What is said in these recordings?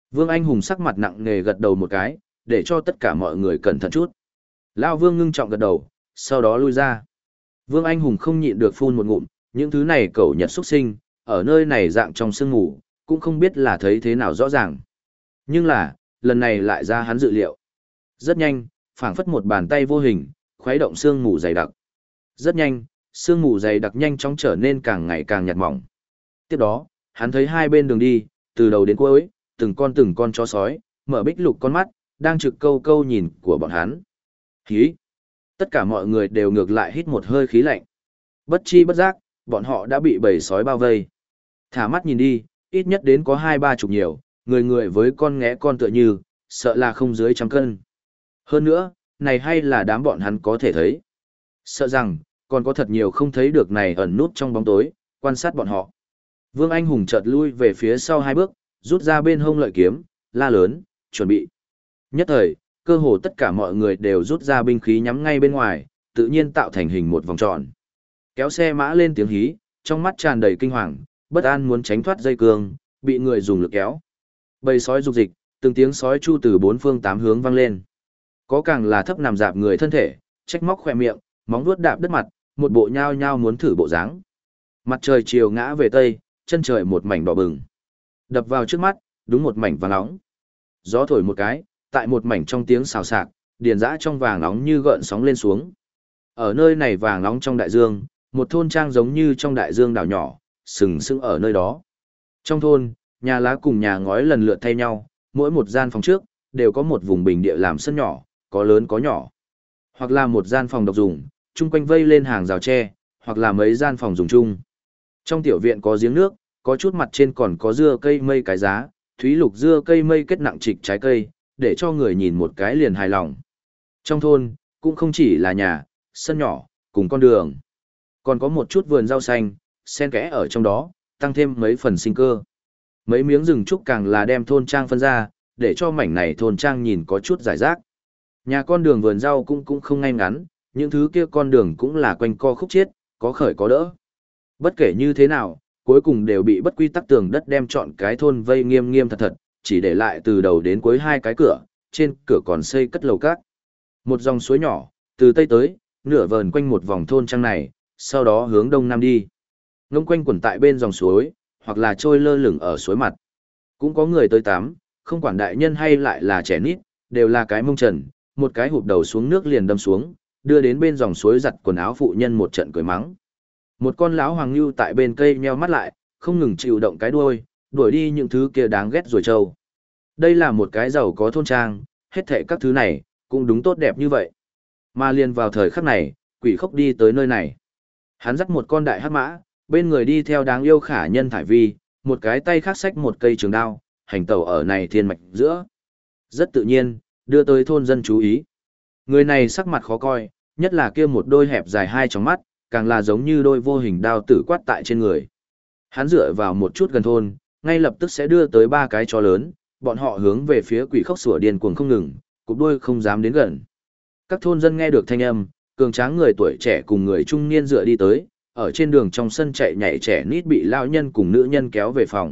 Vương Anh Hùng sắc mặt nặng nề gật đầu một cái, để cho tất cả mọi người cẩn thận chút. Lão Vương ngưng trọng gật đầu, sau đó lui ra. Vương Anh Hùng không nhịn được phun một ngụm, những thứ này cẩu nhật xuất sinh, ở nơi này dạng trong sương ngủ, cũng không biết là thấy thế nào rõ ràng. Nhưng là, lần này lại ra hắn dự liệu. Rất nhanh, phảng phất một bàn tay vô hình, khuấy động sương mù dày đặc. Rất nhanh, sương mù dày đặc nhanh chóng trở nên càng ngày càng nhạt mỏng. Tiếp đó, hắn thấy hai bên đường đi, từ đầu đến cuối, từng con chó sói, mở bích lục con mắt, đang trực câu câu nhìn của bọn hắn. Khí! Tất cả mọi người đều ngược lại hít một hơi khí lạnh. Bất chi bất giác, bọn họ đã bị bầy sói bao vây. Thả mắt nhìn đi, ít nhất đến có 20-30 nhiều, người người với con nghé con tựa như, sợ là không dưới 100 cân. Hơn nữa, này hay là đám bọn hắn có thể thấy. Sợ rằng, còn có thật nhiều không thấy được này ẩn nút trong bóng tối, quan sát bọn họ. Vương Anh Hùng chợt lui về phía sau 2 bước, rút ra bên hông lợi kiếm, la lớn, chuẩn bị. Nhất thời, cơ hồ tất cả mọi người đều rút ra binh khí nhắm ngay bên ngoài, tự nhiên tạo thành hình một vòng tròn. Kéo xe mã lên tiếng hí, trong mắt tràn đầy kinh hoàng, bất an muốn tránh thoát dây cương, bị người dùng lực kéo. Bầy sói rục dịch, từng tiếng sói chu từ 4 phương 8 hướng vang lên. Có càng là thấp nằm dạp người thân thể, trách móc khỏe miệng, móng vuốt đạp đất mặt, một bộ nhao nhao muốn thử bộ dáng. Mặt trời chiều ngã về tây, chân trời một mảnh đỏ bừng. Đập vào trước mắt, đúng một mảnh vàng nóng. Gió thổi một cái, tại một mảnh trong tiếng xào xạc, điền dã trong vàng nóng như gợn sóng lên xuống. Ở nơi này vàng nóng trong đại dương, một thôn trang giống như trong đại dương đảo nhỏ, sừng sững ở nơi đó. Trong thôn, nhà lá cùng nhà ngói lần lượt thay nhau, mỗi một gian phòng trước, đều có một vùng bình địa làm sân nhỏ, có lớn có nhỏ. Hoặc là một gian phòng độc dùng, chung quanh vây lên hàng rào tre, hoặc là mấy gian phòng dùng chung. Trong tiểu viện có giếng nước, có chút mặt trên còn có dưa cây mây cái giá, thúy lục dưa cây mây kết nặng trịch trái cây, để cho người nhìn một cái liền hài lòng. Trong thôn, cũng không chỉ là nhà, sân nhỏ, cùng con đường. Còn có một chút vườn rau xanh, xen kẽ ở trong đó, tăng thêm mấy phần sinh cơ. Mấy miếng rừng trúc càng là đem thôn trang phân ra, để cho mảnh này thôn trang nhìn có chút giải rác. Nhà con đường vườn rau cũng không ngay ngắn, những thứ kia con đường cũng là quanh co khúc chiết, có khởi có đỡ. Bất kể như thế nào, cuối cùng đều bị bất quy tắc tường đất đem trọn cái thôn vây nghiêm nghiêm thật thật, chỉ để lại từ đầu đến cuối 2 cái cửa, trên cửa còn xây cất lầu cát. Một dòng suối nhỏ, từ tây tới, nửa vờn quanh một vòng thôn trang này, sau đó hướng đông nam đi. Ngông quanh quẩn tại bên dòng suối, hoặc là trôi lơ lửng ở suối mặt. Cũng có người tới tắm, không quản đại nhân hay lại là trẻ nít, đều là cái mông trần, một cái hụp đầu xuống nước liền đâm xuống, đưa đến bên dòng suối giặt quần áo phụ nhân một trận cười mắng. Một con lão hoàng lưu tại bên cây nheo mắt lại, không ngừng chịu động cái đuôi, đuổi đi những thứ kia đáng ghét rồi trâu. Đây là một cái giàu có thôn trang, hết thảy các thứ này, cũng đúng tốt đẹp như vậy. Mà liền vào thời khắc này, Quỷ Khốc đi tới nơi này. Hắn dắt một con đại hắc mã, bên người đi theo đáng yêu khả nhân Thải Vi, một cái tay khác xách một cây trường đao, hành tẩu ở này thiên mạch giữa. Rất tự nhiên, đưa tới thôn dân chú ý. Người này sắc mặt khó coi, nhất là kia một đôi hẹp dài 2 tròng mắt, càng là giống như đôi vô hình đao tử quát tại trên người. Hắn dựa vào một chút gần thôn, ngay lập tức sẽ đưa tới 3 cái chó lớn, bọn họ hướng về phía Quỷ Khốc sủa điên cuồng không ngừng, cụp đuôi không dám đến gần. Các thôn dân nghe được thanh âm, cường tráng người tuổi trẻ cùng người trung niên dựa đi tới, ở trên đường trong sân chạy nhảy trẻ nít bị lão nhân cùng nữ nhân kéo về phòng.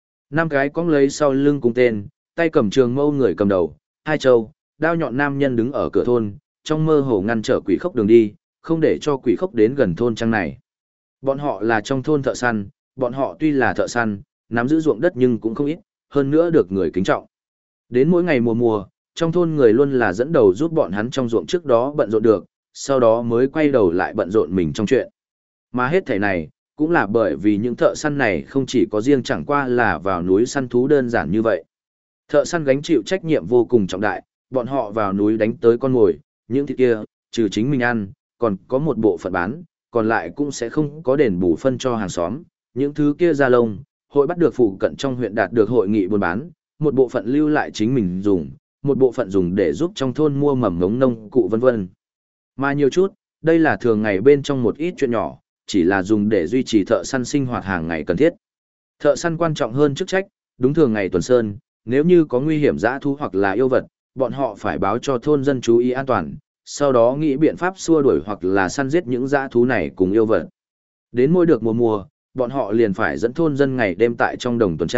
5 cái cong lấy sau lưng cùng tên, tay cầm trường mâu người cầm đầu, 2 trâu, đao nhọn nam nhân đứng ở cửa thôn, trong mơ hồ ngăn trở Quỷ Khốc đường đi, không để cho Quỷ Khốc đến gần thôn trang này. Bọn họ là trong thôn thợ săn, bọn họ tuy là thợ săn, nắm giữ ruộng đất nhưng cũng không ít, hơn nữa được người kính trọng. Đến mỗi ngày mùa, trong thôn người luôn là dẫn đầu giúp bọn hắn trong ruộng trước đó bận rộn được, sau đó mới quay đầu lại bận rộn mình trong chuyện. Mà hết thảy này, cũng là bởi vì những thợ săn này không chỉ có riêng chẳng qua là vào núi săn thú đơn giản như vậy. Thợ săn gánh chịu trách nhiệm vô cùng trọng đại, bọn họ vào núi đánh tới con mồi, những thịt kia, trừ chính mình ăn, còn có một bộ phận bán, còn lại cũng sẽ không có đền bù phân cho hàng xóm, những thứ kia ra lông, hội bắt được phụ cận trong huyện đạt được hội nghị buôn bán, một bộ phận lưu lại chính mình dùng, một bộ phận dùng để giúp trong thôn mua mầm ngống nông cụ vân vân. Mà nhiều chút, đây là thường ngày bên trong một ít chuyện nhỏ, chỉ là dùng để duy trì thợ săn sinh hoạt hàng ngày cần thiết. Thợ săn quan trọng hơn chức trách, đúng thường ngày tuần sơn, nếu như có nguy hiểm dã thú hoặc là yêu vật, bọn họ phải báo cho thôn dân chú ý an toàn, sau đó nghĩ biện pháp xua đuổi hoặc là săn giết những dã thú này cùng yêu vật. Đến mỗi được mùa, bọn họ liền phải dẫn thôn dân ngày đêm tại trong đồng tuần tra,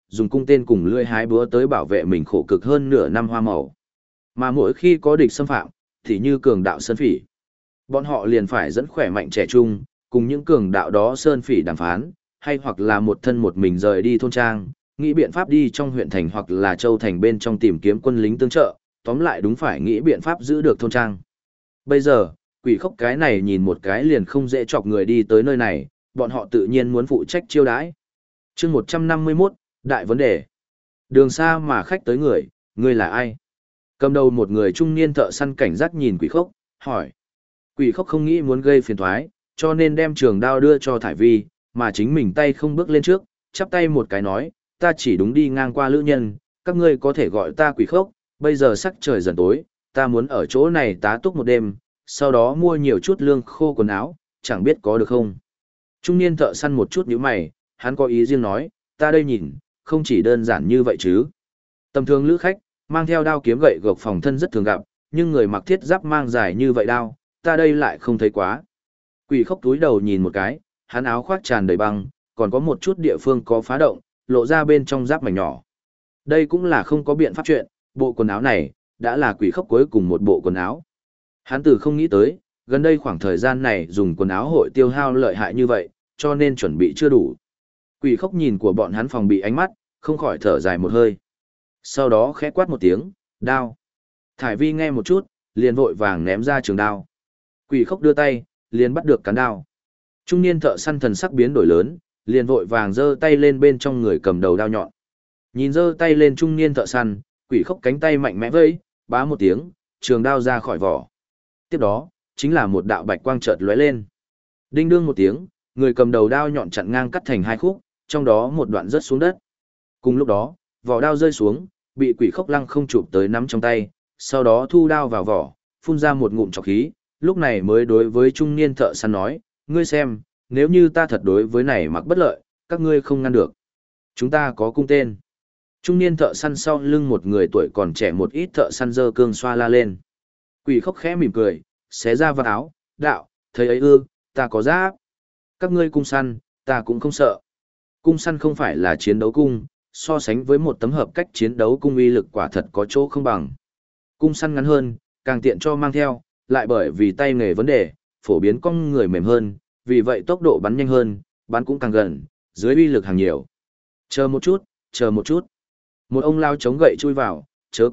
dùng cung tên cùng lưỡi hái búa tới bảo vệ mình khổ cực hơn nửa năm hoa màu. Mà mỗi khi có địch xâm phạm, thì như cường đạo sơn phỉ, bọn họ liền phải dẫn khỏe mạnh trẻ trung, cùng những cường đạo đó sơn phỉ đàm phán, hay hoặc là một thân một mình rời đi thôn trang, nghĩ biện pháp đi trong huyện thành hoặc là châu thành bên trong tìm kiếm quân lính tương trợ, tóm lại đúng phải nghĩ biện pháp giữ được thôn trang. Bây giờ, quỷ khốc cái này nhìn một cái liền không dễ chọc người đi tới nơi này, bọn họ tự nhiên muốn phụ trách chiêu đãi. Chương 151, đại vấn đề. Đường xa mà khách tới người, ngươi là ai? Cầm đầu một người trung niên thợ săn cảnh giác nhìn quỷ khốc, hỏi. Quỷ khốc không nghĩ muốn gây phiền toái, cho nên đem trường đao đưa cho Thải Vi, mà chính mình tay không bước lên trước, chắp tay một cái nói, ta chỉ đúng đi ngang qua lữ nhân, các ngươi có thể gọi ta quỷ khốc, bây giờ sắc trời dần tối, ta muốn ở chỗ này tá túc một đêm, sau đó mua nhiều chút lương khô quần áo, chẳng biết có được không. Trung niên thợ săn một chút nhíu mày, hắn có ý riêng nói, ta đây nhìn, không chỉ đơn giản như vậy chứ. Tầm thường lữ khách, mang theo đao kiếm gậy gộc phòng thân rất thường gặp, nhưng người mặc thiết giáp mang dài như vậy đao, ta đây lại không thấy quá. Quỷ khốc túi đầu nhìn một cái, hắn áo khoác tràn đầy băng, còn có một chút địa phương có phá động, lộ ra bên trong giáp mảnh nhỏ. Đây cũng là không có biện pháp chuyện, bộ quần áo này, đã là quỷ khốc cuối cùng một bộ quần áo. Hắn từ không nghĩ tới, gần đây khoảng thời gian này dùng quần áo hội tiêu hao lợi hại như vậy, cho nên chuẩn bị chưa đủ. Quỷ khốc nhìn của bọn hắn phòng bị ánh mắt, không khỏi thở dài một hơi. Sau đó khẽ quát một tiếng, đao. Thải Vi nghe một chút, liền vội vàng ném ra trường đao. Quỷ khốc đưa tay, liền bắt được cán đao. Trung niên thợ săn thần sắc biến đổi lớn, liền vội vàng giơ tay lên bên trong người cầm đầu đao nhọn. Nhìn giơ tay lên trung niên thợ săn, quỷ khốc cánh tay mạnh mẽ vẫy, bá một tiếng, trường đao ra khỏi vỏ. Tiếp đó, chính là một đạo bạch quang chợt lóe lên. Đinh đương một tiếng, người cầm đầu đao nhọn chặn ngang cắt thành hai khúc, trong đó một đoạn rớt xuống đất. Cùng lúc đó, vỏ đao rơi xuống, bị quỷ khốc lăng không chụp tới nắm trong tay, sau đó thu đao vào vỏ, phun ra một ngụm trọc khí, lúc này mới đối với trung niên thợ săn nói, ngươi xem, nếu như ta thật đối với này mặc bất lợi, các ngươi không ngăn được. Chúng ta có cung tên. Trung niên thợ săn sau lưng một người tuổi còn trẻ một ít thợ săn dơ cương xoa la lên. Quỷ khốc khẽ mỉm cười, xé ra vạt áo, đạo, thấy ấy ư, ta có giáp. Các ngươi cung săn, ta cũng không sợ. Cung săn không phải là chiến đấu cung, so sánh với một tấm hợp cách chiến đấu cung uy lực quả thật có chỗ không bằng. Cung săn ngắn hơn, càng tiện cho mang theo, lại bởi vì tay nghề vấn đề, phổ biến con người mềm hơn, vì vậy tốc độ bắn nhanh hơn, bắn cũng càng gần, dưới uy lực hàng nhiều. Chờ một chút, chờ một chút. Một ông lao chống gậy chui vào, chớ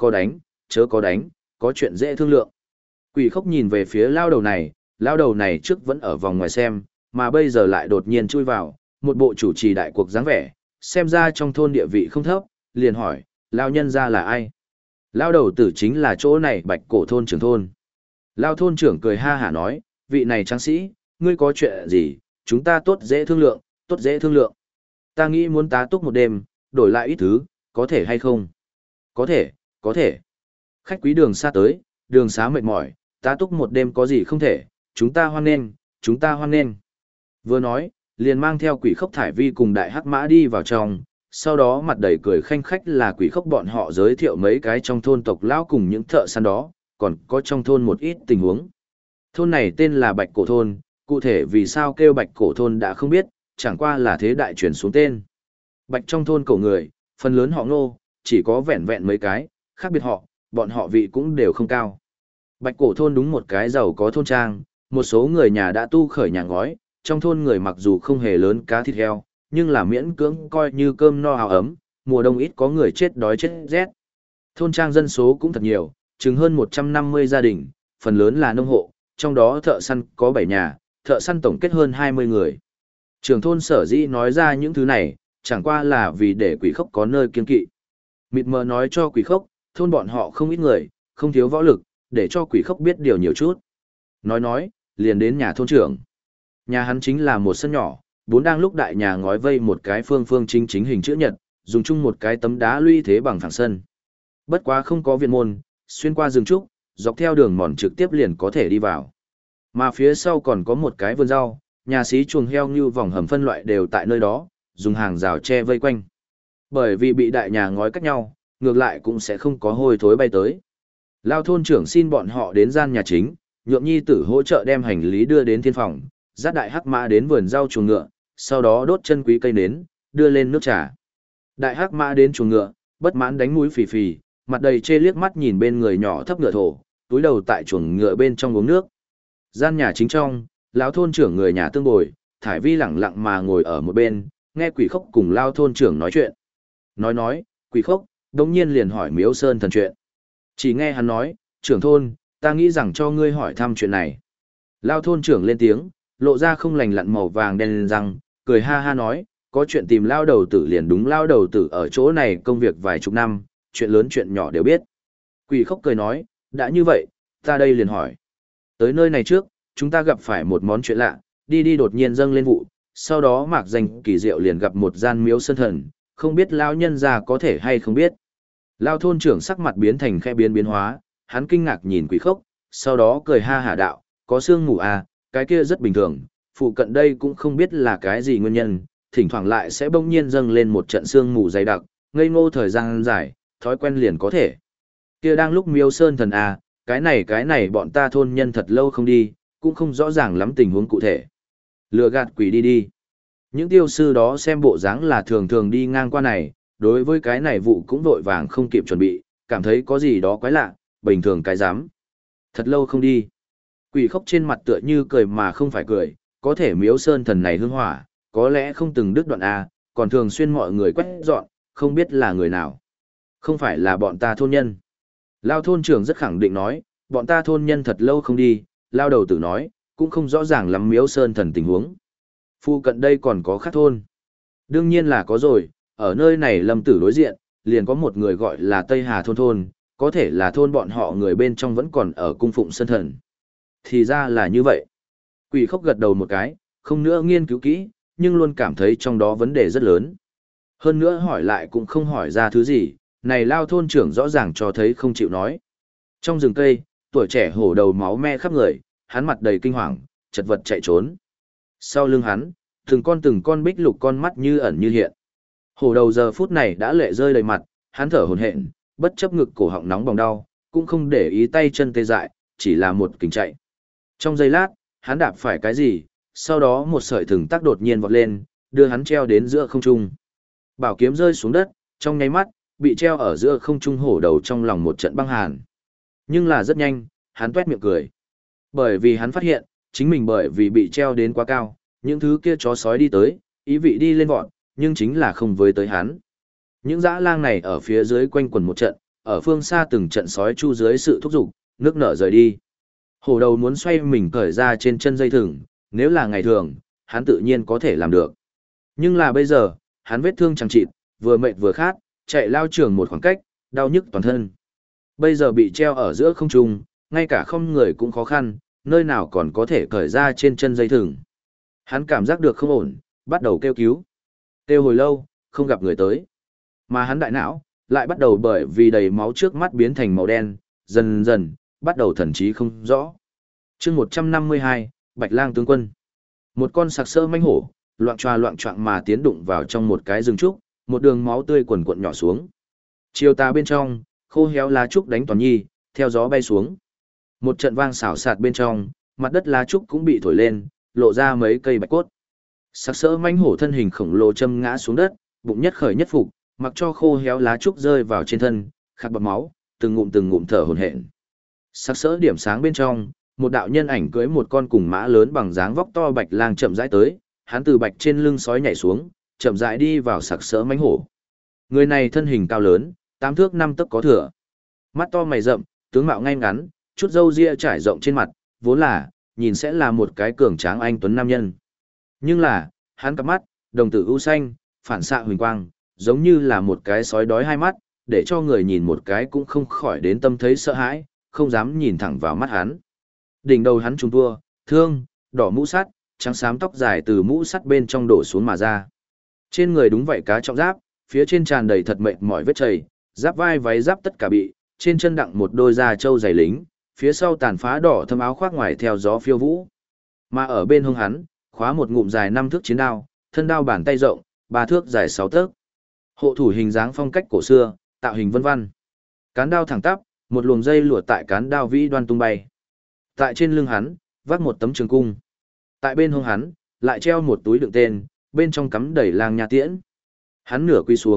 có đánh, có chuyện dễ thương lượng. Quỷ khốc nhìn về phía lao đầu này trước vẫn ở vòng ngoài xem, mà bây giờ lại đột nhiên chui vào, một bộ chủ trì đại cuộc dáng vẻ, xem ra trong thôn địa vị không thấp, liền hỏi, lao nhân ra là ai? Lao đầu tử chính là chỗ này Bạch Cổ thôn trưởng thôn. Lao thôn trưởng cười ha hả nói, vị này tráng sĩ, ngươi có chuyện gì, chúng ta tốt dễ thương lượng, tốt dễ thương lượng. Ta nghĩ muốn tá túc một đêm, đổi lại ít thứ, có thể hay không? Có thể, có thể. Khách quý đường xa tới, đường xá mệt mỏi, tá túc một đêm có gì không thể, chúng ta hoan nghênh, chúng ta hoan nghênh. Vừa nói, liền mang theo quỷ khốc Thải Vi cùng đại hắc mã đi vào trong, sau đó mặt đầy cười khanh khách là quỷ khốc bọn họ giới thiệu mấy cái trong thôn tộc lão cùng những thợ săn đó, còn có trong thôn một ít tình huống. Thôn này tên là Bạch Cổ thôn, cụ thể vì sao kêu Bạch Cổ thôn đã không biết, chẳng qua là thế đại truyền xuống tên. Bạch trong thôn cổ người, phần lớn họ Ngô, chỉ có vẹn vẹn mấy cái, khác biệt họ, bọn họ vị cũng đều không cao. Bạch Cổ thôn đúng một cái giàu có thôn trang, một số người nhà đã tu khởi nhà ngói, trong thôn người mặc dù không hề lớn cá thịt heo, nhưng là miễn cưỡng coi như cơm no áo ấm, mùa đông ít có người chết đói chết rét. Thôn trang dân số cũng thật nhiều, chừng hơn 150 gia đình, phần lớn là nông hộ, trong đó thợ săn có 7 nhà, thợ săn tổng kết hơn 20 người. Trưởng thôn sở dĩ nói ra những thứ này, chẳng qua là vì để quỷ khốc có nơi kiên kỵ. Mịt mờ nói cho quỷ khốc, thôn bọn họ không ít người, không thiếu võ lực, để cho quỷ khốc biết điều nhiều chút. Nói, liền đến nhà thôn trưởng. Nhà hắn chính là một sân nhỏ, bốn đang lúc đại nhà ngói vây một cái phương phương chính chính hình chữ nhật, dùng chung một cái tấm đá lũy thế bằng phẳng sân. Bất quá không có viện môn, xuyên qua rừng trúc, dọc theo đường mòn trực tiếp liền có thể đi vào. Mà phía sau còn có một cái vườn rau, nhà xí chuồng heo như vòng hầm phân loại đều tại nơi đó, dùng hàng rào tre vây quanh. Bởi vì bị đại nhà ngói cách nhau, ngược lại cũng sẽ không có hôi thối bay tới. Lao thôn trưởng xin bọn họ đến gian nhà chính, nhượng nhi tử hỗ trợ đem hành lý đưa đến thiên phòng, dắt đại hắc mã đến vườn rau chuồng ngựa, sau đó đốt chân quý cây nến, đưa lên nước trà. Đại hắc mã đến chuồng ngựa, bất mãn đánh mũi phì phì, mặt đầy chê liếc mắt nhìn bên người nhỏ thấp ngựa thổ, túi đầu tại chuồng ngựa bên trong uống nước. Gian nhà chính trong, lão thôn trưởng người nhà tương bồi, Thải Vi lẳng lặng mà ngồi ở một bên, nghe Quỷ Khốc cùng lao thôn trưởng nói chuyện. Nói, Quỷ Khốc đống nhiên liền hỏi Miếu Sơn Thần chuyện. Chỉ nghe hắn nói, trưởng thôn, ta nghĩ rằng cho ngươi hỏi thăm chuyện này. Lao thôn trưởng lên tiếng, lộ ra không lành lặn màu vàng đen lên răng, cười ha ha nói, có chuyện tìm lao đầu tử liền đúng, lao đầu tử ở chỗ này công việc vài chục năm, chuyện lớn chuyện nhỏ đều biết. Quỷ Khốc cười nói, đã như vậy, ta đây liền hỏi. Tới nơi này trước, chúng ta gặp phải một món chuyện lạ, đi đột nhiên dâng lên vụ, sau đó mạc danh kỳ diệu liền gặp một gian miếu sơn thần, không biết lao nhân già có thể hay không biết. Lao thôn trưởng sắc mặt biến thành khe biến hóa, hắn kinh ngạc nhìn Quỷ Khốc, sau đó cười ha hả đạo, có sương mù à, cái kia rất bình thường, phụ cận đây cũng không biết là cái gì nguyên nhân, thỉnh thoảng lại sẽ bỗng nhiên dâng lên một trận sương mù dày đặc, ngây ngô thời gian dài, thói quen liền có thể. Kia đang lúc miếu sơn thần à, cái này bọn ta thôn nhân thật lâu không đi, cũng không rõ ràng lắm tình huống cụ thể. Lừa gạt quỷ đi. Những tiêu sư đó xem bộ dáng là thường thường đi ngang qua này, đối với cái này vụ cũng vội vàng không kịp chuẩn bị, cảm thấy có gì đó quái lạ, bình thường cái dám. Thật lâu không đi. Quỷ Khốc trên mặt tựa như cười mà không phải cười, có thể miếu sơn thần này hương hỏa, có lẽ không từng đứt đoạn A, còn thường xuyên mọi người quét dọn, không biết là người nào. Không phải là bọn ta thôn nhân. Lao thôn trưởng rất khẳng định nói, bọn ta thôn nhân thật lâu không đi, Lao đầu tử nói, cũng không rõ ràng lắm miếu sơn thần tình huống. Phu cận đây còn có khác thôn. Đương nhiên là có rồi, ở nơi này lâm tử đối diện, liền có một người gọi là Tây Hà thôn, có thể là thôn bọn họ người bên trong vẫn còn ở cung phụng sơn thần. Thì ra là như vậy. Quỷ Khốc gật đầu một cái, không nữa nghiên cứu kỹ, nhưng luôn cảm thấy trong đó vấn đề rất lớn. Hơn nữa hỏi lại cũng không hỏi ra thứ gì, này Lao thôn trưởng rõ ràng cho thấy không chịu nói. Trong rừng cây, tuổi trẻ hổ đầu máu me khắp người, hắn mặt đầy kinh hoàng, chật vật chạy trốn. Sau lưng hắn, từng con bích lục con mắt như ẩn như hiện. Hổ đầu giờ phút này đã lệ rơi đầy mặt, hắn thở hổn hển, bất chấp ngực cổ họng nóng bỏng đau, cũng không để ý tay chân tê dại, chỉ là một kình chạy. Trong giây lát, hắn đạp phải cái gì, sau đó một sợi thừng tắc đột nhiên vọt lên, đưa hắn treo đến giữa không trung. Bảo kiếm rơi xuống đất, trong nháy mắt, bị treo ở giữa không trung hổ đầu trong lòng một trận băng hàn. Nhưng là rất nhanh, hắn tuét miệng cười. Bởi vì hắn phát hiện, chính mình bởi vì bị treo đến quá cao, những thứ kia chó sói đi tới, ý vị đi lên vọt, nhưng chính là không với tới hắn. Những dã lang này ở phía dưới quanh quần một trận, ở phương xa từng trận sói chu dưới sự thúc giục, nước nở rời đi. Hổ đầu muốn xoay mình cởi ra trên chân dây thừng, nếu là ngày thường, hắn tự nhiên có thể làm được. Nhưng là bây giờ, hắn vết thương chẳng chịt, vừa mệt vừa khát, chạy lao trường một khoảng cách, đau nhức toàn thân. Bây giờ bị treo ở giữa không trung, ngay cả không người cũng khó khăn, nơi nào còn có thể cởi ra trên chân dây thừng. Hắn cảm giác được không ổn, bắt đầu kêu cứu. Kêu hồi lâu, không gặp người tới. Mà hắn đại não, lại bắt đầu bởi vì đầy máu trước mắt biến thành màu đen, dần dần, bắt đầu thần trí không rõ. chương 152, Bạch Lang tướng quân. Một con sặc sỡ manh hổ, loạng choạng mà tiến đụng vào trong một cái rừng trúc, một đường máu tươi quần cuộn nhỏ xuống. Chiều tà bên trong, khô héo lá trúc đánh toàn nhi, theo gió bay xuống. Một trận vang xảo xạc bên trong, mặt đất lá trúc cũng bị thổi lên, lộ ra mấy cây bạch cốt. Sặc sỡ manh hổ thân hình khổng lồ châm ngã xuống đất, bụng nhất khởi nhất phục, mặc cho khô héo lá trúc rơi vào trên thân, khạc bọt máu, từng ngụm thở hổn hển. Sặc sỡ điểm sáng bên trong, một đạo nhân ảnh cưỡi một con cùng mã lớn bằng dáng vóc to bạch lang chậm rãi tới, hắn từ bạch trên lưng sói nhảy xuống, chậm rãi đi vào sặc sỡ mãnh hổ. Người này thân hình cao lớn, 8 thước 5 tấc có thừa. Mắt to mày rậm, tướng mạo ngay ngắn, chút râu ria trải rộng trên mặt, vốn là nhìn sẽ là một cái cường tráng anh tuấn nam nhân. Nhưng là, hắn cặp mắt, đồng tử u xanh, phản xạ huỳnh quang, giống như là một cái sói đói hai mắt, để cho người nhìn một cái cũng không khỏi đến tâm thấy sợ hãi, không dám nhìn thẳng vào mắt hắn. Đỉnh đầu hắn trùng tua, thương, đỏ mũ sắt, trắng xám tóc dài từ mũ sắt bên trong đổ xuống mà ra. Trên người đúng vậy cá trọng giáp, phía trên tràn đầy thật mệt mỏi vết chảy, giáp vai váy giáp tất cả bị, trên chân đặng một đôi da trâu dày lính, phía sau tàn phá đỏ thâm áo khoác ngoài theo gió phiêu vũ. Mà ở bên hông hắn, khóa một ngụm dài 5 thước chiến đao, thân đao bàn tay rộng, 3 thước dài 6 tấc. Hộ thủ hình dáng phong cách cổ xưa, tạo hình vân vân. Cán đao thẳng tắp, một luồng dây lụa tại cán đao vĩ đoan tung bay. Tại trên lưng hắn, vác một tấm trường cung. Tại bên hông hắn, lại treo một túi đựng tên, bên trong cắm đầy lang nha tiễn. Hắn nửa quy xuống,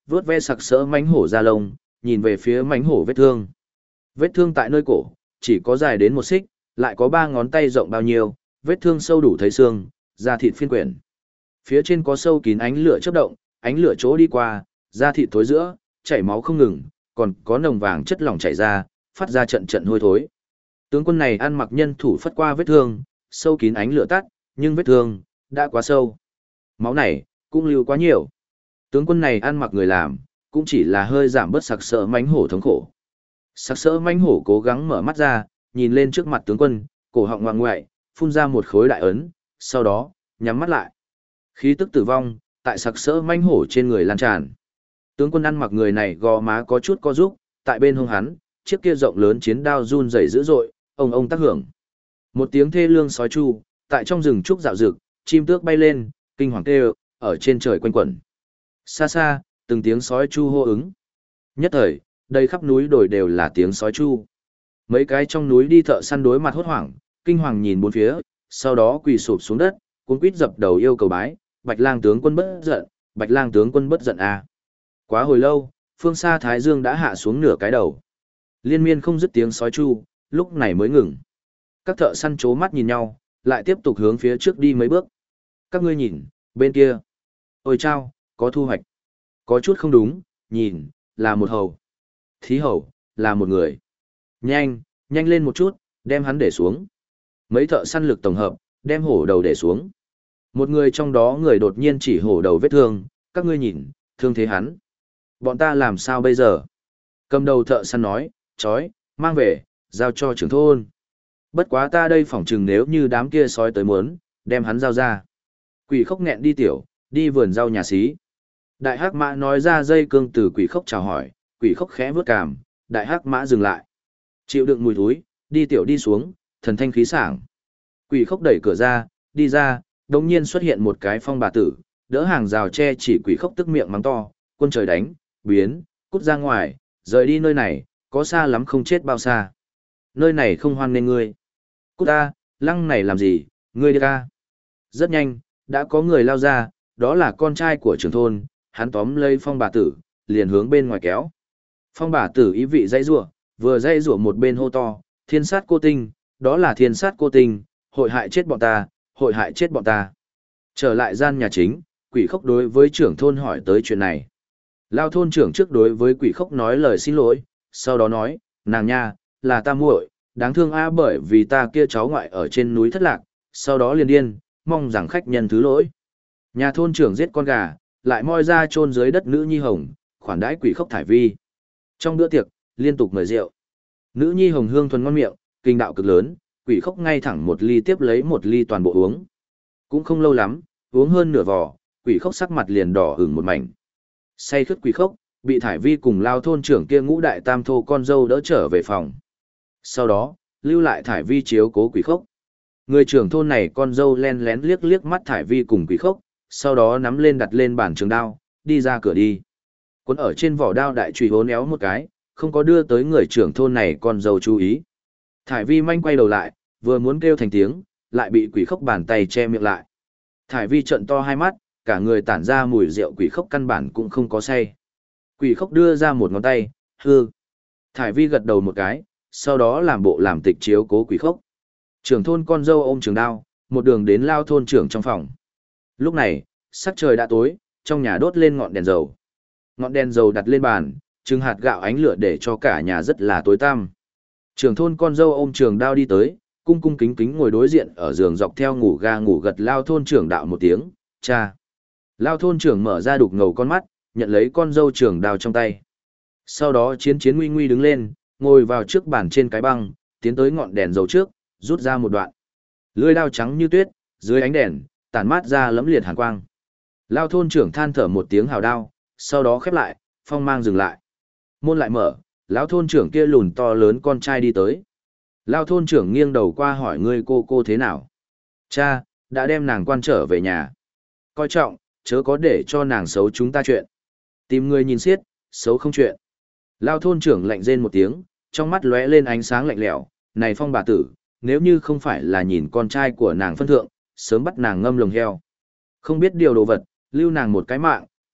vướt ve sặc sỡ mánh hổ da lông, nhìn về phía mánh hổ vết thương. Vết thương tại nơi cổ, chỉ có dài đến 1 xích, lại có 3 ngón tay rộng bao nhiêu, vết thương sâu đủ thấy xương, da thịt phiên quyển. Phía trên có sâu kín ánh lửa chớp động, ánh lửa chỗ đi qua, da thịt thối giữa, chảy máu không ngừng, còn có nồng vàng chất lỏng chảy ra, phát ra trận trận hôi thối. Tướng quân này ăn mặc nhân thủ phất qua vết thương, sâu kín ánh lửa tắt, nhưng vết thương đã quá sâu. Máu này cũng lưu quá nhiều. Tướng quân này ăn mặc người làm, cũng chỉ là hơi giảm bớt sặc sỡ mãnh hổ thống khổ. Sặc sỡ mãnh hổ cố gắng mở mắt ra, nhìn lên trước mặt tướng quân, cổ họng ngoạng ngoại, phun ra một khối đại ấn, sau đó nhắm mắt lại. Khí tức tử vong tại sặc sỡ mãnh hổ trên người lan tràn. Tướng quân ăn mặc người này gò má có chút co rúm, tại bên hông hắn, chiếc kia rộng lớn chiến đao run rẩy dữ dội, ông tác hưởng. Một tiếng thê lương sói chu, tại trong rừng trúc dạo rực, chim tước bay lên, kinh hoàng kêu, ở trên trời quanh quẩn. Xa xa, từng tiếng sói chu hô ứng. Nhất thời, đây khắp núi đồi đều là tiếng sói chu. Mấy cái trong núi đi thợ săn đối mặt hốt hoảng, kinh hoàng nhìn bốn phía, sau đó quỳ sụp xuống đất, cuống quýt dập đầu yêu cầu bái, Bạch Lang tướng quân bất giận, Bạch Lang tướng quân bất giận à. Quá hồi lâu, phương xa Thái Dương đã hạ xuống nửa cái đầu. Liên miên không dứt tiếng sói chu, lúc này mới ngừng. Các thợ săn chố mắt nhìn nhau, lại tiếp tục hướng phía trước đi mấy bước. Các ngươi nhìn, bên kia. Ôi chao, có thu hoạch. Có chút không đúng, nhìn, là một hầu. Thí hầu, là một người. Nhanh, nhanh lên một chút, đem hắn để xuống. Mấy thợ săn lực tổng hợp, đem hổ đầu để xuống. Một người trong đó người đột nhiên chỉ hổ đầu vết thương, các ngươi nhìn, thương thế hắn. Bọn ta làm sao bây giờ? Cầm đầu thợ săn nói, chói, mang về, giao cho trưởng thôn. Bất quá ta đây phỏng chừng nếu như đám kia sói tới muốn, đem hắn giao ra. Quỷ khốc nghẹn đi tiểu, đi vườn rau nhà xí. Đại hắc mã nói ra dây cương từ quỷ khốc chào hỏi, quỷ khốc khẽ vướt cằm, đại hắc mã dừng lại. Chịu đựng mùi thúi, đi tiểu đi xuống, thần thanh khí sảng. Quỷ khốc đẩy cửa ra, đi ra, đồng nhiên xuất hiện một cái phong bà tử, đỡ hàng rào tre chỉ quỷ khốc tức miệng mắng to, quân trời đánh, biến, cút ra ngoài, rời đi nơi này, có xa lắm không chết bao xa. Nơi này không hoan nên ngươi. Cút ta, lăng này làm gì, ngươi đi ca. Rất nhanh, đã có người lao ra, đó là con trai của trưởng thôn, hắn tóm lấy phong bà tử, liền hướng bên ngoài kéo. Phong bà tử ý vị dãy rủa, vừa dãy rủa một bên hô to, thiên sát cô tinh, đó là thiên sát cô tinh, hội hại chết bọn ta, hội hại chết bọn ta. Trở lại gian nhà chính, quỷ khốc đối với trưởng thôn hỏi tới chuyện này. Lao thôn trưởng trước đối với quỷ khốc nói lời xin lỗi, sau đó nói, nàng nha, là ta muội, đáng thương a bởi vì ta kia cháu ngoại ở trên núi thất lạc, sau đó liền điên, mong rằng khách nhân thứ lỗi. Nhà thôn trưởng giết con gà, lại moi ra chôn dưới đất nữ nhi hồng, khoản đãi quỷ khốc thải vi. Trong bữa tiệc, liên tục mời rượu. Nữ nhi hồng hương thuần ngon miệng, kinh đạo cực lớn, quỷ khốc ngay thẳng một ly tiếp lấy một ly toàn bộ uống. Cũng không lâu lắm, uống hơn nửa vò, quỷ khốc sắc mặt liền đỏ ửng một mảnh. Say khướt quỷ khốc, bị thải vi cùng lao thôn trưởng kia ngũ đại tam thô con dâu đỡ trở về phòng. Sau đó, lưu lại thải vi chiếu cố quỷ khốc. Người trưởng thôn này con dâu len lén liếc liếc mắt thải vi cùng quỷ khốc, sau đó nắm lên đặt lên bàn trường đao, đi ra cửa đi. Cuốn ở trên vỏ đao đại chùy hốn éo một cái, không có đưa tới người trưởng thôn này con dâu chú ý. Thải vi manh quay đầu lại, vừa muốn kêu thành tiếng, lại bị quỷ khốc bàn tay che miệng lại. Thải vi trợn to hai mắt, cả người tản ra mùi rượu quỷ khốc căn bản cũng không có say. Quỷ khốc đưa ra một ngón tay, hư. Thải vi gật đầu một cái, sau đó làm bộ làm tịch chiếu cố quỷ khốc. Trưởng thôn con dâu ôm trường đao, một đường đến lao thôn trưởng trong phòng. Lúc này, sắc trời đã tối, trong nhà đốt lên ngọn đèn dầu. Ngọn đèn dầu đặt lên bàn, trưng hạt gạo ánh lửa để cho cả nhà rất là tối tăm. Trưởng thôn con dâu ôm trường đao đi tới, cung cung kính kính ngồi đối diện ở giường dọc theo ngủ ga ngủ gật lao thôn trưởng đạo một tiếng, cha. Lao thôn trưởng mở ra đục ngầu con mắt, nhận lấy con dâu trường đao trong tay. Sau đó chiến chiến nguy nguy đứng lên, ngồi vào trước bàn trên cái băng, tiến tới ngọn đèn dầu trước, rút ra một đoạn. Lưỡi đao trắng như tuyết, dưới ánh đèn, tản mát ra lẫm liệt hàn quang. Lao thôn trưởng than thở một tiếng hào đao, sau đó khép lại, phong mang dừng lại. Môn lại mở, lão thôn trưởng kia lùn to lớn con trai đi tới. Lao thôn trưởng nghiêng đầu qua hỏi ngươi cô thế nào? Cha, đã đem nàng quan trở về nhà. Coi trọng, chớ có để cho nàng xấu chúng ta chuyện. Tìm người nhìn xiết, xấu không chuyện. Lao thôn trưởng lạnh rên một tiếng, trong mắt lóe lên ánh sáng lạnh lẽo. Này phong bà tử, nếu như không phải là nhìn con trai của nàng phân thượng, sớm bắt nàng ngâm lồng heo. Không biết điều đồ vật, lưu nàng một cái mạng,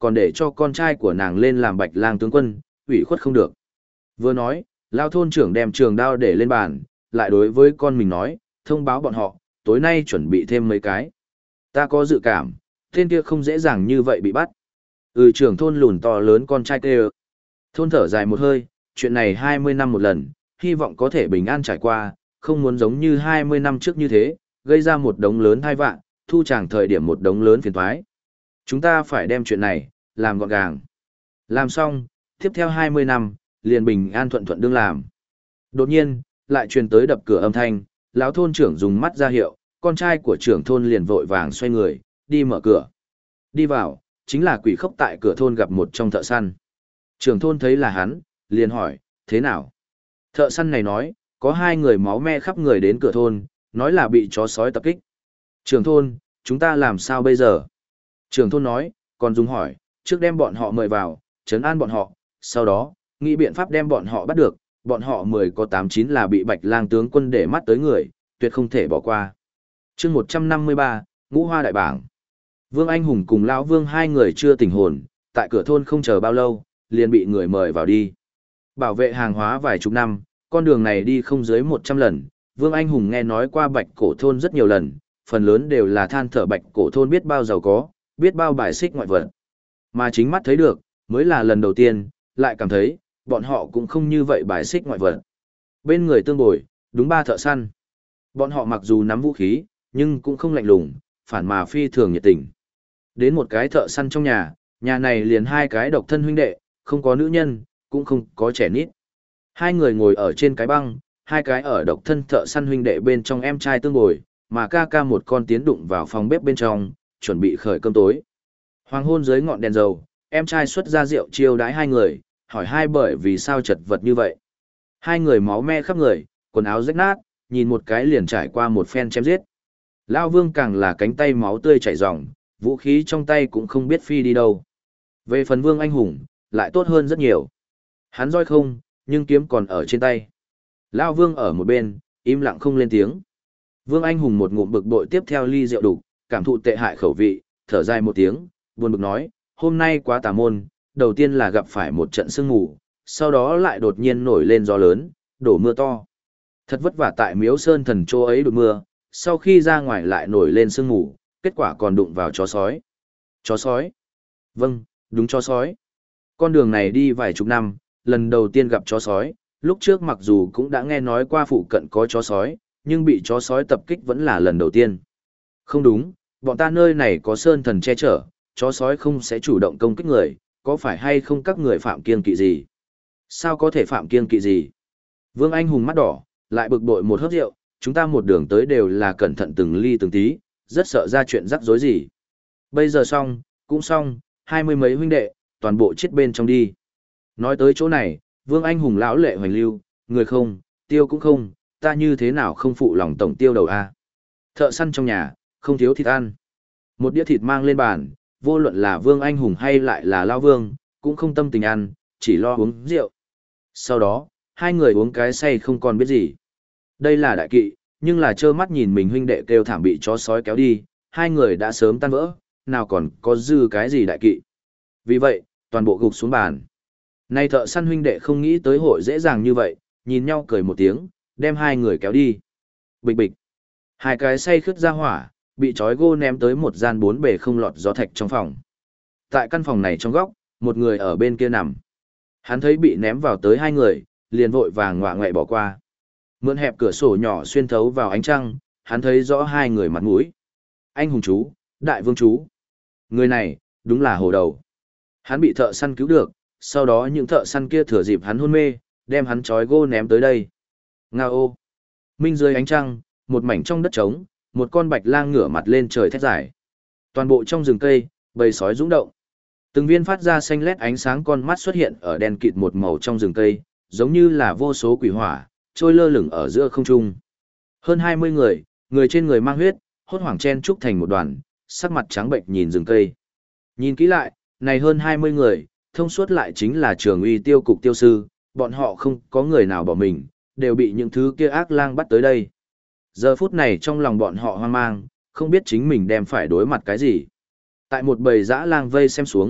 còn để cho con trai của nàng lên làm Bạch Lang tướng quân, ủy khuất không được. Vừa nói, lao thôn trưởng đem trường đao để lên bàn, lại đối với con mình nói, thông báo bọn họ, tối nay chuẩn bị thêm mấy cái. Ta có dự cảm, tên kia không dễ dàng như vậy bị bắt. Trưởng thôn lùn to lớn con trai kêu. Thôn thở dài một hơi, chuyện này 20 năm một lần, hy vọng có thể bình an trải qua, không muốn giống như 20 năm trước như thế, gây ra một đống lớn thai vạn, thu chàng thời điểm một đống lớn phiền toái. Chúng ta phải đem chuyện này, làm gọn gàng. Làm xong, tiếp theo 20 năm, liền bình an thuận thuận đương làm. Đột nhiên, lại truyền tới đập cửa âm thanh, lão thôn trưởng dùng mắt ra hiệu, con trai của trưởng thôn liền vội vàng xoay người, đi mở cửa. Đi vào, chính là Quỷ Khốc tại cửa thôn gặp một trong thợ săn. Trưởng thôn thấy là hắn, liền hỏi, thế nào? Thợ săn này nói, có 2 người máu me khắp người đến cửa thôn, nói là bị chó sói tập kích. Trưởng thôn, chúng ta làm sao bây giờ? Trưởng thôn nói, còn dùng hỏi, trước đem bọn họ mời vào, trấn an bọn họ, sau đó, nghĩ biện pháp đem bọn họ bắt được, bọn họ 10 có 8-9 là bị Bạch Lang tướng quân để mắt tới người, tuyệt không thể bỏ qua. Chương 153, Ngũ Hoa đại bảng. Vương Anh Hùng cùng lão Vương 2 người chưa tỉnh hồn, tại cửa thôn không chờ bao lâu, liền bị người mời vào đi. Bảo vệ hàng hóa vài chục năm, con đường này đi không dưới 100 lần, Vương Anh Hùng nghe nói qua Bạch Cổ thôn rất nhiều lần, phần lớn đều là than thở Bạch Cổ thôn biết bao giàu có, biết bao bài xích ngoại vật. Mà chính mắt thấy được, mới là lần đầu tiên, lại cảm thấy, bọn họ cũng không như vậy bài xích ngoại vật. Bên người tương bồi, đúng 3 thợ săn. Bọn họ mặc dù nắm vũ khí, nhưng cũng không lạnh lùng, phản mà phi thường nhiệt tình. Đến một cái thợ săn trong nhà, nhà này liền 2 cái độc thân huynh đệ, không có nữ nhân, cũng không có trẻ nít. 2 người ngồi ở trên cái băng, 2 cái ở độc thân thợ săn huynh đệ bên trong em trai tương bồi, mà ca ca một con tiến đụng vào phòng bếp bên trong, chuẩn bị khởi cơm tối. Hoàng hôn dưới ngọn đèn dầu, em trai xuất ra rượu chiêu đãi 2 người, hỏi 2 bởi vì sao chật vật như vậy. 2 người máu me khắp người, quần áo rách nát, nhìn một cái liền trải qua một phen chém giết. Lão Vương càng là cánh tay máu tươi chảy ròng, vũ khí trong tay cũng không biết phi đi đâu. Về phần Vương Anh Hùng, lại tốt hơn rất nhiều. Hắn roi không, nhưng kiếm còn ở trên tay. Lão Vương ở một bên, im lặng không lên tiếng. Vương Anh Hùng một ngụm bực bội tiếp theo ly rượu đục, cảm thụ tệ hại khẩu vị, thở dài một tiếng, buồn bực nói, hôm nay quá tà môn, đầu tiên là gặp phải một trận sương mù, sau đó lại đột nhiên nổi lên gió lớn, đổ mưa to. Thật vất vả tại Miếu Sơn Thần chỗ ấy đột mưa, sau khi ra ngoài lại nổi lên sương mù, kết quả còn đụng vào chó sói. Chó sói? Vâng, đúng chó sói. Con đường này đi vài chục năm, lần đầu tiên gặp chó sói, lúc trước mặc dù cũng đã nghe nói qua phụ cận có chó sói, nhưng bị chó sói tập kích vẫn là lần đầu tiên. Không đúng, bọn ta nơi này có Sơn Thần che chở, chó sói không sẽ chủ động công kích người, có phải hay không các người phạm kiêng kỵ gì? Sao có thể phạm kiêng kỵ gì? Vương Anh Hùng mắt đỏ, lại bực bội một hớp rượu, chúng ta một đường tới đều là cẩn thận từng ly từng tí, rất sợ ra chuyện rắc rối gì. Bây giờ xong, cũng xong, 20 mấy huynh đệ, toàn bộ chết bên trong đi. Nói tới chỗ này, Vương Anh Hùng lão lệ hoành lưu, người không, tiêu cũng không, ta như thế nào không phụ lòng tổng tiêu đầu a? Thợ săn trong nhà, không thiếu thịt ăn. Một đĩa thịt mang lên bàn, vô luận là Vương Anh Hùng hay lại là Lao Vương, cũng không tâm tình ăn, chỉ lo uống rượu. Sau đó, 2 người uống cái say không còn biết gì. Đây là đại kỵ, nhưng là trơ mắt nhìn mình huynh đệ kêu thảm bị chó sói kéo đi, 2 người đã sớm tan vỡ, nào còn có dư cái gì đại kỵ. Vì vậy, toàn bộ gục xuống bàn. Nay thợ săn huynh đệ không nghĩ tới hội dễ dàng như vậy, nhìn nhau cười một tiếng, đem 2 người kéo đi. Bịch bịch. 2 cái say khướt ra hỏa, bị trói gô ném tới một gian 4 bề không lọt gió thạch trong phòng. Tại căn phòng này trong góc, một người ở bên kia nằm. Hắn thấy bị ném vào tới 2 người, liền vội vàng ngoạ ngoại bỏ qua. Mượn hẹp cửa sổ nhỏ xuyên thấu vào ánh trăng, hắn thấy rõ 2 người mặt mũi. Anh hùng chú, đại vương chú. Người này, đúng là hồ đầu. Hắn bị thợ săn cứu được, sau đó những thợ săn kia thừa dịp hắn hôn mê, đem hắn trói gô ném tới đây. Nga ô. Minh dưới ánh trăng, một mảnh trong đất trống, một con bạch lang ngửa mặt lên trời thét dài. Toàn bộ trong rừng cây, bầy sói rung động. Từng viên phát ra xanh lét ánh sáng con mắt xuất hiện ở đen kịt một màu trong rừng cây, giống như là vô số quỷ hỏa, trôi lơ lửng ở giữa không trung. Hơn 20 người, người trên người mang huyết, hốt hoảng chen trúc thành một đoàn, sắc mặt trắng bệnh nhìn rừng cây. Nhìn kỹ lại, này hơn 20 người, thông suốt lại chính là Trường Uy tiêu cục tiêu sư, bọn họ không có người nào bỏ mình, đều bị những thứ kia ác lang bắt tới đây. Giờ phút này trong lòng bọn họ hoang mang, không biết chính mình đem phải đối mặt cái gì. Tại một bầy dã lang vây xem xuống,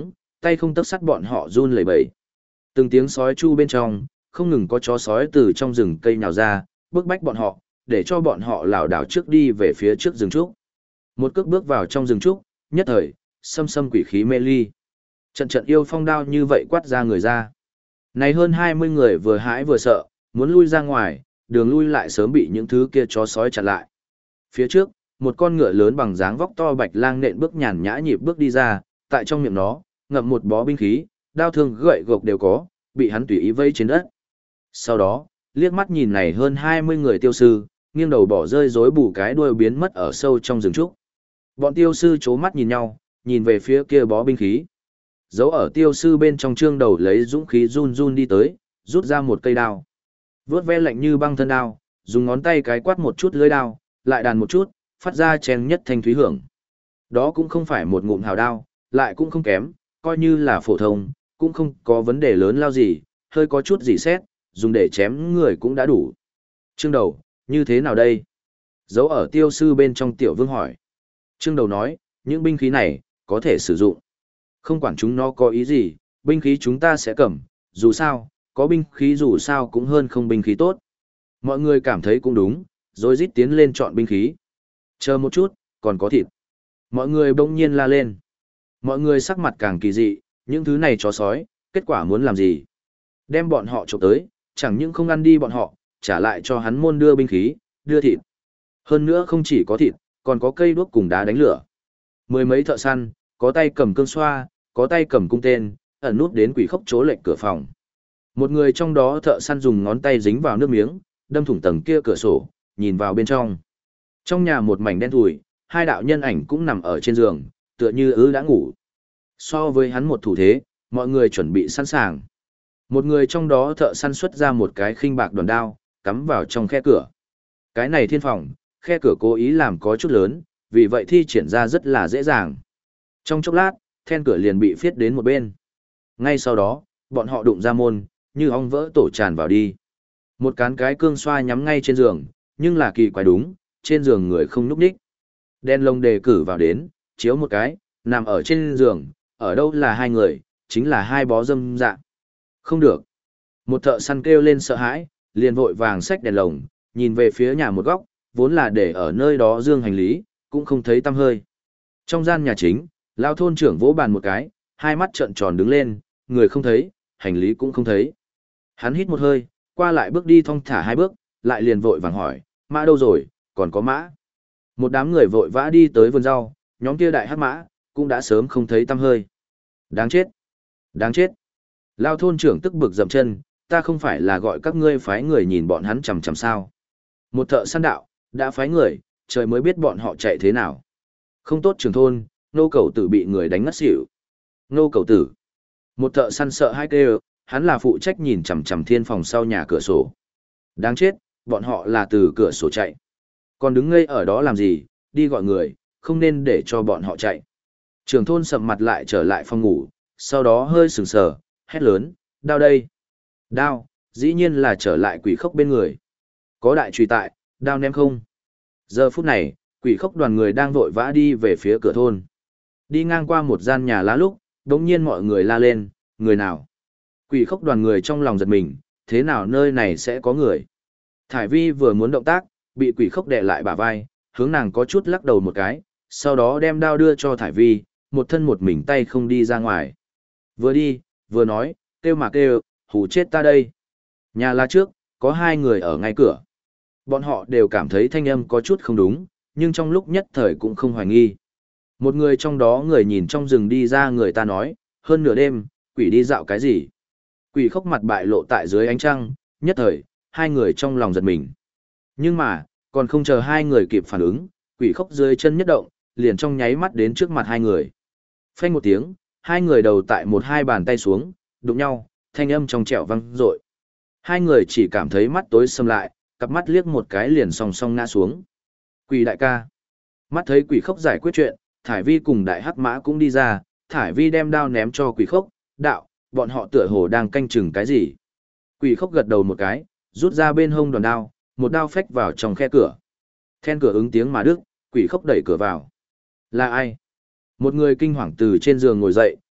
tay không tấc sắt bọn họ run lẩy bẩy. Từng tiếng sói chu bên trong, không ngừng có chó sói từ trong rừng cây nhào ra, bức bách bọn họ, để cho bọn họ lảo đảo trước đi về phía trước rừng trúc. Một cước bước vào trong rừng trúc, nhất thời, xâm xâm quỷ khí mê ly. Trận trận yêu phong đao như vậy quát ra người ra. Này hơn 20 người vừa hãi vừa sợ, muốn lui ra ngoài, đường lui lại sớm bị những thứ kia chó sói chặn lại. Phía trước, một con ngựa lớn bằng dáng vóc to bạch lang nện bước nhàn nhã nhịp bước đi ra, tại trong miệng nó, ngậm một bó binh khí, đao thương gậy gộc đều có, bị hắn tùy ý vây trên đất. Sau đó, liếc mắt nhìn này hơn 20 người tiêu sư, nghiêng đầu bỏ rơi rối bù cái đuôi biến mất ở sâu trong rừng trúc. Bọn tiêu sư chố mắt nhìn nhau, nhìn về phía kia bó binh khí. Giấu ở tiêu sư bên trong trương đầu lấy dũng khí run run đi tới, rút ra một cây đao. Vướt ve lạnh như băng thân đao, dùng ngón tay cái quát một chút lưỡi đao, lại đàn một chút, phát ra chén nhất thanh thúy hưởng. Đó cũng không phải một ngụm hào đao, lại cũng không kém, coi như là phổ thông, cũng không có vấn đề lớn lao gì, hơi có chút gì xét, dùng để chém người cũng đã đủ. Trương đầu, như thế nào đây? Giấu ở tiêu sư bên trong tiểu vương hỏi. Trương đầu nói, những binh khí này, có thể sử dụng. Không quản chúng nó có ý gì, binh khí chúng ta sẽ cầm, dù sao, có binh khí dù sao cũng hơn không binh khí tốt. Mọi người cảm thấy cũng đúng, rồi rít tiến lên chọn binh khí. Chờ một chút, còn có thịt. Mọi người bỗng nhiên la lên. Mọi người sắc mặt càng kỳ dị, những thứ này chó sói, kết quả muốn làm gì? Đem bọn họ trộm tới, chẳng những không ăn đi bọn họ, trả lại cho hắn môn đưa binh khí, đưa thịt. Hơn nữa không chỉ có thịt, còn có cây đuốc cùng đá đánh lửa. Mười mấy thợ săn, có tay cầm cương xoa, có tay cầm cung tên, ẩn nút đến quỷ khốc chỗ lệnh cửa phòng. Một người trong đó thợ săn dùng ngón tay dính vào nước miếng, đâm thủng tầng kia cửa sổ, nhìn vào bên trong. Trong nhà một mảnh đen thùi, hai đạo nhân ảnh cũng nằm ở trên giường, tựa như đã ngủ. So với hắn một thủ thế, mọi người chuẩn bị sẵn sàng. Một người trong đó thợ săn xuất ra một cái khinh bạc đoàn đao, cắm vào trong khe cửa. Cái này thiên phòng, khe cửa cố ý làm có chút lớn, vì vậy thi triển ra rất là dễ dàng. Trong chốc lát, then cửa liền bị phiết đến một bên. Ngay sau đó, bọn họ đụng ra môn, như ong vỡ tổ tràn vào đi. Một cán cái cương xoa nhắm ngay trên giường, nhưng là kỳ quái đúng, trên giường người không núp đích. Đen lông đề cử vào đến, chiếu một cái, nằm ở trên giường, ở đâu là hai người, chính là hai bó dâm dạ. Không được. Một thợ săn kêu lên sợ hãi, liền vội vàng xách đèn lồng, nhìn về phía nhà một góc, vốn là để ở nơi đó dương hành lý, cũng không thấy tăm hơi. Trong gian nhà chính, lao thôn trưởng vỗ bàn một cái, hai mắt trợn tròn đứng lên, người không thấy, hành lý cũng không thấy. Hắn hít một hơi, qua lại bước đi thong thả hai bước, lại liền vội vàng hỏi, mã đâu rồi, còn có mã. Một đám người vội vã đi tới vườn rau, nhóm kia đại hắc mã, cũng đã sớm không thấy tăm hơi. Đáng chết! Đáng chết! Lao thôn trưởng tức bực dậm chân, ta không phải là gọi các ngươi phái người nhìn bọn hắn chằm chằm sao. Một thợ săn đạo, đã phái người, trời mới biết bọn họ chạy thế nào. Không tốt trưởng thôn, nô cầu tử bị người đánh ngất xỉu. Nô cầu tử! Một thợ săn sợ hai kêu, hắn là phụ trách nhìn chằm chằm thiên phòng sau nhà cửa sổ. Đáng chết, bọn họ là từ cửa sổ chạy. Còn đứng ngây ở đó làm gì, đi gọi người, không nên để cho bọn họ chạy. Trưởng thôn sầm mặt lại trở lại phòng ngủ, sau đó hơi sừng sờ, hét lớn, đao đây. Đao, dĩ nhiên là trở lại quỷ khốc bên người. Có đại truy tại, đao ném không. Giờ phút này, quỷ khốc đoàn người đang vội vã đi về phía cửa thôn. Đi ngang qua một gian nhà lá lúc, đống nhiên mọi người la lên, người nào? Quỷ khốc đoàn người trong lòng giật mình, thế nào nơi này sẽ có người? Thải Vi vừa muốn động tác, bị quỷ khốc đè lại bả vai, hướng nàng có chút lắc đầu một cái, sau đó đem đao đưa cho Thải Vi, một thân một mình tay không đi ra ngoài. Vừa đi, vừa nói, kêu mà kêu, hù chết ta đây. Nhà lá trước, có hai người ở ngay cửa. Bọn họ đều cảm thấy thanh âm có chút không đúng, nhưng trong lúc nhất thời cũng không hoài nghi. Một người trong đó người nhìn trong rừng đi ra người ta nói, hơn nửa đêm, quỷ đi dạo cái gì? Quỷ khốc mặt bại lộ tại dưới ánh trăng, nhất thời, hai người trong lòng giật mình. Nhưng mà, còn không chờ hai người kịp phản ứng, quỷ khốc dưới chân nhất động, liền trong nháy mắt đến trước mặt hai người. Phanh một tiếng, hai người đầu tại một hai bàn tay xuống, đụng nhau, thanh âm trong trẻo vang dội. Hai người chỉ cảm thấy mắt tối sầm lại, cặp mắt liếc một cái liền song song ngã xuống. Quỷ đại ca. Mắt thấy quỷ khốc giải quyết chuyện, Thải Vi cùng đại hắc mã cũng đi ra, Thải Vi đem đao ném cho quỷ khốc, đạo, bọn họ tựa hồ đang canh chừng cái gì. Quỷ khốc gật đầu một cái, rút ra bên hông đoàn đao, một đao phách vào trong khe cửa. Then cửa ứng tiếng mà đứt, quỷ khốc đẩy cửa vào. Là ai? Một người kinh hoàng từ trên giường ngồi dậy,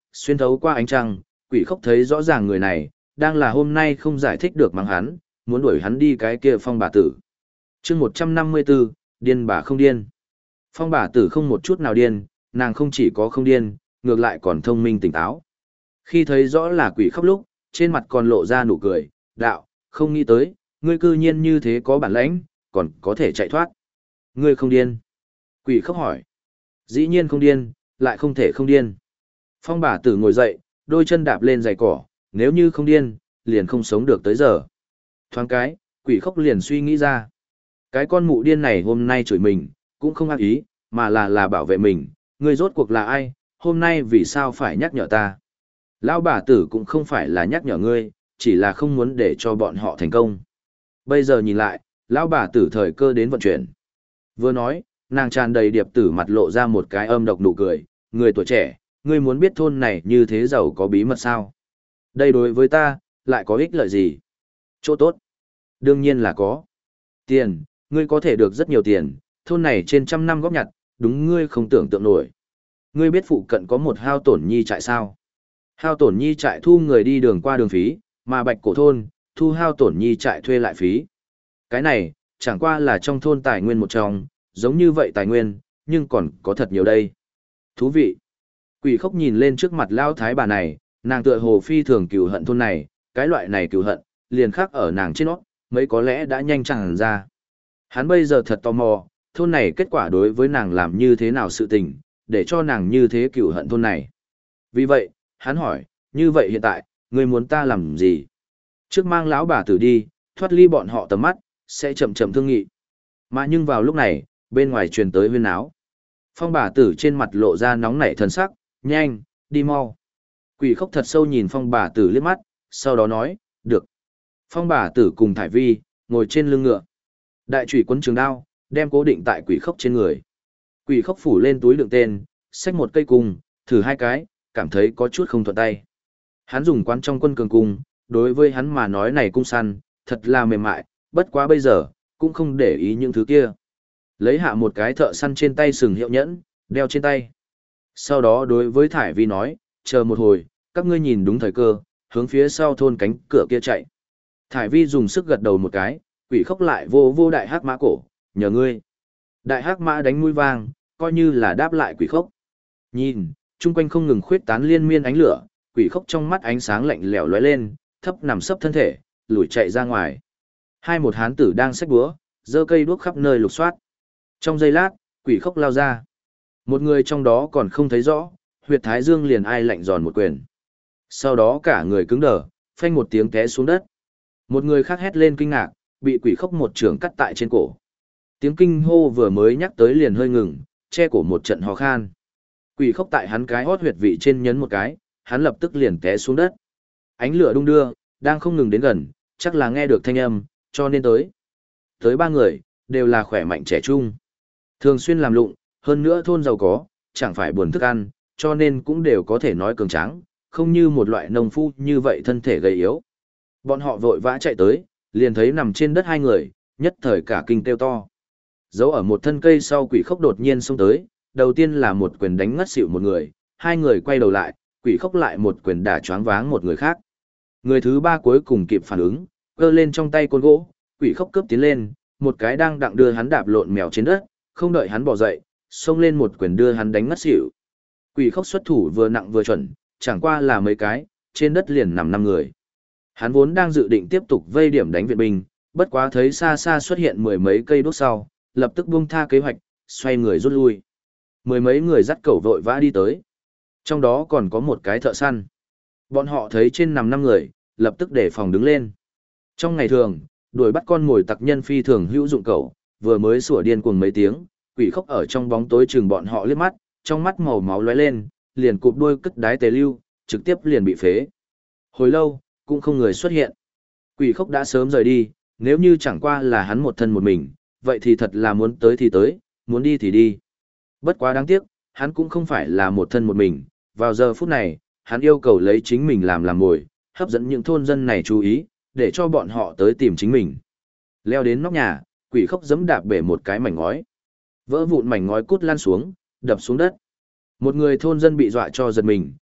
xuyên thấu qua ánh trăng, quỷ khốc thấy rõ ràng người này, đang là hôm nay không giải thích được mắng hắn, muốn đuổi hắn đi cái kia Phong bà tử. chương 154, điên bà không điên. Phong bà tử không một chút nào điên, nàng không chỉ có không điên, ngược lại còn thông minh tỉnh táo. Khi thấy rõ là quỷ khốc lúc, trên mặt còn lộ ra nụ cười, đạo, không nghĩ tới, ngươi cư nhiên như thế có bản lãnh, còn có thể chạy thoát. Ngươi không điên. Quỷ khốc hỏi. Dĩ nhiên không điên, lại không thể không điên. Phong bà tử ngồi dậy, đôi chân đạp lên giày cỏ, nếu như không điên, liền không sống được tới giờ. Thoáng cái, quỷ khốc liền suy nghĩ ra. Cái con mụ điên này hôm nay chửi mình, cũng không ác ý, mà là bảo vệ mình. Ngươi rốt cuộc là ai, hôm nay vì sao phải nhắc nhở ta? Lão bà tử cũng không phải là nhắc nhở ngươi, chỉ là không muốn để cho bọn họ thành công. Bây giờ nhìn lại, lão bà tử thời cơ đến vận chuyển. Vừa nói, nàng tràn đầy điệp tử mặt lộ ra một cái âm độc nụ cười, người tuổi trẻ, ngươi muốn biết thôn này như thế giàu có bí mật sao? Đây đối với ta, lại có ích lợi gì? Chỗ tốt? Đương nhiên là có. Tiền, ngươi có thể được rất nhiều tiền, thôn này trên trăm năm góp nhặt, đúng ngươi không tưởng tượng nổi. Ngươi biết phụ cận có một hao tổn nhi trại sao? Hao tổn nhi trại thu người đi đường qua đường phí, mà bạch cổ thôn, thu hao tổn nhi trại thuê lại phí. Cái này, chẳng qua là trong thôn tài nguyên một trong, giống như vậy tài nguyên, nhưng còn có thật nhiều đây. Thú vị. Quỷ khốc nhìn lên trước mặt lao thái bà này, nàng tựa hồ phi thường cừu hận thôn này, cái loại này cừu hận, liền khắc ở nàng trên nót, mấy có lẽ đã nhanh chẳng ra. Hắn bây giờ thật tò mò, thôn này kết quả đối với nàng làm như thế nào sự tình, để cho nàng như thế cừu hận thôn này. Vì vậy, hắn hỏi, như vậy hiện tại, ngươi muốn ta làm gì? Trước mang lão bà tử đi, thoát ly bọn họ tầm mắt, sẽ chậm chậm thương nghị. Mà nhưng vào lúc này, bên ngoài truyền tới huyên áo. Phong bà tử trên mặt lộ ra nóng nảy thần sắc, nhanh, đi mau. Quỷ khốc thật sâu nhìn phong bà tử liếc mắt, sau đó nói, được. Phong bà tử cùng Thải Vi, ngồi trên lưng ngựa. Đại chủy quấn trường đao, đem cố định tại quỷ khốc trên người. Quỷ khốc phủ lên túi đựng tên, xách một cây cung, thử hai cái, cảm thấy có chút không thuận tay. Hắn dùng quán trong quân cường cung, đối với hắn mà nói này cung săn, thật là mềm mại, bất quá bây giờ, cũng không để ý những thứ kia. Lấy hạ một cái thợ săn trên tay sừng hiệu nhẫn, đeo trên tay. Sau đó đối với Thải Vi nói, chờ một hồi, các ngươi nhìn đúng thời cơ, hướng phía sau thôn cánh cửa kia chạy. Thải Vi dùng sức gật đầu một cái, quỷ khốc lại vô đại hắc mã cổ, nhờ ngươi. Đại hắc mã đánh mũi vang, coi như là đáp lại quỷ khốc. Nhìn, chung quanh không ngừng khuyết tán liên miên ánh lửa, quỷ khốc trong mắt ánh sáng lạnh lẽo lóe lên, thấp nằm sấp thân thể, lùi chạy ra ngoài. Hai một hán tử đang xách búa, giơ cây đuốc khắp nơi lục soát. Trong giây lát, quỷ khốc lao ra. Một người trong đó còn không thấy rõ, huyệt thái dương liền ai lạnh giòn một quyền. Sau đó cả người cứng đờ, phanh một tiếng té xuống đất. Một người khác hét lên kinh ngạc, bị quỷ khốc một trường cắt tại trên cổ. Tiếng kinh hô vừa mới nhắc tới liền hơi ngừng, che cổ một trận ho khan. Quỷ khốc tại hắn cái hót huyệt vị trên nhấn một cái, hắn lập tức liền té xuống đất. Ánh lửa đung đưa, đang không ngừng đến gần, chắc là nghe được thanh âm, cho nên tới. Tới ba người, đều là khỏe mạnh trẻ trung. Thường xuyên làm lụng, hơn nữa thôn giàu có, chẳng phải buồn thức ăn, cho nên cũng đều có thể nói cường tráng, không như một loại nông phu như vậy thân thể gầy yếu. Bọn họ vội vã chạy tới, liền thấy nằm trên đất hai người, nhất thời cả kinh kêu to. Giấu ở một thân cây sau quỷ khốc đột nhiên xông tới, đầu tiên là một quyền đánh ngất xỉu một người, hai người quay đầu lại, quỷ khốc lại một quyền đả choáng váng một người khác. Người thứ ba cuối cùng kịp phản ứng, giơ lên trong tay côn gỗ, quỷ khốc cướp tiến lên, một cái đang đặng đưa hắn đạp lộn mèo trên đất, không đợi hắn bỏ dậy, xông lên một quyền đưa hắn đánh ngất xỉu. Quỷ khốc xuất thủ vừa nặng vừa chuẩn, chẳng qua là mấy cái, trên đất liền nằm 5 người. Hắn vốn đang dự định tiếp tục vây điểm đánh viện binh, bất quá thấy xa xa xuất hiện mười mấy cây đuốc sau, lập tức buông tha kế hoạch, xoay người rút lui. Mười mấy người dắt cẩu vội vã đi tới. Trong đó còn có một cái thợ săn. Bọn họ thấy trên nằm 5 người, lập tức đề phòng đứng lên. Trong ngày thường, đuổi bắt con mồi tặc nhân phi thường hữu dụng cẩu, vừa mới sủa điên cuồng mấy tiếng, quỷ khốc ở trong bóng tối chừng bọn họ liếc mắt, trong mắt màu máu lóe lên, liền cụp đuôi cất đái tề lưu, trực tiếp liền bị phế. Hồi lâu, cũng không người xuất hiện. Quỷ khốc đã sớm rời đi, nếu như chẳng qua là hắn một thân một mình, vậy thì thật là muốn tới thì tới, muốn đi thì đi. Bất quá đáng tiếc, hắn cũng không phải là một thân một mình, vào giờ phút này, hắn yêu cầu lấy chính mình làm mồi, hấp dẫn những thôn dân này chú ý, để cho bọn họ tới tìm chính mình. Leo đến nóc nhà, quỷ khốc giẫm đạp bể một cái mảnh ngói. Vỡ vụn mảnh ngói cút lan xuống, đập xuống đất. Một người thôn dân bị dọa cho giật mình,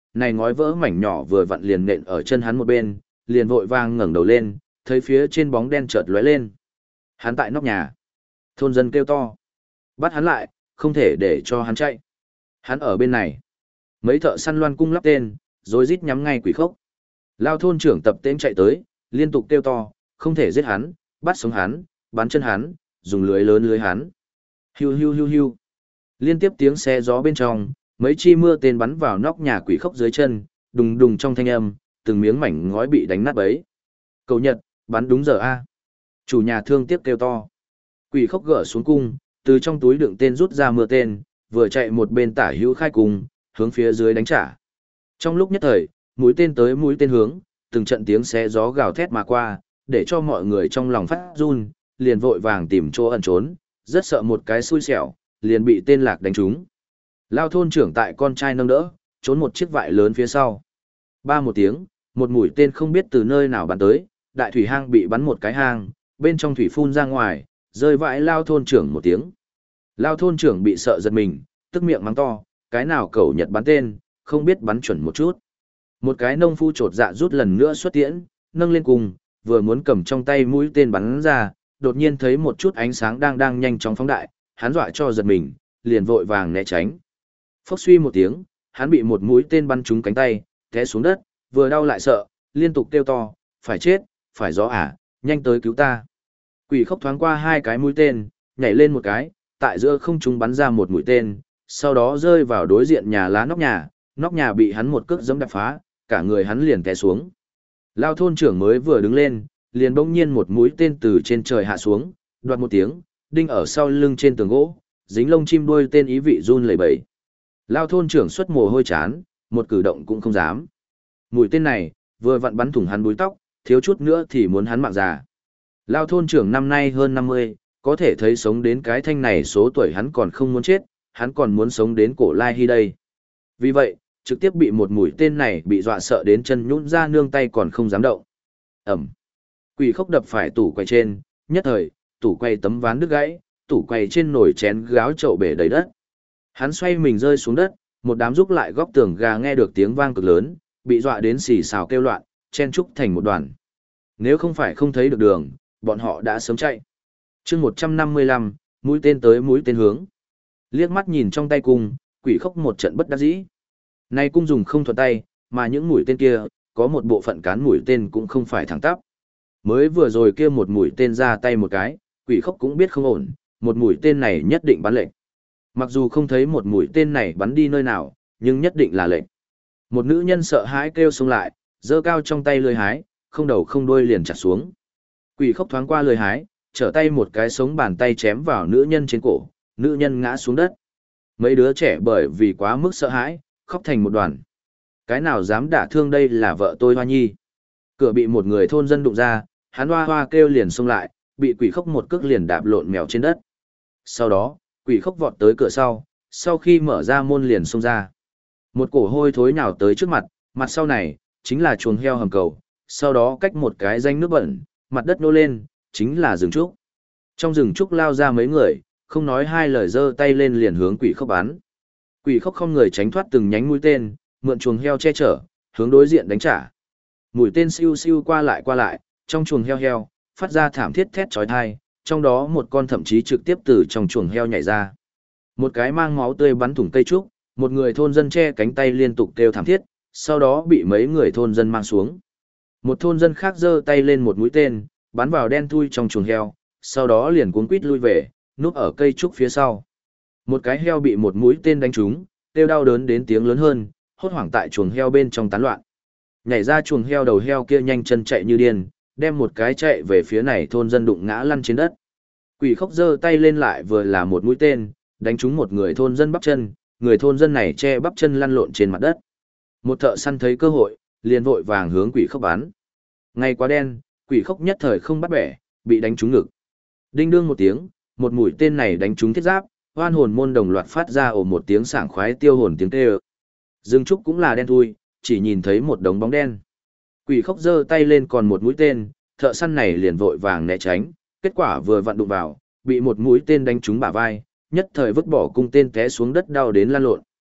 này ngói vỡ mảnh nhỏ vừa vặn liền nện ở chân hắn một bên, liền vội vàng ngẩng đầu lên, thấy phía trên bóng đen chợt lóe lên. Hắn tại nóc nhà. Thôn dân kêu to. Bắt hắn lại, không thể để cho hắn chạy. Hắn ở bên này. Mấy thợ săn loan cung lắp tên, rồi rít nhắm ngay Quỷ Khốc. Lao thôn trưởng tập tên chạy tới, liên tục kêu to, không thể giết hắn, bắt sống hắn, bắn chân hắn, dùng lưới lớn lưới hắn. Hiu hiu hiu hiu. Liên tiếp tiếng xe gió bên trong, mấy chi mưa tên bắn vào nóc nhà Quỷ Khốc dưới chân, đùng đùng trong thanh âm, từng miếng mảnh ngói bị đánh nát bấy. Cầu Nhật, bắn đúng giờ a. Chủ nhà thương tiếc kêu to. Quỷ Khốc gỡ xuống cung, từ trong túi đựng tên rút ra mưa tên, vừa chạy một bên tả hữu khai cung, hướng phía dưới đánh trả. Trong lúc nhất thời, mũi tên tới mũi tên hướng, từng trận tiếng xé gió gào thét mà qua, để cho mọi người trong lòng phát run, liền vội vàng tìm chỗ ẩn trốn, rất sợ một cái xui xẻo, liền bị tên lạc đánh trúng. Lao thôn trưởng tại con trai nâng đỡ, trốn một chiếc vại lớn phía sau. Ba một tiếng, một mũi tên không biết từ nơi nào bắn tới, đại thủy hang bị bắn một cái hang, bên trong thủy phun ra ngoài, rơi vãi Lao thôn trưởng một tiếng. Lao thôn trưởng bị sợ giật mình, tức miệng mắng to, cái nào cẩu Nhật bắn tên, không biết bắn chuẩn một chút. Một cái nông phu trột dạ rút lần nữa xuất tiễn, nâng lên cùng, vừa muốn cầm trong tay mũi tên bắn ra, đột nhiên thấy một chút ánh sáng đang nhanh chóng phóng đại, hắn dọa cho giật mình, liền vội vàng né tránh. Phốc suy một tiếng, hắn bị một mũi tên bắn trúng cánh tay, té xuống đất, vừa đau lại sợ, liên tục kêu to, phải chết, phải gió à, nhanh tới cứu ta. Quỷ Khốc thoáng qua hai cái mũi tên, nhảy lên một cái, tại giữa không trung bắn ra một mũi tên, sau đó rơi vào đối diện nhà lá nóc nhà bị hắn một cước giẫm đạp phá, cả người hắn liền té xuống. Lao thôn trưởng mới vừa đứng lên, liền bỗng nhiên một mũi tên từ trên trời hạ xuống, đoạt một tiếng, đinh ở sau lưng trên tường gỗ, dính lông chim đuôi tên ý vị run lẩy bẩy. Lao thôn trưởng xuất mồ hôi chán, một cử động cũng không dám. Mũi tên này, vừa vặn bắn thủng hắn búi tóc, thiếu chút nữa thì muốn hắn mạng già. Lao thôn trưởng năm nay hơn 50, có thể thấy sống đến cái thanh này số tuổi hắn còn không muốn chết, hắn còn muốn sống đến cổ lai hy đây. Vì vậy, trực tiếp bị một mũi tên này bị dọa sợ đến chân nhũn ra nương tay còn không dám động. Ẩm. Quỷ Khốc đập phải tủ quầy trên, nhất thời, tủ quầy tấm ván đứt gãy, tủ quầy trên nồi chén gáo chậu bể đầy đất. Hắn xoay mình rơi xuống đất, một đám rúc lại góc tường gà nghe được tiếng vang cực lớn, bị dọa đến xì xào kêu loạn, chen trúc thành một đoàn. Nếu không phải không thấy được đường, bọn họ đã sớm chạy. Chương 155, mũi tên tới mũi tên hướng. Liếc mắt nhìn trong tay cung, Quỷ Khốc một trận bất đắc dĩ. Nay cung dùng không thuận tay, mà những mũi tên kia, có một bộ phận cán mũi tên cũng không phải thẳng tắp. Mới vừa rồi kia một mũi tên ra tay một cái, Quỷ Khốc cũng biết không ổn, một mũi tên này nhất định bắn lệch. Mặc dù không thấy một mũi tên này bắn đi nơi nào, nhưng nhất định là lệch. Một nữ nhân sợ hãi kêu xông lại, giơ cao trong tay lưỡi hái, không đầu không đuôi liền chặt xuống. Quỷ Khốc thoáng qua lưỡi hái, trở tay một cái sống bàn tay chém vào nữ nhân trên cổ, nữ nhân ngã xuống đất. Mấy đứa trẻ bởi vì quá mức sợ hãi, khóc thành một đoàn. Cái nào dám đả thương đây là vợ tôi Hoa Nhi. Cửa bị một người thôn dân đụng ra, hắn hoa hoa kêu liền xông lại, bị Quỷ Khốc một cước liền đạp lộn mèo trên đất. Sau đó, Quỷ Khốc vọt tới cửa sau khi mở ra môn liền xông ra. Một cổ hôi thối nhào tới trước mặt, mặt sau này, chính là chuồng heo hầm cầu, sau đó cách một cái rãnh nước bẩn, mặt đất nô lên, chính là rừng trúc. Trong rừng trúc lao ra mấy người, không nói hai lời giơ tay lên liền hướng Quỷ Khốc bắn. Quỷ Khốc không người tránh thoát từng nhánh mũi tên, mượn chuồng heo che chở, hướng đối diện đánh trả. Mũi tên siêu siêu qua lại, trong chuồng heo, phát ra thảm thiết thét chói tai, trong đó một con thậm chí trực tiếp từ trong chuồng heo nhảy ra. Một cái mang máu tươi bắn thủng cây trúc, một người thôn dân che cánh tay liên tục kêu thảm thiết, sau đó bị mấy người thôn dân mang xuống. Một thôn dân khác giơ tay lên một mũi tên, bắn vào đen thui trong chuồng heo, sau đó liền cuống quít lui về, núp ở cây trúc phía sau. Một cái heo bị một mũi tên đánh trúng, kêu đau đớn đến tiếng lớn hơn, hốt hoảng tại chuồng heo bên trong tán loạn. Nhảy ra chuồng heo đầu heo kia nhanh chân chạy như điên, đem một cái chạy về phía này thôn dân đụng ngã lăn trên đất. Quỷ Khốc giơ tay lên lại vừa là một mũi tên, đánh trúng một người thôn dân bắp chân, người thôn dân này che bắp chân lăn lộn trên mặt đất. Một thợ săn thấy cơ hội, liền vội vàng hướng Quỷ Khốc bắn. Ngay quá đen, Quỷ Khốc nhất thời không bắt bẻ, bị đánh trúng ngực. Đinh đương một tiếng, một mũi tên này đánh trúng thiết giáp, oan hồn môn đồng loạt phát ra ồ một tiếng sảng khoái tiêu hồn tiếng kêu. Dương trúc cũng là đen thui, chỉ nhìn thấy một đống bóng đen. Quỷ Khốc giơ tay lên còn một mũi tên, thợ săn này liền vội vàng né tránh, kết quả vừa vặn đụng vào, bị một mũi tên đánh trúng bả vai, nhất thời vứt bỏ cung tên té xuống đất đau đến lăn lộn.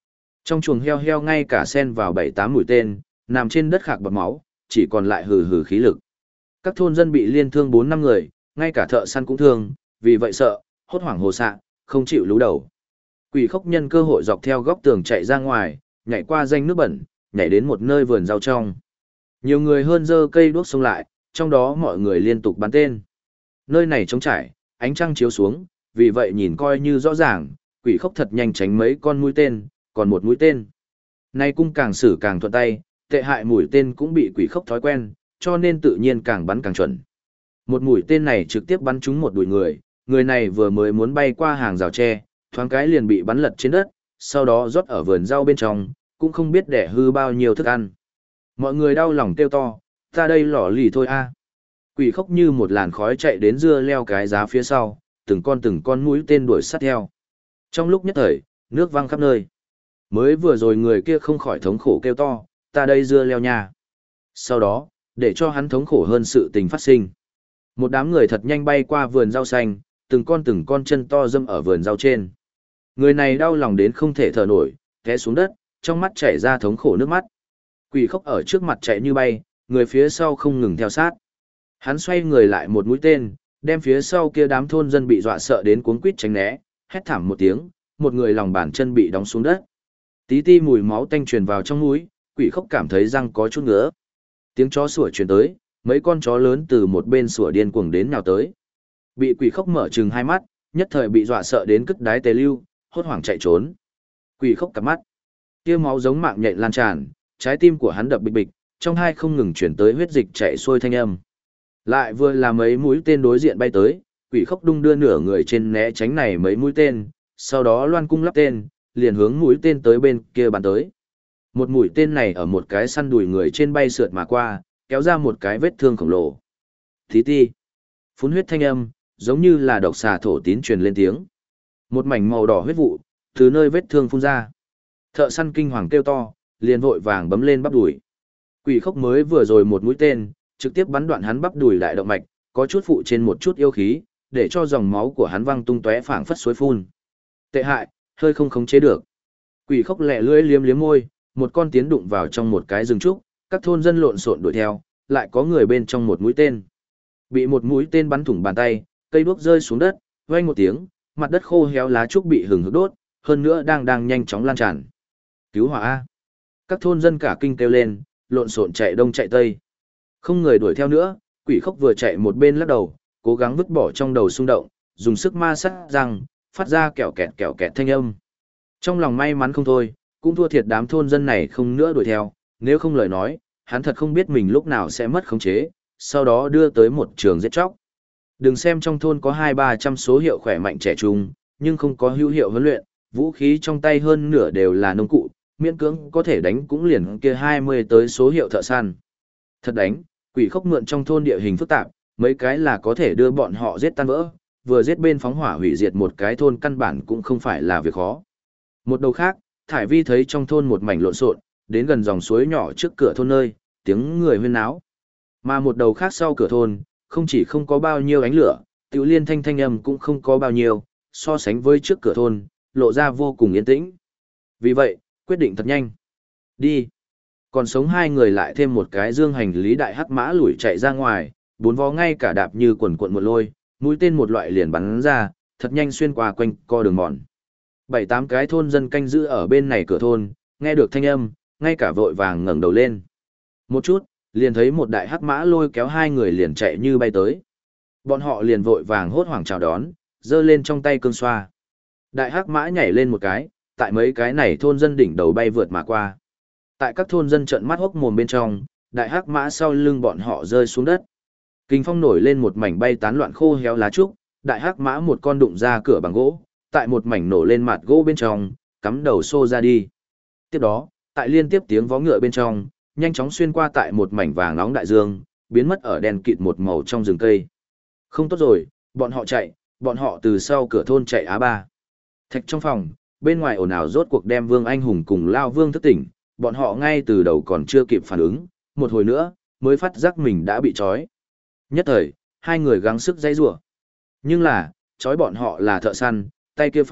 Trong chuồng heo heo ngay cả xen vào 7-8 mũi tên, nằm trên đất khạc bọt máu, chỉ còn lại hừ hừ khí lực. Các thôn dân bị liên thương 4-5 người, ngay cả thợ săn cũng thương, vì vậy sợ, hốt hoảng hồ xạ, không chịu lú đầu. Quỷ khốc nhân cơ hội dọc theo góc tường chạy ra ngoài, nhảy qua rãnh nước bẩn, nhảy đến một nơi vườn rau trong. Nhiều người hơn giơ cây đuốc xông lại, trong đó mọi người liên tục bắn tên. Nơi này trống trải, ánh trăng chiếu xuống, vì vậy nhìn coi như rõ ràng, quỷ khốc thật nhanh tránh mấy con mũi tên, còn một mũi tên. Nay cung càng xử càng thuận tay, tệ hại mũi tên cũng bị quỷ khốc thói quen, cho nên tự nhiên càng bắn càng chuẩn. Một mũi tên này trực tiếp bắn trúng một đùi người, người này vừa mới muốn bay qua hàng rào tre, thoáng cái liền bị bắn lật trên đất, sau đó rót ở vườn rau bên trong, cũng không biết đẻ hư bao nhiêu thức ăn. Mọi người đau lòng kêu to, ta đây lỏ lì thôi a. Quỷ khốc như một làn khói chạy đến dưa leo cái giá phía sau, từng con mũi tên đuổi sát theo. Trong lúc nhất thời, nước văng khắp nơi. Mới vừa rồi người kia không khỏi thống khổ kêu to, ta đây dưa leo nha. Sau đó, để cho hắn thống khổ hơn sự tình phát sinh. Một đám người thật nhanh bay qua vườn rau xanh, từng con chân to dâm ở vườn rau trên. Người này đau lòng đến không thể thở nổi, té xuống đất, trong mắt chảy ra thống khổ nước mắt. Quỷ khốc ở trước mặt chạy như bay, người phía sau không ngừng theo sát. Hắn xoay người lại một mũi tên, đem phía sau kia đám thôn dân bị dọa sợ đến cuống quýt tránh né, hét thảm một tiếng, một người lòng bàn chân bị đóng xuống đất. Tí ti mùi máu tanh truyền vào trong mũi, quỷ khốc cảm thấy răng có chút ngứa. Tiếng chó sủa truyền tới, mấy con chó lớn từ một bên sủa điên cuồng đến nào tới. Bị quỷ khốc mở trừng hai mắt, nhất thời bị dọa sợ đến cất đái tê lưu, hốt hoảng chạy trốn. Quỷ khốc cặp mắt, tia máu giống mạng nhện lan tràn, trái tim của hắn đập bịch bịch, trong hai không ngừng chuyển tới huyết dịch chạy xuôi thanh âm. Lại vừa là mấy mũi tên đối diện bay tới, quỷ khốc đung đưa nửa người trên né tránh này mấy mũi tên, sau đó loan cung lắp tên, liền hướng mũi tên tới bên kia bắn tới. Một mũi tên này ở một cái săn đùi người trên bay sượt mà qua, kéo ra một cái vết thương khổng lồ. Tí ti, phun huyết thanh âm, giống như là độc xà thổ tín truyền lên tiếng. Một mảnh màu đỏ huyết vụ, từ nơi vết thương phun ra. Thợ săn kinh hoàng kêu to, liền vội vàng bấm lên bắp đùi. Quỷ khốc mới vừa rồi một mũi tên, trực tiếp bắn đoạn hắn bắp đùi đại động mạch, có chút phụ trên một chút yêu khí, để cho dòng máu của hắn văng tung tóe phảng phất suối phun. Tệ hại, hơi không khống chế được. Quỷ khốc lẹ lưỡi liếm liếm môi, một con tiến đụng vào trong một cái rừng trúc, các thôn dân lộn xộn đuổi theo, lại có người bên trong một mũi tên. Bị một mũi tên bắn thủng bàn tay, cây đuốc rơi xuống đất, vang một tiếng, mặt đất khô héo lá trúc bị hừng hực đốt, hơn nữa đang nhanh chóng lan tràn. Cứu hỏa a! Các thôn dân cả kinh kêu lên, lộn xộn chạy đông chạy tây. Không người đuổi theo nữa, quỷ khốc vừa chạy một bên lắc đầu, cố gắng vứt bỏ trong đầu xung động, dùng sức ma sát răng, phát ra kẹo kẹt thanh âm. Trong lòng may mắn không thôi, cũng thua thiệt đám thôn dân này không nữa đuổi theo, nếu không lời nói, hắn thật không biết mình lúc nào sẽ mất khống chế, sau đó đưa tới một trường giết chóc. Đừng xem trong thôn có 200-300 số hiệu khỏe mạnh trẻ trung, nhưng không có hữu hiệu huấn luyện, vũ khí trong tay hơn nửa đều là nông cụ, miễn cưỡng có thể đánh cũng liền kia 20 tới số hiệu thợ săn. Thật đánh, quỷ khốc mượn trong thôn địa hình phức tạp, mấy cái là có thể đưa bọn họ giết tan vỡ, vừa giết bên phóng hỏa hủy diệt một cái thôn căn bản cũng không phải là việc khó. Một đầu khác, Thải Vi thấy trong thôn một mảnh lộn xộn, đến gần dòng suối nhỏ trước cửa thôn nơi, tiếng người huyên náo. Mà một đầu khác sau cửa thôn, không chỉ không có bao nhiêu ánh lửa, tiểu liên thanh âm cũng không có bao nhiêu, so sánh với trước cửa thôn, lộ ra vô cùng yên tĩnh. Vì vậy, quyết định thật nhanh. Đi. Còn sống hai người lại thêm một cái dương hành lý đại hắc mã lủi chạy ra ngoài, bốn vó ngay cả đạp như quần cuộn một lôi, mũi tên một loại liền bắn ra, thật nhanh xuyên qua quanh co đường mòn. 7-8 cái thôn dân canh giữ ở bên này cửa thôn, nghe được thanh âm, ngay cả vội vàng ngẩng đầu lên. Một chút, liền thấy một đại hắc mã lôi kéo hai người liền chạy như bay tới. Bọn họ liền vội vàng hốt hoảng chào đón, giơ lên trong tay cương xoa. Đại hắc mã nhảy lên một cái, tại mấy cái này thôn dân đỉnh đầu bay vượt mà qua. Tại các thôn dân trợn mắt hốc mồm bên trong, đại hắc mã sau lưng bọn họ rơi xuống đất. Kinh phong nổi lên một mảnh bay tán loạn khô héo lá trúc, đại hắc mã một con đụng ra cửa bằng gỗ, tại một mảnh nổ lên mặt gỗ bên trong, cắm đầu xô ra đi. Tiếp đó, tại liên tiếp tiếng vó ngựa bên trong, nhanh chóng xuyên qua tại một mảnh vàng nóng đại dương, biến mất ở đèn kịt một màu trong rừng cây. Không tốt rồi, bọn họ chạy, bọn họ từ sau cửa thôn chạy á ba. Thạch trong phòng, bên ngoài ồn ào rốt cuộc đem Vương Anh Hùng cùng Lao Vương thức tỉnh, bọn họ ngay từ đầu còn chưa kịp phản ứng, một hồi nữa, mới phát giác mình đã bị trói. Nhất thời, hai người gắng sức dãy rủa. Nhưng là, trói bọn họ là thợ săn, tay kia pháp,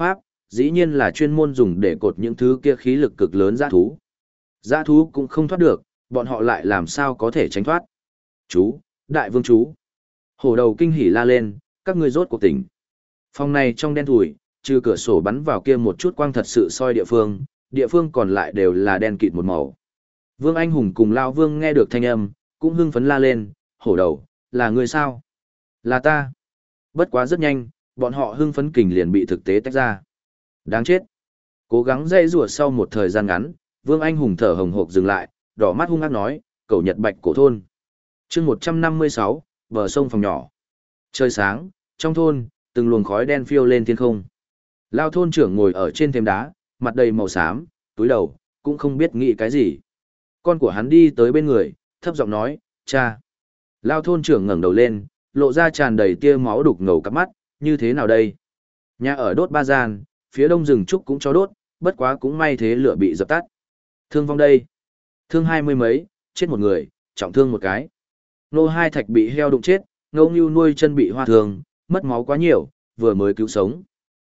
dĩ nhiên là chuyên môn dùng để cột những thứ kia khí lực cực lớn dã thú. Dã thú cũng không thoát được, bọn họ lại làm sao có thể tránh thoát. Chú, đại vương chú. Hổ đầu kinh hỉ la lên, các ngươi rốt cuộc tỉnh. Phòng này trong đen thủi, trừ cửa sổ bắn vào kia một chút quang thật sự soi địa phương còn lại đều là đen kịt một màu. Vương Anh Hùng cùng Lao Vương nghe được thanh âm, cũng hưng phấn la lên, hổ đầu, là người sao? Là ta. Bất quá rất nhanh, bọn họ hưng phấn kình liền bị thực tế tách ra. Đáng chết. Cố gắng dây rùa sau một thời gian ngắn, Vương Anh Hùng thở hồng hộc dừng lại, đỏ mắt hung ác nói, cầu Nhật Bạch cổ thôn. chương 156, bờ sông phòng nhỏ. Trời sáng, trong thôn, từng luồng khói đen phiêu lên thiên không. Lao thôn trưởng ngồi ở trên thềm đá, mặt đầy màu xám, túi đầu, cũng không biết nghĩ cái gì. Con của hắn đi tới bên người, thấp giọng nói, cha. Lao thôn trưởng ngẩng đầu lên, lộ ra tràn đầy tia máu đục ngầu cắp mắt, như thế nào đây? Nhà ở đốt ba gian, phía đông rừng trúc cũng cho đốt, bất quá cũng may thế lửa bị dập tắt. Thương vong đây. Thương 20 mấy, chết một người, trọng thương một cái. Nô hai thạch bị heo đụng chết, ngô ngưu nuôi chân bị hoa thương, mất máu quá nhiều, vừa mới cứu sống.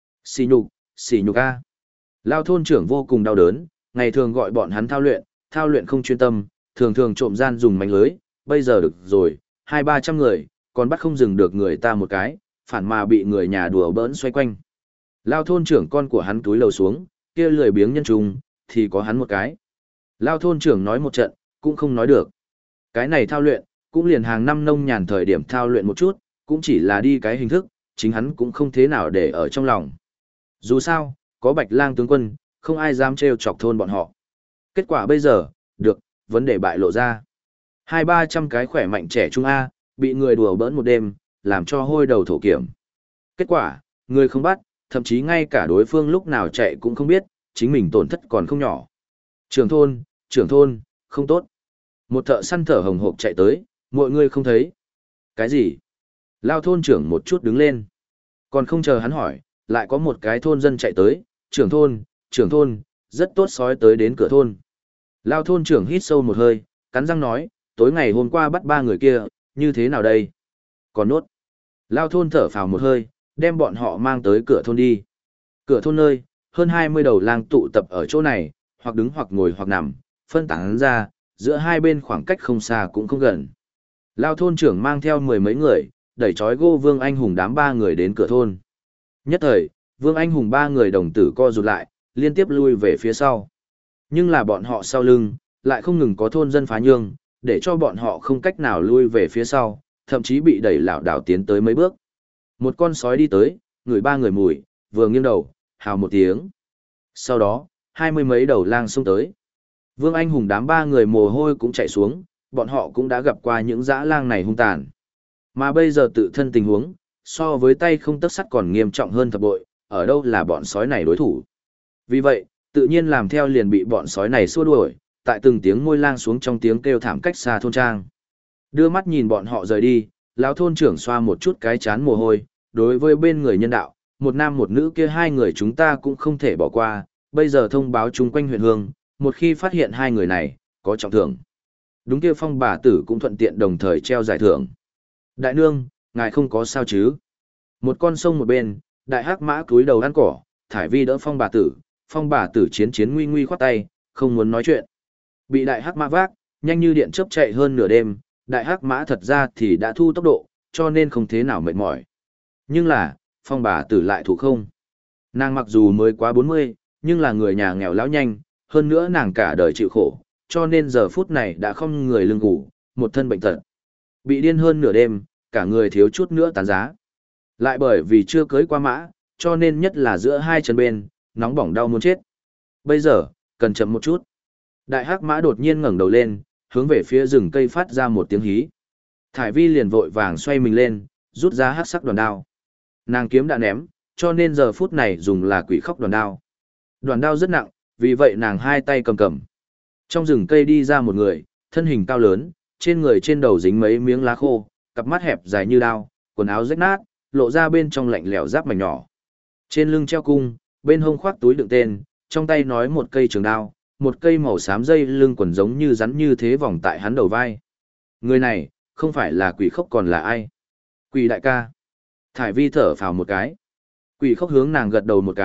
Xỉ nhục a. Lao thôn trưởng vô cùng đau đớn, ngày thường gọi bọn hắn thao luyện không chuyên tâm, thường thường trộm gian dùng mánh lưới, bây giờ được rồi, 200-300 người, còn bắt không dừng được người ta một cái, phản mà bị người nhà đùa bỡn xoay quanh. Lao thôn trưởng con của hắn túi lầu xuống, kia lười biếng nhân trùng, thì có hắn một cái. Lao thôn trưởng nói một trận, cũng không nói được. Cái này thao luyện, cũng liền hàng năm nông nhàn thời điểm thao luyện một chút, cũng chỉ là đi cái hình thức, chính hắn cũng không thế nào để ở trong lòng. Dù sao, có Bạch Lang tướng quân, không ai dám trêu chọc thôn bọn họ. Kết quả bây giờ, được, vấn đề bại lộ ra. 200-300 cái khỏe mạnh trẻ trung A, bị người đùa bỡn một đêm, làm cho hôi đầu thổ kiểm. Kết quả, người không bắt, thậm chí ngay cả đối phương lúc nào chạy cũng không biết, chính mình tổn thất còn không nhỏ. Trưởng thôn, không tốt. Một thợ săn thở hồng hộc chạy tới, mọi người không thấy. Cái gì? Lao thôn trưởng một chút đứng lên. Còn không chờ hắn hỏi, lại có một cái thôn dân chạy tới, trưởng thôn, rất tốt sói tới đến cửa thôn. Lao thôn trưởng hít sâu một hơi, cắn răng nói, tối ngày hôm qua bắt 3 người kia, như thế nào đây? Còn nốt. Lao thôn thở phào một hơi, đem bọn họ mang tới cửa thôn đi. Cửa thôn nơi, hơn 20 đầu lang tụ tập ở chỗ này, hoặc đứng hoặc ngồi hoặc nằm, phân tán ra, giữa hai bên khoảng cách không xa cũng không gần. Lao thôn trưởng mang theo 10 mấy người, đẩy trói gô Vương Anh Hùng đám 3 người đến cửa thôn. Nhất thời, Vương Anh Hùng 3 người đồng tử co rụt lại, liên tiếp lui về phía sau. Nhưng là bọn họ sau lưng, lại không ngừng có thôn dân phá nhương, để cho bọn họ không cách nào lui về phía sau, thậm chí bị đẩy lảo đảo tiến tới mấy bước. Một con sói đi tới, người 3 người mùi, vừa nghiêng đầu, hào một tiếng. Sau đó, 20 mấy đầu lang xông tới. Vương Anh Hùng đám 3 người mồ hôi cũng chạy xuống, bọn họ cũng đã gặp qua những dã lang này hung tàn. Mà bây giờ tự thân tình huống, so với tay không tấc sắt còn nghiêm trọng hơn thập bội, ở đâu là bọn sói này đối thủ. Vì vậy, tự nhiên làm theo liền bị bọn sói này xua đuổi, tại từng tiếng môi lang xuống trong tiếng kêu thảm cách xa thôn trang. Đưa mắt nhìn bọn họ rời đi, lão thôn trưởng xoa một chút cái chán mồ hôi, đối với bên người nhân đạo, một nam một nữ kia 2 người chúng ta cũng không thể bỏ qua, bây giờ thông báo chung quanh huyện Hương, một khi phát hiện 2 người này, có trọng thưởng. Đúng kia Phong bà tử cũng thuận tiện đồng thời treo giải thưởng. Đại nương, ngài không có sao chứ? Một con sông một bên, đại hắc mã cúi đầu ăn cỏ, Thải Vi đỡ Phong bà tử chiến nguy nguy khoát tay, không muốn nói chuyện. Bị đại hắc mã vác, nhanh như điện chớp chạy hơn nửa đêm, đại hắc mã thật ra thì đã thu tốc độ, cho nên không thế nào mệt mỏi. Nhưng là, Phong bà tử lại thủ không. Nàng mặc dù mới quá 40, nhưng là người nhà nghèo lão nhanh, hơn nữa nàng cả đời chịu khổ, cho nên giờ phút này đã không người lưng ngủ, một thân bệnh tật. Bị điên hơn nửa đêm, cả người thiếu chút nữa tán giá. Lại bởi vì chưa cưới qua mã, cho nên nhất là giữa hai chân bên, nóng bỏng đau muốn chết. Bây giờ, cần chậm một chút. Đại hắc mã đột nhiên ngẩng đầu lên, hướng về phía rừng cây phát ra một tiếng hí. Thải Vi liền vội vàng xoay mình lên, rút ra hắc sắc đoàn đao. Nàng kiếm đã ném, cho nên giờ phút này dùng là quỷ khóc đoàn đao. Đoàn đao rất nặng, vì vậy nàng 2 tay cầm. Trong rừng cây đi ra một người, thân hình cao lớn, trên người trên đầu dính mấy miếng lá khô, cặp mắt hẹp dài như đao, quần áo rách nát, lộ ra bên trong lạnh lẽo giáp mảnh nhỏ. Trên lưng treo cung, bên hông khoác túi đựng tên, trong tay nói một cây trường đao, một cây màu xám dây lưng quần giống như rắn như thế vòng tại hắn đầu vai. Người này, không phải là quỷ khốc còn là ai? Quỷ đại ca. Thải Vi thở phào một cái. Quỷ khốc hướng nàng gật đầu một cái,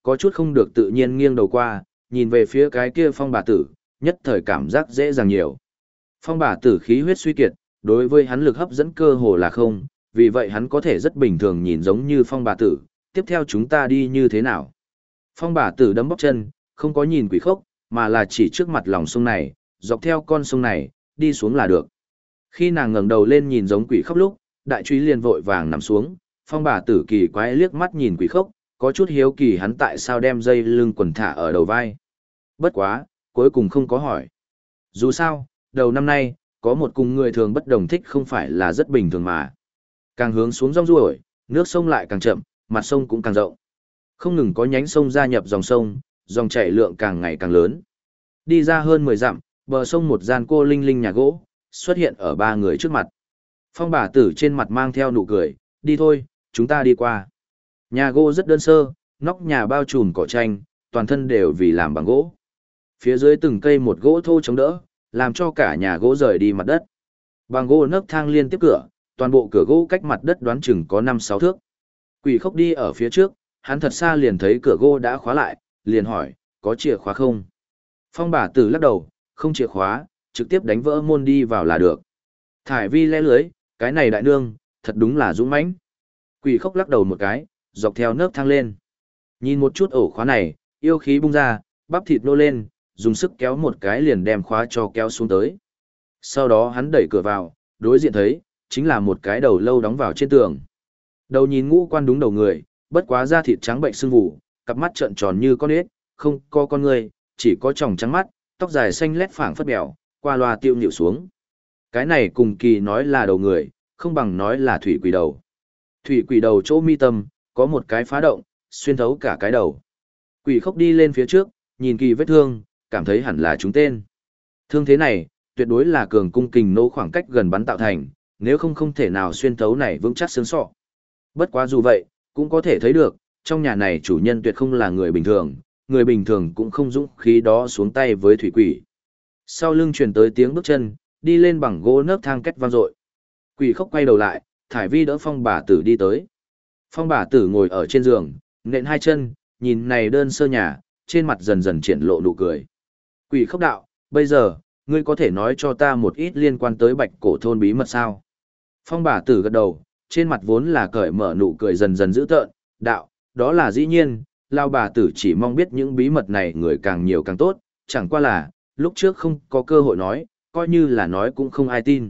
có chút không được tự nhiên nghiêng đầu qua, nhìn về phía cái kia phong bà tử, nhất thời cảm giác dễ dàng nhiều. Phong bà tử khí huyết suy kiệt, đối với hắn lực hấp dẫn cơ hồ là không, vì vậy hắn có thể rất bình thường nhìn giống như phong bà tử, tiếp theo chúng ta đi như thế nào. Phong bà tử đấm bóc chân, không có nhìn quỷ khốc, mà là chỉ trước mặt lòng sông này, dọc theo con sông này, đi xuống là được. Khi nàng ngẩng đầu lên nhìn giống quỷ khốc lúc, đại truy liền vội vàng nằm xuống, phong bà tử kỳ quái liếc mắt nhìn quỷ khốc, có chút hiếu kỳ hắn tại sao đem dây lưng quần thả ở đầu vai. Bất quá, cuối cùng không có hỏi. Dù sao, đầu năm nay, có một cùng người thường bất đồng thích không phải là rất bình thường mà. Càng hướng xuống rong ruổi, nước sông lại càng chậm, mặt sông cũng càng rộng. Không ngừng có nhánh sông gia nhập dòng sông, dòng chảy lượng càng ngày càng lớn. Đi ra hơn 10 dặm, bờ sông một gian cô linh linh nhà gỗ, xuất hiện ở ba người trước mặt. Phong bà tử trên mặt mang theo nụ cười, đi thôi, chúng ta đi qua. Nhà gỗ rất đơn sơ, nóc nhà bao trùm cỏ tranh, toàn thân đều vì làm bằng gỗ. Phía dưới từng cây một gỗ thô chống đỡ, làm cho cả nhà gỗ rời đi mặt đất. Bằng gỗ nấc thang liên tiếp cửa, toàn bộ cửa gỗ cách mặt đất đoán chừng có 5-6 thước. Quỷ khốc đi ở phía trước, hắn thật xa liền thấy cửa gỗ đã khóa lại, liền hỏi, có chìa khóa không? Phong bà tử lắc đầu, không chìa khóa, trực tiếp đánh vỡ môn đi vào là được. Thải vi lẽ lưới, cái này đại nương, thật đúng là dũng mãnh. Quỷ khốc lắc đầu một cái, dọc theo nấc thang lên. Nhìn một chút ổ khóa này, yêu khí bung ra, bắp thịt nô lên, dùng sức kéo một cái liền đem khóa cho kéo xuống tới. Sau đó hắn đẩy cửa vào, đối diện thấy, chính là một cái đầu lâu đóng vào trên tường. Đầu nhìn ngũ quan đúng đầu người, bất quá da thịt trắng bệnh sưng vù, cặp mắt trợn tròn như con ếch, không có con người, chỉ có tròng trắng mắt, tóc dài xanh lét phảng phất bèo, qua loa tiêu nhịu xuống. Cái này cùng kỳ nói là đầu người, không bằng nói là thủy quỷ đầu. Thủy quỷ đầu chỗ mi tâm, có một cái phá động, xuyên thấu cả cái đầu. Quỷ khốc đi lên phía trước, nhìn kỳ vết thương, cảm thấy hẳn là trúng tên. Thương thế này, tuyệt đối là cường cung kình nô khoảng cách gần bắn tạo thành, nếu không không thể nào xuyên thấu này vững chắc xương sọ. Bất quá dù vậy, cũng có thể thấy được, trong nhà này chủ nhân tuyệt không là người bình thường cũng không dũng khí đó xuống tay với thủy quỷ. Sau lưng truyền tới tiếng bước chân, đi lên bằng gỗ nấc thang két vang dội. Quỷ khốc quay đầu lại, thải vi đỡ phong bà tử đi tới. Phong bà tử ngồi ở trên giường, nện hai chân, nhìn này đơn sơ nhà, trên mặt dần dần triển lộ nụ cười. Quỷ khốc đạo, bây giờ, ngươi có thể nói cho ta một ít liên quan tới bạch cổ thôn bí mật sao? Phong bà tử gật đầu, trên mặt vốn là cởi mở nụ cười dần dần dữ tợn, đạo, đó là dĩ nhiên, lao bà tử chỉ mong biết những bí mật này người càng nhiều càng tốt, chẳng qua là, lúc trước không có cơ hội nói, coi như là nói cũng không ai tin.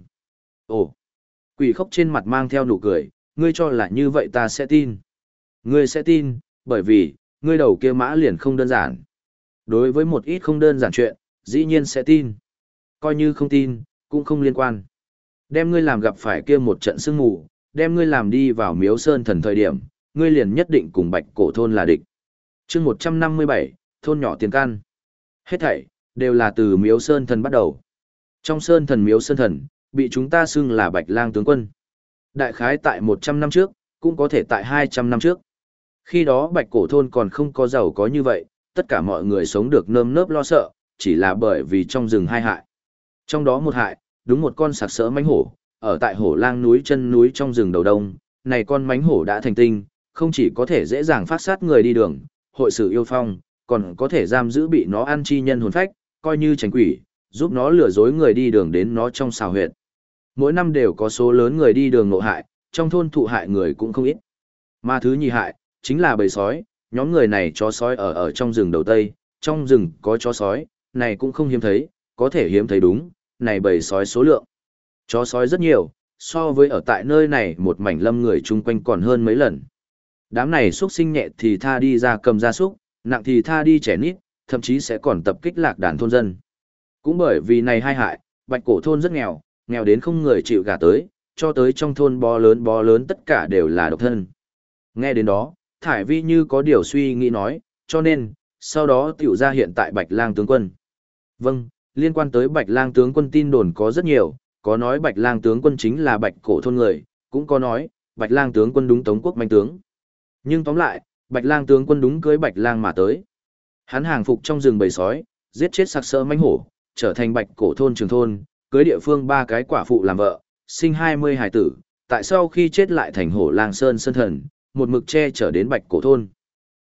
Ồ, quỷ khốc trên mặt mang theo nụ cười, ngươi cho là như vậy ta sẽ tin. Ngươi sẽ tin, bởi vì, ngươi đầu kia mã liền không đơn giản. Đối với một ít không đơn giản chuyện, dĩ nhiên sẽ tin. Coi như không tin, cũng không liên quan. Đem ngươi làm gặp phải kia một trận sương mù, đem ngươi làm đi vào miếu sơn thần thời điểm, ngươi liền nhất định cùng bạch cổ thôn là địch. chương 157, thôn nhỏ tiền can. Hết thảy, đều là từ miếu sơn thần bắt đầu. Trong sơn thần miếu sơn thần, bị chúng ta xưng là bạch lang tướng quân. Đại khái tại 100 năm trước, cũng có thể tại 200 năm trước. Khi đó bạch cổ thôn còn không có giàu có như vậy, tất cả mọi người sống được nơm nớp lo sợ, chỉ là bởi vì trong rừng hai hại. Trong đó một hại, đúng một con sặc sỡ mãnh hổ, ở tại hổ lang núi chân núi trong rừng đầu đông, này con mãnh hổ đã thành tinh, không chỉ có thể dễ dàng phát sát người đi đường, hội sự yêu phong, còn có thể giam giữ bị nó ăn chi nhân hồn phách, coi như tránh quỷ, giúp nó lừa dối người đi đường đến nó trong xào huyệt. Mỗi năm đều có số lớn người đi đường ngộ hại, trong thôn thụ hại người cũng không ít. Mà thứ nhì hại, chính là bầy sói, nhóm người này chó sói ở trong rừng đầu Tây, trong rừng có chó sói, này cũng không hiếm thấy, có thể hiếm thấy đúng, này bầy sói số lượng. Chó sói rất nhiều, so với ở tại nơi này một mảnh lâm người chung quanh còn hơn mấy lần. Đám này xuất sinh nhẹ thì tha đi ra cầm gia súc, nặng thì tha đi trẻ nít, thậm chí sẽ còn tập kích lạc đàn thôn dân. Cũng bởi vì này hai hại, bạch cổ thôn rất nghèo, nghèo đến không người chịu gả tới, cho tới trong thôn bó lớn tất cả đều là độc thân. Nghe đến đó, Thải Vi như có điều suy nghĩ nói, cho nên, sau đó tiểu ra hiện tại Bạch Lang tướng quân. Vâng, liên quan tới Bạch Lang tướng quân tin đồn có rất nhiều, có nói Bạch Lang tướng quân chính là Bạch cổ thôn người, cũng có nói, Bạch Lang tướng quân đúng Tống quốc manh tướng. Nhưng tóm lại, Bạch Lang tướng quân đúng cưới Bạch Lang mà tới. Hắn hàng phục trong rừng bầy sói, giết chết sặc sỡ mãnh hổ, trở thành Bạch cổ thôn trường thôn, cưới địa phương 3 cái quả phụ làm vợ, sinh 20 hài tử, tại sau khi chết lại thành hổ lang sơn sơn thần, một mực che trở đến Bạch cổ thôn.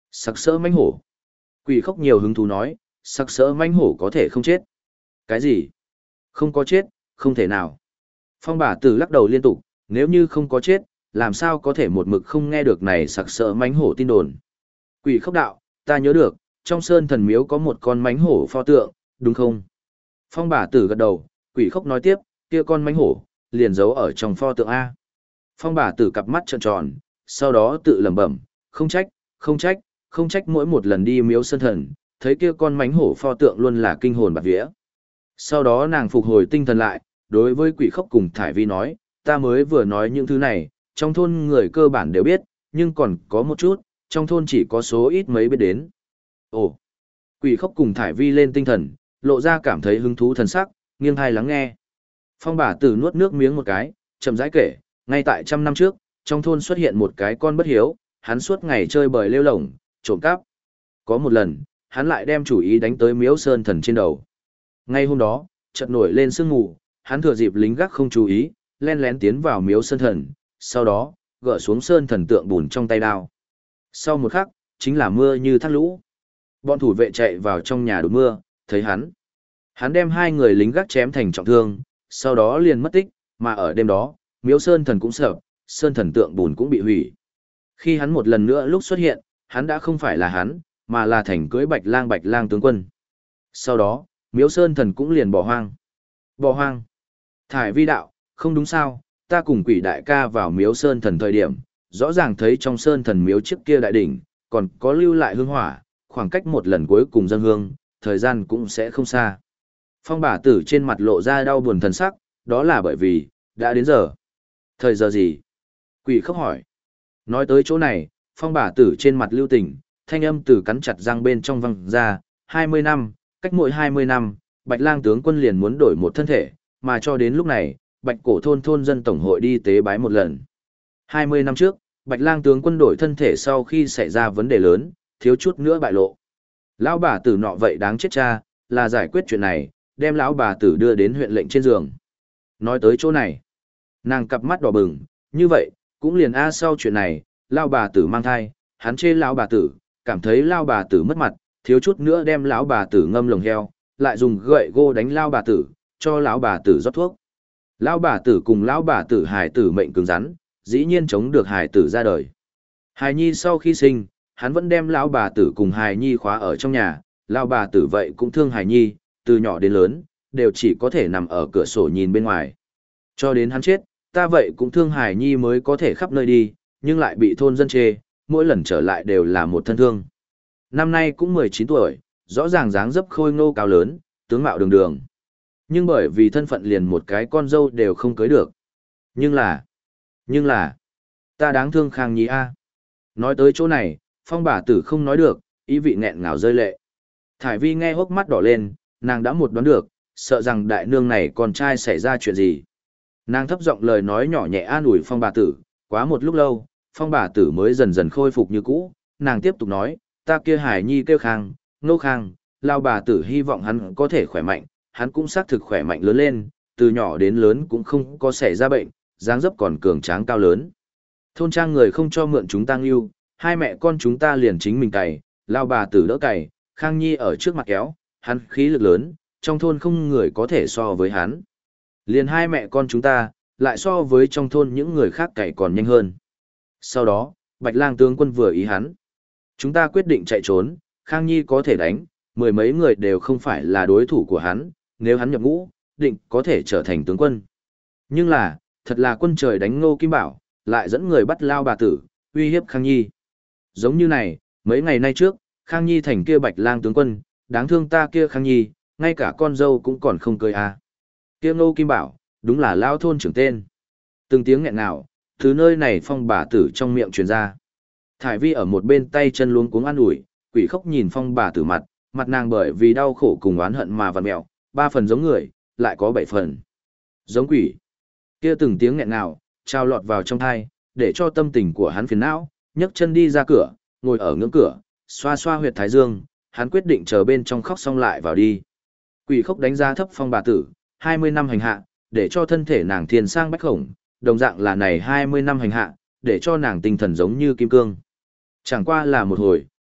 Sặc sỡ mãnh hổ. Quỷ khốc nhiều hứng thú nói, sặc sỡ mãnh hổ có thể không chết. Cái gì? Không có chết, không thể nào. Phong bà tử lắc đầu liên tục, nếu như không có chết, làm sao có thể một mực không nghe được này sặc sỡ mãnh hổ tin đồn. Quỷ khốc đạo, ta nhớ được, trong sơn thần miếu có một con mãnh hổ pho tượng, đúng không? Phong bà tử gật đầu, quỷ khốc nói tiếp, kia con mãnh hổ, liền giấu ở trong pho tượng A. Phong bà tử cặp mắt tròn tròn, sau đó tự lẩm bẩm, không trách, không trách, không trách mỗi một lần đi miếu sơn thần, thấy kia con mãnh hổ pho tượng luôn là kinh hồn bạt vía. Sau đó nàng phục hồi tinh thần lại, đối với quỷ khốc cùng thải vi nói, ta mới vừa nói những thứ này, trong thôn người cơ bản đều biết, nhưng còn có một chút, trong thôn chỉ có số ít mấy biết đến. Ồ, quỷ khốc cùng thải vi lên tinh thần, lộ ra cảm thấy hứng thú thần sắc, nghiêng tai lắng nghe. Phong bà tử nuốt nước miếng một cái, chậm rãi kể, ngay tại 100 năm trước, trong thôn xuất hiện một cái con bất hiếu, hắn suốt ngày chơi bời lêu lổng, trộm cắp. Có một lần, hắn lại đem chủ ý đánh tới miếu sơn thần trên đầu. Ngay hôm đó, chợt nổi lên sương mù, hắn thừa dịp lính gác không chú ý, len lén tiến vào miếu sơn thần, sau đó, gỡ xuống sơn thần tượng bùn trong tay đao. Sau một khắc, chính là mưa như thác lũ. Bọn thủ vệ chạy vào trong nhà đổ mưa, thấy hắn. Hắn đem hai người lính gác chém thành trọng thương, sau đó liền mất tích, mà ở đêm đó, miếu sơn thần cũng sợ, sơn thần tượng bùn cũng bị hủy. Khi hắn một lần nữa lúc xuất hiện, hắn đã không phải là hắn, mà là thành cưới bạch lang tướng quân. Sau đó, miếu sơn thần cũng liền bỏ hoang. Bỏ hoang. Thải vi đạo, không đúng sao, ta cùng quỷ đại ca vào miếu sơn thần thời điểm, rõ ràng thấy trong sơn thần miếu trước kia đại đỉnh, còn có lưu lại hương hỏa, khoảng cách một lần cuối cùng dâng hương, thời gian cũng sẽ không xa. Phong bà tử trên mặt lộ ra đau buồn thần sắc, đó là bởi vì, đã đến giờ. Thời giờ gì? Quỷ khóc hỏi. Nói tới chỗ này, phong bà tử trên mặt lưu tình, thanh âm từ cắn chặt răng bên trong văng ra, 20 năm, cách mỗi 20 năm, Bạch Lang tướng quân liền muốn đổi một thân thể, mà cho đến lúc này, Bạch cổ thôn thôn dân tổng hội đi tế bái một lần. 20 năm trước, Bạch Lang tướng quân đổi thân thể sau khi xảy ra vấn đề lớn, thiếu chút nữa bại lộ. Lão bà tử nọ vậy đáng chết cha, là giải quyết chuyện này, đem lão bà tử đưa đến huyện lệnh trên giường. Nói tới chỗ này, nàng cặp mắt đỏ bừng, như vậy, cũng liền sau chuyện này, lão bà tử mang thai, hắn chê lão bà tử, cảm thấy lão bà tử mất mặt, thiếu chút nữa đem lão bà tử ngâm lồng heo, lại dùng gậy gô đánh lão bà tử, cho lão bà tử rót thuốc. Lão bà tử cùng lão bà tử hài tử mệnh cứng rắn, dĩ nhiên chống được hài tử ra đời. Hài nhi sau khi sinh, hắn vẫn đem lão bà tử cùng hài nhi khóa ở trong nhà, lão bà tử vậy cũng thương hài nhi, từ nhỏ đến lớn, đều chỉ có thể nằm ở cửa sổ nhìn bên ngoài. Cho đến hắn chết, ta vậy cũng thương hài nhi mới có thể khắp nơi đi, nhưng lại bị thôn dân chê, mỗi lần trở lại đều là một thân thương. Năm nay cũng 19 tuổi, rõ ràng dáng dấp khôi ngô cao lớn, tướng mạo đường đường. Nhưng bởi vì thân phận liền một cái con dâu đều không cưới được. Nhưng là, ta đáng thương Khang Nhi a. Nói tới chỗ này, phong bà tử không nói được, ý vị nghẹn ngào rơi lệ. Thải vi nghe hốc mắt đỏ lên, nàng đã một đoán được, sợ rằng đại nương này con trai xảy ra chuyện gì. Nàng thấp giọng lời nói nhỏ nhẹ an ủi phong bà tử, quá một lúc lâu, phong bà tử mới dần dần khôi phục như cũ, nàng tiếp tục nói, ta kia Hải Nhi kêu Khang, Nô Khang, lao bà tử hy vọng hắn có thể khỏe mạnh, hắn cũng xác thực khỏe mạnh lớn lên, từ nhỏ đến lớn cũng không có xảy ra bệnh, dáng dấp còn cường tráng cao lớn. Thôn trang người không cho mượn chúng ta ngưu, hai mẹ con chúng ta liền chính mình cày, lao bà tử đỡ cày, Khang Nhi ở trước mặt kéo, hắn khí lực lớn, trong thôn không người có thể so với hắn. Liền hai mẹ con chúng ta, lại so với trong thôn những người khác cày còn nhanh hơn. Sau đó, Bạch Lang tướng quân vừa ý hắn. Chúng ta quyết định chạy trốn, Khang Nhi có thể đánh, mười mấy người đều không phải là đối thủ của hắn, nếu hắn nhập ngũ, định có thể trở thành tướng quân. Nhưng là, thật là quân trời đánh Ngô Kim Bảo, lại dẫn người bắt lao bà tử, uy hiếp Khang Nhi. Giống như này, mấy ngày nay trước, Khang Nhi thành kia Bạch Lang tướng quân, đáng thương ta kia Khang Nhi, ngay cả con dâu cũng còn không cưới à. Kia Ngô Kim Bảo, đúng là lao thôn trưởng tên. Từng tiếng nghẹn ngào, từ nơi này phong bà tử trong miệng truyền ra. Thải vi ở một bên tay chân luống cuống an ủi, quỷ khóc nhìn phong bà tử mặt, mặt nàng bởi vì đau khổ cùng oán hận mà vặn mẹo, 3 phần giống người, lại có 7 phần giống quỷ. Kia từng tiếng nghẹn ngào, trao lọt vào trong thai, để cho tâm tình của hắn phiền não, nhấc chân đi ra cửa, ngồi ở ngưỡng cửa, xoa xoa huyệt thái dương, hắn quyết định chờ bên trong khóc xong lại vào đi. Quỷ khóc đánh giá thấp phong bà tử, 20 năm hành hạ, để cho thân thể nàng thiền sang bách khổng, đồng dạng là này 20 năm hành hạ, để cho nàng tinh thần giống như kim cương. Chẳng qua là một hồi,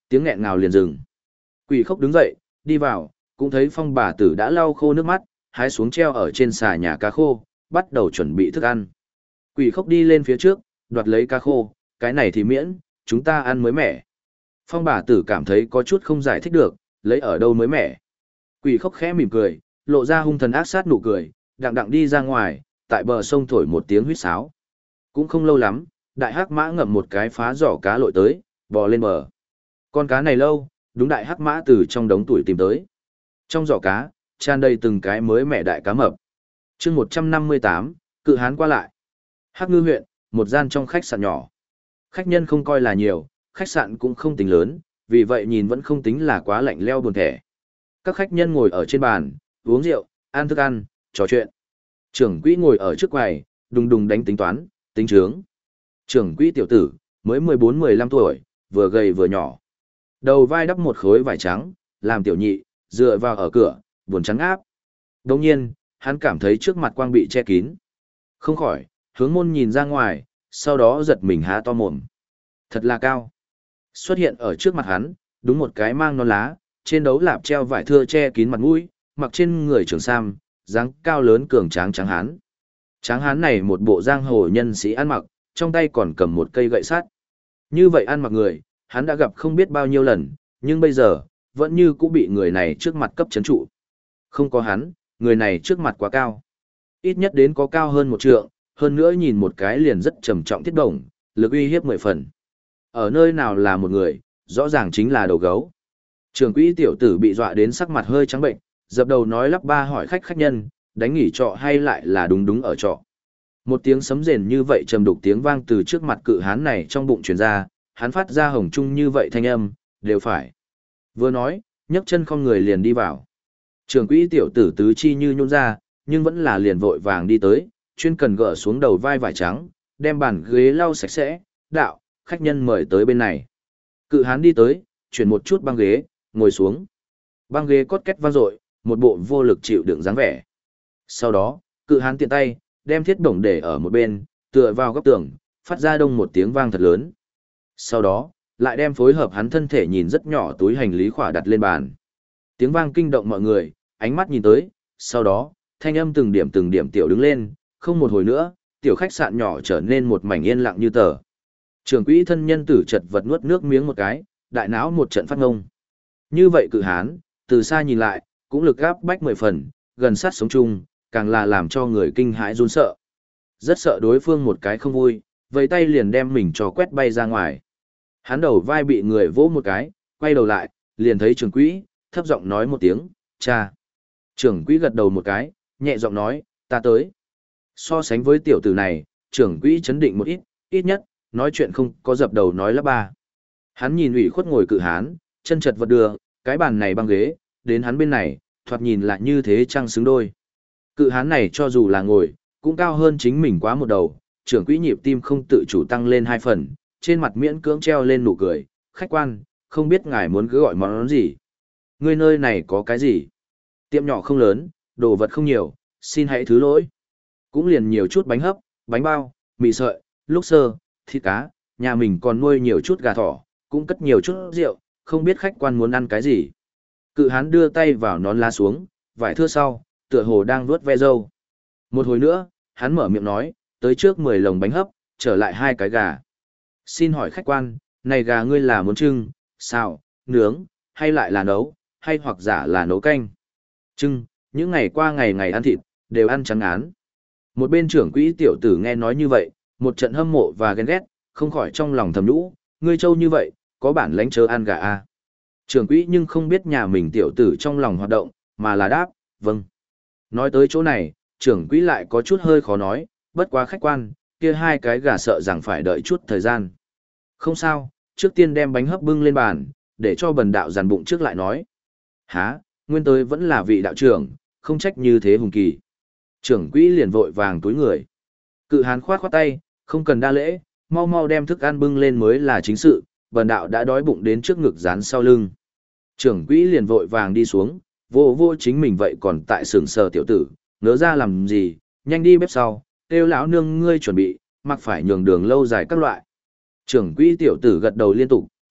Tiếng nghẹn ngào liền dừng. Quỷ Khốc đứng dậy, đi vào, cũng thấy Phong bà tử đã lau khô nước mắt, hái xuống treo ở trên xà nhà cá khô, bắt đầu chuẩn bị thức ăn. Quỷ Khốc đi lên phía trước, đoạt lấy cá khô, cái này thì miễn, chúng ta ăn mới mẻ. Phong bà tử cảm thấy có chút không giải thích được, lấy ở đâu mới mẻ. Quỷ Khốc khẽ mỉm cười, lộ ra hung thần ác sát nụ cười, đặng đặng đi ra ngoài, tại bờ sông thổi một tiếng huýt sáo. Cũng không lâu lắm, đại hắc mã ngậm một cái phá giỏ cá lội tới, bò lên bờ. Con cá này lâu, đúng đại hắc mã từ trong đống tuổi tìm tới. Trong giỏ cá, tràn đầy từng cái mới mẻ đại cá mập. Chương 158, cự hán qua lại. Hắc Ngư huyện, một gian trong khách sạn nhỏ. Khách nhân không coi là nhiều, khách sạn cũng không tính lớn, vì vậy nhìn vẫn không tính là quá lạnh lẽo buồn thẻ. Các khách nhân ngồi ở trên bàn, uống rượu, ăn thức ăn, trò chuyện. Trưởng quỹ ngồi ở trước quầy, đùng đùng đánh tính toán, tính trướng. Trưởng quỹ tiểu tử, mới 14-15 tuổi, vừa gầy vừa nhỏ. Đầu vai đắp một khối vải trắng, làm tiểu nhị, dựa vào ở cửa, buồn trắng áp. Đồng nhiên, hắn cảm thấy trước mặt quang bị che kín. Không khỏi, hướng môn nhìn ra ngoài, sau đó giật mình há to mồm. Thật là cao. Xuất hiện ở trước mặt hắn, đúng một cái mang non lá, trên đấu lạp treo vải thưa che kín mặt mũi, mặc trên người trường sam, dáng cao lớn cường tráng tráng hán. Tráng hán này một bộ giang hồ nhân sĩ ăn mặc, trong tay còn cầm một cây gậy sắt. Như vậy ăn mặc người, hắn đã gặp không biết bao nhiêu lần, nhưng bây giờ, vẫn như cũng bị người này trước mặt cấp chấn trụ. Không có hắn, người này trước mặt quá cao. Ít nhất đến có cao hơn 1 trượng, hơn nữa nhìn một cái liền rất trầm trọng thiết đồng, lực uy hiếp 10 phần. Ở nơi nào là một người, rõ ràng chính là đầu gấu. Trưởng quỹ tiểu tử bị dọa đến sắc mặt hơi trắng bệnh, dập đầu nói lắp ba hỏi khách nhân, đánh nghỉ trọ hay lại là đúng ở trọ. Một tiếng sấm rền như vậy trầm đục tiếng vang từ trước mặt cự hán này trong bụng truyền ra, hắn phát ra hồng trung như vậy thanh âm, đều phải. Vừa nói, nhấc chân không người liền đi vào. Trưởng quỹ tiểu tử tứ chi như nhún ra, nhưng vẫn là liền vội vàng đi tới, chuyên cần gỡ xuống đầu vai vải trắng, đem bàn ghế lau sạch sẽ, đạo, khách nhân mời tới bên này. Cự hán đi tới, chuyển một chút băng ghế, ngồi xuống. Băng ghế cốt két vang dội, một bộ vô lực chịu đựng dáng vẻ. Sau đó, cự hán tiện tay, đem thiết đồng để ở một bên, tựa vào góc tường, phát ra đông một tiếng vang thật lớn. Sau đó, lại đem phối hợp hắn thân thể nhìn rất nhỏ túi hành lý khỏa đặt lên bàn. Tiếng vang kinh động mọi người, ánh mắt nhìn tới, sau đó, thanh âm từng điểm tiểu đứng lên, không một hồi nữa, tiểu khách sạn nhỏ trở nên một mảnh yên lặng như tờ. Trưởng quỹ thân nhân tử chật vật nuốt nước miếng một cái, đại não một trận phát ngông. Như vậy cự hán, từ xa nhìn lại, cũng lực gáp bách 10 phần, gần sát sống chung, càng là làm cho người kinh hãi run sợ. Rất sợ đối phương một cái không vui, vẫy tay liền đem mình cho quét bay ra ngoài. Hắn đầu vai bị người vỗ một cái, quay đầu lại, liền thấy trưởng quỹ, thấp giọng nói một tiếng, cha. Trưởng quỹ gật đầu một cái, nhẹ giọng nói, ta tới. So sánh với tiểu tử này, trưởng quỹ chấn định một ít, ít nhất, nói chuyện không có dập đầu nói lắp ba. Hắn nhìn ủy khuất ngồi cự hán, chân chật vật đưa, cái bàn này băng ghế, đến hắn bên này, thoạt nhìn lại như thế chăng xứng đôi. Cự hán này cho dù là ngồi, cũng cao hơn chính mình quá một đầu, trưởng quỹ nhịp tim không tự chủ tăng lên 2 phần, trên mặt miễn cưỡng treo lên nụ cười, khách quan, không biết ngài muốn cứ gọi món gì. Ngươi nơi này có cái gì? Tiệm nhỏ không lớn, đồ vật không nhiều, xin hãy thứ lỗi. Cũng liền nhiều chút bánh hấp, bánh bao, mì sợi, lúc sơ, thịt cá, nhà mình còn nuôi nhiều chút gà thỏ, cũng cất nhiều chút rượu, không biết khách quan muốn ăn cái gì. Cự hán đưa tay vào nón lá xuống, vải thưa sau, tựa hồ đang vuốt ve râu. Một hồi nữa, hắn mở miệng nói, tới trước 10 lồng bánh hấp, trở lại 2 cái gà. Xin hỏi khách quan, này gà ngươi là muốn trưng, xào, nướng, hay lại là nấu, hay hoặc giả là nấu canh. Trưng, những ngày qua ngày ngày ăn thịt, đều ăn trắng án. Một bên trưởng quỹ tiểu tử nghe nói như vậy, một trận hâm mộ và ghen ghét, không khỏi trong lòng thầm nhũ, ngươi trâu như vậy, có bản lãnh chớ ăn gà à. Trưởng quỹ nhưng không biết nhà mình tiểu tử trong lòng hoạt động, mà là đáp, vâng. Nói tới chỗ này, trưởng quỹ lại có chút hơi khó nói, bất quá khách quan, kia 2 cái gà sợ rằng phải đợi chút thời gian. Không sao, trước tiên đem bánh hấp bưng lên bàn, để cho bần đạo dàn bụng trước lại nói. Hả, nguyên tới vẫn là vị đạo trưởng, không trách như thế hùng kỳ. Trưởng quỹ liền vội vàng túi người. Cự hán khoát khoát tay, không cần đa lễ, mau mau đem thức ăn bưng lên mới là chính sự, bần đạo đã đói bụng đến trước ngực dán sau lưng. Trưởng quỹ liền vội vàng đi xuống, vô chính mình vậy còn tại sừng sờ tiểu tử, ngớ ra làm gì, nhanh đi bếp sau, kêu lão nương ngươi chuẩn bị, mặc phải nhường đường lâu dài các loại. Trưởng quỹ tiểu tử gật đầu liên tục,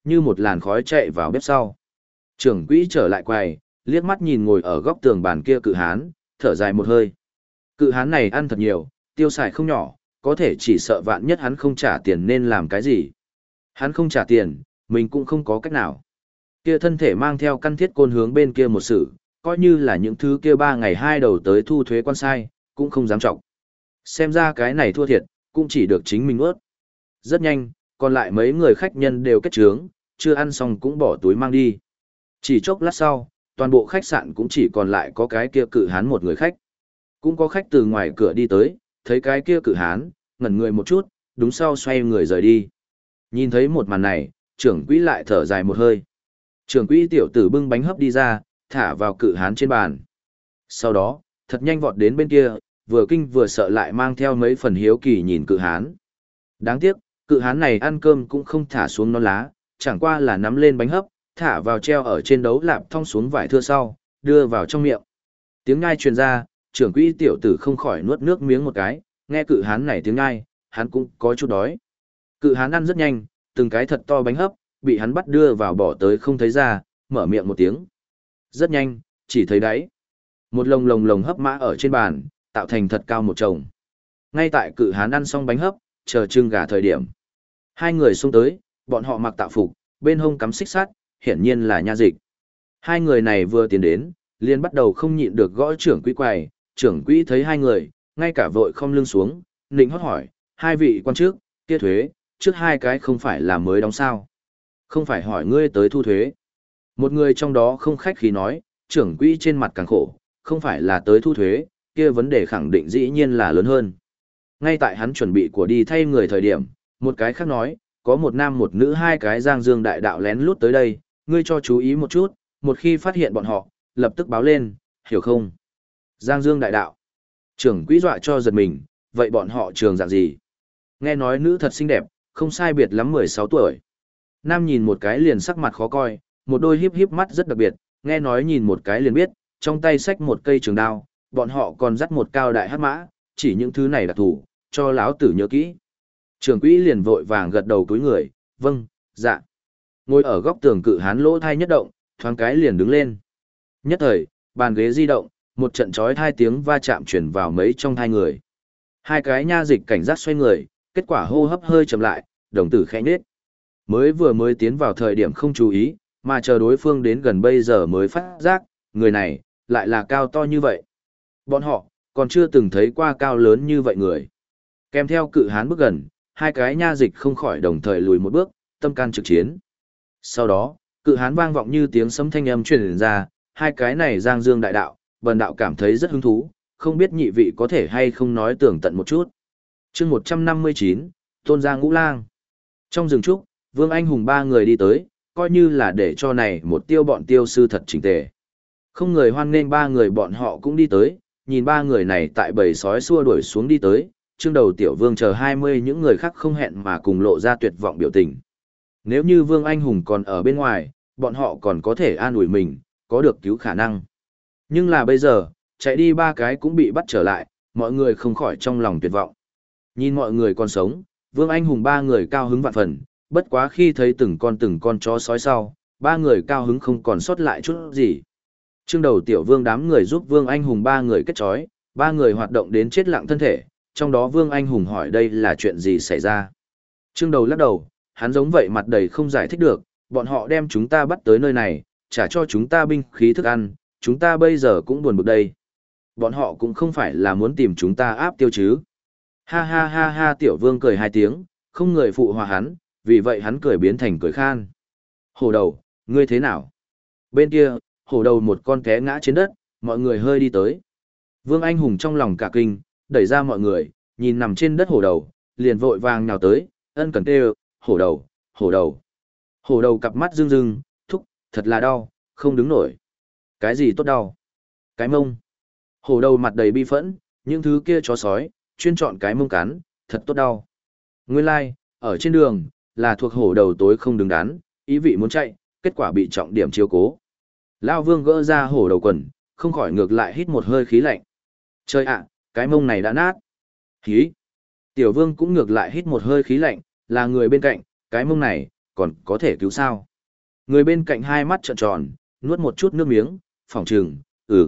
như một làn khói chạy vào bếp sau. Trưởng quỹ trở lại quầy, liếc mắt nhìn ngồi ở góc tường bàn kia cự hán, thở dài một hơi. Cự hán này ăn thật nhiều, tiêu xài không nhỏ, có thể chỉ sợ vạn nhất hắn không trả tiền nên làm cái gì. Hắn không trả tiền, mình cũng không có cách nào. Kia thân thể mang theo căn thiết côn hướng bên kia một sự, coi như là những thứ kia 3 ngày 2 đầu tới thu thuế quan sai, cũng không dám trọng. Xem ra cái này thua thiệt, cũng chỉ được chính mình ướt. Rất nhanh, còn lại mấy người khách nhân đều kết trướng, chưa ăn xong cũng bỏ túi mang đi. Chỉ chốc lát sau, toàn bộ khách sạn cũng chỉ còn lại có cái kia cự hán một người khách. Cũng có khách từ ngoài cửa đi tới, thấy cái kia cự hán, ngẩn người một chút, đúng sau xoay người rời đi. Nhìn thấy một màn này, trưởng quỹ lại thở dài một hơi. Trưởng quỹ tiểu tử bưng bánh hấp đi ra, thả vào cự hán trên bàn. Sau đó, thật nhanh vọt đến bên kia, vừa kinh vừa sợ lại mang theo mấy phần hiếu kỳ nhìn cự hán. Đáng tiếc, cự hán này ăn cơm cũng không thả xuống non lá, chẳng qua là nắm lên bánh hấp, thả vào treo ở trên đấu lạp thong xuống vải thưa sau, đưa vào trong miệng. Tiếng ngai truyền ra, trưởng quỹ tiểu tử không khỏi nuốt nước miếng một cái, nghe cự hán này tiếng ngai, hắn cũng có chút đói. Cự hán ăn rất nhanh, từng cái thật to bánh hấp, bị hắn bắt đưa vào bỏ tới không thấy ra, mở miệng một tiếng. Rất nhanh, chỉ thấy đáy. Một lồng hấp mã ở trên bàn, tạo thành thật cao một chồng. Ngay tại cự hán ăn xong bánh hấp, chờ trưng gà thời điểm. Hai người xông tới, bọn họ mặc tạo phục, bên hông cắm xích sắt, hiển nhiên là nha dịch. Hai người này vừa tiến đến, liền bắt đầu không nhịn được gõ trưởng quỹ quầy, trưởng quỹ thấy hai người, ngay cả vội không lưng xuống, nịnh hót hỏi, hai vị quan chức, kia thuế, trước hai cái không phải là mới đóng sao? Không phải hỏi ngươi tới thu thuế. Một người trong đó không khách khí nói, trưởng quỹ trên mặt càng khổ, không phải là tới thu thuế, kia vấn đề khẳng định dĩ nhiên là lớn hơn. Ngay tại hắn chuẩn bị của đi thay người thời điểm, một cái khác nói, có một nam một nữ hai cái giang dương đại đạo lén lút tới đây, ngươi cho chú ý một chút, một khi phát hiện bọn họ, lập tức báo lên, hiểu không? Giang dương đại đạo. Trưởng quỹ dọa cho giật mình, vậy bọn họ trường dạng gì? Nghe nói nữ thật xinh đẹp, không sai biệt lắm 16 tuổi. Nam nhìn một cái liền sắc mặt khó coi, một đôi híp híp mắt rất đặc biệt, nghe nói nhìn một cái liền biết, trong tay xách một cây trường đao, bọn họ còn dắt một cao đại hắc mã, chỉ những thứ này đặc thủ, cho lão tử nhớ kỹ. Trưởng quỹ liền vội vàng gật đầu túi người, vâng, dạ. Ngồi ở góc tường cự hán lỗ thai nhất động, thoáng cái liền đứng lên. Nhất thời, bàn ghế di động, một trận chói thai tiếng va chạm chuyển vào mấy trong hai người. Hai cái nha dịch cảnh giác xoay người, kết quả hô hấp hơi chậm lại, đồng tử khẽ nhếch. Mới tiến vào thời điểm không chú ý, mà chờ đối phương đến gần bây giờ mới phát giác, người này, lại là cao to như vậy. Bọn họ, còn chưa từng thấy qua cao lớn như vậy người. Kèm theo cự hán bước gần, hai cái nha dịch không khỏi đồng thời lùi một bước, tâm can trực chiến. Sau đó, cự hán vang vọng như tiếng sấm thanh âm truyền ra, hai cái này giang dương đại đạo, bần đạo cảm thấy rất hứng thú, không biết nhị vị có thể hay không nói tường tận một chút. chương 159, Tôn Gia Ngũ Lang. Trong rừng trúc, Vương Anh Hùng ba người đi tới, coi như là để cho này một tiêu bọn tiêu sư thật chỉnh tề. Không người hoan nghênh ba người bọn họ cũng đi tới, nhìn ba người này tại bầy sói xua đuổi xuống đi tới, trương đầu tiểu vương chờ 20 những người khác không hẹn mà cùng lộ ra tuyệt vọng biểu tình. Nếu như Vương Anh Hùng còn ở bên ngoài, bọn họ còn có thể an ủi mình, có được cứu khả năng. Nhưng là bây giờ, chạy đi ba cái cũng bị bắt trở lại, mọi người không khỏi trong lòng tuyệt vọng. Nhìn mọi người còn sống, Vương Anh Hùng ba người cao hứng vạn phần, bất quá khi thấy từng con chó sói sau, ba người cao hứng không còn sót lại chút gì. Trương đầu tiểu vương đám người giúp Vương Anh Hùng ba người kết chói, ba người hoạt động đến chết lặng thân thể, trong đó Vương Anh Hùng hỏi đây là chuyện gì xảy ra. Trương đầu lắc đầu, hắn giống vậy mặt đầy không giải thích được, bọn họ đem chúng ta bắt tới nơi này, trả cho chúng ta binh khí thức ăn, chúng ta bây giờ cũng buồn bực đây. Bọn họ cũng không phải là muốn tìm chúng ta áp tiêu chứ. Ha ha ha ha tiểu vương cười hai tiếng, không người phụ hòa hắn, vì vậy hắn cười biến thành cười khan. Hổ đầu, ngươi thế nào? Bên kia, hổ đầu một con té ngã trên đất, mọi người hơi đi tới. Vương Anh Hùng trong lòng cả kinh, đẩy ra mọi người, nhìn nằm trên đất hổ đầu, liền vội vàng nhào tới, ân cần kêu, hổ đầu, hổ đầu. Hổ đầu cặp mắt rưng rưng, thúc, thật là đau, không đứng nổi. Cái gì tốt đau? Cái mông. Hổ đầu mặt đầy bi phẫn, những thứ kia chó sói, chuyên chọn cái mông cắn, thật tốt đau. Nguyên lai, ở trên đường, là thuộc hổ đầu tối không đứng đắn, ý vị muốn chạy, kết quả bị trọng điểm chiếu cố. Lao Vương gỡ ra hổ đầu quần, không khỏi ngược lại hít một hơi khí lạnh. Trời ạ, cái mông này đã nát. Khí. Tiểu Vương cũng ngược lại hít một hơi khí lạnh, là người bên cạnh, cái mông này, còn có thể cứu sao? Người bên cạnh hai mắt trợn tròn, nuốt một chút nước miếng, phỏng trừng,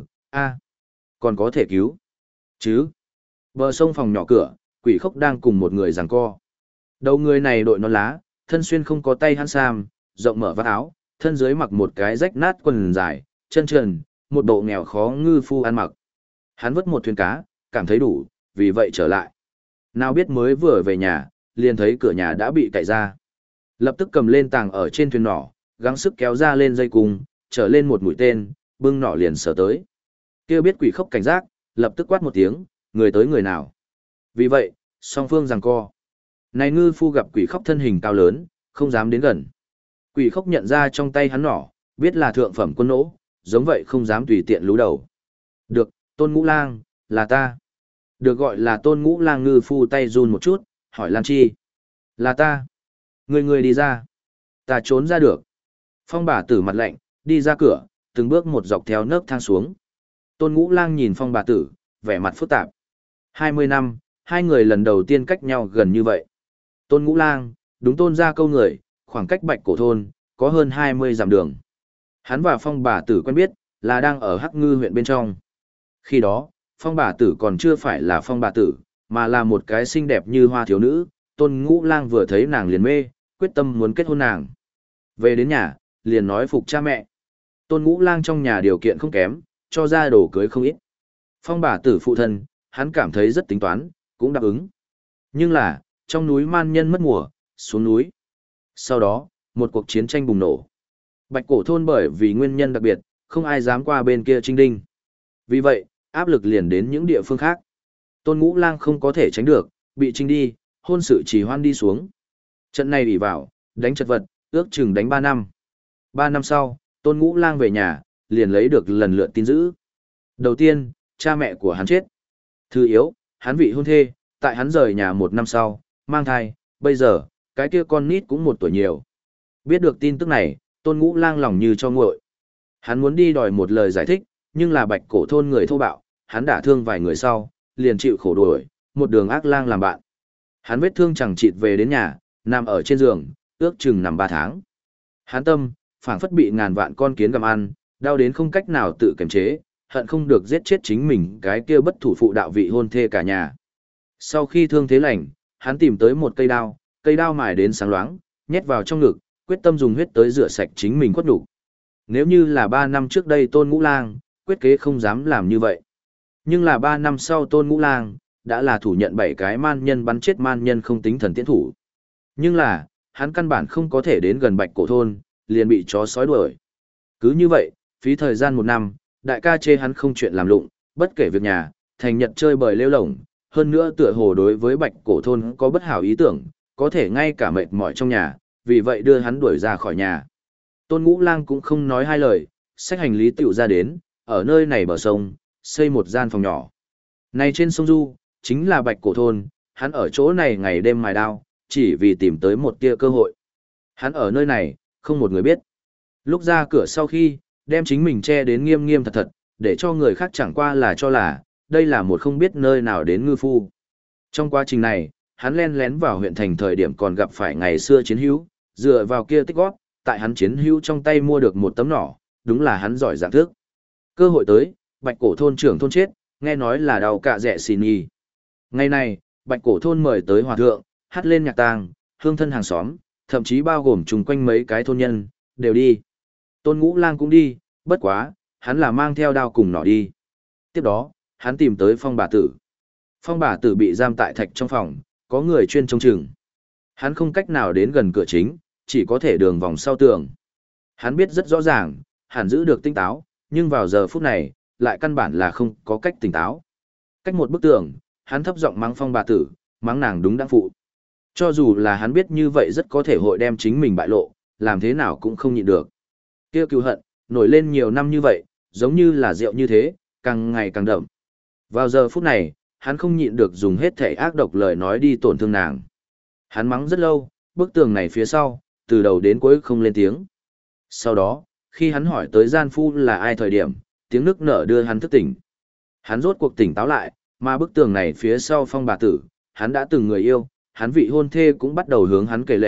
còn có thể cứu. Chứ? Bờ sông phòng nhỏ cửa, Quỷ Khốc đang cùng một người giằng co. Đầu người này đội nón lá, thân xuyên không có tay hắn sam, rộng mở vắt áo, thân dưới mặc một cái rách nát quần dài, chân trần, một bộ nghèo khó ngư phu ăn mặc. Hắn vớt một thuyền cá, cảm thấy đủ, vì vậy trở lại. Nào biết mới vừa về nhà, liền thấy cửa nhà đã bị cạy ra. Lập tức cầm lên tàng ở trên thuyền nỏ, gắng sức kéo ra lên dây cung, trở lên một mũi tên, bưng nỏ liền sở tới. Kêu biết Quỷ Khốc cảnh giác, lập tức quát một tiếng, người tới người nào. Vì vậy, song phương giằng co. Này ngư phu gặp Quỷ Khốc thân hình cao lớn, không dám đến gần. Quỷ Khốc nhận ra trong tay hắn nỏ, biết là thượng phẩm quân nỗ, giống vậy không dám tùy tiện lú đầu. Được, Tôn Ngũ Lang, là ta. Được gọi là Tôn Ngũ Lang ngư phu tay run một chút, hỏi Lan Chi. Là ta. Người đi ra. Ta trốn ra được. Phong bà tử mặt lạnh, đi ra cửa, từng bước một dọc theo nấc thang xuống. Tôn Ngũ Lang nhìn Phong bà tử, vẻ mặt phức tạp. 20 năm, hai người lần đầu tiên cách nhau gần như vậy. Tôn Ngũ Lang, đúng Tôn gia câu người, khoảng cách Bạch Cổ thôn, có hơn 20 dặm đường. Hắn và Phong bà tử quen biết, là đang ở Hắc Ngư huyện bên trong. Khi đó, Phong bà tử còn chưa phải là Phong bà tử, mà là một cái xinh đẹp như hoa thiếu nữ. Tôn Ngũ Lang vừa thấy nàng liền mê, quyết tâm muốn kết hôn nàng. Về đến nhà, liền nói phục cha mẹ. Tôn Ngũ Lang trong nhà điều kiện không kém, cho ra đồ cưới không ít. Phong bà tử phụ thân, hắn cảm thấy rất tính toán, cũng đáp ứng. Nhưng là, trong núi man nhân mất mùa, xuống núi. Sau đó, một cuộc chiến tranh bùng nổ. Bạch Cổ thôn bởi vì nguyên nhân đặc biệt, không ai dám qua bên kia Trinh Đinh. Vì vậy, áp lực liền đến những địa phương khác. Tôn Ngũ Lang không có thể tránh được, bị trinh đi, hôn sự trì hoãn đi xuống. Trận này bị vào, đánh chật vật, ước chừng đánh 3 năm. 3 năm sau, Tôn Ngũ Lang về nhà, liền lấy được lần lượt tin dữ. Đầu tiên, cha mẹ của hắn chết. Thứ yếu, hắn vị hôn thê, tại hắn rời nhà 1 năm sau, mang thai, bây giờ, cái kia con nít cũng 1 tuổi nhiều. Biết được tin tức này, Tôn Ngũ Lang lòng như cho nguội. Hắn muốn đi đòi một lời giải thích, nhưng là Bạch Cổ thôn người thô bạo, hắn đả thương vài người sau, liền chịu khổ đuổi, một đường ác lang làm bạn. Hắn vết thương chẳng chịt về đến nhà, nằm ở trên giường, ước chừng nằm 3 tháng. Hắn tâm, phảng phất bị ngàn vạn con kiến gặm ăn, đau đến không cách nào tự kiềm chế, hận không được giết chết chính mình cái kia bất thủ phụ đạo vị hôn thê cả nhà. Sau khi thương thế lành, hắn tìm tới một cây đao mài đến sáng loáng, nhét vào trong ngực, quyết tâm dùng huyết tới rửa sạch chính mình quất đủ. Nếu như là 3 năm trước đây Tôn Ngũ Lang, quyết kế không dám làm như vậy. Nhưng là 3 năm sau Tôn Ngũ Lang, đã là thủ nhận 7 cái man nhân bắn chết man nhân không tính thần tiễn thủ. Nhưng là, hắn căn bản không có thể đến gần Bạch Cổ thôn, liền bị chó sói đuổi. Cứ như vậy, phí thời gian 1 năm, đại ca chê hắn không chuyện làm lụng, bất kể việc nhà, thành nhật chơi bời lêu lổng, hơn nữa tựa hồ đối với Bạch Cổ thôn có bất hảo ý tưởng, có thể ngay cả mệt mỏi trong nhà, vì vậy đưa hắn đuổi ra khỏi nhà. Tôn Ngũ Lang cũng không nói hai lời, xách hành lý tựu ra đến, ở nơi này bờ sông, xây một gian phòng nhỏ. Này trên sông Du, chính là Bạch Cổ thôn, hắn ở chỗ này ngày đêm mài đao, chỉ vì tìm tới một tia cơ hội. Hắn ở nơi này, không một người biết. Lúc ra cửa sau khi, đem chính mình che đến nghiêm nghiêm thật thật, để cho người khác chẳng qua là cho là, đây là một không biết nơi nào đến ngư phu. Trong quá trình này, hắn len lén vào huyện thành thời điểm còn gặp phải ngày xưa chiến hữu, dựa vào kia tích góp, tại hắn chiến hữu trong tay mua được một tấm nỏ, đúng là hắn giỏi dạng thức. Cơ hội tới, Bạch Cổ thôn trưởng thôn chết, nghe nói là đau cả rẻ xì nhì. Ngày này, Bạch Cổ thôn mời tới hòa thượng, hát lên nhạc tang, hương thân hàng xóm, thậm chí bao gồm chung quanh mấy cái thôn nhân, đều đi. Tôn Ngũ Lang cũng đi, bất quá, hắn là mang theo đao cùng nỏ đi. Tiếp đó, hắn tìm tới Phong bà tử. Phong bà tử bị giam tại thạch trong phòng, có người chuyên trông chừng. Hắn không cách nào đến gần cửa chính, chỉ có thể đường vòng sau tường. Hắn biết rất rõ ràng, hẳn giữ được tinh táo, nhưng vào giờ phút này, lại căn bản là không có cách tỉnh táo. Cách một bức tường, hắn thấp giọng mắng Phong bà tử, mắng nàng đúng đáng phụ. Cho dù là hắn biết như vậy rất có thể hội đem chính mình bại lộ, làm thế nào cũng không nhịn được. Kia cừu hận, nổi lên nhiều năm như vậy, giống như là rượu như thế, càng ngày càng đậm. Vào giờ phút này, hắn không nhịn được dùng hết thể ác độc lời nói đi tổn thương nàng. Hắn mắng rất lâu, bức tường này phía sau, từ đầu đến cuối không lên tiếng. Sau đó, khi hắn hỏi tới gian phu là ai thời điểm, tiếng nức nở đưa hắn thức tỉnh. Hắn rốt cuộc tỉnh táo lại, mà bức tường này phía sau Phong bà tử, hắn đã từng người yêu, hắn vị hôn thê cũng bắt đầu hướng hắn kể lể,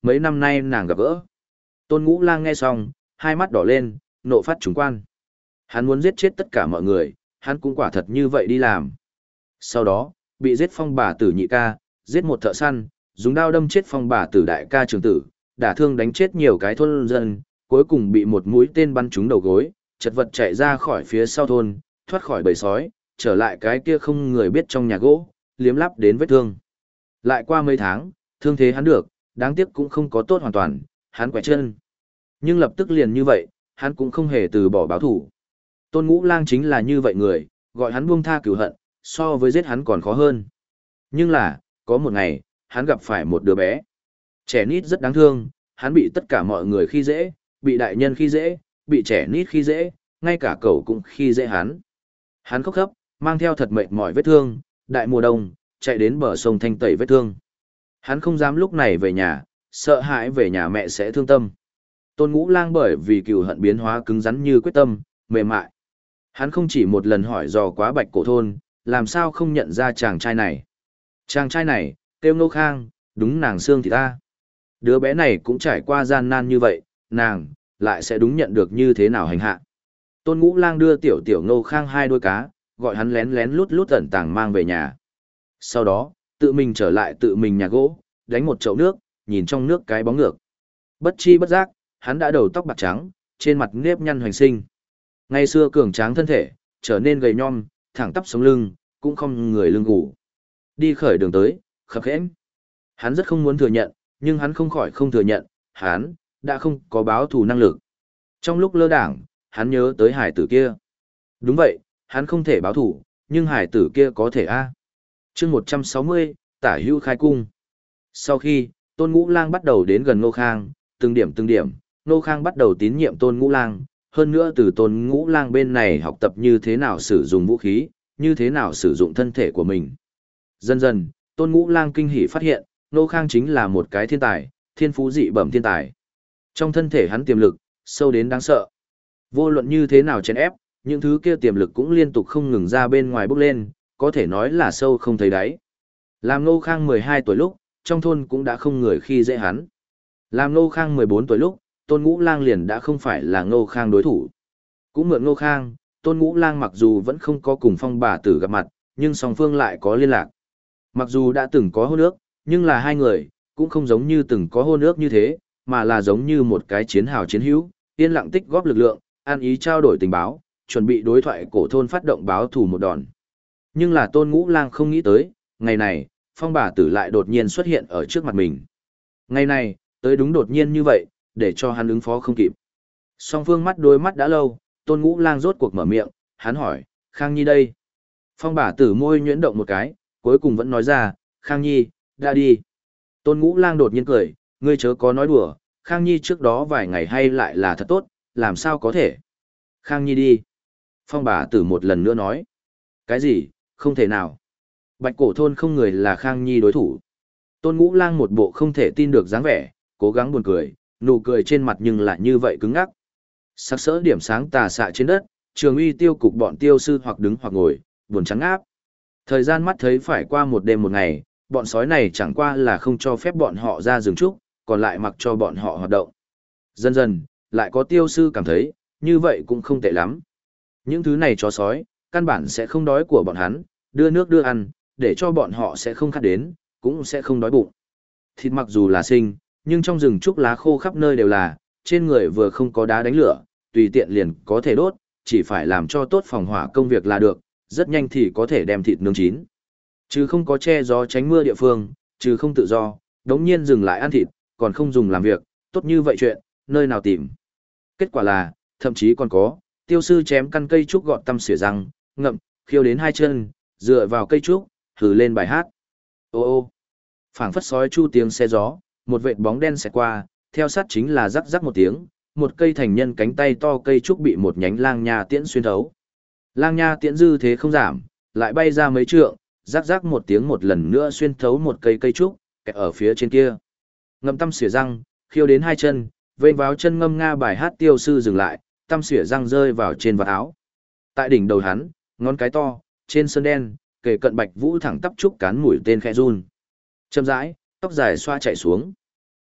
mấy năm nay nàng gặp gỡ. Tôn Ngũ Lang nghe xong, hai mắt đỏ lên, nộ phát trùng quan. Hắn muốn giết chết tất cả mọi người, hắn cũng quả thật như vậy đi làm. Sau đó, bị giết phong bà tử nhị ca, giết một thợ săn, dùng đao đâm chết phong bà tử đại ca trường tử, đả thương đánh chết nhiều cái thôn dân, cuối cùng bị một mũi tên bắn trúng đầu gối, chật vật chạy ra khỏi phía sau thôn, thoát khỏi bầy sói, trở lại cái kia không người biết trong nhà gỗ, liếm lắp đến vết thương. Lại qua mấy tháng, thương thế hắn được, đáng tiếc cũng không có tốt hoàn toàn, hắn quẹt chân. Nhưng lập tức liền như vậy, hắn cũng không hề từ bỏ báo thủ. Tôn Ngũ Lang chính là như vậy người, gọi hắn buông tha cửu hận, so với giết hắn còn khó hơn. Nhưng là, có một ngày, hắn gặp phải một đứa bé. Trẻ nít rất đáng thương, hắn bị tất cả mọi người khi dễ, bị đại nhân khi dễ, bị trẻ nít khi dễ, ngay cả cậu cũng khi dễ hắn. Hắn khóc khóc, mang theo thật mệt mỏi vết thương, đại mùa đông, chạy đến bờ sông thanh tẩy vết thương. Hắn không dám lúc này về nhà, sợ hãi về nhà mẹ sẽ thương tâm. Tôn Ngũ Lang bởi vì cừu hận biến hóa cứng rắn như quyết tâm, mềm mại. Hắn không chỉ một lần hỏi dò quá Bạch Cổ thôn, làm sao không nhận ra chàng trai này. Chàng trai này, kêu Ngô Khang, đúng nàng xương thì ta. Đứa bé này cũng trải qua gian nan như vậy, nàng, lại sẽ đúng nhận được như thế nào hành hạ. Tôn Ngũ Lang đưa tiểu tiểu Ngô Khang hai đôi cá, gọi hắn lén lén lút lút ẩn tàng mang về nhà. Sau đó, tự mình trở lại tự mình nhà gỗ, đánh một chậu nước, nhìn trong nước cái bóng ngược. Bất chi bất giác, hắn đã đầu tóc bạc trắng, trên mặt nếp nhăn hoành sinh. Ngày xưa cường tráng thân thể, trở nên gầy nhom, thẳng tắp sống lưng, cũng không người lưng gù. Đi khởi đường tới, khập khẽnh. Hắn rất không muốn thừa nhận, nhưng hắn không khỏi không thừa nhận, hắn đã không có báo thù năng lực. Trong lúc lơ đảng, hắn nhớ tới hải tử kia. Đúng vậy, hắn không thể báo thù, nhưng hải tử kia có thể a. Chương 160, Tả Hữu khai cung. Sau khi Tôn Ngũ Lang bắt đầu đến gần Ngô Khang, từng điểm, Ngô Khang bắt đầu tín nhiệm Tôn Ngũ Lang, hơn nữa từ Tôn Ngũ Lang bên này học tập như thế nào sử dụng vũ khí, như thế nào sử dụng thân thể của mình. Dần dần, Tôn Ngũ Lang kinh hỉ phát hiện, Ngô Khang chính là một cái thiên tài, thiên phú dị bẩm thiên tài. Trong thân thể hắn tiềm lực, sâu đến đáng sợ. Vô luận như thế nào chèn ép, những thứ kia tiềm lực cũng liên tục không ngừng ra bên ngoài bốc lên, có thể nói là sâu không thấy đáy. Làm Ngô Khang 12 tuổi lúc, trong thôn cũng đã không người khi dễ hắn. Làm Ngô Khang 14 tuổi lúc, Tôn Ngũ Lang liền đã không phải là Ngô Khang đối thủ. Cũng mượn Ngô Khang, Tôn Ngũ Lang mặc dù vẫn không có cùng phong bà tử gặp mặt, nhưng song phương lại có liên lạc. Mặc dù đã từng có hôn ước, nhưng là hai người, cũng không giống như từng có hôn ước như thế, mà là giống như một cái chiến hào chiến hữu, yên lặng tích góp lực lượng, an ý trao đổi tình báo, chuẩn bị đối thoại cổ thôn phát động báo thù một đòn. Nhưng là Tôn Ngũ Lang không nghĩ tới, ngày này, phong bà tử lại đột nhiên xuất hiện ở trước mặt mình. Ngày này, tới đúng đột nhiên như vậy, để cho hắn ứng phó không kịp. Song phương mắt đối mắt đã lâu, Tôn Ngũ Lang rốt cuộc mở miệng, hắn hỏi, Khang Nhi đây. Phong bà tử môi nhuyễn động một cái, cuối cùng vẫn nói ra, Khang Nhi, đã đi. Tôn Ngũ Lang đột nhiên cười, ngươi chớ có nói đùa, Khang Nhi trước đó vài ngày hay lại là thật tốt, làm sao có thể. Khang Nhi đi. Phong bà tử một lần nữa nói. Cái gì, không thể nào. Bạch Cổ thôn không người là Khang Nhi đối thủ. Tôn Ngũ Lang một bộ không thể tin được dáng vẻ, cố gắng buồn cười, nụ cười trên mặt nhưng lại như vậy cứng ngắc. Sắc sỡ điểm sáng tà xạ trên đất, Trường Uy tiêu cục bọn tiêu sư hoặc đứng hoặc ngồi, buồn trắng áp. Thời gian mắt thấy phải qua một đêm một ngày, bọn sói này chẳng qua là không cho phép bọn họ ra rừng trúc, còn lại mặc cho bọn họ hoạt động. Dần dần, lại có tiêu sư cảm thấy, như vậy cũng không tệ lắm. Những thứ này chó sói, căn bản sẽ không đói của bọn hắn, đưa nước đưa ăn, để cho bọn họ sẽ không khát đến, cũng sẽ không đói bụng. Thịt mặc dù là sinh, nhưng trong rừng trúc lá khô khắp nơi đều là, trên người vừa không có đá đánh lửa, tùy tiện liền có thể đốt, chỉ phải làm cho tốt phòng hỏa công việc là được, rất nhanh thì có thể đem thịt nướng chín. Chứ không có che gió tránh mưa địa phương, chứ không tự do, đống nhiên dừng lại ăn thịt, còn không dùng làm việc, tốt như vậy chuyện, nơi nào tìm. Kết quả là, thậm chí còn có, tiêu sư chém căn cây trúc gọt tăm xỉa răng, ngậm, khiêu đến hai chân, dựa vào cây trúc, hừ lên bài hát. Ô ô, phảng phất sói chu tiếng xe gió, một vệt bóng đen xẹt qua, theo sát chính là rắc rắc một tiếng, một cây thành nhân cánh tay to cây trúc bị một nhánh lang nha tiễn xuyên thấu. Lang nha tiễn dư thế không giảm, lại bay ra mấy trượng, rắc rắc một tiếng một lần nữa xuyên thấu một cây cây trúc, kẹt ở phía trên kia. Ngậm tăm xỉa răng, khiêu đến hai chân, vênh vào chân ngâm nga bài hát tiêu sư dừng lại, tăm xỉa răng rơi vào trên vạt áo. Tại đỉnh đầu hắn, ngón cái to, trên sơn đen, kề cận bạch vũ thẳng tắp trúc cán mũi tên khẽ run. Chậm rãi, tóc dài xoa chạy xuống.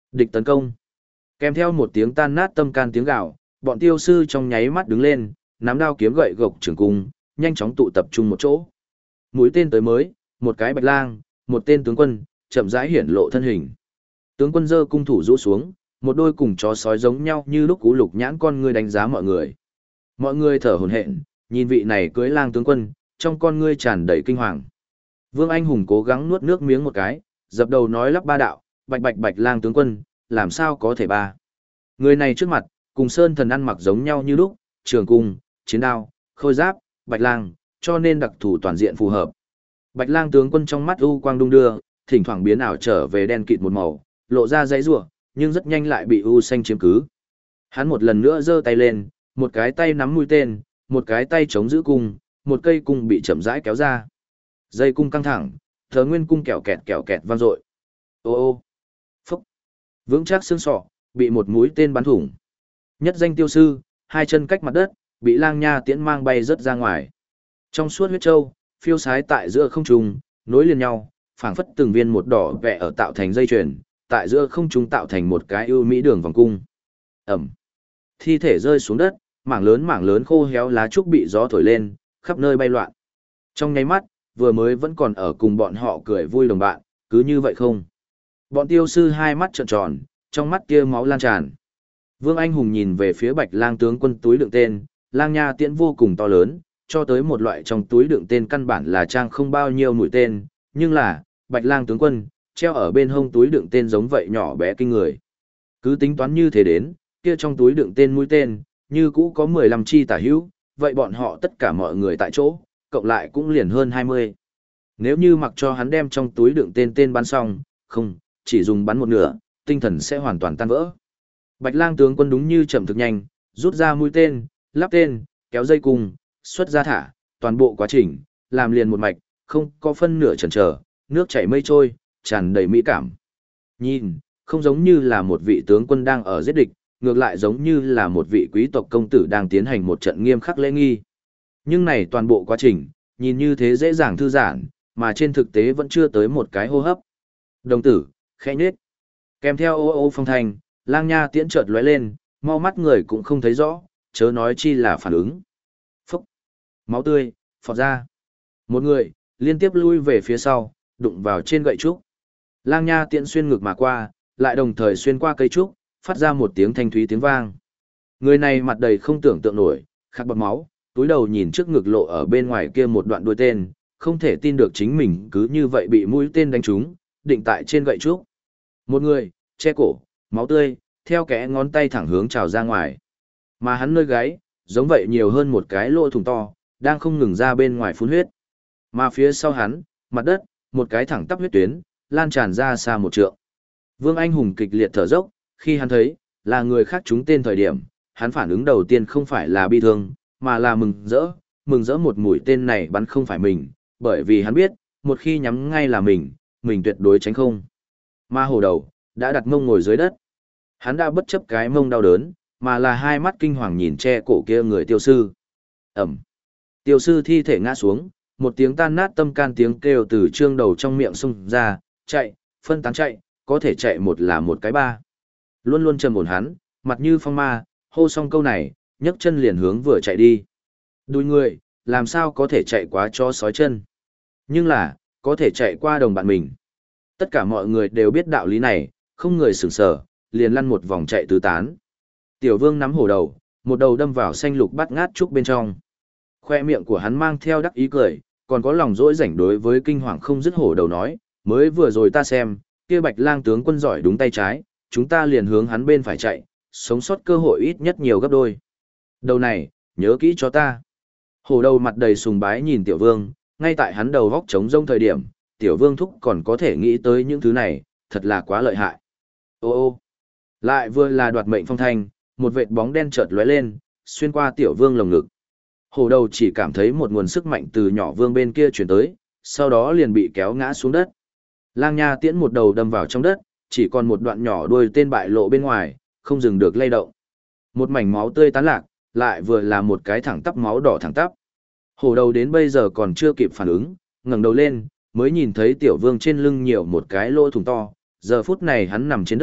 Địch tấn công. Kèm theo một tiếng tan nát tâm can tiếng gào, bọn tiêu sư trong nháy mắt đứng lên, nắm đao kiếm gậy gộc trường cung, nhanh chóng tụ tập trung một chỗ. Mũi tên tới mới, một cái bạch lang, một tên tướng quân, chậm rãi hiển lộ thân hình. Tướng quân giơ cung thủ rũ xuống, một đôi cùng chó sói giống nhau như lúc cú lục nhãn con ngươi đánh giá mọi người. Mọi người thở hổn hển, nhìn vị này cưới lang tướng quân, trong con ngươi tràn đầy kinh hoàng. Vương Anh Hùng cố gắng nuốt nước miếng một cái, dập đầu nói lắp ba đạo, bạch bạch bạch lang tướng quân, làm sao có thể ba. Người này trước mặt, cùng Sơn Thần ăn mặc giống nhau như lúc, trường cung, chiến đao, khôi giáp, bạch lang, cho nên đặc thù toàn diện phù hợp. Bạch lang tướng quân trong mắt u quang đung đưa, thỉnh thoảng biến ảo trở về đen kịt một màu, lộ ra dãy rủa, nhưng rất nhanh lại bị u xanh chiếm cứ. Hắn một lần nữa giơ tay lên, một cái tay nắm mũi tên, một cái tay chống giữ cung, một cây cung bị chậm rãi kéo ra. Dây cung căng thẳng, thờ nguyên cung kẹo kẹt vang dội. Ô ô, phúc, vững chắc xương sọ, bị một mũi tên bắn thủng. Nhất danh tiêu sư, hai chân cách mặt đất, bị lang nha tiễn mang bay rất ra ngoài. Trong suốt huyết châu, phiêu sái tại giữa không trung, nối liền nhau, phảng phất từng viên một đỏ vẽ ở tạo thành dây chuyền, tại giữa không trung tạo thành một cái ưu mỹ đường vòng cung. Ẩm. Thi thể rơi xuống đất, mảng lớn khô héo lá trúc bị gió thổi lên, khắp nơi bay loạn. Trong nháy mắt, vừa mới vẫn còn ở cùng bọn họ cười vui đồng bạn, cứ như vậy không. Bọn tiêu sư hai mắt trợn tròn, trong mắt kia máu lan tràn. Vương Anh Hùng nhìn về phía bạch lang tướng quân túi đựng tên, lang nha tiễn vô cùng to lớn, cho tới một loại trong túi đựng tên căn bản là trang không bao nhiêu mũi tên, nhưng là, bạch lang tướng quân, treo ở bên hông túi đựng tên giống vậy nhỏ bé kinh người. Cứ tính toán như thế đến, kia trong túi đựng tên mũi tên, như cũ có 15 chi tả hữu, vậy bọn họ tất cả mọi người tại chỗ, cộng lại cũng liền hơn 20. Nếu như mặc cho hắn đem trong túi đựng tên bắn xong, không, chỉ dùng bắn một nửa, tinh thần sẽ hoàn toàn tan vỡ. Bạch lang tướng quân đúng như chậm thực nhanh, rút ra mũi tên, lắp tên, kéo dây cung, xuất ra thả, toàn bộ quá trình, làm liền một mạch, không có phân nửa chần chờ, nước chảy mây trôi, tràn đầy mỹ cảm. Nhìn, không giống như là một vị tướng quân đang ở giết địch, ngược lại giống như là một vị quý tộc công tử đang tiến hành một trận nghiêm khắc lễ nghi. Nhưng này toàn bộ quá trình, nhìn như thế dễ dàng thư giãn, mà trên thực tế vẫn chưa tới một cái hô hấp. Đồng tử, khẽ nhếch. Kèm theo ô ô phong thanh, lang nha tiễn chợt lóe lên, mau mắt người cũng không thấy rõ, chớ nói chi là phản ứng. Phúc! Máu tươi, phọt ra. Một người, liên tiếp lui về phía sau, đụng vào trên gậy trúc. Lang nha tiễn xuyên ngực mà qua, lại đồng thời xuyên qua cây trúc, phát ra một tiếng thanh thúy tiếng vang. Người này mặt đầy không tưởng tượng nổi, khắc bọt máu, túi đầu nhìn trước ngực lộ ở bên ngoài kia một đoạn đuôi tên, không thể tin được chính mình cứ như vậy bị mũi tên đánh trúng, định tại trên gậy trúc. Một người, che cổ, máu tươi, theo kẽ ngón tay thẳng hướng trào ra ngoài. Mà hắn nơi gáy, giống vậy nhiều hơn một cái lỗ thủng to, đang không ngừng ra bên ngoài phun huyết. Mà phía sau hắn, mặt đất, một cái thẳng tắp huyết tuyến, lan tràn ra xa một trượng. Vương Anh Hùng kịch liệt thở dốc, khi hắn thấy, là người khác trúng tên thời điểm, hắn phản ứng đầu tiên không phải là bi thương, mà là mừng rỡ một mũi tên này bắn không phải mình, bởi vì hắn biết, một khi nhắm ngay là mình tuyệt đối tránh không. Mà hổ đầu, đã đặt mông ngồi dưới đất. Hắn đã bất chấp cái mông đau đớn, mà là hai mắt kinh hoàng nhìn che cổ kia người tiêu sư. Ẩm. Tiêu sư thi thể ngã xuống, một tiếng tan nát tâm can tiếng kêu từ trương đầu trong miệng xông ra, chạy, phân tán chạy, có thể chạy một là một cái ba. Luôn luôn trầm ổn hắn, mặt như phong ma, hô xong câu này, nhấc chân liền hướng vừa chạy đi. Đuôi người, làm sao có thể chạy quá cho sói chân. Nhưng là, có thể chạy qua đồng bạn mình. Tất cả mọi người đều biết đạo lý này, không người sửng sở, liền lăn một vòng chạy tứ tán. Tiểu vương nắm hổ đầu, một đầu đâm vào xanh lục bắt ngát trúc bên trong. Khoe miệng của hắn mang theo đắc ý cười, còn có lòng dỗi rảnh đối với kinh hoàng không dứt hổ đầu nói, mới vừa rồi ta xem, kia bạch lang tướng quân giỏi đúng tay trái, chúng ta liền hướng hắn bên phải chạy, sống sót cơ hội ít nhất nhiều gấp đôi. Đầu này, nhớ kỹ cho ta. Hổ đầu mặt đầy sùng bái nhìn tiểu vương, ngay tại hắn đầu góc trống rông thời điểm, tiểu vương thúc còn có thể nghĩ tới những thứ này, thật là quá lợi hại. Ô ô, lại vừa là đoạt mệnh phong thanh, một vệt bóng đen chợt lóe lên, xuyên qua tiểu vương lồng ngực. Hổ đầu chỉ cảm thấy một nguồn sức mạnh từ nhỏ vương bên kia chuyển tới, sau đó liền bị kéo ngã xuống đất. Lang nha tiễn một đầu đâm vào trong đất, chỉ còn một đoạn nhỏ đuôi tên bại lộ bên ngoài, không dừng được lay động. Một mảnh máu tươi tán lạc, lại vừa là một cái thẳng tắp máu đỏ thẳng tắp. Hổ đầu đến bây giờ còn chưa kịp phản ứng, ngẩng đầu lên, mới nhìn thấy tiểu vương trên lưng nhiều một cái lỗ thủng to, giờ phút này hắn nằm trên đất,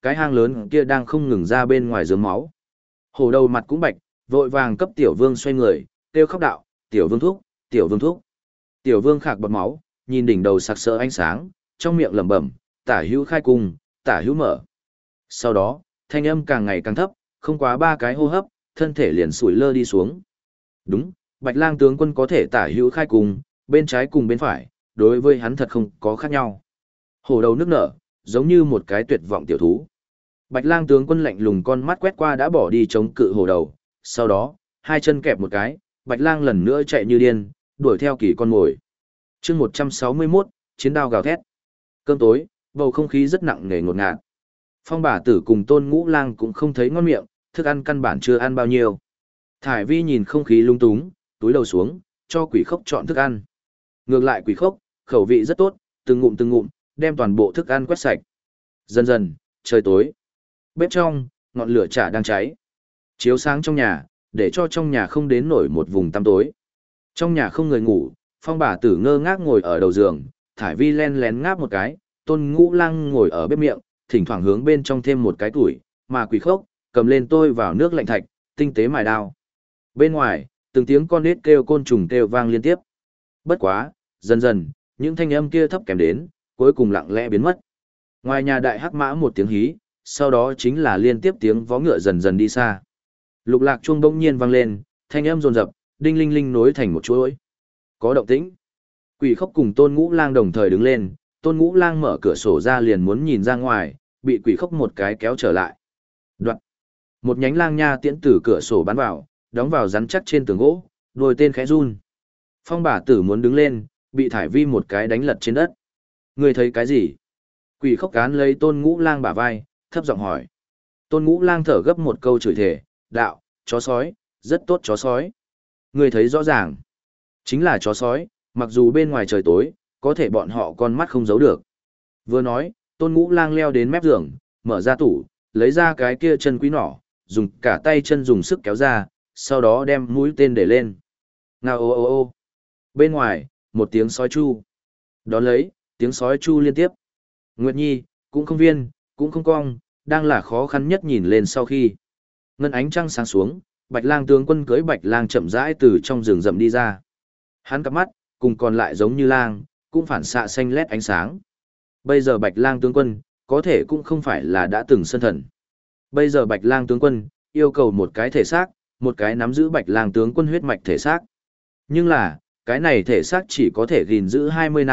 cái hang lớn kia đang không ngừng ra bên ngoài giớm máu. Hổ đầu mặt cũng bạch, vội vàng cấp tiểu vương xoay người, kêu khóc đạo, tiểu vương thúc, tiểu vương thúc. Tiểu vương khạc bọt máu, nhìn đỉnh đầu sặc sỡ ánh sáng, trong miệng lẩm bẩm, tả hữu khai cung, tả hữu mở. Sau đó, thanh âm càng ngày càng thấp, không quá 3 cái hô hấp, thân thể liền sủi lơ đi xuống. Đúng, Bạch Lang tướng quân có thể tả hữu khai cung, bên trái cùng bên phải, đối với hắn thật không có khác nhau. Hổ đầu nước nở, giống như một cái tuyệt vọng tiểu thú. Bạch Lang tướng quân lạnh lùng con mắt quét qua đã bỏ đi chống cự hổ đầu, sau đó, hai chân kẹp một cái, Bạch Lang lần nữa chạy như điên, đuổi theo kỳ con mồi. Chương 161, chiến đao gào thét. Cơm tối, bầu không khí rất nặng nề ngột ngạt. Phong Bà Tử cùng Tôn Ngũ Lang cũng không thấy ngon miệng, thức ăn căn bản chưa ăn bao nhiêu. Thải Vi nhìn không khí lung túng, túi đầu xuống, cho Quỷ Khốc chọn thức ăn. Ngược lại Quỷ Khốc, khẩu vị rất tốt, từng ngụm, đem toàn bộ thức ăn quét sạch. Dần dần, trời tối. Bếp trong, ngọn lửa chả đang cháy. Chiếu sáng trong nhà, để cho trong nhà không đến nổi một vùng tăm tối. Trong nhà không người ngủ, Phong Bà Tử ngơ ngác ngồi ở đầu giường, Thải Vi len lén ngáp một cái, Tôn Ngũ Lang ngồi ở bếp miệng, thỉnh thoảng hướng bên trong thêm một cái tuổi, mà Quỷ Khốc cầm lên tôi vào nước lạnh thạch, tinh tế mài đao. Bên ngoài, từng tiếng con nít kêu côn trùng kêu vang liên tiếp. Bất quá, dần dần, những thanh âm kia thấp kém đến, cuối cùng lặng lẽ biến mất. Ngoài nhà đại hắc mã một tiếng hí, sau đó chính là liên tiếp tiếng vó ngựa dần dần đi xa. Lục lạc chuông bỗng nhiên vang lên, thanh âm dồn dập, đinh linh linh nối thành một chuỗi. Có động tĩnh. Quỷ Khốc cùng Tôn Ngũ Lang đồng thời đứng lên, Tôn Ngũ Lang mở cửa sổ ra liền muốn nhìn ra ngoài, bị Quỷ Khốc một cái kéo trở lại. Đoạn. Một nhánh lang nha tiễn từ cửa sổ bắn vào, đóng vào rắn chắc trên tường gỗ, đôi tên khẽ run. Phong Bà Tử muốn đứng lên, bị Thải Vi một cái đánh lật trên đất. Người thấy cái gì? Quỷ Khốc cán lấy Tôn Ngũ Lang bả vai, thấp giọng hỏi. Tôn Ngũ Lang thở gấp một câu chửi thề, đạo, chó sói, rất tốt chó sói. Người thấy rõ ràng. Chính là chó sói, mặc dù bên ngoài trời tối, có thể bọn họ con mắt không giấu được. Vừa nói, Tôn Ngũ Lang leo đến mép giường, mở ra tủ, lấy ra cái kia chân quý nỏ, dùng cả tay chân dùng sức kéo ra, sau đó đem mũi tên để lên. Ngao ô ô ô. Bên ngoài, một tiếng sói chu. Đón lấy, tiếng sói chu liên tiếp. Nguyệt Nhi, cũng không viên, cũng không cong, đang là khó khăn nhất nhìn lên sau khi. Ngân ánh trăng sáng xuống, Bạch Lang tướng quân cưỡi Bạch Lang chậm rãi từ trong rừng rậm đi ra. Hắn cặp mắt, cùng còn lại giống như lang, cũng phản xạ xanh lét ánh sáng. Bây giờ Bạch Lang tướng quân, có thể cũng không phải là đã từng sân thần. Bây giờ Bạch Lang tướng quân, yêu cầu một cái thể xác, một cái nắm giữ Bạch Lang tướng quân huyết mạch thể xác. Nhưng là, cái này thể xác chỉ có thể gìn giữ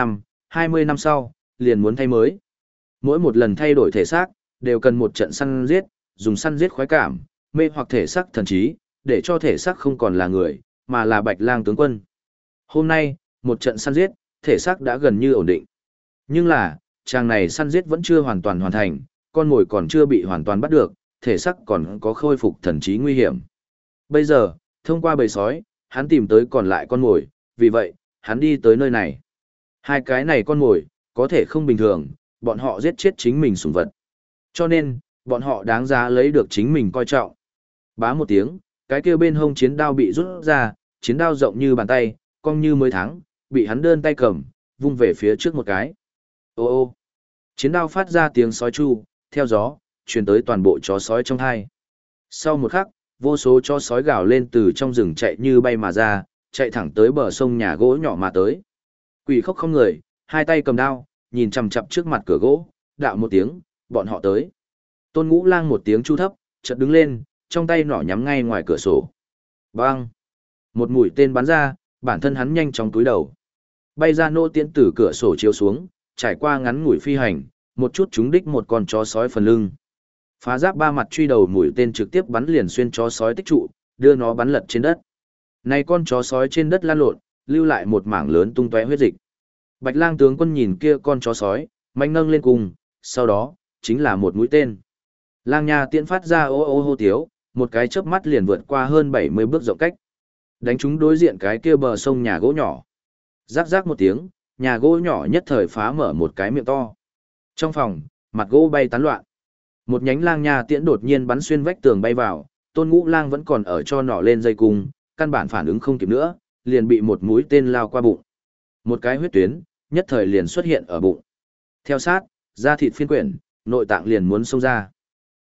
20 năm sau, liền muốn thay mới. Mỗi một lần thay đổi thể xác, đều cần một trận săn giết, dùng săn giết khoái cảm, mê hoặc thể xác thần trí, để cho thể xác không còn là người, mà là Bạch Lang tướng quân. Hôm nay, một trận săn giết, thể xác đã gần như ổn định. Nhưng là, chàng này săn giết vẫn chưa hoàn toàn hoàn thành, con mồi còn chưa bị hoàn toàn bắt được, thể xác còn có khôi phục thần trí nguy hiểm. Bây giờ, thông qua bầy sói, hắn tìm tới còn lại con mồi, vì vậy, hắn đi tới nơi này. Hai cái này con mồi, có thể không bình thường, bọn họ giết chết chính mình sủng vật. Cho nên, bọn họ đáng giá lấy được chính mình coi trọng. Bá một tiếng, cái kia bên hông chiến đao bị rút ra, chiến đao rộng như bàn tay, cong như mới thắng, bị hắn đơn tay cầm, vung về phía trước một cái. Ô ô, chiến đao phát ra tiếng sói chu, theo gió, truyền tới toàn bộ chó sói trong hai. Sau một khắc, vô số chó sói gào lên từ trong rừng chạy như bay mà ra, chạy thẳng tới bờ sông nhà gỗ nhỏ mà tới. Quỷ Khốc không người, hai tay cầm đao, nhìn chằm chằm trước mặt cửa gỗ, đạo một tiếng, bọn họ tới. Tôn Ngũ Lang một tiếng chu thấp, chợt đứng lên, trong tay nỏ nhắm ngay ngoài cửa sổ. Bang! Một mũi tên bắn ra, bản thân hắn nhanh chóng túi đầu. Bay ra nô tiễn từ cửa sổ chiếu xuống, trải qua ngắn ngủi phi hành, một chút trúng đích một con chó sói phần lưng. Phá giáp ba mặt truy đầu mũi tên trực tiếp bắn liền xuyên chó sói tích trụ, đưa nó bắn lật trên đất. Này con chó sói trên đất lăn lộn, lưu lại một mảng lớn tung tóe huyết dịch. Bạch Lang tướng quân nhìn kia con chó sói, mạnh nâng lên cùng, sau đó, chính là một mũi tên. Lang nha tiễn phát ra ô ô hô tiếu, một cái chớp mắt liền vượt qua hơn 70 bước rộng cách. Đánh trúng đối diện cái kia bờ sông nhà gỗ nhỏ. Rắc rắc một tiếng, nhà gỗ nhỏ nhất thời phá mở một cái miệng to. Trong phòng, mặt gỗ bay tán loạn. Một nhánh lang nha tiễn đột nhiên bắn xuyên vách tường bay vào, Tôn Ngũ Lang vẫn còn ở cho nỏ lên dây cung, căn bản phản ứng không kịp nữa, liền bị một mũi tên lao qua bụng. Một cái huyết tuyến, nhất thời liền xuất hiện ở bụng. Theo sát, da thịt phiên quyển, nội tạng liền muốn xông ra.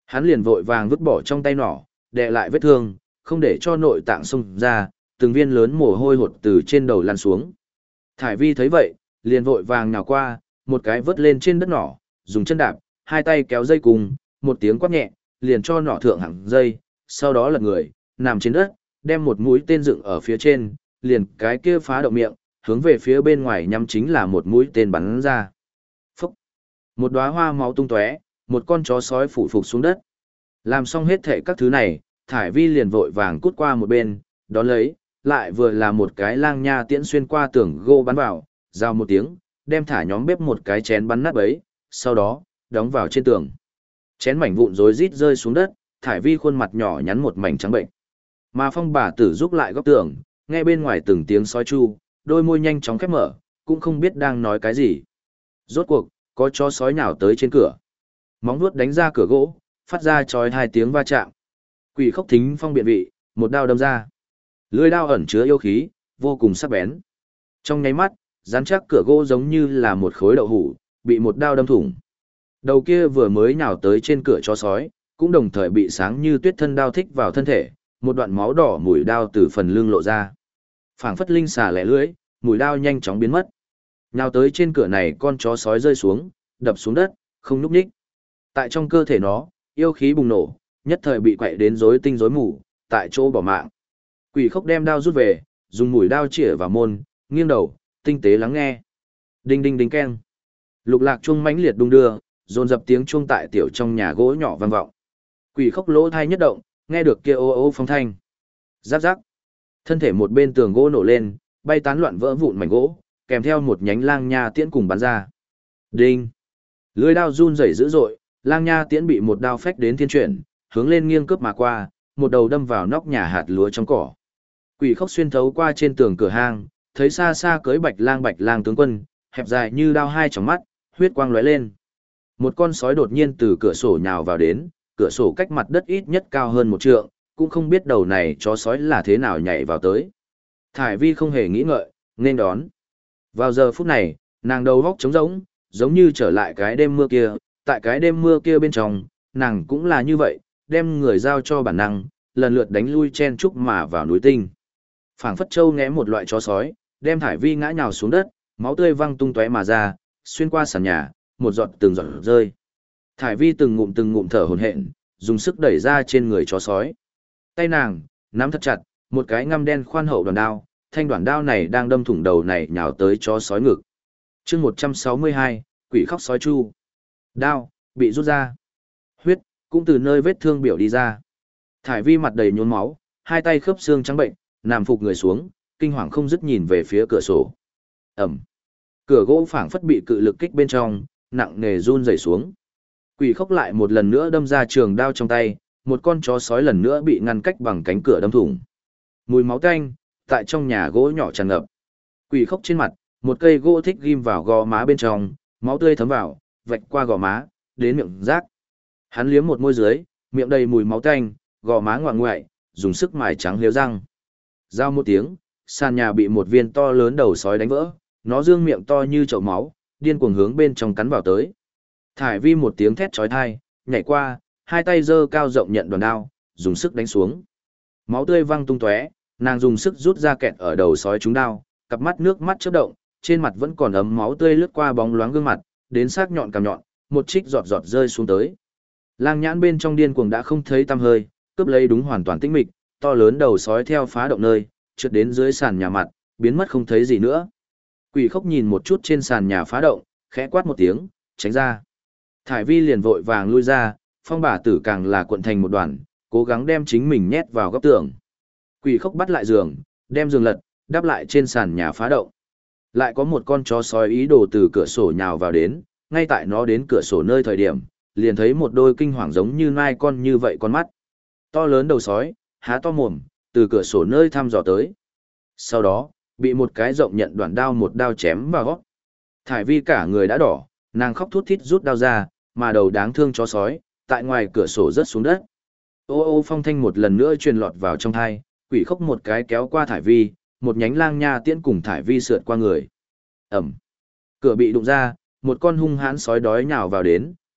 Hắn liền vội vàng vứt bỏ trong tay nỏ, đè lại vết thương, không để cho nội tạng xông ra, từng viên lớn mồ hôi hột từ trên đầu lăn xuống. Thải vi thấy vậy, liền vội vàng nhào qua, một cái vớt lên trên đất nỏ, dùng chân đạp, hai tay kéo dây cùng, một tiếng quát nhẹ, liền cho nỏ thượng hẳn dây, sau đó lật người, nằm trên đất, đem một mũi tên dựng ở phía trên, liền cái kia phá động miệng, hướng về phía bên ngoài nhắm chính là một mũi tên bắn ra. Phúc! Một đóa hoa máu tung tóe, một con chó sói phủ phục xuống đất. Làm xong hết thệ các thứ này, Thải vi liền vội vàng cút qua một bên, đón lấy, lại vừa là một cái lang nha tiễn xuyên qua tường gỗ bắn vào, giao một tiếng, đem thả nhóm bếp một cái chén bắn nát bấy, sau đó, đóng vào trên tường. Chén mảnh vụn rối rít rơi xuống đất, Thải vi khuôn mặt nhỏ nhắn một mảnh trắng bệnh. Mà Phong bà tử giúp lại góc tường, nghe bên ngoài từng tiếng sói chu, đôi môi nhanh chóng khép mở, cũng không biết đang nói cái gì. Rốt cuộc, có chó sói nhào tới trên cửa. Móng vuốt đánh ra cửa gỗ, phát ra chói hai tiếng va chạm. Quỷ Khốc thính phong biện vị, một đao đâm ra. Lưỡi đao ẩn chứa yêu khí, vô cùng sắc bén. Trong nháy mắt, rắn chắc cửa gỗ giống như là một khối đậu hũ, bị một đao đâm thủng. Đầu kia vừa mới nhào tới trên cửa chó sói, cũng đồng thời bị sáng như tuyết thân đao thích vào thân thể, một đoạn máu đỏ mũi đao từ phần lưng lộ ra. Phảng phất linh xà lẻ lưỡi, mũi đao nhanh chóng biến mất. Nhào tới trên cửa này con chó sói rơi xuống, đập xuống đất, không nhúc nhích. Tại trong cơ thể nó, yêu khí bùng nổ, nhất thời bị quậy đến rối tinh rối mù, tại chỗ bỏ mạng. Quỷ Khốc đem đao rút về, dùng mũi đao chĩa vào môn, nghiêng đầu, tinh tế lắng nghe. Đinh đinh đinh keng. Lục lạc chuông mãnh liệt đung đưa, dồn dập tiếng chuông tại tiểu trong nhà gỗ nhỏ vang vọng. Quỷ Khốc lỗ thai nhất động, nghe được kia ô ô phong thanh. Rắc rắc. Thân thể một bên tường gỗ nổ lên, bay tán loạn vỡ vụn mảnh gỗ, kèm theo một nhánh lang nha tiễn cùng bắn ra. Đinh. Lưỡi đao run rẩy dữ dội, lang nha tiễn bị một đao phách đến thiên chuyển, hướng lên nghiêng cướp mà qua, một đầu đâm vào nóc nhà hạt lúa trong cỏ. Quỷ Khốc xuyên thấu qua trên tường cửa hang, thấy xa xa cưới bạch lang tướng quân, hẹp dài như đao hai tròng mắt, huyết quang lóe lên. Một con sói đột nhiên từ cửa sổ nhào vào đến, cửa sổ cách mặt đất ít nhất cao hơn một trượng, cũng không biết đầu này chó sói là thế nào nhảy vào tới. Thải vi không hề nghĩ ngợi, nên đón. Vào giờ phút này, nàng đầu góc trống rỗng, giống như trở lại cái đêm mưa kia, tại cái đêm mưa kia bên trong, nàng cũng là như vậy, đem người giao cho bản năng, lần lượt đánh lui chen chúc mà vào núi tinh. Phảng phất châu ngẽ một loại chó sói, đem Thải vi ngã nhào xuống đất, máu tươi văng tung tóe mà ra, xuyên qua sàn nhà, một giọt từng giọt rơi. Thải vi từng ngụm thở hổn hển, dùng sức đẩy ra trên người chó sói. Tay nàng nắm thật chặt, một cái ngăm đen khoan hậu đoàn đao, thanh đoàn đao này đang đâm thủng đầu này nhào tới chó sói ngực. Chương 162, Quỷ Khóc sói chu. Đao bị rút ra. Huyết cũng từ nơi vết thương biểu đi ra. Thải vi mặt đầy nhuốm máu, hai tay khớp xương trắng bệnh, nằm phục người xuống, kinh hoàng không dứt nhìn về phía cửa sổ. Ẩm. Cửa gỗ phảng phất bị cự lực kích bên trong, nặng nề run rẩy xuống. Quỷ Khốc lại một lần nữa đâm ra trường đao trong tay, một con chó sói lần nữa bị ngăn cách bằng cánh cửa đâm thủng. Mùi máu tanh tại trong nhà gỗ nhỏ tràn ngập. Quỷ Khốc trên mặt, một cây gỗ thích ghim vào gò má bên trong, máu tươi thấm vào, vạch qua gò má, đến miệng rác. Hắn liếm một môi dưới, miệng đầy mùi máu tanh, gò má ngoạng ngoại, dùng sức mài trắng liếu răng. Giao một tiếng, sàn nhà bị một viên to lớn đầu sói đánh vỡ, nó dương miệng to như chậu máu, điên cuồng hướng bên trong cắn vào tới. Thải vi một tiếng thét chói tai, nhảy qua, hai tay giơ cao rộng nhận đoàn đao, dùng sức đánh xuống. Máu tươi văng tung tóe, nàng dùng sức rút ra kẹt ở đầu sói trúng đao, cặp mắt nước mắt chớp động, trên mặt vẫn còn ấm máu tươi lướt qua bóng loáng gương mặt, đến sắc nhọn cằm nhọn, một trích giọt giọt rơi xuống tới. Lang nhãn bên trong điên cuồng đã không thấy tăm hơi, cướp lấy đúng hoàn toàn tĩnh mịch, to lớn đầu sói theo phá động nơi, trượt đến dưới sàn nhà mặt, biến mất không thấy gì nữa. Quỷ Khốc nhìn một chút trên sàn nhà phá động, khẽ quát một tiếng, tránh ra. Thải vi liền vội vàng lui ra, Phong bà tử càng là cuộn thành một đoàn, cố gắng đem chính mình nhét vào góc tường. Quỷ Khốc bắt lại giường, đem giường lật, đắp lại trên sàn nhà phá động. Lại có một con chó sói ý đồ từ cửa sổ nhào vào đến, ngay tại nó đến cửa sổ nơi thời điểm, liền thấy một đôi kinh hoàng giống như nai con như vậy con mắt. To lớn đầu sói, há to mồm, từ cửa sổ nơi thăm dò tới. Sau đó, bị một cái rộng nhận đoạn đao một đao chém vào gót. Thải vi cả người đã đỏ, nàng khóc thút thít rút đao ra, mà đầu đáng thương chó sói, tại ngoài cửa sổ rớt xuống đất. Ô ô phong thanh một lần nữa truyền lọt vào trong thai, Quỷ Khốc một cái kéo qua Thải vi, một nhánh lang nha tiễn cùng Thải vi sượt qua người. Ẩm. Cửa bị đụng ra, một con hung hãn sói đói nhào vào đến,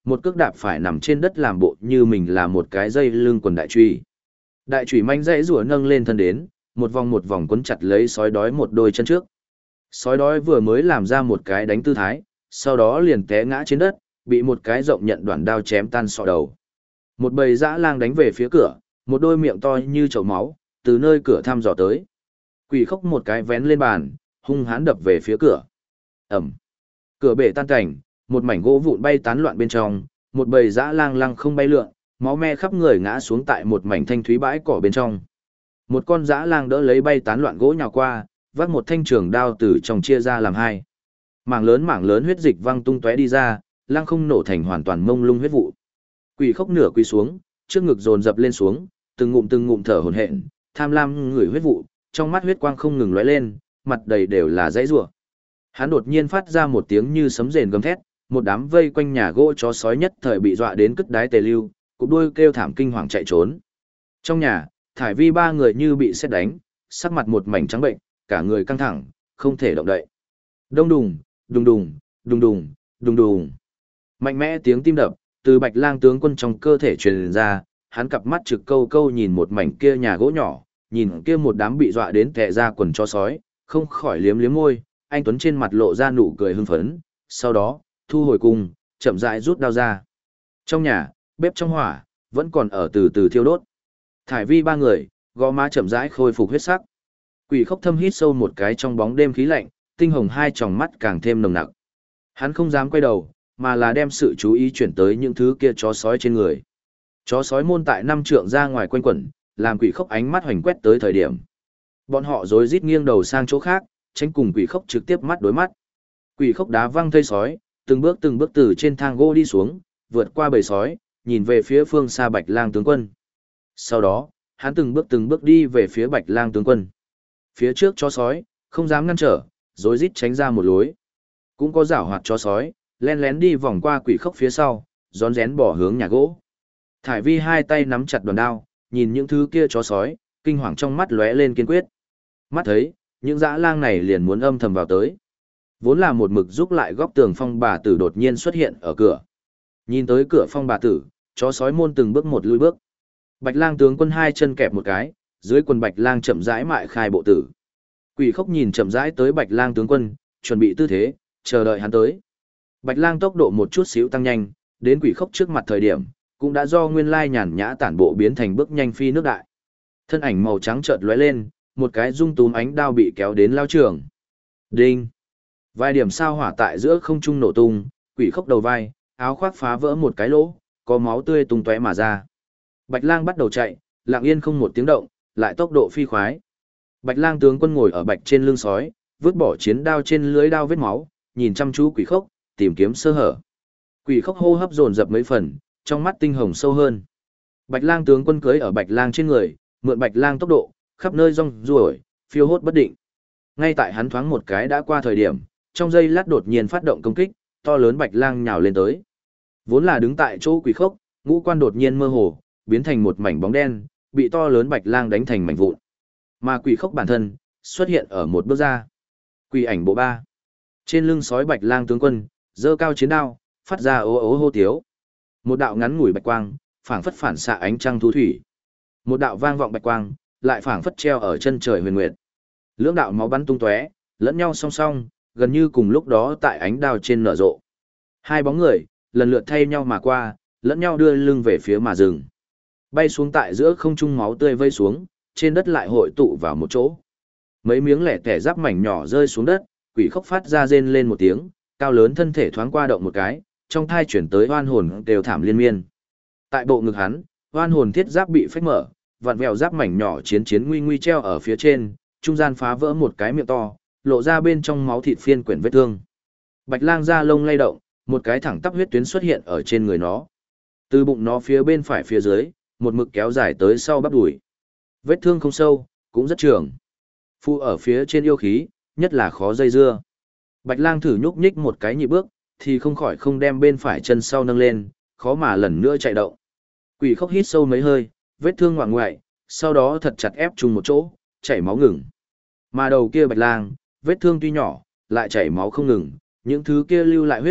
một cước đạp phải nằm trên đất làm bộ như mình là một cái dây lưng quần đại truy. Đại truy manh dãy rủa nâng lên thân đến, một vòng quấn chặt lấy sói đói một đôi chân trước. Sói đói vừa mới làm ra một cái đánh tư thái, sau đó liền té ngã trên đất, bị một cái rộng nhận đoạn đao chém tan sọ đầu. Một bầy dã lang đánh về phía cửa, một đôi miệng to như chậu máu, từ nơi cửa thăm dò tới. Quỷ khốc một cái vén lên bàn, hung hãn đập về phía cửa. Ẩm. Cửa bể tan cảnh, một mảnh gỗ vụn bay tán loạn bên trong, một bầy dã lang lăng không bay lượn, máu me khắp người ngã xuống tại một mảnh thanh thúy bãi cỏ bên trong. Một con dã lang đỡ lấy bay tán loạn gỗ nhào qua, vác một thanh trường đao từ trong chia ra làm hai. Mảng lớn huyết dịch văng tung tóe đi ra, lang không nổ thành hoàn toàn mông lung huyết vụ. Quỷ khốc nửa quỳ xuống, trước ngực dồn dập lên xuống, từng ngụm thở hổn hển, tham lam ngửi huyết vụ, trong mắt huyết quang không ngừng lóe lên, mặt đầy đều là dãy rủa. Hắn đột nhiên phát ra một tiếng như sấm rền gầm thét, một đám vây quanh nhà gỗ chó sói nhất thời bị dọa đến cất đái tề lưu, cụp đuôi kêu thảm kinh hoàng chạy trốn. Trong nhà, Thải Vi ba người như bị sét đánh, sắc mặt một mảnh trắng bệnh, cả người căng thẳng, không thể động đậy. Đông đùng, đùng đùng, đùng đùng, đùng đùng. Mạnh mẽ tiếng tim đập từ Bạch Lang tướng quân trong cơ thể truyền ra, hắn cặp mắt trực câu câu nhìn một mảnh kia nhà gỗ nhỏ, nhìn kia một đám bị dọa đến tè ra quần chó sói, không khỏi liếm liếm môi, anh tuấn trên mặt lộ ra nụ cười hưng phấn, sau đó, thu hồi cung, chậm rãi rút đao ra. Trong nhà, bếp trong hỏa vẫn còn ở từ từ thiêu đốt. Thải Vi ba người, gò má chậm rãi khôi phục huyết sắc. Quỷ khốc thâm hít sâu một cái trong bóng đêm khí lạnh, tinh hồng hai tròng mắt càng thêm nồng nặc. Hắn không dám quay đầu, mà là đem sự chú ý chuyển tới những thứ kia chó sói trên người. Chó sói môn tại năm trượng ra ngoài quanh quẩn, làm quỷ khốc ánh mắt hoành quét tới thời điểm. Bọn họ rối rít nghiêng đầu sang chỗ khác, tránh cùng quỷ khốc trực tiếp mắt đối mắt. Quỷ khốc đá văng thây sói, từng bước từ trên thang gỗ đi xuống, vượt qua bầy sói, nhìn về phía phương xa Bạch Lang tướng quân. Sau đó, hắn từng bước đi về phía Bạch Lang tướng quân. Phía trước chó sói, không dám ngăn trở, rối rít tránh ra một lối. Cũng có giảo hoạt chó sói, len lén đi vòng qua quỷ khốc phía sau, rón rén bỏ hướng nhà gỗ. Thải Vi hai tay nắm chặt đoàn đao, nhìn những thứ kia chó sói, kinh hoàng trong mắt lóe lên kiên quyết. Mắt thấy, những dã lang này liền muốn âm thầm vào tới. Vốn là một mực giúp lại góc tường Phong bà tử đột nhiên xuất hiện ở cửa. Nhìn tới cửa Phong bà tử, chó sói môn từng bước một lùi bước. Bạch Lang tướng quân hai chân kẹp một cái, dưới quần Bạch Lang chậm rãi mại khai bộ tử. Quỷ khốc nhìn chậm rãi tới Bạch Lang tướng quân, chuẩn bị tư thế, chờ đợi hắn tới. Bạch Lang tốc độ một chút xíu tăng nhanh, đến quỷ khốc trước mặt thời điểm, cũng đã do nguyên lai nhàn nhã tản bộ biến thành bước nhanh phi nước đại. Thân ảnh màu trắng chợt lóe lên, một cái rung túm ánh đao bị kéo đến lao trường. Đinh! Vài điểm sao hỏa tại giữa không trung nổ tung, quỷ khốc đầu vai, áo khoác phá vỡ một cái lỗ, có máu tươi tung tóe mà ra. Bạch Lang bắt đầu chạy, lặng yên không một tiếng động, lại tốc độ phi khoái. Bạch Lang tướng quân ngồi ở bạch trên lưng sói, vứt bỏ chiến đao trên lưới đao vết máu, nhìn chăm chú quỷ khốc, tìm kiếm sơ hở. Quỷ khốc hô hấp dồn dập mấy phần, trong mắt tinh hồng sâu hơn. Bạch Lang tướng quân cưỡi ở Bạch Lang trên người, mượn Bạch Lang tốc độ, khắp nơi rong ruổi, phiêu hốt bất định. Ngay tại hắn thoáng một cái đã qua thời điểm, trong giây lát đột nhiên phát động công kích, to lớn Bạch Lang nhào lên tới. Vốn là đứng tại chỗ quỷ khốc, ngũ quan đột nhiên mơ hồ, biến thành một mảnh bóng đen, bị to lớn Bạch Lang đánh thành mảnh vụn. Mà quỷ khốc bản thân xuất hiện ở một bước ra. Quỷ ảnh bộ 3. Trên lưng sói Bạch Lang tướng quân, giơ cao chiến đao, phát ra ố ố hô tiếu. Một đạo ngắn ngủi bạch quang, phảng phất phản xạ ánh trăng thu thủy. Một đạo vang vọng bạch quang, lại phảng phất treo ở chân trời huyền nguyệt. Lưỡng đạo máu bắn tung tóe, lẫn nhau song song, gần như cùng lúc đó tại ánh đao trên nở rộ. Hai bóng người, lần lượt thay nhau mà qua, lẫn nhau đưa lưng về phía mà rừng. Bay xuống tại giữa không trung máu tươi vây xuống, trên đất lại hội tụ vào một chỗ. Mấy miếng lẻ tẻ giáp mảnh nhỏ rơi xuống đất, quỷ khốc phát ra rên lên một tiếng, cao lớn thân thể thoáng qua động một cái, trong thai chuyển tới oan hồn đều thảm liên miên. Tại bộ ngực hắn, oan hồn thiết giáp bị phách mở, vặn vẹo giáp mảnh nhỏ chiến nguy nguy treo ở phía trên, trung gian phá vỡ một cái miệng to, lộ ra bên trong máu thịt phiên quyển vết thương. Bạch Lang da lông lay động, một cái thẳng tắp huyết tuyến xuất hiện ở trên người nó. Từ bụng nó phía bên phải phía dưới, một mực kéo dài tới sau bắp đùi. Vết thương không sâu, cũng rất trường. Phụ ở phía trên yêu khí, nhất là khó dây dưa. Bạch Lang thử nhúc nhích một cái nhị bước, thì không khỏi không đem bên phải chân sau nâng lên, khó mà lần nữa chạy động. Quỷ khốc hít sâu mấy hơi, vết thương ngoạng ngoại, sau đó thật chặt ép chung một chỗ, chảy máu ngừng. Mà đầu kia Bạch Lang, vết thương tuy nhỏ, lại chảy máu không ngừng, những thứ kia lưu lại huyết,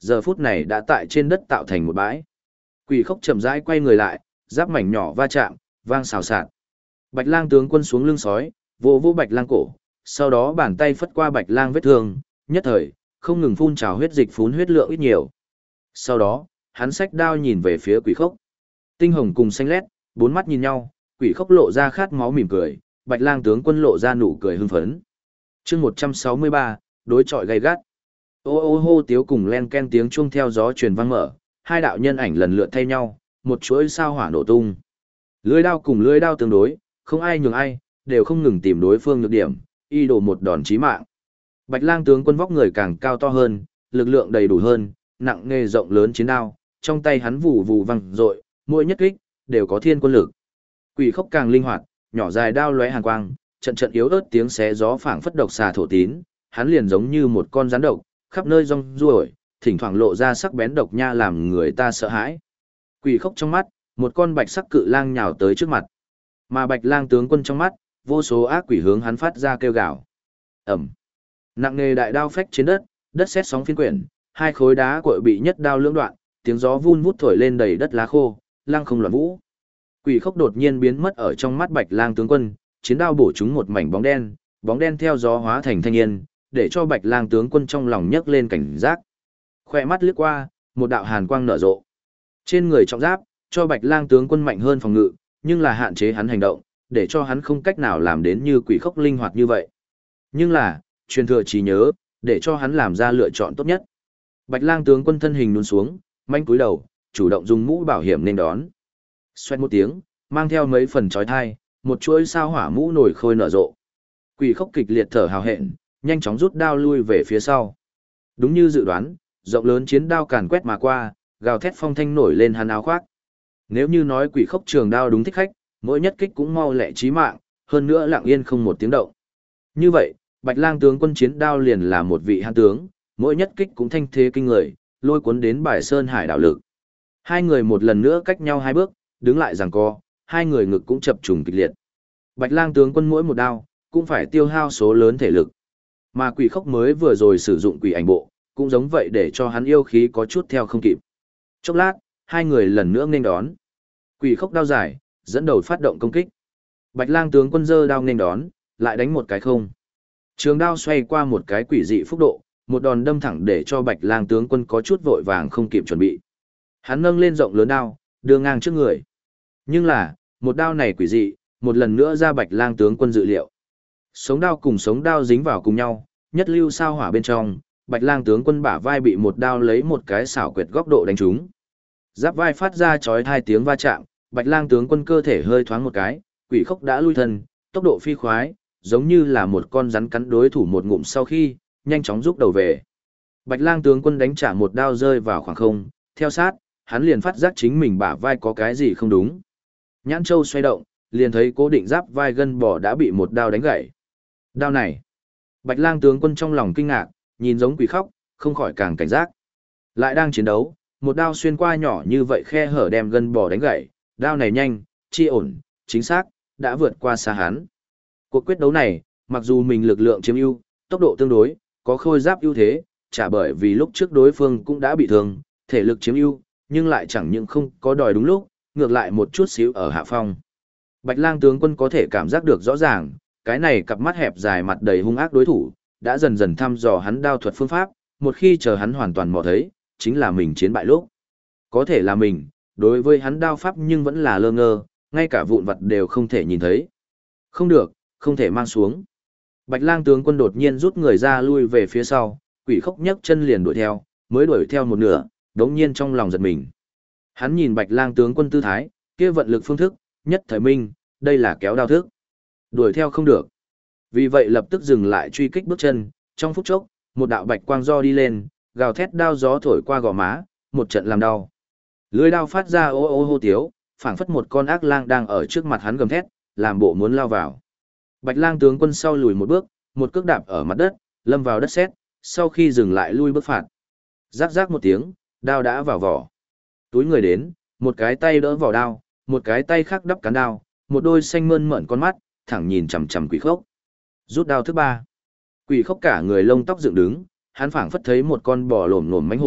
giờ phút này đã tại trên đất tạo thành một bãi. Quỷ khốc chậm rãi quay người lại, giáp mảnh nhỏ va chạm, vang xào xạc. Bạch lang tướng quân xuống lưng sói, vỗ vỗ bạch lang cổ, sau đó bàn tay phất qua bạch lang vết thương, nhất thời, không ngừng phun trào huyết dịch phún huyết lượng ít nhiều. Sau đó, hắn xách đao nhìn về phía quỷ khốc. Tinh hồng cùng xanh lét, bốn mắt nhìn nhau, quỷ khốc lộ ra khát máu mỉm cười, bạch lang tướng quân lộ ra nụ cười hưng phấn. Chương 163, đối chọi gay gắt. Ô ô hô tiếu cùng len ken tiếng chuông theo gió truyền vang mở, hai đạo nhân ảnh lần lượt thay nhau, một chuỗi sao hỏa nổ tung. Lưỡi đao cùng lưỡi đao tương đối, không ai nhường ai, đều không ngừng tìm đối phương nhược điểm, y đổ một đòn chí mạng. Bạch lang tướng quân vóc người càng cao to hơn, lực lượng đầy đủ hơn, nặng nghề rộng lớn chiến đao, trong tay hắn vụ vụ văng rội, mỗi nhất kích đều có thiên quân lực. Quỷ khốc càng linh hoạt, nhỏ dài đao lóe hàn quang, trận trận yếu ớt tiếng xé gió phảng phất độc xà thổ tín, hắn liền giống như một con rắn độc, khắp nơi rong ruổi, thỉnh thoảng lộ ra sắc bén độc nha làm người ta sợ hãi. Quỷ khốc trong mắt, một con bạch sắc cự lang nhào tới trước mặt. Mà bạch lang tướng quân trong mắt, vô số ác quỷ hướng hắn phát ra kêu gào. Ẩm. Nặng nề đại đao phách trên đất, đất sét sóng phiên quyển, hai khối đá cội bị nhất đao lưỡng đoạn, tiếng gió vun vút thổi lên đầy đất lá khô, lang không loạn vũ. Quỷ khốc đột nhiên biến mất ở trong mắt bạch lang tướng quân, chiến đao bổ trúng một mảnh bóng đen theo gió hóa thành thanh niên, để cho bạch lang tướng quân trong lòng nhấc lên cảnh giác. Khoe mắt lướt qua, một đạo hàn quang nở rộ. Trên người trọng giáp, cho bạch lang tướng quân mạnh hơn phòng ngự, nhưng là hạn chế hắn hành động, để cho hắn không cách nào làm đến như quỷ khốc linh hoạt như vậy. Nhưng là, truyền thừa trí nhớ, để cho hắn làm ra lựa chọn tốt nhất. Bạch lang tướng quân thân hình nhún xuống, manh cúi đầu, chủ động dùng mũ bảo hiểm nên đón. Xoẹt một tiếng, mang theo mấy phần chói tai, một chuỗi sao hỏa mũ nổi khôi nở rộ. Quỷ khốc kịch liệt thở hào hẹn, nhanh chóng rút đao lui về phía sau. Đúng như dự đoán, rộng lớn chiến đao càn quét mà qua, gào thét phong thanh nổi lên hắn áo khoác. Nếu như nói quỷ khốc trường đao đúng thích khách, mỗi nhất kích cũng mau lẹ chí mạng, hơn nữa lặng yên không một tiếng động. Như vậy, Bạch lang tướng quân chiến đao liền là một vị hãn tướng, mỗi nhất kích cũng thanh thế kinh người, lôi cuốn đến bài sơn hải đảo lực. Hai người một lần nữa cách nhau hai bước, đứng lại giằng co, hai người ngực cũng chập trùng kịch liệt. Bạch lang tướng quân mỗi một đao, cũng phải tiêu hao số lớn thể lực. Mà quỷ khốc mới vừa rồi sử dụng quỷ ảnh bộ, cũng giống vậy để cho hắn yêu khí có chút theo không kịp. Chốc lát, hai người lần nữa nghênh đón. Quỷ khốc đao dài, dẫn đầu phát động công kích. Bạch lang tướng quân giơ đao nghênh đón, lại đánh một cái không. Trường đao xoay qua một cái quỷ dị phúc độ, một đòn đâm thẳng để cho Bạch lang tướng quân có chút vội vàng không kịp chuẩn bị. Hắn nâng lên rộng lớn đao, đưa ngang trước người. Nhưng là, một đao này quỷ dị, một lần nữa ra Bạch lang tướng quân dự liệu. Sống đao cùng sống đao dính vào cùng nhau, nhất lưu sao hỏa bên trong, Bạch lang tướng quân bả vai bị một đao lấy một cái xảo quyệt góc độ đánh trúng. Giáp vai phát ra chói tai tiếng va chạm, Bạch lang tướng quân cơ thể hơi thoáng một cái, quỷ khốc đã lui thân, tốc độ phi khoái, giống như là một con rắn cắn đối thủ một ngụm sau khi, nhanh chóng rút đầu về. Bạch lang tướng quân đánh trả một đao rơi vào khoảng không, theo sát, hắn liền phát giác chính mình bả vai có cái gì không đúng. Nhãn châu xoay động, liền thấy cố định giáp vai gân bò đã bị một đao đánh gãy. Đao này, Bạch lang tướng quân trong lòng kinh ngạc, nhìn giống quỷ khóc, không khỏi càng cảnh giác. Lại đang chiến đấu, một đao xuyên qua nhỏ như vậy khe hở đem gân bò đánh gãy, đao này nhanh, chi ổn, chính xác, đã vượt qua xa hắn. Cuộc quyết đấu này, mặc dù mình lực lượng chiếm ưu, tốc độ tương đối, có khôi giáp ưu thế, chả bởi vì lúc trước đối phương cũng đã bị thương, thể lực chiếm ưu, nhưng lại chẳng những không có đòi đúng lúc, ngược lại một chút xíu ở hạ phong. Bạch lang tướng quân có thể cảm giác được rõ ràng, cái này cặp mắt hẹp dài mặt đầy hung ác đối thủ, đã dần dần thăm dò hắn đao thuật phương pháp, một khi chờ hắn hoàn toàn mò thấy, chính là mình chiến bại lúc. Có thể là mình, đối với hắn đao pháp nhưng vẫn là lơ ngơ, ngay cả vụn vật đều không thể nhìn thấy. Không được, không thể mang xuống. Bạch lang tướng quân đột nhiên rút người ra lui về phía sau, quỷ khốc nhấc chân liền đuổi theo, mới đuổi theo một nửa, đống nhiên trong lòng giật mình. Hắn nhìn bạch lang tướng quân tư thái, kia vận lực phương thức, nhất thời minh, đây là kéo đao thức. Đuổi theo không được. Vì vậy lập tức dừng lại truy kích bước chân, trong phút chốc, một đạo bạch quang do đi lên, gào thét đao gió thổi qua gò má, một trận làm đau. Lưỡi đao phát ra ô ô hô tiếu, phảng phất một con ác lang đang ở trước mặt hắn gầm thét, làm bộ muốn lao vào. Bạch lang tướng quân sau lùi một bước, một cước đạp ở mặt đất, lâm vào đất sét, sau khi dừng lại lui bước phạt. Rắc rắc một tiếng, đao đã vào vỏ. Túi người đến, một cái tay đỡ vỏ đao, một cái tay khác đắp cán đao, một đôi xanh mơn mởn con mắt, thẳng nhìn chằm chằm quỷ khốc. Rút đao thứ ba. Quỷ khốc cả người lông tóc dựng đứng, hắn phảng phất thấy một con bò lổm lổm mánh hổ,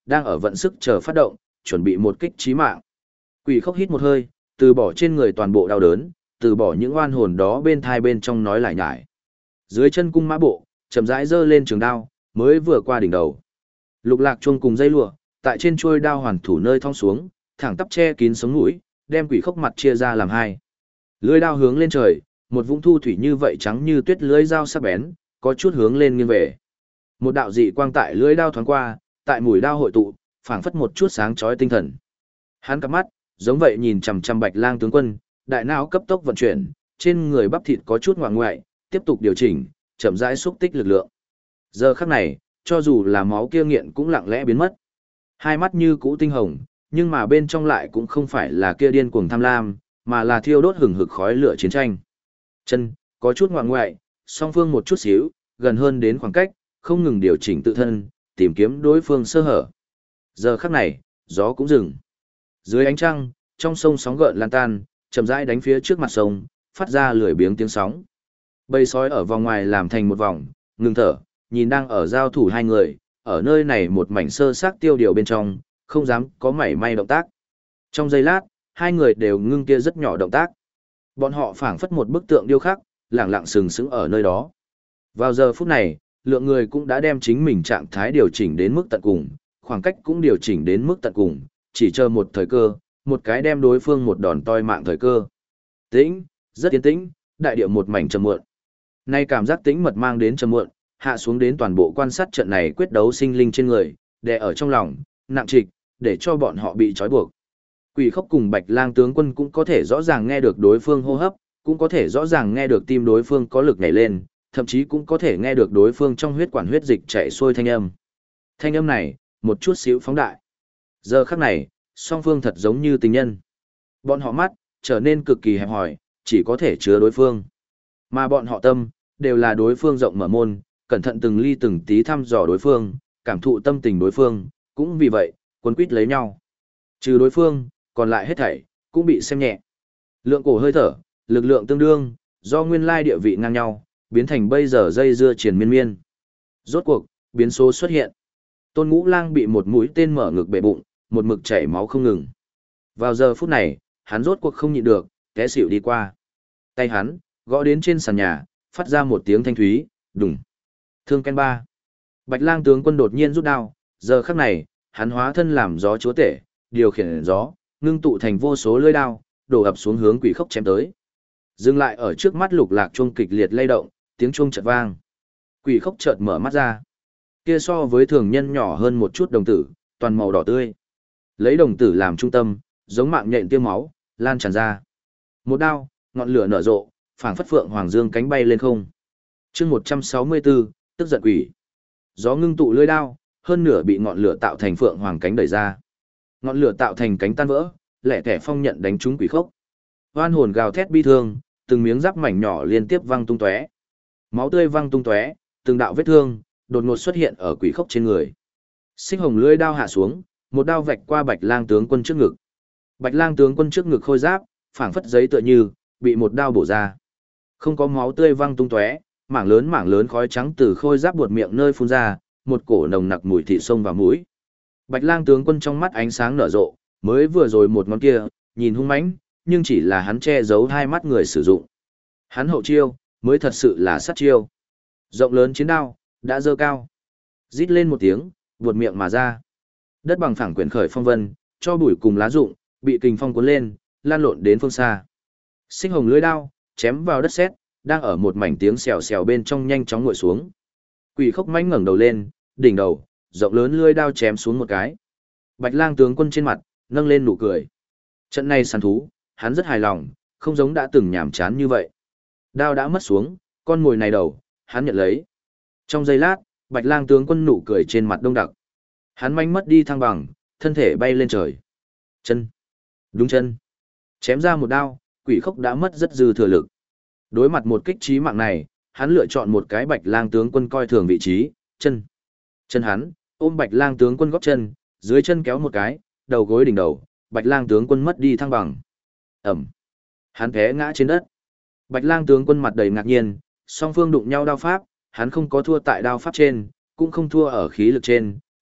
đang ở vận sức chờ phát động, chuẩn bị một kích chí mạng. Quỷ khốc hít một hơi, từ bỏ trên người toàn bộ đau đớn, từ bỏ những oan hồn đó bên thai bên trong nói lại nhải. Dưới chân cung mã bộ, chậm rãi giơ lên trường đao, mới vừa qua đỉnh đầu. Lục lạc chuông cùng dây lụa, tại trên chuôi đao hoàn thủ nơi thong xuống, thẳng tắp che kín sống mũi, đem quỷ khốc mặt chia ra làm hai. Lưỡi đao hướng lên trời, một vũng thu thủy như vậy trắng như tuyết lưỡi dao sắc bén, có chút hướng lên nghiêng về. Một đạo dị quang tại lưỡi đao thoáng qua, tại mũi đao hội tụ, phảng phất một chút sáng chói tinh thần. Hắn cặp mắt, giống vậy nhìn chằm chằm Bạch Lang tướng quân, đại não cấp tốc vận chuyển, trên người bắp thịt có chút ngoại ngoại, tiếp tục điều chỉnh, chậm rãi xúc tích lực lượng. Giờ khắc này, cho dù là máu kia nghiện cũng lặng lẽ biến mất. Hai mắt như cũ tinh hồng, nhưng mà bên trong lại cũng không phải là kia điên cuồng tham lam, mà là thiêu đốt hừng hực khói lửa chiến tranh. Chân, có chút ngoại ngoại, song phương một chút xíu, gần hơn đến khoảng cách, không ngừng điều chỉnh tự thân, tìm kiếm đối phương sơ hở. Giờ khắc này, gió cũng dừng. Dưới ánh trăng, trong sông sóng gợn lan tan, chậm rãi đánh phía trước mặt sông, phát ra lười biếng tiếng sóng. Bầy sói ở vòng ngoài làm thành một vòng, ngừng thở, nhìn đang ở giao thủ hai người, ở nơi này một mảnh sơ xác tiêu điều bên trong, không dám có mảy may động tác. Trong giây lát, hai người đều ngưng kia rất nhỏ động tác. Bọn họ phảng phất một bức tượng điêu khắc, lẳng lặng sừng sững ở nơi đó. Vào giờ phút này, lượng người cũng đã đem chính mình trạng thái điều chỉnh đến mức tận cùng, khoảng cách cũng điều chỉnh đến mức tận cùng, chỉ chờ một thời cơ, một cái đem đối phương một đòn toi mạng thời cơ. Tĩnh, rất yên tĩnh, đại địa một mảnh trầm muộn. Nay cảm giác tĩnh mật mang đến trầm muộn, hạ xuống đến toàn bộ quan sát trận này quyết đấu sinh linh trên người, đè ở trong lòng, nặng trịch, để cho bọn họ bị trói buộc. Quỷ khốc cùng Bạch Lang tướng quân cũng có thể rõ ràng nghe được đối phương hô hấp, cũng có thể rõ ràng nghe được tim đối phương có lực nhảy lên, thậm chí cũng có thể nghe được đối phương trong huyết quản huyết dịch chạy xuôi thanh âm. Thanh âm này, một chút xíu phóng đại. Giờ khắc này, song phương thật giống như tình nhân. Bọn họ mắt, trở nên cực kỳ hẹp hòi, chỉ có thể chứa đối phương. Mà bọn họ tâm, đều là đối phương rộng mở môn, cẩn thận từng ly từng tí thăm dò đối phương, cảm thụ tâm tình đối phương, cũng vì vậy, quấn quýt lấy nhau. Trừ đối phương, còn lại hết thảy, cũng bị xem nhẹ. Lượng cổ hơi thở, lực lượng tương đương, do nguyên lai địa vị ngang nhau, biến thành bây giờ dây dưa triền miên miên. Rốt cuộc, biến số xuất hiện. Tôn Ngũ Lang bị một mũi tên mở ngực bể bụng, một mực chảy máu không ngừng. Vào giờ phút này, hắn rốt cuộc không nhịn được, té xỉu đi qua. Tay hắn, gõ đến trên sàn nhà, phát ra một tiếng thanh thúy, đùng. Thương Ken Ba. Bạch Lang tướng quân đột nhiên rút đao, giờ khắc này, hắn hóa thân làm gió chúa tể, điều khiển gió, ngưng tụ thành vô số lưỡi đao, đổ ập xuống hướng quỷ khốc chém tới. Dừng lại ở trước mắt lục lạc chuông kịch liệt lay động, tiếng chuông chợt vang. Quỷ khốc chợt mở mắt ra. Kia so với thường nhân nhỏ hơn một chút đồng tử, toàn màu đỏ tươi. Lấy đồng tử làm trung tâm, giống mạng nhện tiêu máu, lan tràn ra. Một đao, ngọn lửa nở rộ, phảng phất phượng hoàng dương cánh bay lên không. Chương 164, tức giận quỷ. Gió ngưng tụ lưỡi đao, hơn nửa bị ngọn lửa tạo thành phượng hoàng cánh đẩy ra. Ngọn lửa tạo thành cánh tan vỡ, lẻ tẻ phong nhận đánh trúng quỷ khốc. Oan hồn gào thét bi thương, từng miếng giáp mảnh nhỏ liên tiếp văng tung tóe. Máu tươi văng tung tóe, từng đạo vết thương đột ngột xuất hiện ở quỷ khốc trên người. Xích hồng lưỡi đao hạ xuống, một đao vạch qua Bạch Lang tướng quân trước ngực. Bạch Lang tướng quân trước ngực khôi giáp, phảng phất giấy tựa như bị một đao bổ ra. Không có máu tươi văng tung tóe, mảng lớn khói trắng từ khôi giáp buột miệng nơi phun ra, một cổ nồng nặc mùi thịt xông vào mũi. Bạch Lang tướng quân trong mắt ánh sáng nở rộ, mới vừa rồi một ngón kia, nhìn hung mãnh, nhưng chỉ là hắn che giấu hai mắt người sử dụng. Hắn hậu chiêu, mới thật sự là sát chiêu. Rộng lớn chiến đao, đã dơ cao. Rít lên một tiếng, buột miệng mà ra. Đất bằng phẳng quyển khởi phong vân, cho bụi cùng lá rụng, bị kình phong cuốn lên, lan lộn đến phương xa. Sinh hồng lưỡi đao, chém vào đất sét, đang ở một mảnh tiếng xèo xèo bên trong nhanh chóng nguội xuống. Quỷ khốc mãnh ngẩng đầu lên, đỉnh đầu, rộng lớn lưỡi đao chém xuống một cái. Bạch Lang tướng quân trên mặt, nâng lên nụ cười. Trận này săn thú, hắn rất hài lòng, không giống đã từng nhàm chán như vậy. Đao đã mất xuống, con mồi này đầu, hắn nhận lấy. Trong giây lát, Bạch Lang tướng quân nụ cười trên mặt đông đặc. Hắn manh mất đi thăng bằng, thân thể bay lên trời. Chân. Đúng chân. Chém ra một đao, quỷ khốc đã mất rất dư thừa lực. Đối mặt một kích chí mạng này, hắn lựa chọn một cái Bạch Lang tướng quân coi thường vị trí, chân. Chân hắn, ôm Bạch Lang tướng quân gót chân, dưới chân kéo một cái, đầu gối đỉnh đầu, Bạch Lang tướng quân mất đi thăng bằng. Ẩm. Hắn té ngã trên đất. Bạch Lang tướng quân mặt đầy ngạc nhiên, song phương đụng nhau đao pháp, hắn không có thua tại đao pháp trên, cũng không thua ở khí lực trên,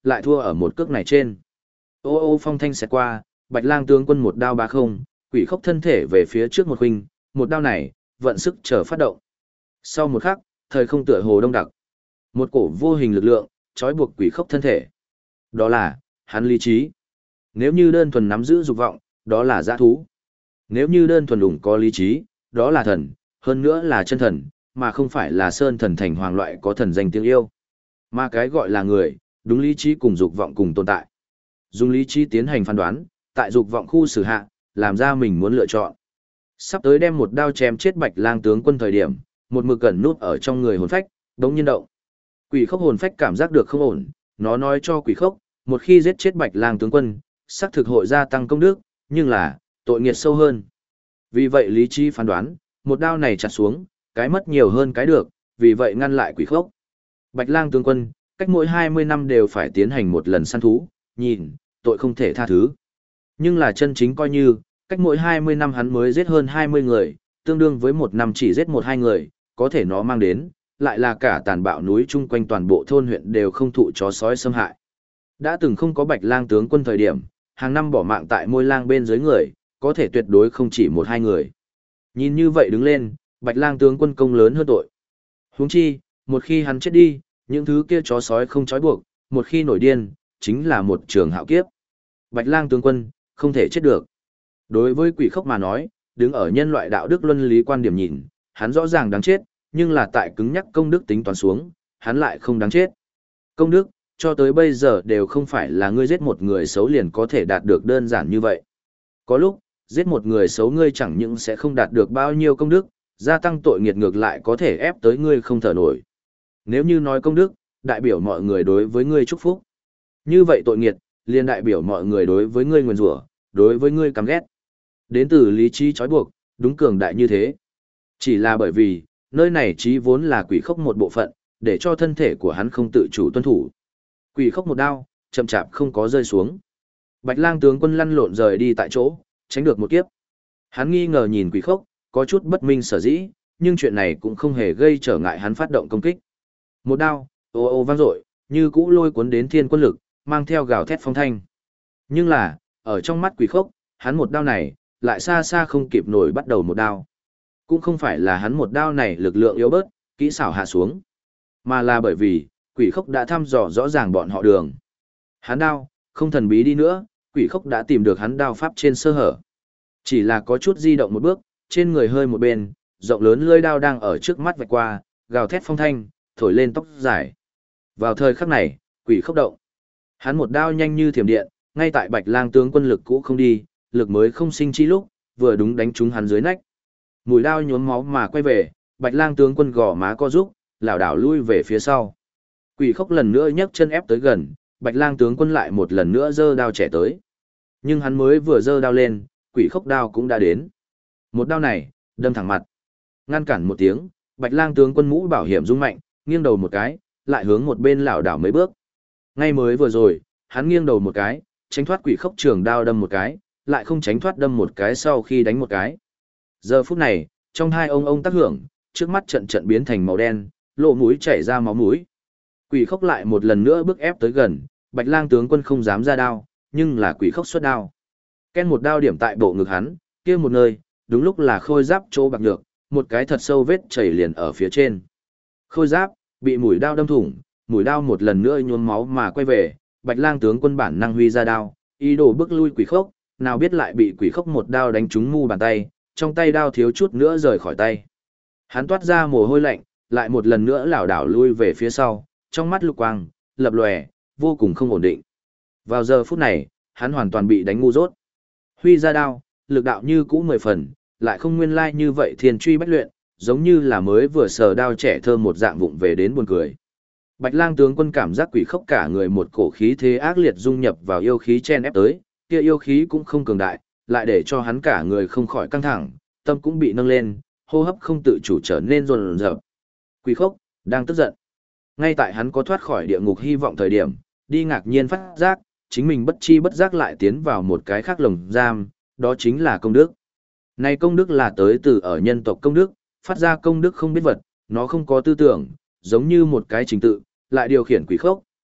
lại thua ở một cước này trên. Ô ô phong thanh xẹt qua, Bạch Lang tướng quân một đao ba không, quỷ khốc thân thể về phía trước một huynh, một đao này, vận sức chờ phát động. Sau một khắc, thời không tựa hồ đông đặc. Một cổ vô hình lực lượng, trói buộc quỷ khốc thân thể. Đó là, hắn lý trí. Nếu như đơn thuần nắm giữ dục vọng, đó là dã thú. Nếu như đơn thuần đủng có lý trí, đó là thần, hơn nữa là chân thần, mà không phải là sơn thần thành hoàng loại có thần danh tiếng yêu. Mà cái gọi là người, đúng lý trí cùng dục vọng cùng tồn tại. Dùng lý trí tiến hành phán đoán, tại dục vọng khu xử hạ, làm ra mình muốn lựa chọn. Sắp tới đem một đao chém chết Bạch Lang tướng quân thời điểm, một mực cẩn nút ở trong người hồn phách, đống nhiên động. Quỷ khốc hồn phách cảm giác được không ổn, nó nói cho quỷ khốc, một khi giết chết Bạch Lang tướng quân, xác thực hội gia tăng công đức, nhưng là, tội nghiệt sâu hơn. Vì vậy lý trí phán đoán, một đao này chặt xuống, cái mất nhiều hơn cái được, vì vậy ngăn lại quỷ khốc. Bạch Lang tướng quân, cách mỗi 20 năm đều phải tiến hành một lần săn thú, nhìn, tội không thể tha thứ. Nhưng là chân chính coi như, cách mỗi 20 năm hắn mới giết hơn 20 người, tương đương với một năm chỉ giết 1-2 người, có thể nó mang đến, lại là cả tàn bạo núi chung quanh toàn bộ thôn huyện đều không thụ chó sói xâm hại. Đã từng không có Bạch Lang tướng quân thời điểm, hàng năm bỏ mạng tại môi lang bên dưới người, có thể tuyệt đối không chỉ 1-2 người. Nhìn như vậy đứng lên, Bạch Lang tướng quân công lớn hơn tội. Huống chi, một khi hắn chết đi, những thứ kia chó sói không trói buộc, một khi nổi điên, chính là một trường hạo kiếp. Bạch Lang tướng quân, không thể chết được. Đối với quỷ khốc mà nói, đứng ở nhân loại đạo đức luân lý quan điểm nhìn, hắn rõ ràng đáng chết, nhưng là tại cứng nhắc công đức tính toán xuống, hắn lại không đáng chết. Công đức, cho tới bây giờ đều không phải là ngươi giết một người xấu liền có thể đạt được đơn giản như vậy. Có lúc, giết một người xấu ngươi chẳng những sẽ không đạt được bao nhiêu công đức, gia tăng tội nghiệt ngược lại có thể ép tới ngươi không thở nổi. Nếu như nói công đức, đại biểu mọi người đối với ngươi chúc phúc. Như vậy tội nghiệt, liền đại biểu mọi người đối với ngươi nguyền rủa, đối với ngươi căm ghét. Đến từ lý trí trói buộc, đúng cường đại như thế. Chỉ là bởi vì, nơi này trí vốn là quỷ khốc một bộ phận, để cho thân thể của hắn không tự chủ tuân thủ. Quỷ khốc một đao, chậm chạp không có rơi xuống. Bạch Lang tướng quân lăn lộn rời đi tại chỗ, tránh được một kiếp. Hắn nghi ngờ nhìn quỷ khốc, có chút bất minh sở dĩ, nhưng chuyện này cũng không hề gây trở ngại hắn phát động công kích. Một đao, ô ô vang dội, như cũ lôi cuốn đến thiên quân lực, mang theo gào thét phong thanh. Nhưng là, ở trong mắt quỷ khốc, hắn một đao này, lại xa xa không kịp nổi bắt đầu một đao. Cũng không phải là hắn một đao này lực lượng yếu bớt, kỹ xảo hạ xuống, mà là bởi vì, quỷ khốc đã thăm dò rõ ràng bọn họ đường. Hắn đao, không thần bí đi nữa, quỷ khốc đã tìm được hắn đao pháp trên sơ hở. Chỉ là có chút di động một bước, trên người hơi một bên, rộng lớn lưỡi đao đang ở trước mắt vạch qua, gào thét phong thanh, thổi lên tóc dài. Vào thời khắc này, quỷ khốc động. Hắn một đao nhanh như thiểm điện, ngay tại Bạch Lang tướng quân lực cũ không đi, lực mới không sinh chi lúc, vừa đúng đánh trúng hắn dưới nách. Mũi đao nhuốm máu mà quay về, Bạch Lang tướng quân gò má co rúc, lảo đảo lui về phía sau. Quỷ khốc lần nữa nhấc chân ép tới gần, Bạch Lang tướng quân lại một lần nữa giơ đao trẻ tới. Nhưng hắn mới vừa giơ đao lên, quỷ khốc đao cũng đã đến. Một đao này, đâm thẳng mặt. Ngăn cản một tiếng, Bạch Lang tướng quân mũ bảo hiểm rung mạnh, nghiêng đầu một cái, lại hướng một bên lảo đảo mấy bước. Ngay mới vừa rồi, hắn nghiêng đầu một cái, tránh thoát quỷ khốc trường đao đâm một cái, lại không tránh thoát đâm một cái sau khi đánh một cái. Giờ phút này, trong hai ông tác hưởng, trước mắt trận trận biến thành màu đen, lỗ mũi chảy ra máu mũi. Quỷ khốc lại một lần nữa bước ép tới gần, Bạch Lang tướng quân không dám ra đao, nhưng là quỷ khốc xuất đao. Ken một đao điểm tại bộ ngực hắn, kia một nơi, đúng lúc là khôi giáp chỗ bạc nhược, một cái thật sâu vết chảy liền ở phía trên. Khôi giáp bị mũi đao đâm thủng, mũi đao một lần nữa nhuốm máu mà quay về, Bạch Lang tướng quân bản năng huy ra đao, ý đồ bước lui quỷ khốc, nào biết lại bị quỷ khốc một đao đánh trúng mu bàn tay, trong tay đao thiếu chút nữa rời khỏi tay. Hắn toát ra mồ hôi lạnh, lại một lần nữa lảo đảo lui về phía sau, trong mắt lục quang, lập lòe, vô cùng không ổn định. Vào giờ phút này, hắn hoàn toàn bị đánh ngu dốt. Huy ra đao, lực đạo như cũ 10 phần, lại không nguyên lai như vậy thiên truy bách luyện, giống như là mới vừa sờ đao trẻ thơ một dạng vụng về đến buồn cười. Bạch Lang tướng quân cảm giác quỷ khốc cả người một cổ khí thế ác liệt dung nhập vào yêu khí chen ép tới, kia yêu khí cũng không cường đại, lại để cho hắn cả người không khỏi căng thẳng, tâm cũng bị nâng lên, hô hấp không tự chủ trở nên rồn rợp. Quỷ khốc đang tức giận. Ngay tại hắn có thoát khỏi địa ngục hy vọng thời điểm, đi ngạc nhiên phát giác, chính mình bất chi bất giác lại tiến vào một cái khác lồng giam, đó chính là công đức. Này công đức là tới từ ở nhân tộc công đức, phát ra công đức không biết vật, nó không có tư tưởng, giống như một cái trình tự, lại điều khiển quỷ khốc,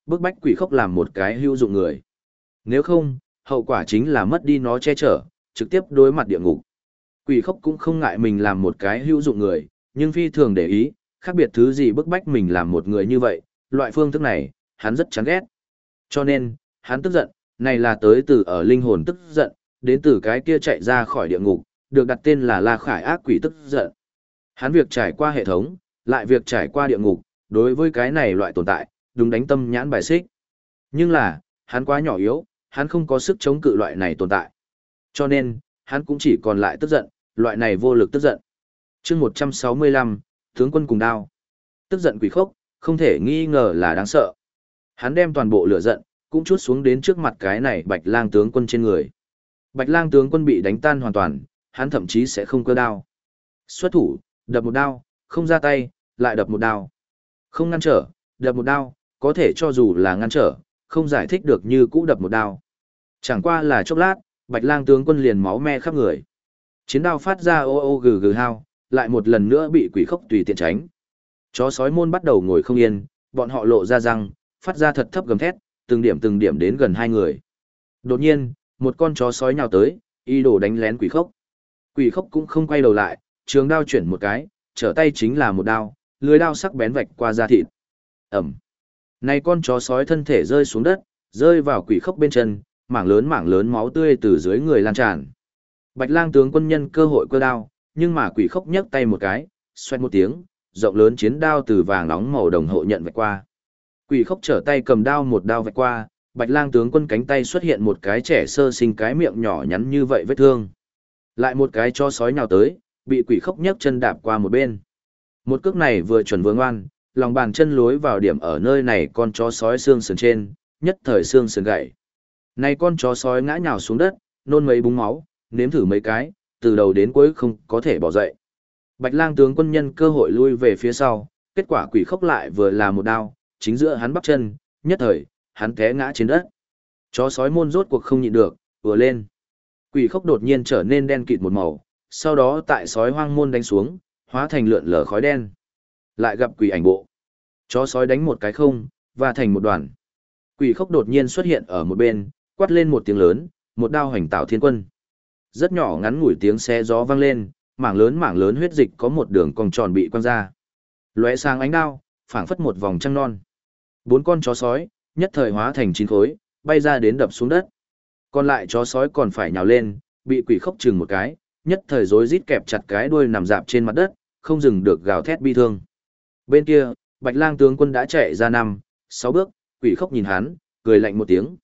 Bức bách quỷ khốc làm một cái hữu dụng người. Nếu không, hậu quả chính là mất đi nó che chở, trực tiếp đối mặt địa ngục. Quỷ khốc cũng không ngại mình làm một cái hữu dụng người, nhưng phi thường để ý, khác biệt thứ gì bức bách mình làm một người như vậy, loại phương thức này, hắn rất chán ghét. Cho nên, hắn tức giận, này là tới từ ở linh hồn tức giận, đến từ cái kia chạy ra khỏi địa ngục, được đặt tên là La Khải ác quỷ tức giận. Hắn việc trải qua hệ thống, lại việc trải qua địa ngục, đối với cái này loại tồn tại, đúng đánh tâm nhãn bài xích. Nhưng là, hắn quá nhỏ yếu, hắn không có sức chống cự loại này tồn tại. Cho nên, hắn cũng chỉ còn lại tức giận, loại này vô lực tức giận. chương 165, tướng quân cùng đao. Tức giận quỷ khốc, không thể nghi ngờ là đáng sợ. Hắn đem toàn bộ lửa giận, cũng chút xuống đến trước mặt cái này Bạch Lang tướng quân trên người. Bạch Lang tướng quân bị đánh tan hoàn toàn, hắn thậm chí sẽ không cơ đao. Xuất thủ, đập một đao, không ra tay, lại đập một đao. Không ngăn trở, đập một đao, có thể cho dù là ngăn trở, không giải thích được như cũ đập một đao. Chẳng qua là chốc lát, Bạch Lang tướng quân liền máu me khắp người. Chiến đao phát ra ô ô gừ gừ hao, lại một lần nữa bị quỷ khốc tùy tiện tránh. Chó sói môn bắt đầu ngồi không yên, bọn họ lộ ra răng, phát ra thật thấp gầm thét, từng điểm đến gần hai người. Đột nhiên, một con chó sói nhào tới, y đồ đánh lén quỷ khốc. Quỷ khốc cũng không quay đầu lại, trường đao chuyển một cái, trở tay chính là một đao, lưới đao sắc bén vạch qua da thịt. Ẩm. Này con chó sói thân thể rơi xuống đất, rơi vào quỷ khốc bên chân, mảng lớn máu tươi từ dưới người lan tràn. Bạch Lang tướng quân nhân cơ hội cơ đao, nhưng mà quỷ khốc nhấc tay một cái, xoẹt một tiếng, rộng lớn chiến đao từ vàng nóng màu đồng hộ nhận vạch qua. Quỷ khốc trở tay cầm đao một đao vạch qua, Bạch Lang tướng quân cánh tay xuất hiện một cái trẻ sơ sinh cái miệng nhỏ nhắn như vậy vết thương. Lại một cái chó sói nhào tới, bị quỷ khốc nhấc chân đạp qua một bên. Một cước này vừa chuẩn vừa ngoan, lòng bàn chân lối vào điểm ở nơi này con chó sói xương sườn trên, nhất thời xương sườn gãy. Này con chó sói ngã nhào xuống đất, nôn mấy búng máu, nếm thử mấy cái, từ đầu đến cuối không có thể bỏ dậy. Bạch Lang tướng quân nhân cơ hội lui về phía sau, kết quả quỷ khốc lại vừa là một đao, chính giữa hắn bắp chân, nhất thời, hắn té ngã trên đất. Chó sói môn rốt cuộc không nhịn được, vừa lên. Quỷ khốc đột nhiên trở nên đen kịt một màu, sau đó tại sói hoang môn đánh xuống, hóa thành lượn lờ khói đen. Lại gặp quỷ ảnh bộ. Chó sói đánh một cái không, và thành một đoàn. Quỷ khốc đột nhiên xuất hiện ở một bên, quát lên một tiếng lớn, một đao hoành tạo thiên quân. Rất nhỏ ngắn ngủi tiếng xe gió vang lên, mảng lớn huyết dịch có một đường cong tròn bị quăng ra. Lóe sáng ánh đao, phảng phất một vòng trăng non. Bốn con chó sói, nhất thời hóa thành chín khối, bay ra đến đập xuống đất. Còn lại chó sói còn phải nhào lên, bị quỷ khốc chừng một cái, nhất thời rối rít kẹp chặt cái đuôi nằm dạp trên mặt đất, không dừng được gào thét bi thương. Bên kia, Bạch Lang tướng quân đã chạy ra 5-6 bước, quỷ khốc nhìn hắn, cười lạnh một tiếng.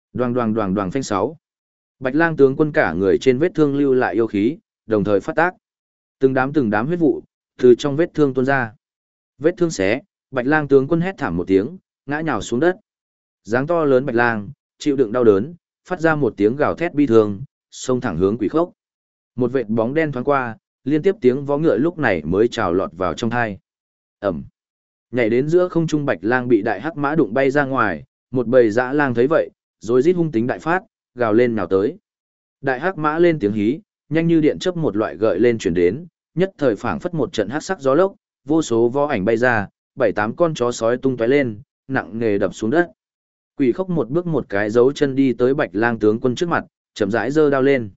Đoàng phanh 6. Bạch Lang tướng quân cả người trên vết thương lưu lại yêu khí, đồng thời phát tác. Từng đám huyết vụ từ trong vết thương tuôn ra. Vết thương xé, Bạch Lang tướng quân hét thảm một tiếng, ngã nhào xuống đất. Dáng to lớn Bạch Lang, chịu đựng đau đớn, phát ra một tiếng gào thét bi thương, xông thẳng hướng quỷ khốc. Một vệt bóng đen thoáng qua, liên tiếp tiếng vó ngựa lúc này mới trào lọt vào trong tai. Ầm. Nhảy đến giữa không trung Bạch Lang bị đại hắc mã đụng bay ra ngoài, một bầy dã lang thấy vậy, rồi rít hung tính đại phát, gào lên nhào tới. Đại hắc mã lên tiếng hí, nhanh như điện chớp một loại gợi lên truyền đến, nhất thời phảng phất một trận hắc sắc gió lốc, vô số vó ảnh bay ra, 7-8 con chó sói tung tóe lên, nặng nề đập xuống đất. Quỷ khốc một bước một cái giấu chân đi tới Bạch Lang tướng quân trước mặt, chậm rãi giơ đao lên.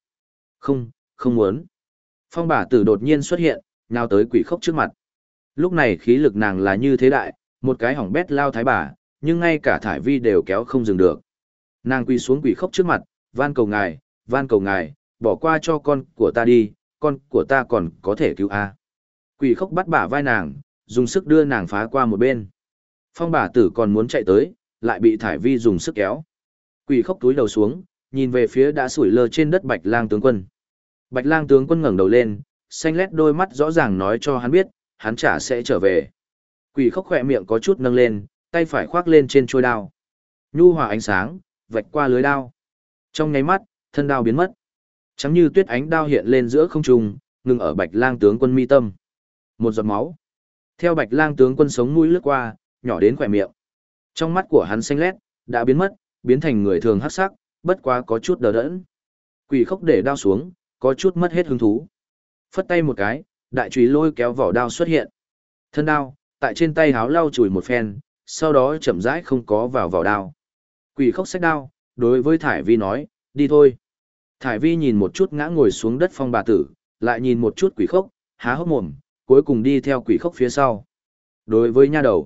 Không muốn. Phong bả tử đột nhiên xuất hiện, nhào tới quỷ khốc trước mặt. Lúc này khí lực nàng là như thế đại, một cái hỏng bét lao thái bà, nhưng ngay cả thải vi đều kéo không dừng được. Nàng quỳ xuống quỷ khốc trước mặt, van cầu ngài, bỏ qua cho con của ta đi, con của ta còn có thể cứu a. Quỷ khốc bắt bả vai nàng, dùng sức đưa nàng phá qua một bên. Phong bả tử còn muốn chạy tới, lại bị thải vi dùng sức kéo. Quỷ khốc túi đầu xuống, nhìn về phía đã sủi lơ trên đất Bạch Lang tướng quân. Bạch Lang tướng quân ngẩng đầu lên, xanh lét đôi mắt rõ ràng nói cho hắn biết, hắn chả sẽ trở về. Quỷ khốc khỏe miệng có chút nâng lên, tay phải khoác lên trên chuôi đao. Nhu hòa ánh sáng, vạch qua lưới đao. Trong nháy mắt, thân đao biến mất. Trắng như tuyết ánh đao hiện lên giữa không trung, ngừng ở Bạch Lang tướng quân mi tâm. Một giọt máu. Theo Bạch Lang tướng quân sống mũi lướt qua, nhỏ đến khỏe miệng. Trong mắt của hắn xanh lét, đã biến mất, biến thành người thường hắc sắc, bất quá có chút đờ đẫn. Quỷ khốc để đao xuống, có chút mất hết hứng thú. Phất tay một cái, đại chùy lôi kéo vỏ đao xuất hiện. Thân đao, tại trên tay háo lau chùi một phen, sau đó chậm rãi không có vào đao. Quỷ khốc xách đao, đối với Thải Vi nói, đi thôi. Thải Vi nhìn một chút ngã ngồi xuống đất Phong bà tử, lại nhìn một chút quỷ khốc, há hốc mồm, cuối cùng đi theo quỷ khốc phía sau. Đối với nha đầu.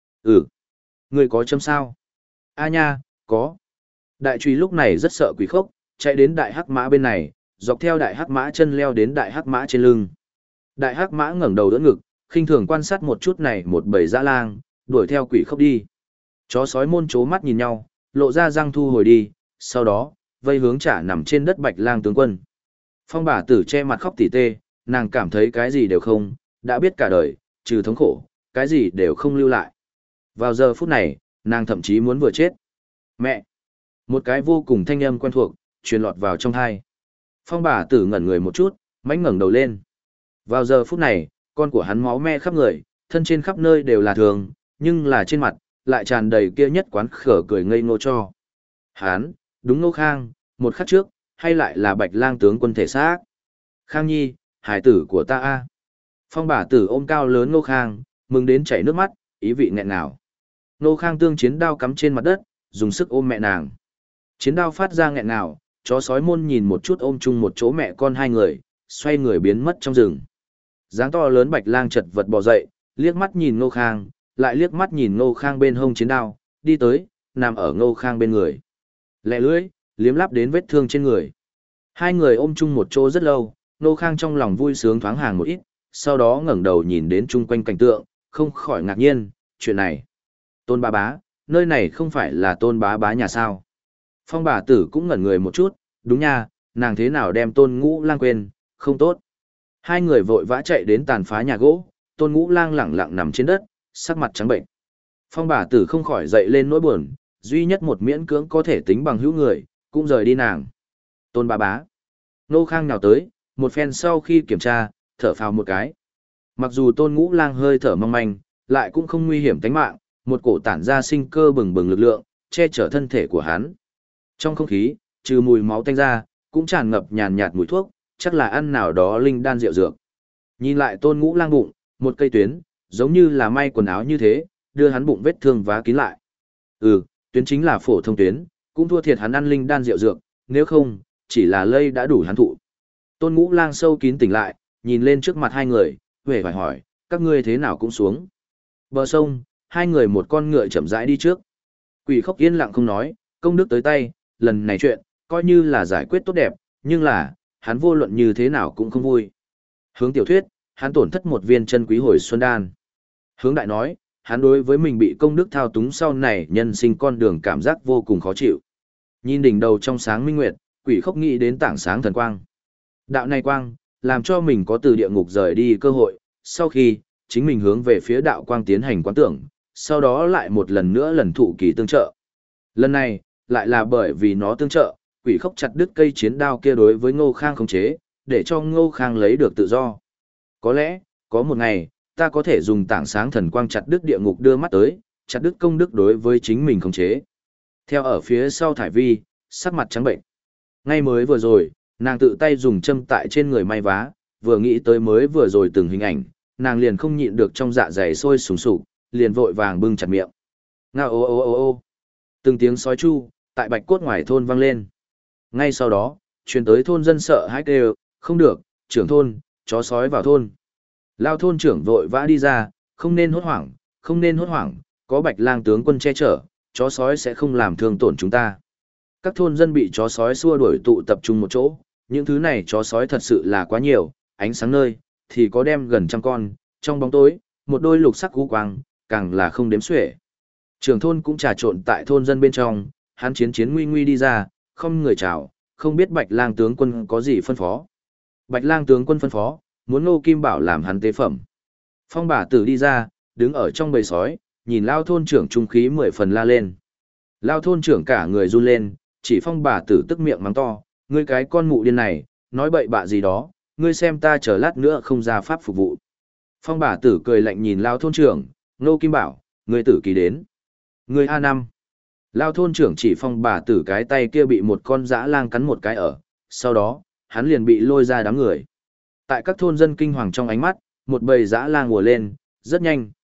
Người có châm sao? A nha, có. Đại truy lúc này rất sợ quỷ khốc, chạy đến đại hắc mã bên này, dọc theo đại hắc mã chân leo đến đại hắc mã trên lưng. Đại hắc mã ngẩng đầu đỡ ngực, khinh thường quan sát một chút này một bầy dã lang, đuổi theo quỷ khốc đi. Chó sói môn chố mắt nhìn nhau, lộ ra răng thu hồi đi, sau đó, vây hướng trả nằm trên đất Bạch Lang tướng quân. Phong bà tử che mặt khóc tỉ tê, nàng cảm thấy cái gì đều không, đã biết cả đời, trừ thống khổ, cái gì đều không lưu lại. Vào giờ phút này, nàng thậm chí muốn vừa chết. Mẹ! Một cái vô cùng thanh âm quen thuộc, truyền lọt vào trong tai. Phong bà tử ngẩn người một chút, mánh ngẩng đầu lên. Vào giờ phút này, con của hắn máu me khắp người, thân trên khắp nơi đều là thường, nhưng là trên mặt, lại tràn đầy kia nhất quán khở cười ngây ngô cho. Hắn, đúng Ngô Khang, một khắc trước, hay lại là Bạch Lang tướng quân thể xác. Khang Nhi, hải tử của ta a. Phong bà tử ôm cao lớn Ngô Khang, mừng đến chảy nước mắt, ý vị nghẹn ngào. Ngô Khang tương chiến đao cắm trên mặt đất, dùng sức ôm mẹ nàng. Chiến đao phát ra nghẹn ngào, chó sói môn nhìn một chút ôm chung một chỗ mẹ con hai người, xoay người biến mất trong rừng. Dáng to lớn Bạch Lang chật vật bò dậy, liếc mắt nhìn Ngô Khang, lại liếc mắt nhìn Ngô Khang bên hông chiến đao, đi tới, nằm ở Ngô Khang bên người. Lẹ lưỡi, liếm lắp đến vết thương trên người. Hai người ôm chung một chỗ rất lâu, Ngô Khang trong lòng vui sướng thoáng hàng một ít, sau đó ngẩng đầu nhìn đến chung quanh cảnh tượng, không khỏi ngạc nhiên, chuyện này. Tôn bá bá, nơi này không phải là tôn bá bá nhà sao. Phong bà tử cũng ngẩn người một chút, đúng nha, nàng thế nào đem tôn ngũ lang quên, không tốt. Hai người vội vã chạy đến tàn phá nhà gỗ, tôn ngũ lang lẳng lặng nằm trên đất, sắc mặt trắng bệnh. Phong bà tử không khỏi dậy lên nỗi buồn, duy nhất một miễn cưỡng có thể tính bằng hữu người, cũng rời đi nàng. Tôn bá bá. Nô Khang nào tới, một phen sau khi kiểm tra, thở phào một cái. Mặc dù tôn ngũ lang hơi thở mong manh, lại cũng không nguy hiểm tính mạng, một cổ tản ra sinh cơ bừng bừng lực lượng, che chở thân thể của hắn. Trong không khí, trừ mùi máu tanh ra, cũng tràn ngập nhàn nhạt mùi thuốc, chắc là ăn nào đó linh đan rượu dược. Nhìn lại tôn ngũ lang bụng, một cây tuyến, giống như là may quần áo như thế, đưa hắn bụng vết thương vá kín lại. Tuyến chính là phổ thông tuyến, cũng thua thiệt hắn ăn linh đan rượu dược, nếu không, chỉ là lây đã đủ hắn thụ. Tôn ngũ lang sâu kín tỉnh lại, nhìn lên trước mặt hai người, huệ phải hỏi, các ngươi thế nào cũng xuống. Bờ sông, hai người một con ngựa chậm rãi đi trước. Quỷ khốc yên lặng không nói, công đức tới tay, lần này chuyện, coi như là giải quyết tốt đẹp, nhưng là, hắn vô luận như thế nào cũng không vui. Hướng tiểu thuyết, hắn tổn thất một viên chân quý hồi xuân đan. Hướng đại nói, hắn đối với mình bị công đức thao túng sau này nhân sinh con đường cảm giác vô cùng khó chịu. Nhìn đỉnh đầu trong sáng minh nguyệt, quỷ khốc nghĩ đến tảng sáng thần quang. Đạo này quang, làm cho mình có từ địa ngục rời đi cơ hội, sau khi, chính mình hướng về phía đạo quang tiến hành quán tưởng, sau đó lại một lần nữa lần thụ kỳ tương trợ. Lần này, lại là bởi vì nó tương trợ, quỷ khốc chặt đứt cây chiến đao kia đối với Ngô Khang khống chế, để cho Ngô Khang lấy được tự do. Có lẽ, có một ngày, ta có thể dùng tảng sáng thần quang chặt đứt địa ngục đưa mắt tới, chặt đứt công đức đối với chính mình khống chế. Theo ở phía sau Thải Vi, sắc mặt trắng bệnh. Ngay mới vừa rồi, nàng tự tay dùng châm tại trên người may vá, vừa nghĩ tới mới vừa rồi từng hình ảnh, nàng liền không nhịn được trong dạ dày sôi sùng sục, liền vội vàng bưng chặt miệng. Ngao ô ô ô ô. Từng tiếng sói chu, tại bạch cốt ngoài thôn vang lên. Ngay sau đó, truyền tới thôn dân sợ hãi kêu, không được, trưởng thôn, chó sói vào thôn. Lao thôn trưởng vội vã đi ra, không nên hốt hoảng, không nên hốt hoảng, có Bạch Lang tướng quân che chở, chó sói sẽ không làm thương tổn chúng ta. Các thôn dân bị chó sói xua đuổi tụ tập trung một chỗ, những thứ này chó sói thật sự là quá nhiều, ánh sáng nơi, thì có đem gần 100 con, trong bóng tối, một đôi lục sắc cú quang, càng là không đếm xuể. Trưởng thôn cũng trà trộn tại thôn dân bên trong, hắn chiến nguy nguy đi ra, không người chào, không biết Bạch Lang tướng quân có gì phân phó. Bạch Lang tướng quân phân phó, muốn Ngô Kim Bảo làm hắn tế phẩm. Phong bà tử đi ra, đứng ở trong bầy sói, nhìn Lao thôn trưởng trung khí 10 phần la lên. Lao thôn trưởng cả người run lên, chỉ phong bà tử tức miệng mắng to, ngươi cái con mụ điên này, nói bậy bạ gì đó, ngươi xem ta chờ lát nữa không ra pháp phục vụ. Phong bà tử cười lạnh nhìn Lao thôn trưởng, Ngô Kim Bảo, ngươi tử kỳ đến. Ngươi A5. Lao thôn trưởng chỉ phong bà tử cái tay kia bị một con dã lang cắn một cái ở, sau đó, hắn liền bị lôi ra đám người. Tại các thôn dân kinh hoàng trong ánh mắt, một bầy dã lang ùa lên, rất nhanh,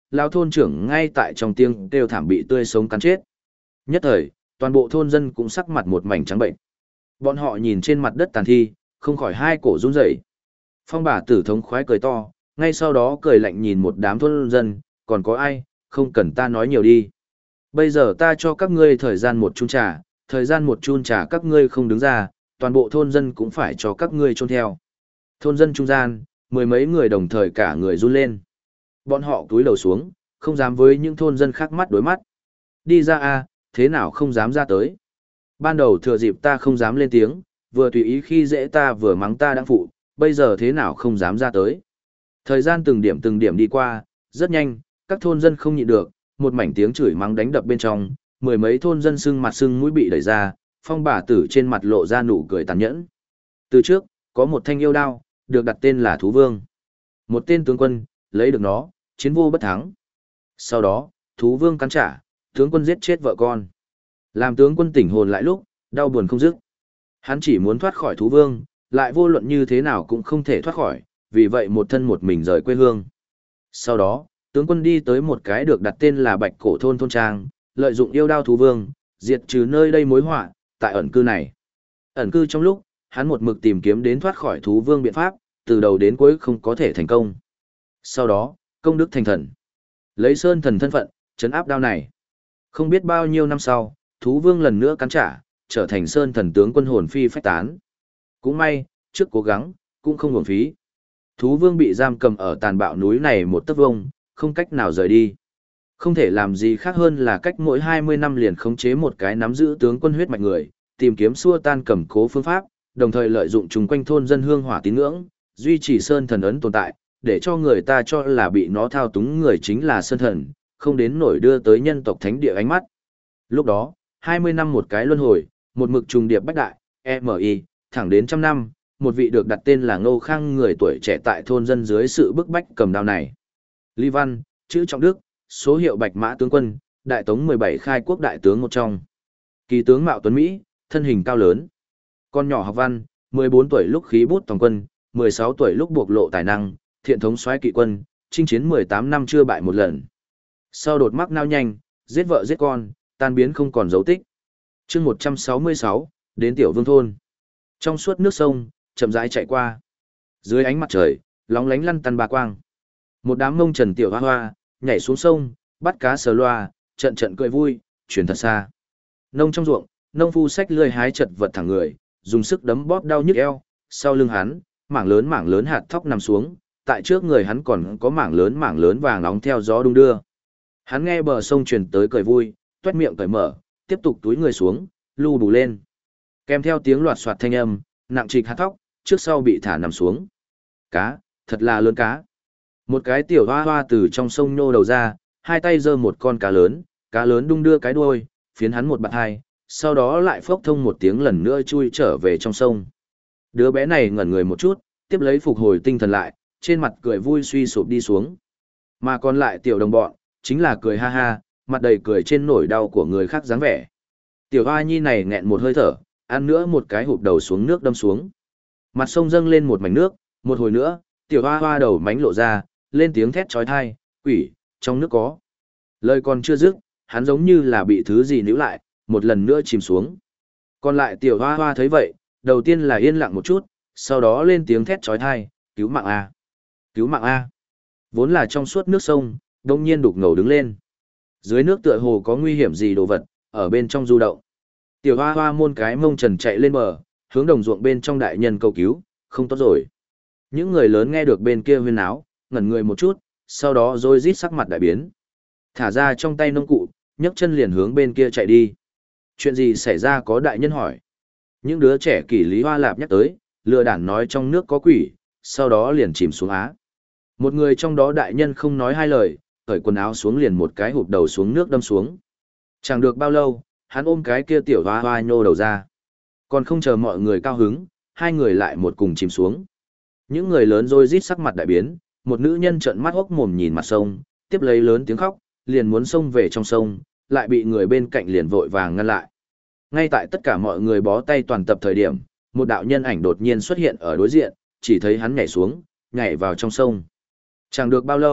lão thôn trưởng ngay tại trong tiếng kêu thảm bị tươi sống cắn chết. Nhất thời, toàn bộ thôn dân cũng sắc mặt một mảnh trắng bệnh. Bọn họ nhìn trên mặt đất tàn thi, không khỏi hai cổ run rẩy. Phong bà tử thống khoái cười to, ngay sau đó cười lạnh nhìn một đám thôn dân, còn có ai, không cần ta nói nhiều đi. Bây giờ ta cho các ngươi thời gian một chung trà, thời gian một chun trà các ngươi không đứng ra, toàn bộ thôn dân cũng phải cho các ngươi chôn theo. Thôn dân trung gian, mười mấy người đồng thời cả người run lên. Bọn họ cúi đầu xuống, không dám với những thôn dân khác mắt đối mắt. Đi ra a, thế nào không dám ra tới. Ban đầu thừa dịp ta không dám lên tiếng, vừa tùy ý khi dễ ta vừa mắng ta đang phụ, bây giờ thế nào không dám ra tới. Thời gian từng điểm đi qua, rất nhanh, các thôn dân không nhịn được, một mảnh tiếng chửi mắng đánh đập bên trong, mười mấy thôn dân sưng mặt sưng mũi bị đẩy ra, phong bà tử trên mặt lộ ra nụ cười tàn nhẫn. Từ trước, có một thanh yêu đao, được đặt tên là Thú Vương. Một tên tướng quân, lấy được nó, chiến vô bất thắng. Sau đó, Thú Vương cắn trả, tướng quân giết chết vợ con. Làm tướng quân tỉnh hồn lại lúc, đau buồn không dứt. Hắn chỉ muốn thoát khỏi Thú Vương, lại vô luận như thế nào cũng không thể thoát khỏi, vì vậy một thân một mình rời quê hương. Sau đó, tướng quân đi tới một cái được đặt tên là Bạch Cổ thôn thôn trang, lợi dụng yêu đao Thú Vương, diệt trừ nơi đây mối họa, tại ẩn cư này. Ẩn cư trong lúc, hắn một mực tìm kiếm đến thoát khỏi Thú Vương biện pháp, từ đầu đến cuối không có thể thành công. Sau đó, công đức thành thần. Lấy sơn thần thân phận, trấn áp đao này. Không biết bao nhiêu năm sau, Thú Vương lần nữa cắn trả, trở thành sơn thần tướng quân hồn phi phách tán. Cũng may, trước cố gắng, cũng không uổng phí. Thú Vương bị giam cầm ở tàn bạo núi này một tấc vông, không cách nào rời đi. Không thể làm gì khác hơn là cách mỗi 20 năm liền khống chế một cái nắm giữ tướng quân huyết mạch người, tìm kiếm xua tan cầm cố phương pháp, đồng thời lợi dụng chung quanh thôn dân hương hỏa tín ngưỡng, duy trì sơn thần ấn tồn tại, để cho người ta cho là bị nó thao túng người chính là sơn thần, không đến nổi đưa tới nhân tộc thánh địa ánh mắt. Lúc đó, 20 năm một cái luân hồi, một mực trùng điệp bách đại, MI, thẳng đến trăm năm, một vị được đặt tên là Ngô Khang người tuổi trẻ tại thôn dân dưới sự bức bách cầm đao này. Lý Văn, chữ Trọng Đức, số hiệu Bạch Mã tướng quân, đại tống 17 khai quốc đại tướng một trong. Kỳ tướng mạo tuấn Mỹ, thân hình cao lớn. Con nhỏ học văn, 14 tuổi lúc khí bút toàn quân, 16 tuổi lúc bộc lộ tài năng, thiện thống soái kỵ quân, chinh chiến 18 năm chưa bại một lần. Sau đột mắc nao nhanh, giết vợ giết con, tan biến không còn dấu tích. Chương 166, đến Tiểu Vương thôn. Trong suốt nước sông, chậm rãi chạy qua. Dưới ánh mặt trời, lóng lánh lăn tăn ba quang. Một đám mông trần tiểu hoa hoa, nhảy xuống sông, bắt cá sờ loa, trận trận cười vui, chuyển thật xa. Nông trong ruộng, nông phu xách lươi hái chật vật thẳng người, dùng sức đấm bóp đau nhức eo, sau lưng hắn, mảng lớn hạt thóc nằm xuống, tại trước người hắn còn có mảng lớn vàng nóng theo gió đung đưa. Hắn nghe bờ sông truyền tới cười vui, toét miệng cởi mở, tiếp tục túi người xuống, lu bù lên. Kèm theo tiếng loạt soạt thanh âm, nặng trịch hạt thóc, trước sau bị thả nằm xuống. Cá, thật là lớn cá. Một cái tiểu hoa hoa từ trong sông nhô đầu ra, hai tay giơ một con cá lớn đung đưa cái đuôi, phiến hắn một bạt hai, sau đó lại phốc thông một tiếng lần nữa chui trở về trong sông. Đứa bé này ngẩn người một chút, tiếp lấy phục hồi tinh thần lại, trên mặt cười vui suy sụp đi xuống. Mà còn lại tiểu đồng bọn, chính là cười ha ha, mặt đầy cười trên nỗi đau của người khác dáng vẻ. Tiểu hoa nhi này nghẹn một hơi thở, ăn nữa một cái hụp đầu xuống nước đâm xuống. Mặt sông dâng lên một mảnh nước, một hồi nữa, tiểu hoa hoa đầu mánh lộ ra, lên tiếng thét trói thai, quỷ, trong nước có. Lời còn chưa dứt, hắn giống như là bị thứ gì níu lại, một lần nữa chìm xuống. Còn lại tiểu hoa hoa thấy vậy, đầu tiên là yên lặng một chút, sau đó lên tiếng thét trói thai, cứu mạng A. Cứu mạng A. Vốn là trong suốt nước sông, đông nhiên đục ngầu đứng lên. Dưới nước tựa hồ có nguy hiểm gì đồ vật, ở bên trong du động. Tiểu hoa hoa môn cái mông trần chạy lên bờ, hướng đồng ruộng bên trong đại nhân cầu cứu, không tốt rồi. Những người lớn nghe được bên kia huyên náo, ngẩn người một chút, sau đó rồi rít sắc mặt đại biến. Thả ra trong tay nông cụ, nhấc chân liền hướng bên kia chạy đi. Chuyện gì xảy ra có đại nhân hỏi. Những đứa trẻ kỷ lý hoa lạp nhắc tới, lừa đản nói trong nước có quỷ, sau đó liền chìm xuống á. Một người trong đó đại nhân không nói hai lời, cởi quần áo xuống liền một cái hụp đầu xuống nước đâm xuống. Chẳng được bao lâu, hắn ôm cái kia tiểu hoa hoa nhô đầu ra. Còn không chờ mọi người cao hứng, hai người lại một cùng chìm xuống. Những người lớn rồi rít sắc mặt đại biến, một nữ nhân trợn mắt hốc mồm nhìn mặt sông, tiếp lấy lớn tiếng khóc, liền muốn xông về trong sông, lại bị người bên cạnh liền vội vàng ngăn lại. Ngay tại tất cả mọi người bó tay toàn tập thời điểm, một đạo nhân ảnh đột nhiên xuất hiện ở đối diện, chỉ thấy hắn nhảy xuống, nhảy vào trong sông. Chẳng được bao lâu,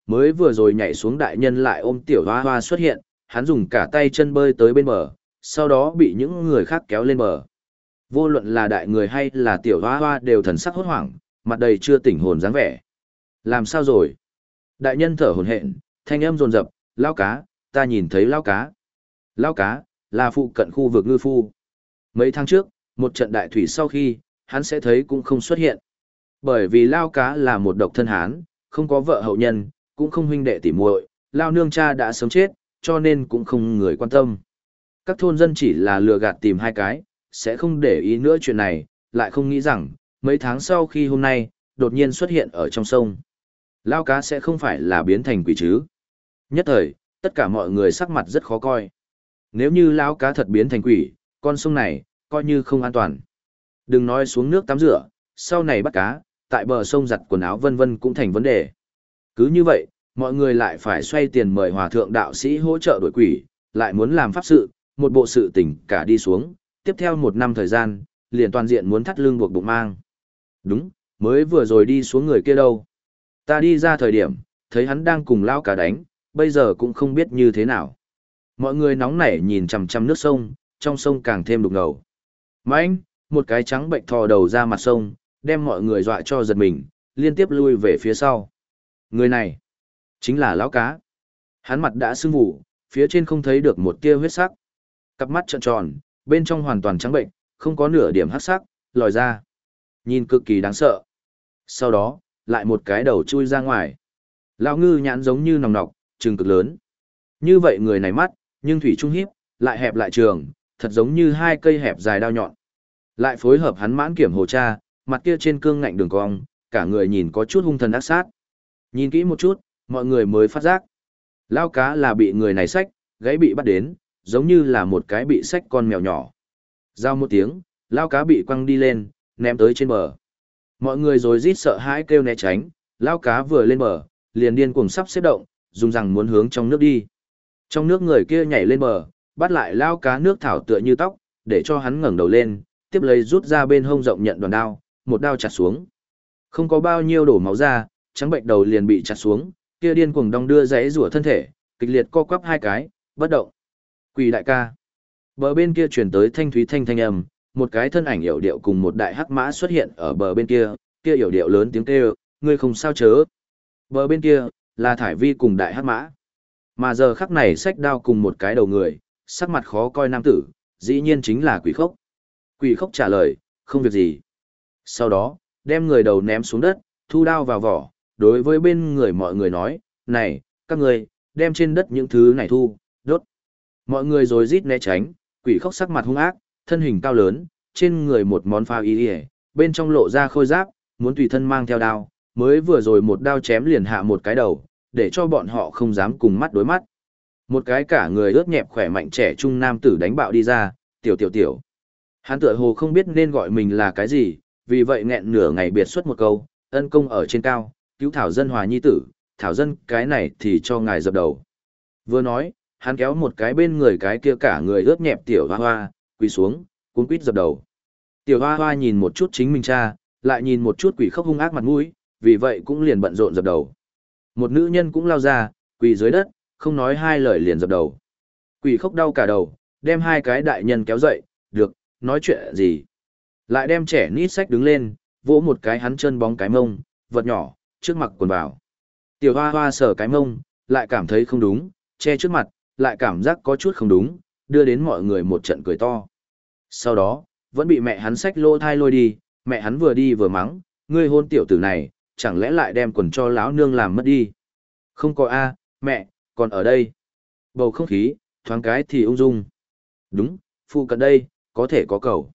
mới vừa rồi nhảy xuống đại nhân lại ôm tiểu hoa hoa xuất hiện, hắn dùng cả tay chân bơi tới bên bờ, sau đó bị những người khác kéo lên bờ. Vô luận là đại người hay là tiểu hoa hoa đều thần sắc hốt hoảng, mặt đầy chưa tỉnh hồn dáng vẻ. Làm sao rồi? Đại nhân thở hổn hển, thanh âm dồn dập, lao cá, ta nhìn thấy lao cá. Lao cá, là phụ cận khu vực ngư phu. Mấy tháng trước, một trận đại thủy sau khi, hắn sẽ thấy cũng không xuất hiện. Bởi vì lao cá là một độc thân hán, không có vợ hậu nhân, cũng không huynh đệ tỉ muội, lao nương cha đã sớm chết, cho nên cũng không người quan tâm. Các thôn dân chỉ là lừa gạt tìm hai cái, sẽ không để ý nữa chuyện này, lại không nghĩ rằng, mấy tháng sau khi hôm nay, đột nhiên xuất hiện ở trong sông. Lao cá sẽ không phải là biến thành quỷ chứ. Nhất thời, tất cả mọi người sắc mặt rất khó coi. Nếu như lao cá thật biến thành quỷ, con sông này, coi như không an toàn. Đừng nói xuống nước tắm rửa, sau này bắt cá, tại bờ sông giặt quần áo vân vân cũng thành vấn đề. Cứ như vậy, mọi người lại phải xoay tiền mời hòa thượng đạo sĩ hỗ trợ đuổi quỷ, lại muốn làm pháp sự, một bộ sự tình cả đi xuống, tiếp theo 1 năm thời gian, liền toàn diện muốn thắt lưng buộc bụng mang. Đúng, mới vừa rồi đi xuống người kia đâu. Ta đi ra thời điểm, thấy hắn đang cùng lao cá đánh, bây giờ cũng không biết như thế nào. Mọi người nóng nảy nhìn chằm chằm nước sông, trong sông càng thêm đục ngầu. Mãnh, một cái trắng bệnh thò đầu ra mặt sông, đem mọi người dọa cho giật mình, liên tiếp lui về phía sau. Người này, chính là lão cá. Hắn mặt đã sưng vụ, phía trên không thấy được một tia huyết sắc. Cặp mắt trợn tròn, bên trong hoàn toàn trắng bệnh, không có nửa điểm hắc sắc, lòi ra. Nhìn cực kỳ đáng sợ. Sau đó, lại một cái đầu chui ra ngoài. Lão ngư nhãn giống như nòng nọc, trừng cực lớn. Như vậy người này mắt, nhưng thủy trung hiếp, lại hẹp lại trường, thật giống như hai cây hẹp dài đao nhọn. Lại phối hợp hắn mãn kiểm hồ tra, mặt kia trên cương ngạnh đường cong, cả người nhìn có chút hung thần ác sát. Nhìn kỹ một chút, mọi người mới phát giác. Lao cá là bị người này xách, gáy bị bắt đến, giống như là một cái bị xách con mèo nhỏ. Giao một tiếng, lao cá bị quăng đi lên, ném tới trên bờ. Mọi người rồi rít sợ hãi kêu né tránh, lao cá vừa lên bờ, liền điên cuồng sắp xếp động, dùng rằng muốn hướng trong nước đi. Trong nước người kia nhảy lên bờ, bắt lại lao cá nước thảo tựa như tóc, để cho hắn ngẩng đầu lên, tiếp lấy rút ra bên hông rộng nhận đòn đao, một đao chặt xuống. Không có bao nhiêu đổ máu ra, trắng bệnh đầu liền bị chặt xuống, kia điên cuồng đong đưa giãy rủa thân thể, kịch liệt co quắp hai cái, bất động. Quỷ đại ca. Bờ bên kia truyền tới thanh thúy thanh âm, một cái thân ảnh yểu điệu cùng một đại hắc mã xuất hiện ở bờ bên kia, kia yểu điệu lớn tiếng kêu, ngươi không sao chớ. Bờ bên kia là Thải Vi cùng đại hắc mã. Mà giờ khắc này xách đao cùng một cái đầu người, sắc mặt khó coi nam tử, dĩ nhiên chính là Quỷ Khốc. Quỷ Khốc trả lời, không việc gì. Sau đó, đem người đầu ném xuống đất, thu đao vào vỏ, đối với bên người mọi người nói, này, các người, đem trên đất những thứ này thu, đốt. Mọi người rồi rít né tránh, Quỷ Khốc sắc mặt hung ác, thân hình cao lớn, trên người một món phao y y, bên trong lộ ra khôi giáp, muốn tùy thân mang theo đao, mới vừa rồi một đao chém liền hạ một cái đầu, để cho bọn họ không dám cùng mắt đối mắt. Một cái cả người ướt nhẹp khỏe mạnh trẻ trung nam tử đánh bạo đi ra, tiểu. Hắn tựa hồ không biết nên gọi mình là cái gì, vì vậy nghẹn nửa ngày biệt xuất một câu, ân công ở trên cao, cứu Thảo Dân hòa nhi tử, Thảo Dân cái này thì cho ngài dập đầu. Vừa nói, hắn kéo một cái bên người cái kia cả người ướt nhẹp tiểu hoa hoa, quỳ xuống, cuống quýt dập đầu. Tiểu hoa hoa nhìn một chút chính mình cha, lại nhìn một chút Quỷ Khốc hung ác mặt mũi, vì vậy cũng liền bận rộn dập đầu. Một nữ nhân cũng lao ra, quỳ dưới đất, không nói hai lời liền dập đầu. Quỷ Khốc đau cả đầu, đem hai cái đại nhân kéo dậy, được, nói chuyện gì. Lại đem trẻ nít sách đứng lên, vỗ một cái hắn chân bóng cái mông, vật nhỏ, trước mặt quần vào. Tiểu hoa hoa sờ cái mông, lại cảm thấy không đúng, che trước mặt, lại cảm giác có chút không đúng, đưa đến mọi người một trận cười to. Sau đó, vẫn bị mẹ hắn xách lô thai lôi đi, mẹ hắn vừa đi vừa mắng, ngươi hôn tiểu tử này, chẳng lẽ lại đem quần cho lão nương làm mất đi. Không có a, mẹ, còn ở đây. Bầu không khí, thoáng cái thì ung dung. Đúng, phụ cận đây, có thể có cầu.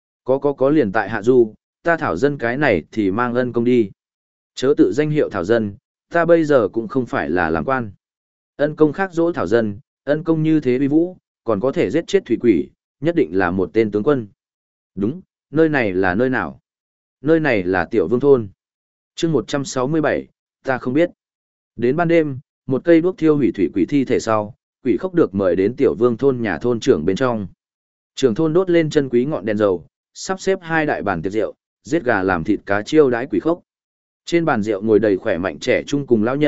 Có liền tại hạ du, ta Thảo Dân cái này thì mang ân công đi. Chớ tự danh hiệu Thảo Dân, ta bây giờ cũng không phải là làm quan. Ân công khác dỗ Thảo Dân, ân công như thế vi vũ, còn có thể giết chết thủy quỷ, nhất định là một tên tướng quân. Đúng, nơi này là nơi nào? Nơi này là Tiểu Vương Thôn. chương 167, ta không biết. Đến ban đêm, một cây đuốc thiêu hủy thủy quỷ thi thể sau, Quỷ Khốc được mời đến Tiểu Vương Thôn nhà thôn trưởng bên trong. Trưởng thôn đốt lên chân quý ngọn đèn dầu, sắp xếp hai đại bàn tiệc rượu, giết gà làm thịt cá chiêu đãi Quỷ Khốc. Trên bàn rượu ngồi đầy khỏe mạnh trẻ trung cùng lão nhân,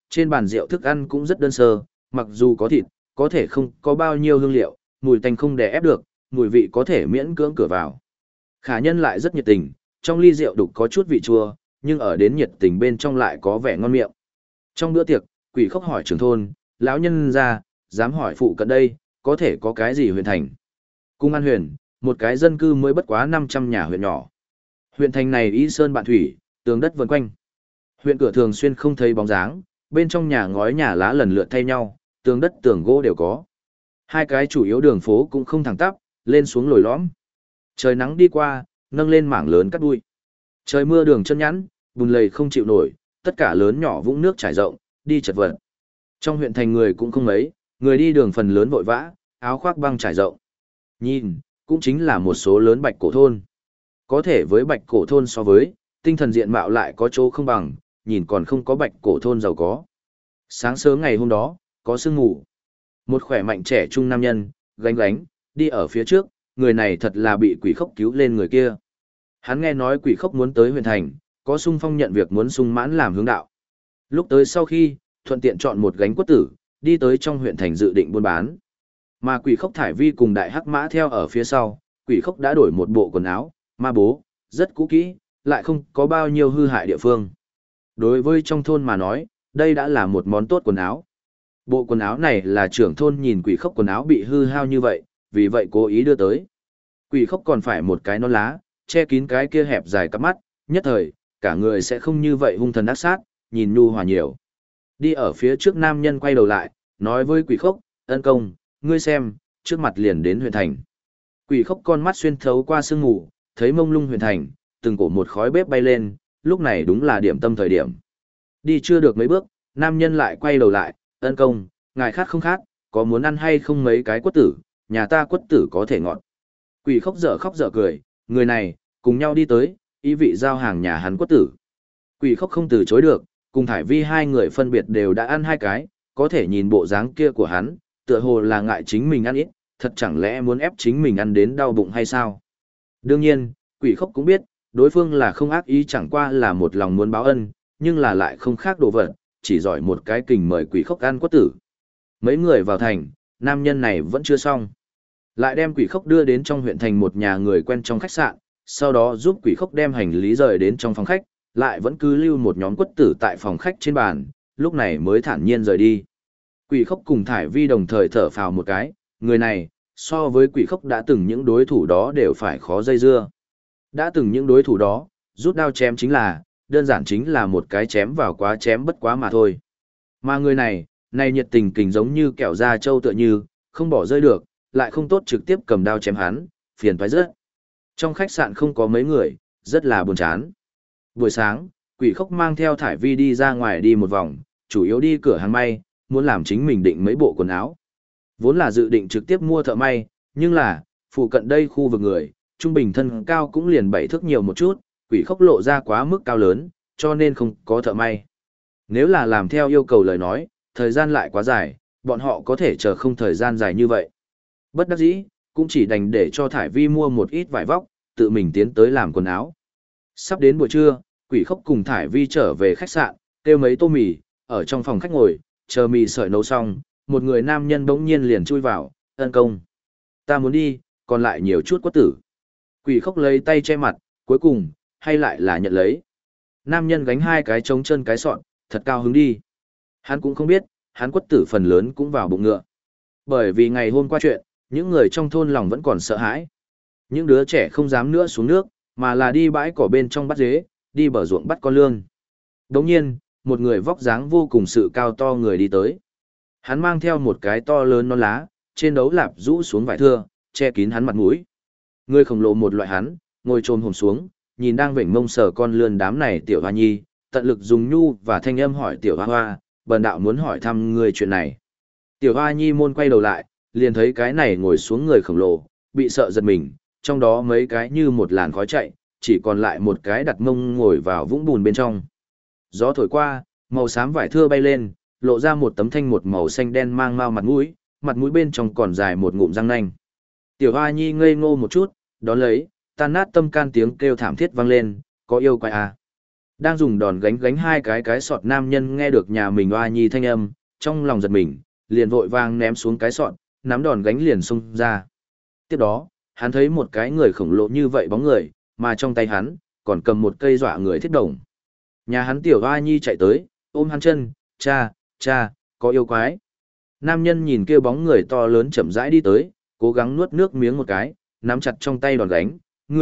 trên bàn rượu thức ăn cũng rất đơn sơ, mặc dù có thịt, có thể không có bao nhiêu hương liệu, mùi tanh không đè ép được, mùi vị có thể miễn cưỡng cửa vào. Khả nhân lại rất nhiệt tình, trong ly rượu đục có chút vị chua, nhưng ở đến nhiệt tình bên trong lại có vẻ ngon miệng. Trong bữa tiệc, Quỷ Khốc hỏi trưởng thôn, lão nhân ra, dám hỏi phụ cận đây, có thể có cái gì huyện thành? Cung An Huyền, một cái dân cư mới bất quá 500 nhà huyện nhỏ. Huyện thành này y sơn bạn thủy, tường đất vần quanh. Huyện cửa thường xuyên không thấy bóng dáng, bên trong nhà ngói nhà lá lần lượt thay nhau, tường đất tường gỗ đều có. Hai cái chủ yếu đường phố cũng không thẳng tắp, lên xuống lồi lõm. Trời nắng đi qua, nâng lên mảng lớn cát bụi. Trời mưa đường chân nhẵn, bùn lầy không chịu nổi, tất cả lớn nhỏ vũng nước trải rộng, đi chật vật. Trong huyện thành người cũng không mấy, người đi đường phần lớn vội vã, áo khoác băng trải rộng. Nhìn, cũng chính là một số lớn Bạch Cổ thôn. Có thể với Bạch Cổ thôn so với, tinh thần diện mạo lại có chỗ không bằng, nhìn còn không có Bạch Cổ thôn giàu có. Sáng sớm ngày hôm đó, có sương mù. Một khỏe mạnh trẻ trung nam nhân, gánh gánh, đi ở phía trước, người này thật là bị Quỷ Khốc cứu lên người kia. Hắn nghe nói Quỷ Khốc muốn tới huyện thành, có sung phong nhận việc muốn sung mãn làm hướng đạo. Lúc tới sau khi, thuận tiện chọn một gánh quất tử, đi tới trong huyện thành dự định buôn bán. Mà Quỷ Khốc Thải Vi cùng Đại Hắc Mã theo ở phía sau, Quỷ Khốc đã đổi một bộ quần áo, ma bố, rất cũ kỹ, lại không có bao nhiêu hư hại địa phương. Đối với trong thôn mà nói, đây đã là một món tốt quần áo. Bộ quần áo này là trưởng thôn nhìn Quỷ Khốc quần áo bị hư hao như vậy, vì vậy cố ý đưa tới. Quỷ Khốc còn phải một cái nón lá, che kín cái kia hẹp dài cắp mắt, nhất thời, cả người sẽ không như vậy hung thần ác sát, nhìn nhu hòa nhiều. Đi ở phía trước nam nhân quay đầu lại, nói với Quỷ Khốc, ân công, ngươi xem, trước mặt liền đến huyện thành. Quỷ Khốc con mắt xuyên thấu qua sương mù, thấy mông lung huyện thành, từng cổ một khói bếp bay lên, lúc này đúng là điểm tâm thời điểm. Đi chưa được mấy bước, nam nhân lại quay đầu lại, ân công, ngài khát không khát, có muốn ăn hay không mấy cái quất tử, nhà ta quất tử có thể ngọt. Quỷ Khốc khóc dở cười, người này, cùng nhau đi tới, ý vị giao hàng nhà hắn quất tử. Quỷ Khốc không từ chối được, cùng Thải Vi hai người phân biệt đều đã ăn hai cái, có thể nhìn bộ dáng kia của hắn, tựa hồ là ngại chính mình ăn ít, thật chẳng lẽ muốn ép chính mình ăn đến đau bụng hay sao? Đương nhiên, Quỷ Khốc cũng biết, đối phương là không ác ý chẳng qua là một lòng muốn báo ân, nhưng là lại không khác đồ vật, chỉ giỏi một cái kình mời Quỷ Khốc ăn quất tử. Mấy người vào thành, nam nhân này vẫn chưa xong. Lại đem Quỷ Khốc đưa đến trong huyện thành một nhà người quen trong khách sạn, sau đó giúp Quỷ Khốc đem hành lý rời đến trong phòng khách, lại vẫn cứ lưu một nhóm quất tử tại phòng khách trên bàn, lúc này mới thản nhiên rời đi. Quỷ Khốc cùng Thải Vi đồng thời thở phào một cái, người này, so với Quỷ Khốc đã từng những đối thủ đó đều phải khó dây dưa. Đã từng những đối thủ đó, rút đao chém chính là, đơn giản chính là một cái chém vào quá chém bất quá mà thôi. Mà người này, nhiệt tình kình giống như kẹo da trâu tựa như, không bỏ rơi được, lại không tốt trực tiếp cầm đao chém hắn, phiền toái rất. Trong khách sạn không có mấy người, rất là buồn chán. Buổi sáng, Quỷ Khốc mang theo Thải Vi đi ra ngoài đi một vòng, chủ yếu đi cửa hàng may, muốn làm chính mình định mấy bộ quần áo. Vốn là dự định trực tiếp mua thợ may, nhưng là, phụ cận đây khu vực người, trung bình thân cao cũng liền 7 thước nhiều một chút, Quỷ Khốc lộ ra quá mức cao lớn, cho nên không có thợ may. Nếu là làm theo yêu cầu lời nói, thời gian lại quá dài, bọn họ có thể chờ không thời gian dài như vậy. Bất đắc dĩ, cũng chỉ đành để cho Thải Vi mua một ít vải vóc, tự mình tiến tới làm quần áo. Sắp đến buổi trưa, Quỷ Khốc cùng Thải Vi trở về khách sạn, kêu mấy tô mì, ở trong phòng khách ngồi, chờ mì sợi nấu xong, một người nam nhân bỗng nhiên liền chui vào, ân công. Ta muốn đi, còn lại nhiều chút quất tử. Quỷ Khốc lấy tay che mặt, cuối cùng, hay lại là nhận lấy. Nam nhân gánh hai cái trống chân cái sọn, thật cao hứng đi. Hắn cũng không biết, hắn quất tử phần lớn cũng vào bụng ngựa. Bởi vì ngày hôm qua chuyện, những người trong thôn lòng vẫn còn sợ hãi. Những đứa trẻ không dám nữa xuống nước, mà là đi bãi cỏ bên trong bắt dế, đi bờ ruộng bắt con lương. Đồng nhiên, một người vóc dáng vô cùng sự cao to người đi tới. Hắn mang theo một cái to lớn non lá, trên đấu lạp rũ xuống vải thưa, che kín hắn mặt mũi. Người khổng lồ một loại hắn, ngồi trồm hổm xuống, nhìn đang vểnh mông sờ con lươn đám này tiểu hoa nhi, tận lực dùng nhu và thanh âm hỏi tiểu hoa hoa, bần đạo muốn hỏi thăm người chuyện này. Tiểu hoa nhi môn quay đầu lại, liền thấy cái này ngồi xuống người khổng lồ, bị sợ giật mình, trong đó mấy cái như một làn khói chạy, chỉ còn lại một cái đặt mông ngồi vào vũng bùn bên trong. Gió thổi qua, màu xám vải thưa bay lên, lộ ra một tấm thanh một màu xanh đen mang mau mặt mũi bên trong còn dài một ngụm răng nanh. Tiểu Hoa Nhi ngây ngô một chút, đón lấy, tan nát tâm can tiếng kêu thảm thiết vang lên, có yêu quái à. Đang dùng đòn gánh gánh hai cái sọt, nam nhân nghe được nhà mình oa nhi thanh âm, trong lòng giật mình, liền vội vàng ném xuống cái sọt, nắm đòn gánh liền xông ra. Tiếp đó, hắn thấy một cái người khổng lồ như vậy bóng người, mà trong tay hắn, còn cầm một cây dọa người thiết đồng. Nhà hắn tiểu oa nhi chạy tới, ôm hắn chân, cha, có yêu quái. Nam nhân nhìn kia bóng người to lớn chậm rãi đi tới, cố gắng nuốt nước miếng một cái, nắm chặt trong tay đòn gánh,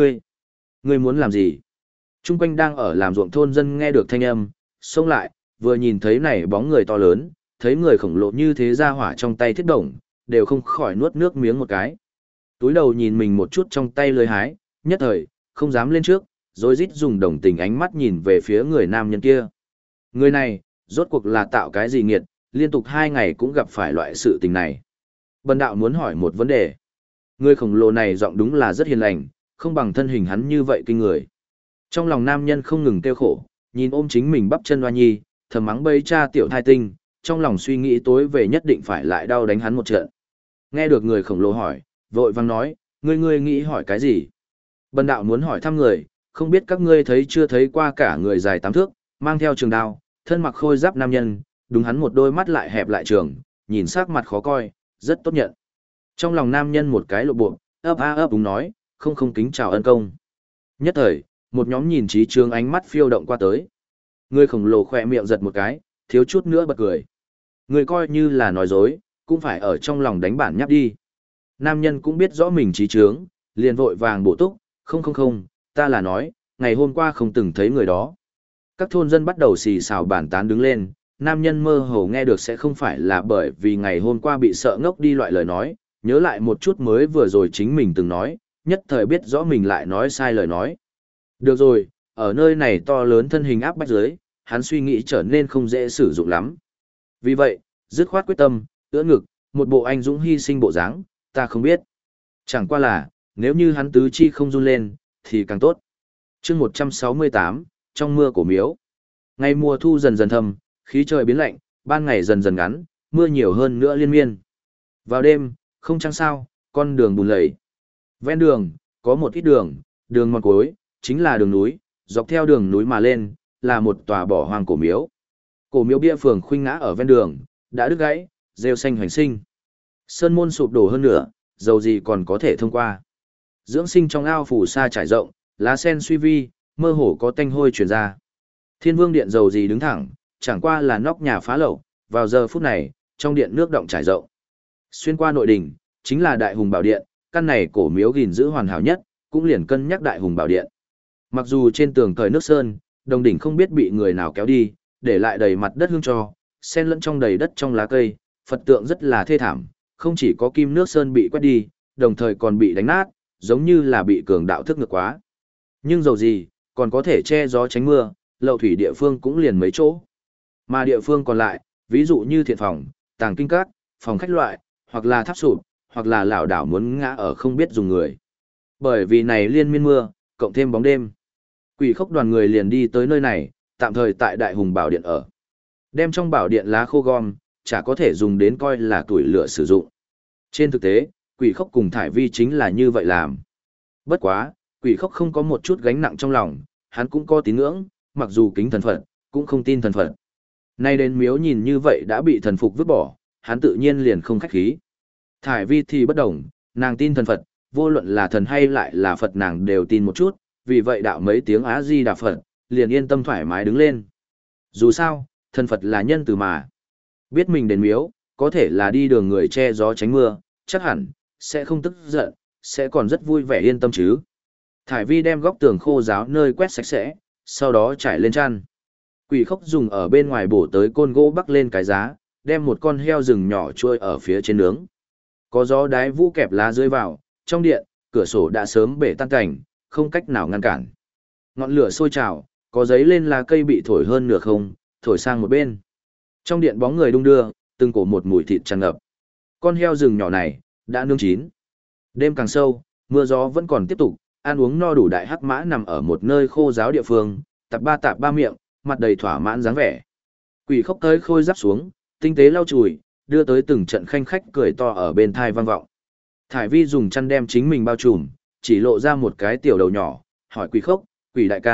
ngươi muốn làm gì? Trung quanh đang ở làm ruộng thôn dân nghe được thanh âm, xông lại, vừa nhìn thấy này bóng người to lớn, thấy người khổng lồ như thế ra hỏa trong tay thiết đồng, đều không khỏi nuốt nước miếng một cái. Túi đầu nhìn mình một chút trong tay lưới hái, nhất thời, không dám lên trước, rồi rít dùng đồng tình ánh mắt nhìn về phía người nam nhân kia. Người này, rốt cuộc là tạo cái gì nghiệt, liên tục 2 ngày cũng gặp phải loại sự tình này. Bần đạo muốn hỏi một vấn đề. Người khổng lồ này giọng đúng là rất hiền lành, không bằng thân hình hắn như vậy kinh người. Trong lòng nam nhân không ngừng kêu khổ, nhìn ôm chính mình bắp chân Hoa Nhi, thầm mắng bấy cha tiểu thai tinh, trong lòng suy nghĩ tối về nhất định phải lại đau đánh hắn một trận. Nghe được người khổng lồ hỏi, vội vang nói, ngươi nghĩ hỏi cái gì? Bần đạo muốn hỏi thăm người, không biết các ngươi thấy chưa thấy qua cả người dài 8 thước, mang theo trường đao, thân mặc khôi giáp nam nhân, đúng hắn một đôi mắt lại hẹp lại trường, nhìn sắc mặt khó coi, rất tốt nhận. Trong lòng nam nhân một cái lộ bộ, ấp đúng nói, không kính chào ân công. Nhất thời, một nhóm nhìn trí trương ánh mắt phiêu động qua tới. Người khổng lồ khỏe miệng giật một cái, thiếu chút nữa bật cười. Người coi như là nói dối, cũng phải ở trong lòng đánh bản nháp đi. Nam nhân cũng biết rõ mình trí trướng, liền vội vàng bổ túc, không, ta là nói, ngày hôm qua không từng thấy người đó. Các thôn dân bắt đầu xì xào bàn tán đứng lên, nam nhân mơ hồ nghe được sẽ không phải là bởi vì ngày hôm qua bị sợ ngốc đi loại lời nói, nhớ lại một chút mới vừa rồi chính mình từng nói, nhất thời biết rõ mình lại nói sai lời nói. Được rồi, ở nơi này to lớn thân hình áp bách dưới, hắn suy nghĩ trở nên không dễ sử dụng lắm. Vì vậy, dứt khoát quyết tâm, ưỡn ngực, một bộ anh dũng hy sinh bộ dáng, ta không biết. Chẳng qua là, nếu như hắn tứ chi không run lên, thì càng tốt. chương 168, trong mưa cổ miếu. Ngày mùa thu dần dần thâm, khí trời biến lạnh, ban ngày dần dần ngắn, mưa nhiều hơn nữa liên miên. Vào đêm, không trăng sao, con đường bùn lầy. Ven đường, có một ít đường mòn cối, chính là đường núi, dọc theo đường núi mà lên, là một tòa bỏ hoang cổ miếu. Cổ miếu bia phường khuynh ngã ở ven đường, đã đứt gãy, rêu xanh hoành sinh. Sơn môn sụp đổ hơn nữa, dầu gì còn có thể thông qua. Dưỡng sinh trong ao phủ sa trải rộng, lá sen suy vi, mơ hồ có tanh hôi truyền ra. Thiên vương điện dầu gì đứng thẳng, chẳng qua là nóc nhà phá lậu, vào giờ phút này, trong điện nước động trải rộng. Xuyên qua nội đình, chính là Đại Hùng Bảo Điện, căn này cổ miếu gìn giữ hoàn hảo nhất, cũng liền cân nhắc Đại Hùng Bảo Điện. Mặc dù trên tường cởi nước sơn, đồng đỉnh không biết bị người nào kéo đi, để lại đầy mặt đất hương tro, xen lẫn trong đầy đất trong lá cây, Phật tượng rất là thê thảm, không chỉ có kim nước sơn bị quét đi, đồng thời còn bị đánh nát, giống như là bị cường đạo thức ngược quá. Nhưng dầu gì, còn có thể che gió tránh mưa, lậu thủy địa phương cũng liền mấy chỗ. Mà địa phương còn lại, ví dụ như thiện phòng, tàng kinh các, phòng khách loại, hoặc là tháp sụp, hoặc là lảo đảo muốn ngã ở không biết dùng người. Bởi vì này liên miên mưa, cộng thêm bóng đêm. Quỷ khốc đoàn người liền đi tới nơi này, tạm thời tại Đại Hùng Bảo Điện ở. Đem trong bảo điện lá khô gom, chả có thể dùng đến coi là tuổi lửa sử dụng. Trên thực tế, quỷ khốc cùng thải vi chính là như vậy làm. Bất quá, quỷ khốc không có một chút gánh nặng trong lòng, hắn cũng có tín ngưỡng, mặc dù kính thần Phật, cũng không tin thần Phật. Nay đến miếu nhìn như vậy đã bị thần phục vứt bỏ, hắn tự nhiên liền không khách khí. Thải vi thì bất đồng, nàng tin thần Phật, vô luận là thần hay lại là Phật nàng đều tin một chút, vì vậy đạo mấy tiếng Á Di Đà Phật, liền yên tâm thoải mái đứng lên. Dù sao, thần Phật là nhân từ mà. Biết mình đến miếu, có thể là đi đường người che gió tránh mưa, chắc hẳn, sẽ không tức giận, sẽ còn rất vui vẻ yên tâm chứ. Thải vi đem góc tường khô ráo nơi quét sạch sẽ, sau đó trải lên chăn. Quỷ khốc dùng ở bên ngoài bổ tới côn gỗ bắc lên cái giá, đem một con heo rừng nhỏ trôi ở phía trên nướng. Có gió đái vũ kẹp lá rơi vào, trong điện, cửa sổ đã sớm bể tan cảnh, không cách nào ngăn cản. Ngọn lửa sôi trào, có giấy lên lá cây bị thổi hơn nửa không, thổi sang một bên. Trong điện bóng người đung đưa, từng cổ một mùi thịt tràn ngập. Con heo rừng nhỏ này, đã nướng chín. Đêm càng sâu, mưa gió vẫn còn tiếp tục, ăn uống no đủ đại hắc mã nằm ở một nơi khô ráo địa phương, tạp ba miệng, mặt đầy thỏa mãn dáng vẻ. Quỷ khốc tới khôi giáp xuống, tinh tế lau chùi, đưa tới từng trận khanh khách cười to ở bên thai vang vọng. Thải vi dùng chăn đem chính mình bao trùm, chỉ lộ ra một cái tiểu đầu nhỏ, hỏi quỷ khốc, quỷ đại ca,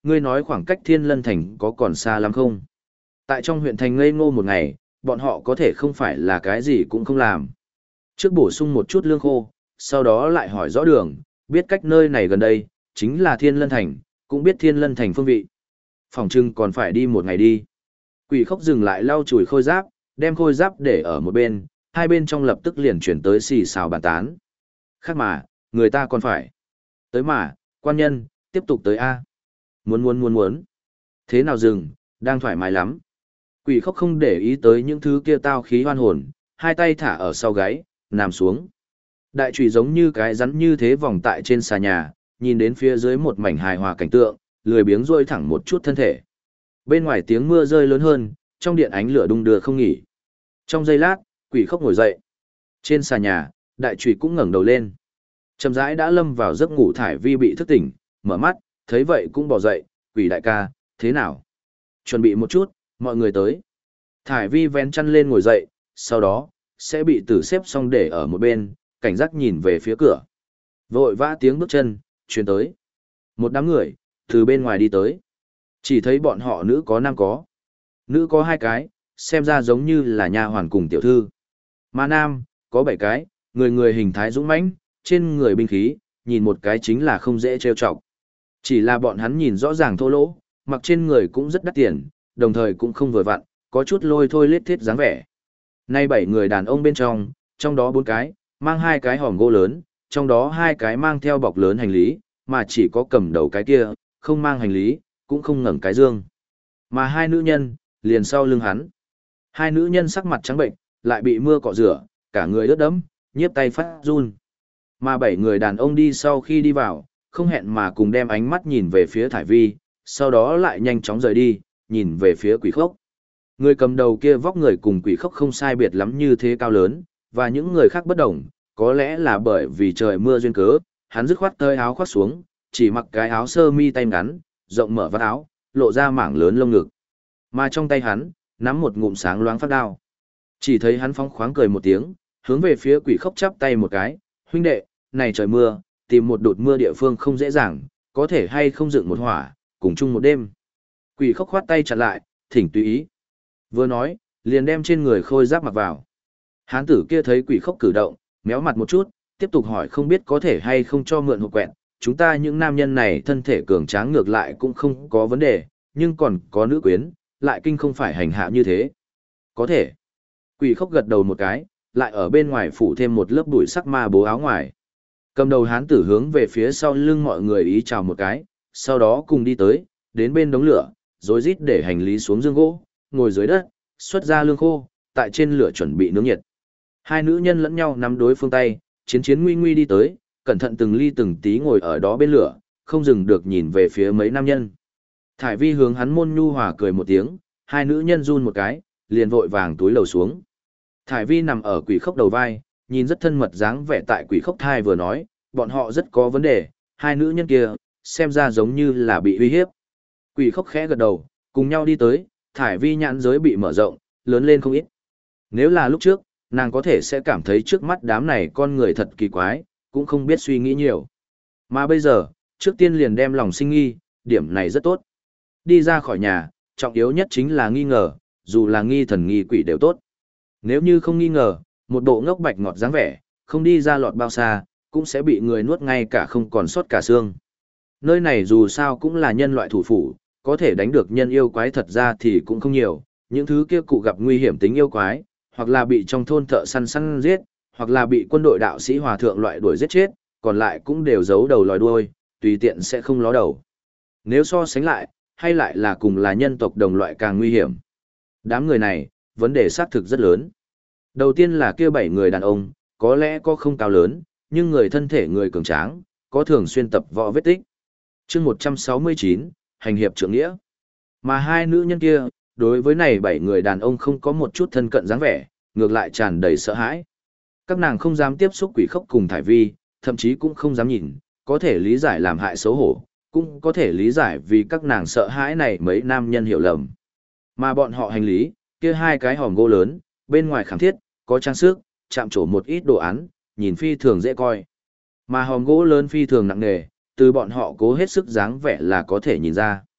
ngươi nói khoảng cách Thiên Lân Thành có còn xa lắm không? Tại trong huyện thành ngây ngô một ngày, bọn họ có thể không phải là cái gì cũng không làm. Trước bổ sung một chút lương khô, sau đó lại hỏi rõ đường, biết cách nơi này gần đây, chính là Thiên Lân Thành, cũng biết Thiên Lân Thành phương vị. Phòng trưng còn phải đi một ngày đi. Quỷ khốc dừng lại lau chùi khôi giáp, đem khôi giáp để ở một bên, hai bên trong lập tức liền chuyển tới xì xào bàn tán. Khác mà, người ta còn phải. Tới mà, quan nhân, tiếp tục tới A. Muốn. Thế nào dừng, đang thoải mái lắm. Quỷ khốc không để ý tới những thứ kia tao khí hoan hồn, hai tay thả ở sau gáy, nằm xuống. Đại trùy giống như cái rắn như thế vòng tại trên xà nhà, nhìn đến phía dưới một mảnh hài hòa cảnh tượng, lười biếng rôi thẳng một chút thân thể. Bên ngoài tiếng mưa rơi lớn hơn, trong điện ánh lửa đung đưa không nghỉ. Trong giây lát, quỷ khốc ngồi dậy. Trên xà nhà, đại trùy cũng ngẩng đầu lên. Chậm rãi đã lâm vào giấc ngủ Thải Vi bị thức tỉnh, mở mắt, thấy vậy cũng bỏ dậy, quỷ đại ca, thế nào? Chuẩn bị một chút, mọi người tới. Thải Vi vén chăn lên ngồi dậy, sau đó, sẽ bị tử xếp xong để ở một bên, cảnh giác nhìn về phía cửa. Vội vã tiếng bước chân, truyền tới. Một đám người, từ bên ngoài đi tới. Chỉ thấy bọn họ nữ có nam có. Nữ có 2 cái, xem ra giống như là nha hoàn cùng tiểu thư. Mà nam, có 7 cái, người người hình thái dũng mãnh, trên người binh khí, nhìn một cái chính là không dễ trêu chọc. Chỉ là bọn hắn nhìn rõ ràng thô lỗ, mặc trên người cũng rất đắt tiền, đồng thời cũng không vừa vặn, có chút lôi thôi lết thiết dáng vẻ. Nay 7 người đàn ông bên trong đó 4 cái, mang 2 cái hòm gỗ lớn, trong đó 2 cái mang theo bọc lớn hành lý, mà chỉ có cầm đầu cái kia, không mang hành lý, cũng không ngẩng cái dương. Mà 2 nữ nhân, liền sau lưng hắn. 2 nữ nhân sắc mặt trắng bệnh, lại bị mưa cọ rửa, cả người ướt đẫm, nhiếp tay phát run. Mà 7 người đàn ông đi sau khi đi vào, không hẹn mà cùng đem ánh mắt nhìn về phía Thải Vi, sau đó lại nhanh chóng rời đi, nhìn về phía quỷ khốc. Người cầm đầu kia vóc người cùng quỷ khốc không sai biệt lắm như thế cao lớn, và những người khác bất đồng, có lẽ là bởi vì trời mưa duyên cớ, hắn dứt khoát tơi áo khoác xuống, chỉ mặc cái áo sơ mi tay ngắn, rộng mở vắt áo, lộ ra mảng lớn lông ngực. Mà trong tay hắn, nắm một ngụm sáng loáng phát đao. Chỉ thấy hắn phóng khoáng cười một tiếng, hướng về phía quỷ khốc chắp tay một cái, huynh đệ, này trời mưa, tìm một đột mưa địa phương không dễ dàng, có thể hay không dựng một hỏa, cùng chung một đêm. Quỷ khốc khoát tay chặn lại, thỉnh tùy ý. Vừa nói, liền đem trên người khôi giáp mặc vào. Hán tử kia thấy quỷ khốc cử động, méo mặt một chút, tiếp tục hỏi không biết có thể hay không cho mượn hộp quẹt. Chúng ta những nam nhân này thân thể cường tráng ngược lại cũng không có vấn đề, nhưng còn có nữ quyến, lại kinh không phải hành hạ như thế. Có thể. Quỷ khốc gật đầu một cái, lại ở bên ngoài phủ thêm một lớp bụi sắc ma bố áo ngoài. Cầm đầu hán tử hướng về phía sau lưng mọi người ý chào một cái, sau đó cùng đi tới, đến bên đống lửa, rối rít để hành lý xuống dương gỗ, ngồi dưới đất, xuất ra lương khô, tại trên lửa chuẩn bị nướng nhiệt. 2 nữ nhân lẫn nhau nắm đối phương tay, chiến nguy nguy đi tới, cẩn thận từng ly từng tí ngồi ở đó bên lửa, không dừng được nhìn về phía mấy nam nhân. Thải Vi hướng hắn môn nhu hòa cười một tiếng, 2 nữ nhân run một cái, liền vội vàng túi lầu xuống. Thải Vi nằm ở quỷ khốc đầu vai, nhìn rất thân mật dáng vẻ tại quỷ khốc thai vừa nói, bọn họ rất có vấn đề, 2 nữ nhân kia, xem ra giống như là bị uy hiếp. Quỷ khốc khẽ gật đầu, cùng nhau đi tới, Thải Vi nhãn giới bị mở rộng, lớn lên không ít. Nếu là lúc trước, nàng có thể sẽ cảm thấy trước mắt đám này con người thật kỳ quái, cũng không biết suy nghĩ nhiều. Mà bây giờ, trước tiên liền đem lòng sinh nghi, điểm này rất tốt. Đi ra khỏi nhà, trọng yếu nhất chính là nghi ngờ, dù là nghi thần nghi quỷ đều tốt. Nếu như không nghi ngờ, một bộ ngốc bạch ngọt dáng vẻ, không đi ra lọt bao xa, cũng sẽ bị người nuốt ngay cả không còn sót cả xương. Nơi này dù sao cũng là nhân loại thủ phủ, có thể đánh được nhân yêu quái thật ra thì cũng không nhiều, những thứ kia cụ gặp nguy hiểm tính yêu quái, hoặc là bị trong thôn thợ săn giết, hoặc là bị quân đội đạo sĩ hòa thượng loại đuổi giết chết, còn lại cũng đều giấu đầu lòi đuôi, tùy tiện sẽ không ló đầu. Nếu so sánh lại, hay lại là cùng là nhân tộc đồng loại càng nguy hiểm. Đám người này, vấn đề xác thực rất lớn. Đầu tiên là kia 7 người đàn ông, có lẽ có không cao lớn, nhưng người thân thể người cường tráng, có thường xuyên tập võ vết tích. Chương 169, hành hiệp trưởng nghĩa. Mà 2 nữ nhân kia, đối với này 7 người đàn ông không có một chút thân cận dáng vẻ, ngược lại tràn đầy sợ hãi. Các nàng không dám tiếp xúc quỷ khốc cùng Thải Vi, thậm chí cũng không dám nhìn, có thể lý giải làm hại xấu hổ, cũng có thể lý giải vì các nàng sợ hãi này mấy nam nhân hiểu lầm. Mà bọn họ hành lý, kia 2 cái hòm gỗ lớn, bên ngoài khảm thiết, có trang sức, chạm trổ một ít đồ án, nhìn phi thường dễ coi. Mà hòm gỗ lớn phi thường nặng nề, từ bọn họ cố hết sức dáng vẻ là có thể nhìn ra.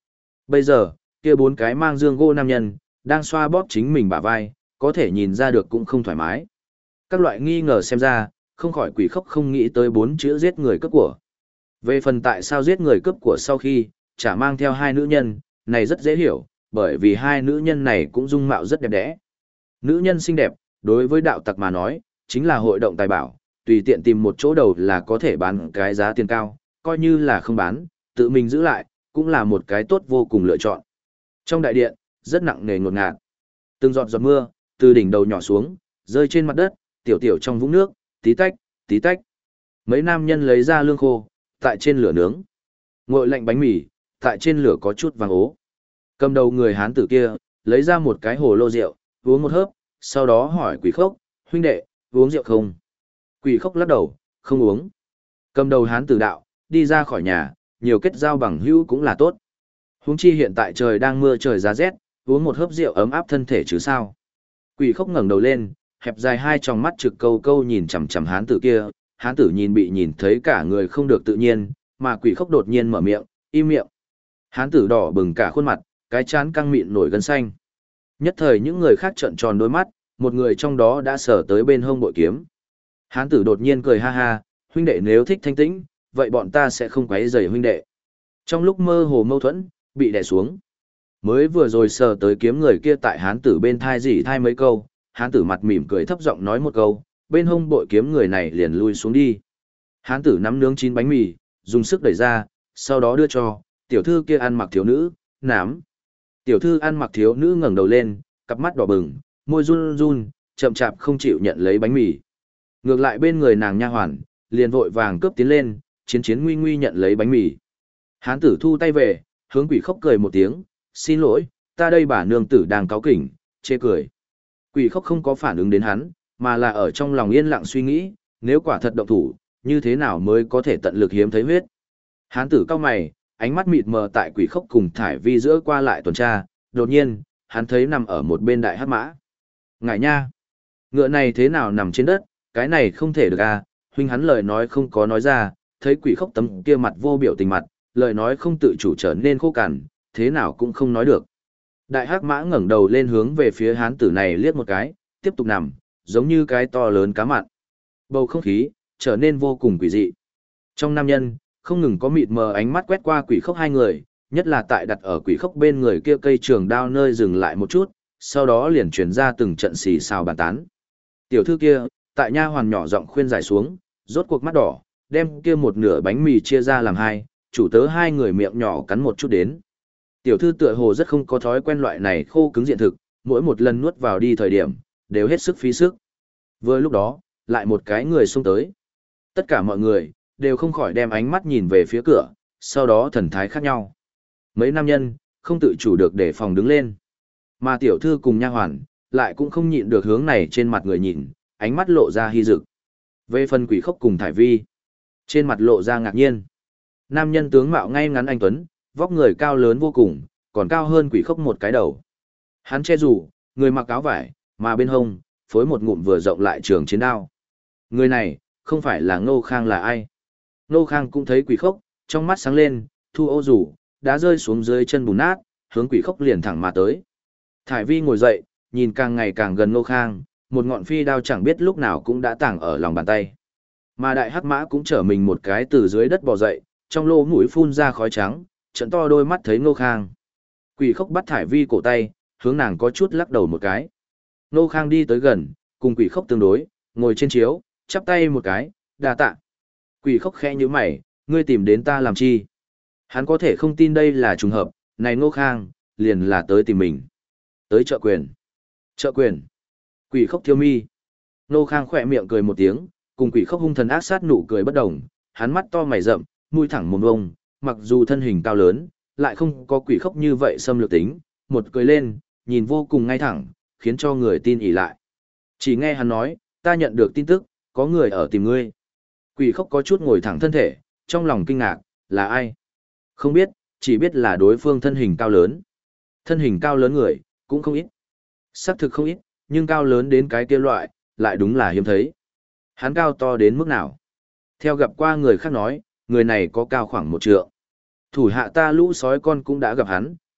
Bây giờ, kia bốn cái mang dương gỗ nam nhân, đang xoa bóp chính mình bả vai, có thể nhìn ra được cũng không thoải mái. Các loại nghi ngờ xem ra, không khỏi quỷ khốc không nghĩ tới bốn chữ giết người cướp của. Về phần tại sao giết người cướp của sau khi, chả mang theo hai nữ nhân, này rất dễ hiểu, bởi vì hai nữ nhân này cũng dung mạo rất đẹp đẽ. Nữ nhân xinh đẹp, đối với đạo tặc mà nói, chính là hội động tài bảo, tùy tiện tìm một chỗ đầu là có thể bán cái giá tiền cao, coi như là không bán, tự mình giữ lại, cũng là một cái tốt vô cùng lựa chọn. Trong đại điện, rất nặng nề ngột ngạt. Từng giọt giọt mưa, từ đỉnh đầu nhỏ xuống, rơi trên mặt đất, tiểu tiểu trong vũng nước, tí tách, tí tách. Mấy nam nhân lấy ra lương khô, tại trên lửa nướng. Nguội lạnh bánh mì, tại trên lửa có chút vàng ố. Cầm đầu người hán tử kia, lấy ra một cái hồ lô rượu, uống một hớp, sau đó hỏi quỷ khốc, huynh đệ, uống rượu không? Quỷ khốc lắc đầu, không uống. Cầm đầu hán tử đạo, đi ra khỏi nhà, nhiều kết giao bằng hữu cũng là tốt. Huống chi hiện tại trời đang mưa trời giá rét, uống một hớp rượu ấm áp thân thể chứ sao. Quỷ khốc ngẩng đầu lên, hẹp dài hai tròng mắt trực câu câu nhìn chằm chằm hán tử kia, hán tử nhìn thấy cả người không được tự nhiên, mà quỷ khốc đột nhiên mở miệng, im miệng. Hán tử đỏ bừng cả khuôn mặt, cái trán căng mịn nổi gân xanh. Nhất thời những người khác trợn tròn đôi mắt, một người trong đó đã sờ tới bên hông bội kiếm. Hán tử đột nhiên cười ha ha, huynh đệ nếu thích thanh tĩnh, vậy bọn ta sẽ không quấy rầy huynh đệ. Trong lúc mơ hồ mâu thuẫn, bị đè xuống. Mới vừa rồi sờ tới kiếm người kia tại hán tử bên thai rỉ thai mấy câu, hán tử mặt mỉm cười thấp giọng nói một câu, bên hông bội kiếm người này liền lui xuống đi. Hán tử nắm nướng 9 bánh mì, dùng sức đẩy ra, sau đó đưa cho, tiểu thư kia ăn mặc thiếu nữ, nám. Tiểu thư ăn mặc thiếu nữ ngẩng đầu lên, cặp mắt đỏ bừng, môi run run, chậm chạp không chịu nhận lấy bánh mì. Ngược lại bên người nàng nha hoàn, liền vội vàng cướp tiến lên, chiến nguy nguy nhận lấy bánh mì. Hán tử thu tay về, hướng quỷ khốc cười một tiếng, xin lỗi, ta đây bà nương tử đang cáu kỉnh, chê cười. Quỷ khốc không có phản ứng đến hắn, mà là ở trong lòng yên lặng suy nghĩ, nếu quả thật động thủ, như thế nào mới có thể tận lực hiếm thấy huyết. Hán tử cao mày, ánh mắt mịt mờ tại quỷ khốc cùng thải vi giữa qua lại tuần tra, đột nhiên, hắn thấy nằm ở một bên đại hắc mã. Ngại nha! Ngựa này thế nào nằm trên đất, cái này không thể được à, huynh hắn lời nói không có nói ra, thấy quỷ khốc tấm kia mặt vô biểu tình mặt, lời nói không tự chủ trở nên khô cằn, thế nào cũng không nói được. Đại hắc mã ngẩng đầu lên hướng về phía hán tử này liếc một cái, tiếp tục nằm, giống như cái to lớn cá mặn. Bầu không khí trở nên vô cùng quỷ dị. Trong nam nhân, không ngừng có mịt mờ ánh mắt quét qua quỷ khốc hai người, nhất là tại đặt ở quỷ khốc bên người kia cây trường đao nơi dừng lại một chút, sau đó liền truyền ra từng trận xì xào bàn tán. Tiểu thư kia, tại nha hoàn nhỏ giọng khuyên giải xuống, rốt cuộc mắt đỏ, đem kia một nửa bánh mì chia ra làm hai, chủ tớ hai người miệng nhỏ cắn một chút đến. Tiểu thư tựa hồ rất không có thói quen loại này khô cứng diện thực, mỗi một lần nuốt vào đi thời điểm, đều hết sức phí sức. Vừa lúc đó, lại một cái người xông tới. Tất cả mọi người, đều không khỏi đem ánh mắt nhìn về phía cửa, sau đó thần thái khác nhau. Mấy nam nhân, không tự chủ được để phòng đứng lên. Mà tiểu thư cùng nha hoàn, lại cũng không nhịn được hướng này trên mặt người nhìn, ánh mắt lộ ra hy dực. Về phần quỷ khốc cùng thải vi, trên mặt lộ ra ngạc nhiên. Nam nhân tướng mạo ngay ngắn anh tuấn, vóc người cao lớn vô cùng, còn cao hơn quỷ khốc một cái đầu. Hắn che rủ, người mặc áo vải, mà bên hông, phối một ngụm vừa rộng lại trường chiến đao. Người này, không phải là Ngô Khang là ai. Ngô Khang cũng thấy quỷ khốc, trong mắt sáng lên, thu ô rủ, đã rơi xuống dưới chân bùn nát, hướng quỷ khốc liền thẳng mà tới. Thải vi ngồi dậy, nhìn càng ngày càng gần Ngô Khang, một ngọn phi đao chẳng biết lúc nào cũng đã tàng ở lòng bàn tay. Mà đại hắc mã cũng trở mình một cái từ dưới đất bò dậy, trong lỗ mũi phun ra khói trắng, trận to đôi mắt thấy Ngô Khang. Quỷ khốc bắt thải vi cổ tay, hướng nàng có chút lắc đầu một cái. Ngô Khang đi tới gần, cùng quỷ khốc tương đối, ngồi trên chiếu, chắp tay một cái, đa tạ. Quỷ khốc khẽ như mày, ngươi tìm đến ta làm chi? Hắn có thể không tin đây là trùng hợp, này Ngô Khang, liền là tới tìm mình. Tới trợ quyền. Trợ quyền. Quỷ khốc thiêu mi. Ngô Khang khỏe miệng cười một tiếng, cùng quỷ khốc hung thần ác sát nụ cười bất đồng, hắn mắt to mày rậm, mũi thẳng mồm vông, mặc dù thân hình cao lớn, lại không có quỷ khốc như vậy xâm lược tính, một cười lên, nhìn vô cùng ngay thẳng, khiến cho người tin ỉ lại. Chỉ nghe hắn nói, ta nhận được tin tức, có người ở tìm ngươi. Quỷ khốc có chút ngồi thẳng thân thể, trong lòng kinh ngạc, là ai? Không biết, chỉ biết là đối phương thân hình cao lớn. Thân hình cao lớn người, cũng không ít. Xác thực không ít, nhưng cao lớn đến cái kia loại, lại đúng là hiếm thấy. Hắn cao to đến mức nào? Theo gặp qua người khác nói, người này có cao khoảng 1 trượng. Thủ hạ ta lũ sói con cũng đã gặp hắn,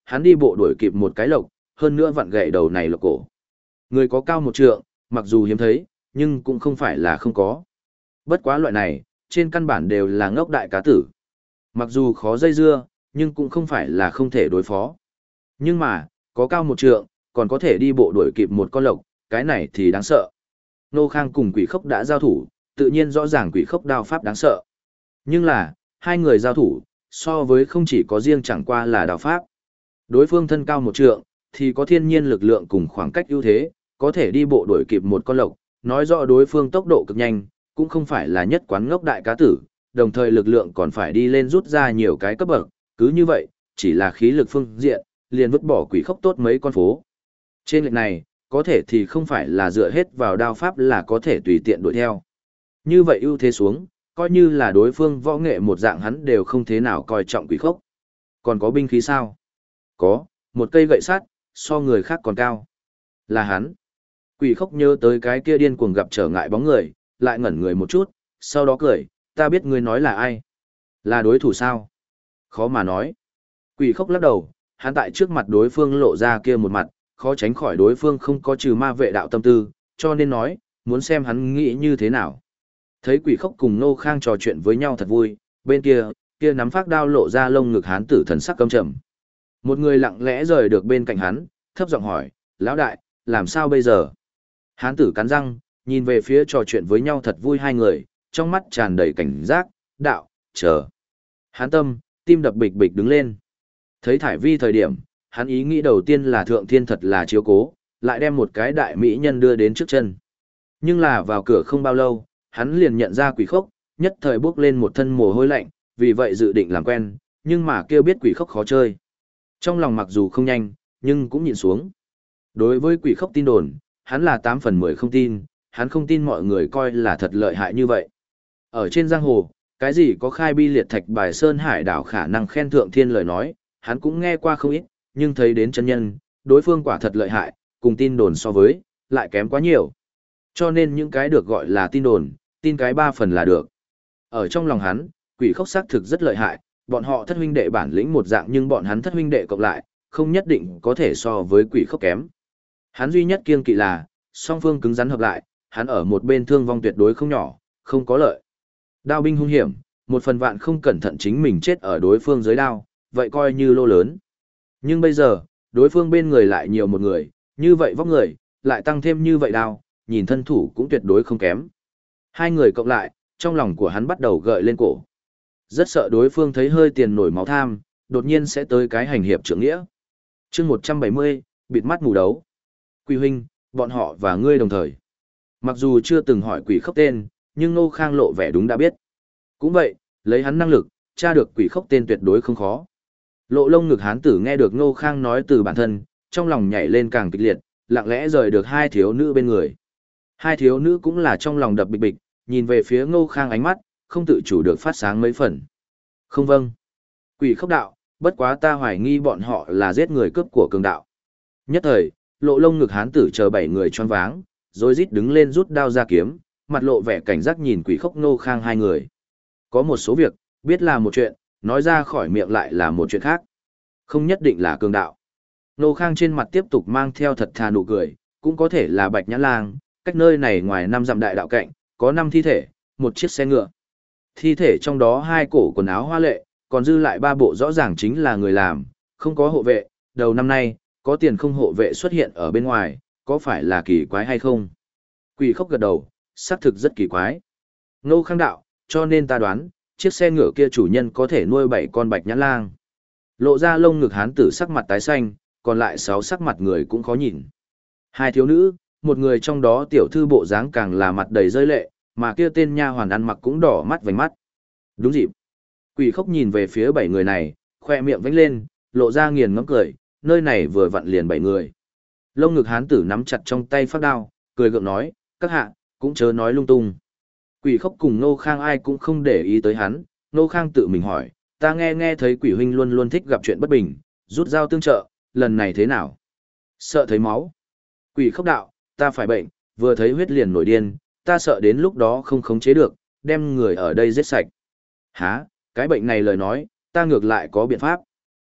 hắn đi bộ đuổi kịp một cái lộc, hơn nữa vặn gãy đầu này lộc cổ. Người có cao 1 trượng, mặc dù hiếm thấy, nhưng cũng không phải là không có. Bất quá loại này, trên căn bản đều là ngốc đại cá tử. Mặc dù khó dây dưa, nhưng cũng không phải là không thể đối phó. Nhưng mà, có cao 1 trượng, còn có thể đi bộ đuổi kịp một con lộc, cái này thì đáng sợ. Nô Khang cùng Quỷ Khốc đã giao thủ, tự nhiên rõ ràng Quỷ Khốc đao pháp đáng sợ. Nhưng là, hai người giao thủ, so với không chỉ có riêng chẳng qua là đao pháp. Đối phương thân cao 1 trượng, thì có thiên nhiên lực lượng cùng khoảng cách ưu thế, có thể đi bộ đuổi kịp một con lộc, nói rõ đối phương tốc độ cực nhanh, cũng không phải là nhất quán ngốc đại cá tử, đồng thời lực lượng còn phải đi lên rút ra nhiều cái cấp bậc, cứ như vậy, chỉ là khí lực phương diện, liền vứt bỏ Quỷ Khốc tốt mấy con phố. Trên lệch này, có thể thì không phải là dựa hết vào đao pháp là có thể tùy tiện đuổi theo. Như vậy ưu thế xuống, coi như là đối phương võ nghệ một dạng hắn đều không thế nào coi trọng Quỷ Khốc. Còn có binh khí sao? Có, một cây gậy sắt, so người khác còn cao. Là hắn. Quỷ Khốc nhớ tới cái kia điên cuồng gặp trở ngại bóng người, lại ngẩn người một chút, sau đó cười, ta biết ngươi nói là ai. Là đối thủ sao? Khó mà nói. Quỷ Khốc lắc đầu, hắn tại trước mặt đối phương lộ ra kia một mặt, khó tránh khỏi đối phương không có trừ ma vệ đạo tâm tư, cho nên nói, muốn xem hắn nghĩ như thế nào. Thấy Quỷ Khốc cùng Nô Khang trò chuyện với nhau thật vui, bên kia nắm phác đao lộ ra lông ngực hán tử thần sắc căm trầm. Một người lặng lẽ rời được bên cạnh hắn, thấp giọng hỏi, lão đại, làm sao bây giờ? Hán tử cắn răng, nhìn về phía trò chuyện với nhau thật vui hai người, trong mắt tràn đầy cảnh giác, đạo, chờ. Hán tâm, tim đập bịch bịch đứng lên. Thấy Thải Vi thời điểm, hắn ý nghĩ đầu tiên là thượng thiên thật là chiếu cố, lại đem một cái đại mỹ nhân đưa đến trước chân. Nhưng là vào cửa không bao lâu, hắn liền nhận ra Quỷ Khốc, nhất thời bước lên một thân mồ hôi lạnh, vì vậy dự định làm quen, nhưng mà kêu biết Quỷ Khốc khó chơi. Trong lòng mặc dù không nhanh, nhưng cũng nhìn xuống. Đối với Quỷ Khốc tin đồn, hắn là 8 phần 10 không tin, hắn không tin mọi người coi là thật lợi hại như vậy. Ở trên giang hồ, cái gì có khai bi liệt thạch bài sơn hải đảo khả năng khen thượng thiên lời nói, hắn cũng nghe qua không ít, nhưng thấy đến chân nhân, đối phương quả thật lợi hại, cùng tin đồn so với, lại kém quá nhiều. Cho nên những cái được gọi là tin đồn, tin cái 3 phần là được. Ở trong lòng hắn, Quỷ Khốc xác thực rất lợi hại, bọn họ thất huynh đệ bản lĩnh một dạng nhưng bọn hắn thất huynh đệ cộng lại, không nhất định có thể so với Quỷ Khốc kém. Hắn duy nhất kiêng kỵ là, song phương cứng rắn hợp lại, hắn ở một bên thương vong tuyệt đối không nhỏ, không có lợi. Đao binh hung hiểm, một phần vạn không cẩn thận chính mình chết ở đối phương dưới đao, vậy coi như lô lớn. Nhưng bây giờ, đối phương bên người lại nhiều một người, như vậy vóc người, lại tăng thêm như vậy đao, nhìn thân thủ cũng tuyệt đối không kém. Hai người cộng lại, trong lòng của hắn bắt đầu gợi lên cổ. Rất sợ đối phương thấy hơi tiền nổi máu tham, đột nhiên sẽ tới cái hành hiệp trưởng nghĩa. chương 170, bịt mắt ngủ đấu. Quỷ huynh, bọn họ và ngươi đồng thời. Mặc dù chưa từng hỏi Quỷ Khốc tên, nhưng Nô Khang lộ vẻ đúng đã biết. Cũng vậy, lấy hắn năng lực, tra được Quỷ Khốc tên tuyệt đối không khó. Lộ lông ngực hán tử nghe được Nô Khang nói từ bản thân, trong lòng nhảy lên càng kịch liệt, lặng lẽ rời được hai thiếu nữ bên người. Hai thiếu nữ cũng là trong lòng đập bịch bịch, nhìn về phía Nô Khang ánh mắt, không tự chủ được phát sáng mấy phần. Không vâng. Quỷ Khốc đạo, bất quá ta hoài nghi bọn họ là giết người cướp của cường đạo. Nhất thời, lộ lông ngực hán tử chờ 7 người choáng váng, rồi rít đứng lên rút đao ra kiếm, mặt lộ vẻ cảnh giác nhìn Quỷ Khốc Nô Khang hai người. Có một số việc, biết là một chuyện, nói ra khỏi miệng lại là một chuyện khác. Không nhất định là cường đạo. Nô Khang trên mặt tiếp tục mang theo thật thà nụ cười, cũng có thể là Bạch Nhã Lang, cách nơi này ngoài 5 dặm đại đạo cạnh, có 5 thi thể, một chiếc xe ngựa. Thi thể trong đó 2 cổ quần áo hoa lệ, còn dư lại 3 bộ rõ ràng chính là người làm, không có hộ vệ, đầu năm nay, có tiền không hộ vệ xuất hiện ở bên ngoài, có phải là kỳ quái hay không? Quỷ Khốc gật đầu, xác thực rất kỳ quái. Nô Khang đạo, cho nên ta đoán, chiếc xe ngựa kia chủ nhân có thể nuôi 7 con Bạch Nhã Lang. Lộ ra lông ngực hán tử sắc mặt tái xanh, còn lại 6 sắc mặt người cũng khó nhìn. Hai thiếu nữ, một người trong đó tiểu thư bộ dáng càng là mặt đầy rơi lệ, mà kia tên nha hoàn ăn mặc cũng đỏ mắt vành mắt. Đúng dịp. Quỷ Khốc nhìn về phía 7 người này, khoe miệng vánh lên, lộ ra nghiền ngẫm cười, nơi này vừa vặn liền 7 người. Lông ngực hán tử nắm chặt trong tay phát đao, cười gượng nói, các hạ, cũng chớ nói lung tung. Quỷ Khốc cùng Nô Khang ai cũng không để ý tới hắn, Nô Khang tự mình hỏi, ta nghe thấy Quỷ huynh luôn luôn thích gặp chuyện bất bình, rút dao tương trợ, lần này thế nào? Sợ thấy máu. Quỷ Khốc đạo, ta phải bệnh, vừa thấy huyết liền nổi điên, ta sợ đến lúc đó không khống chế được, đem người ở đây giết sạch. Hả, cái bệnh này lời nói, ta ngược lại có biện pháp.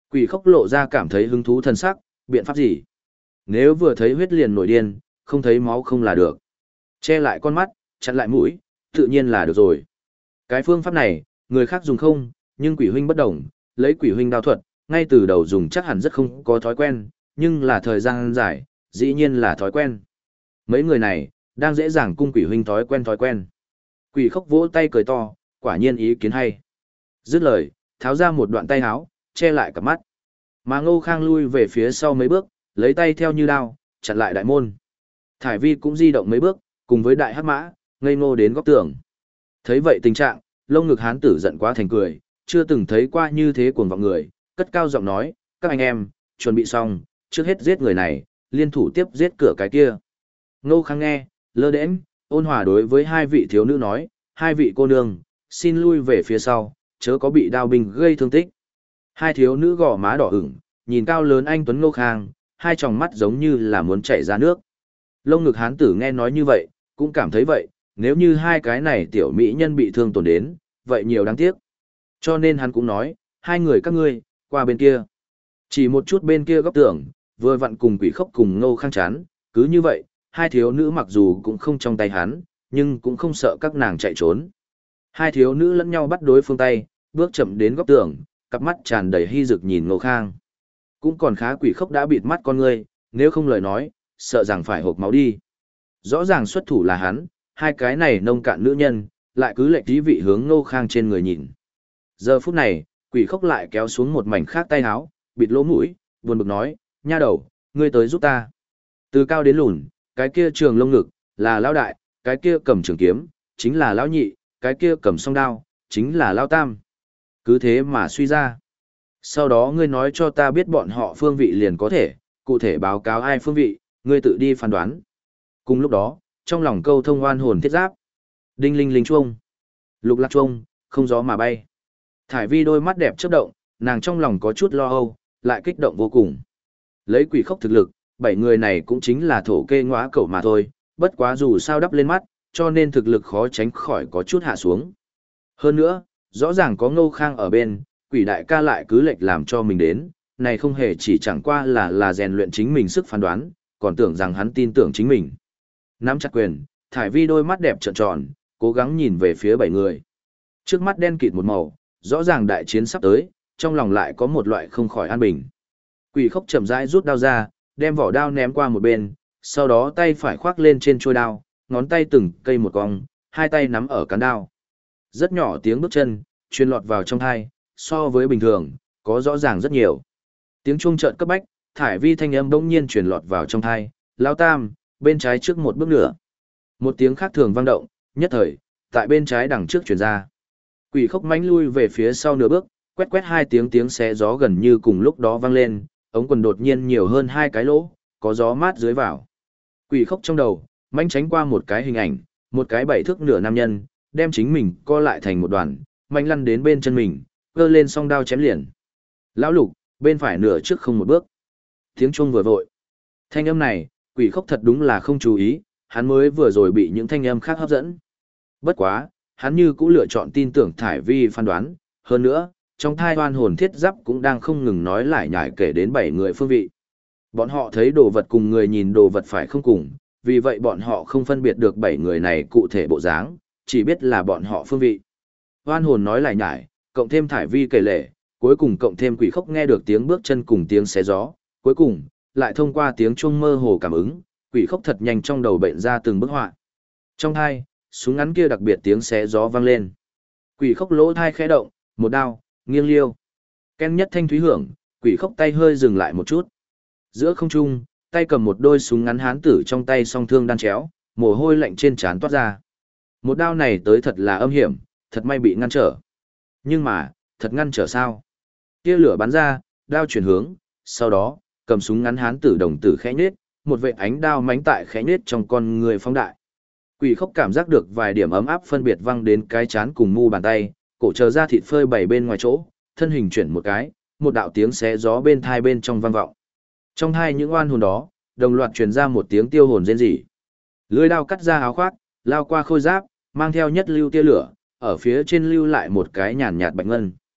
Quỷ khốc lộ ra cảm thấy hứng thú thần sắc, biện pháp gì? Nếu vừa thấy huyết liền nổi điên, không thấy máu không là được. Che lại con mắt, chặn lại mũi, tự nhiên là được rồi. Cái phương pháp này, người khác dùng không, nhưng quỷ huynh bất đồng, lấy quỷ huynh đao thuật, ngay từ đầu dùng chắc hẳn rất không có thói quen, nhưng là thời gian dài, dĩ nhiên là thói quen. Mấy người này, đang dễ dàng cung quỷ huynh thói quen. Quỷ khốc vỗ tay cười to, quả nhiên ý kiến hay. Dứt lời, tháo ra một đoạn tay áo, che lại cặp mắt. Mà Ngô Khang lui về phía sau mấy bước, lấy tay theo như đao, chặn lại đại môn. Thải Vi cũng di động mấy bước, cùng với đại hắc mã, ngây ngô đến góc tường. Thấy vậy tình trạng, lông ngực hán tử giận quá thành cười, chưa từng thấy qua như thế cuồng vọng người, cất cao giọng nói, các anh em, chuẩn bị xong, trước hết giết người này, liên thủ tiếp giết cửa cái kia. Ngô Khang nghe, lơ đễnh, ôn hòa đối với hai vị thiếu nữ nói, hai vị cô nương, xin lui về phía sau, chớ có bị đao binh gây thương tích. Hai thiếu nữ gò má đỏ ửng, nhìn cao lớn anh tuấn Ngô Khang, hai tròng mắt giống như là muốn chảy ra nước. Lông ngực hán tử nghe nói như vậy, cũng cảm thấy vậy, nếu như hai cái này tiểu mỹ nhân bị thương tổn đến, vậy nhiều đáng tiếc. Cho nên hắn cũng nói, hai người các ngươi, qua bên kia. Chỉ một chút bên kia góc tường, vừa vặn cùng quỷ khốc cùng Ngô Khang chán, cứ như vậy, hai thiếu nữ mặc dù cũng không trong tay hắn, nhưng cũng không sợ các nàng chạy trốn. Hai thiếu nữ lẫn nhau bắt đối phương tay, bước chậm đến góc tường, cặp mắt tràn đầy hy dực nhìn Ngô Khang. Cũng còn khá quỷ khốc đã bịt mắt con ngươi, nếu không lời nói, sợ rằng phải hộp máu đi. Rõ ràng xuất thủ là hắn, hai cái này nông cạn nữ nhân, lại cứ lệch tí vị hướng Ngô Khang trên người nhìn. Giờ phút này, quỷ khốc lại kéo xuống một mảnh khác tay áo, bịt lỗ mũi, buồn bực nói, nha đầu, ngươi tới giúp ta. Từ cao đến lùn, cái kia trường lông ngực, là lão đại, cái kia cầm trường kiếm, chính là lão nhị, cái kia cầm song đao, chính là lão tam. Cứ thế mà suy ra. Sau đó ngươi nói cho ta biết bọn họ phương vị liền có thể, cụ thể báo cáo ai phương vị, ngươi tự đi phán đoán. Cùng lúc đó, trong lòng câu thông oan hồn thiết giáp. Đinh linh linh chuông. Lục lạc chuông, không gió mà bay. Thải Vi đôi mắt đẹp chớp động, nàng trong lòng có chút lo âu, lại kích động vô cùng. Lấy quỷ khốc thực lực, 7 người này cũng chính là thổ kê ngõa cẩu mà thôi, bất quá dù sao đắp lên mắt, cho nên thực lực khó tránh khỏi có chút hạ xuống. Hơn nữa, rõ ràng có Ngô Khang ở bên, quỷ đại ca lại cứ lệch làm cho mình đến, này không hề chỉ chẳng qua là rèn luyện chính mình sức phán đoán, còn tưởng rằng hắn tin tưởng chính mình. Nắm chặt quyền, Thải Vi đôi mắt đẹp trợn tròn, cố gắng nhìn về phía 7 người. Trước mắt đen kịt một màu, rõ ràng đại chiến sắp tới, trong lòng lại có một loại không khỏi an bình. Quỷ khốc chậm rãi rút đao ra, đem vỏ đao ném qua một bên, sau đó tay phải khoác lên trên chuôi đao, ngón tay từng cây một cong, hai tay nắm ở cán đao. Rất nhỏ tiếng bước chân, truyền lọt vào trong tai, so với bình thường, có rõ ràng rất nhiều. Tiếng chuông chợt cấp bách, Thải Vi thanh âm bỗng nhiên truyền lọt vào trong tai, "Lão Tam, bên trái trước một bước nữa." Một tiếng khác thường vang động, nhất thời, tại bên trái đằng trước truyền ra. Quỷ khốc mãnh lui về phía sau nửa bước, quét quét hai tiếng xé gió gần như cùng lúc đó vang lên, ống quần đột nhiên nhiều hơn hai cái lỗ, có gió mát dưới vào. Quỷ khốc trong đầu, mãnh tránh qua một cái hình ảnh, một cái 7 thước nửa nam nhân, đem chính mình co lại thành một đoàn, mãnh lăn đến bên chân mình, cơ lên song đao chém liền. Lão Lục, bên phải nửa trước không một bước. Tiếng chuông vừa vội. Thanh âm này, quỷ khốc thật đúng là không chú ý, hắn mới vừa rồi bị những thanh âm khác hấp dẫn. Bất quá, hắn như cũng lựa chọn tin tưởng Thải Vi phán đoán, hơn nữa, trong thai oan hồn thiết giáp cũng đang không ngừng nói lại nhải kể đến 7 người phương vị. Bọn họ thấy đồ vật cùng người nhìn đồ vật phải không cùng, vì vậy bọn họ không phân biệt được 7 người này cụ thể bộ dáng, chỉ biết là bọn họ phương vị. Oan hồn nói lại nhải, cộng thêm Thải Vi kể lể, cuối cùng cộng thêm quỷ khốc nghe được tiếng bước chân cùng tiếng xé gió, cuối cùng, lại thông qua tiếng chuông mơ hồ cảm ứng, quỷ khốc thật nhanh trong đầu bệnh ra từng bức họa. Trong thai, súng ngắn kia đặc biệt tiếng xé gió vang lên. Quỷ khốc lỗ thai khẽ động, một đao, nghiêng liêu. Ken nhất thanh thúy hưởng, quỷ khốc tay hơi dừng lại một chút. Giữa không trung, tay cầm một đôi súng ngắn hán tử trong tay song thương đan chéo, mồ hôi lạnh trên trán toát ra. Một đao này tới thật là âm hiểm, thật may bị ngăn trở. Nhưng mà, thật ngăn trở sao? Tia lửa bắn ra, đao chuyển hướng, sau đó, cầm súng ngắn hán tử đồng tử khẽ nhết, một vệt ánh đao mánh tại khẽ nhết trong con người phóng đại. Quỷ khốc cảm giác được vài điểm ấm áp phân biệt văng đến cái chán cùng mu bàn tay, cổ chờ ra thịt phơi bày bên ngoài chỗ, thân hình chuyển một cái, một đạo tiếng xé gió bên thai bên trong vang vọng. Trong hai những oan hồn đó, đồng loạt truyền ra một tiếng tiêu hồn rên rỉ. Lưỡi đao cắt ra áo khoác, lao qua khôi giáp, mang theo nhất lưu tia lửa, ở phía trên lưu lại một cái nhàn nhạt bạch ngân.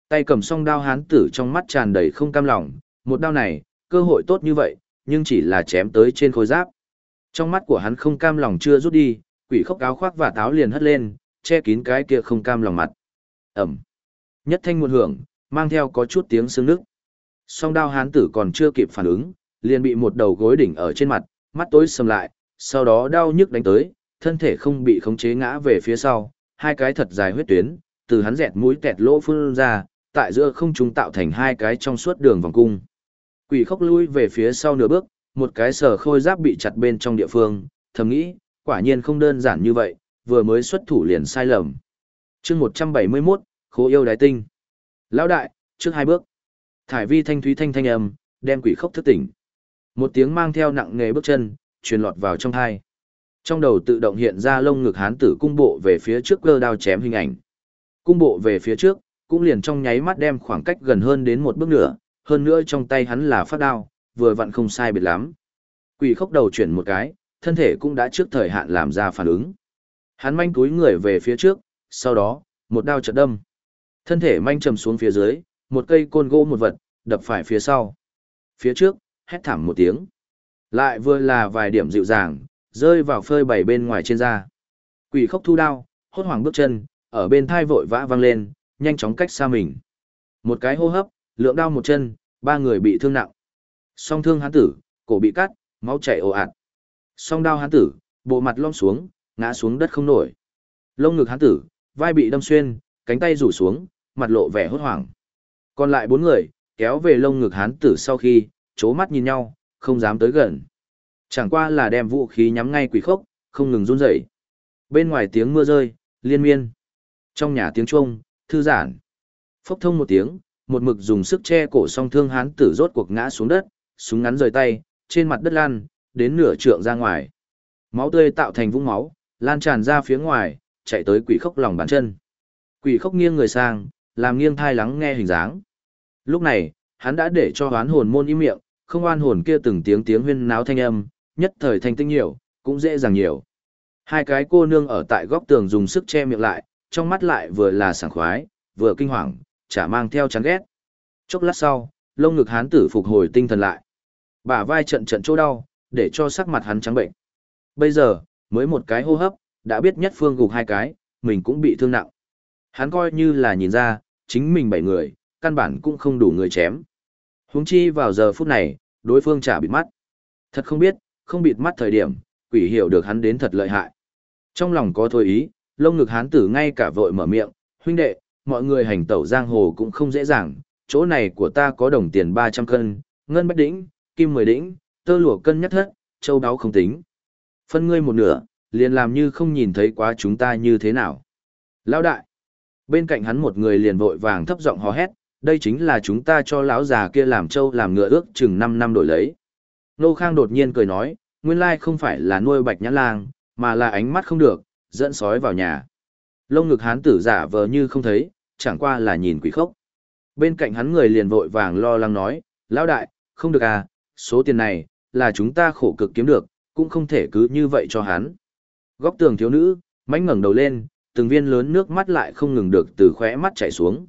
Tay cầm song đao hán tử trong mắt tràn đầy không cam lòng, một đao này, cơ hội tốt như vậy, nhưng chỉ là chém tới trên khối giáp. Trong mắt của hắn không cam lòng chưa rút đi, quỷ khốc áo khoác và táo liền hất lên, che kín cái kia không cam lòng mặt. Ẩm. Nhất thanh một hưởng, mang theo có chút tiếng xương nước. Song đao hán tử còn chưa kịp phản ứng, liền bị một đầu gối đỉnh ở trên mặt, mắt tối sầm lại, sau đó đau nhức đánh tới, thân thể không bị khống chế ngã về phía sau, hai cái thật dài huyết tuyến, từ hắn dẹt mũi tẹt lỗ phun ra, tại giữa không trung tạo thành hai cái trong suốt đường vòng cung. Quỷ khốc lui về phía sau nửa bước, một cái sở khôi giáp bị chặt bên trong địa phương, thầm nghĩ, quả nhiên không đơn giản như vậy, vừa mới xuất thủ liền sai lầm. Chương 171, Khố yêu đái tinh. Lão đại, trước hai bước. Thải vi thanh thúy thanh âm, đem quỷ khốc thức tỉnh. Một tiếng mang theo nặng nề bước chân, truyền lọt vào trong tai. Trong đầu tự động hiện ra lông ngực hán tử cung bộ về phía trước cơ đao chém hình ảnh. Cung bộ về phía trước, cũng liền trong nháy mắt đem khoảng cách gần hơn đến một bước nữa, hơn nữa trong tay hắn là phát đao, vừa vặn không sai biệt lắm. Quỷ khốc đầu chuyển một cái, thân thể cũng đã trước thời hạn làm ra phản ứng. Hắn manh túi người về phía trước, sau đó, một đao chợt đâm. Thân thể manh trầm xuống phía dưới, một cây côn gỗ một vật, đập phải phía sau. Phía trước, hét thảm một tiếng. Lại vừa là vài điểm dịu dàng, rơi vào phơi bày bên ngoài trên da. Quỷ khốc thu đao, hốt hoảng bước chân, ở bên thai vội vã văng lên, nhanh chóng cách xa mình. Một cái hô hấp, lượng đao một chân, ba người bị thương nặng. Song thương hán tử, cổ bị cắt, máu chảy ồ ạt. Song đao hán tử, bộ mặt lom xuống, ngã xuống đất không nổi. Lông ngực hán tử, vai bị đâm xuyên, cánh tay rủ xuống, mặt lộ vẻ hốt hoảng. Còn lại bốn người, kéo về lông ngực hán tử sau khi, chố mắt nhìn nhau, không dám tới gần. Chẳng qua là đem vũ khí nhắm ngay quỷ khốc, không ngừng run rẩy. Bên ngoài tiếng mưa rơi, liên miên. Trong nhà tiếng chuông, thư giãn. Phốc thông một tiếng, một mực dùng sức che cổ song thương hán tử rốt cuộc ngã xuống đất, súng ngắn rời tay, trên mặt đất lan, đến nửa trượng ra ngoài. Máu tươi tạo thành vũng máu, lan tràn ra phía ngoài, chạy tới quỷ khốc lòng bàn chân. Quỷ khốc nghiêng người sang, làm nghiêng thai lắng nghe hình dáng. Lúc này, hắn đã để cho hoán hồn môn im miệng, không oan hồn kia từng tiếng huyên náo thanh âm, nhất thời thanh tinh nhiều, cũng dễ dàng nhiều. Hai cái cô nương ở tại góc tường dùng sức che miệng lại, trong mắt lại vừa là sảng khoái, vừa kinh hoàng, chả mang theo chán ghét. Chốc lát sau, lông ngực hán tử phục hồi tinh thần lại. Bả vai trận chỗ đau, để cho sắc mặt hắn trắng bệnh. Bây giờ, mới một cái hô hấp, đã biết nhất phương gục hai cái, mình cũng bị thương nặng. Hắn coi như là nhìn ra, chính mình 7 người, căn bản cũng không đủ người chém. Huống chi vào giờ phút này, đối phương chả bịt mắt. Thật không biết, không bịt mắt thời điểm, quỷ hiểu được hắn đến thật lợi hại. Trong lòng có thôi ý, lông ngực hán tử ngay cả vội mở miệng, huynh đệ, mọi người hành tẩu giang hồ cũng không dễ dàng, chỗ này của ta có đồng tiền 300 cân, ngân bách đĩnh, kim 10 đĩnh, tơ lụa cân nhất thất, châu đáo không tính. Phân ngươi một nửa, liền làm như không nhìn thấy quá chúng ta như thế nào. Lão đại, bên cạnh hắn một người liền vội vàng thấp giọng hò hét, đây chính là chúng ta cho lão già kia làm trâu làm ngựa ước chừng 5 năm đổi lấy. Nô Khang đột nhiên cười nói, nguyên lai không phải là nuôi bạch nhãn lang, mà là ánh mắt không được, dẫn sói vào nhà. Lông ngực hán tử giả vờ như không thấy, chẳng qua là nhìn quỷ khốc. Bên cạnh hắn người liền vội vàng lo lắng nói, lão đại, không được à, số tiền này, là chúng ta khổ cực kiếm được, cũng không thể cứ như vậy cho hắn. Góc tường thiếu nữ, mánh ngẩng đầu lên, từng viên lớn nước mắt lại không ngừng được từ khóe mắt chảy xuống.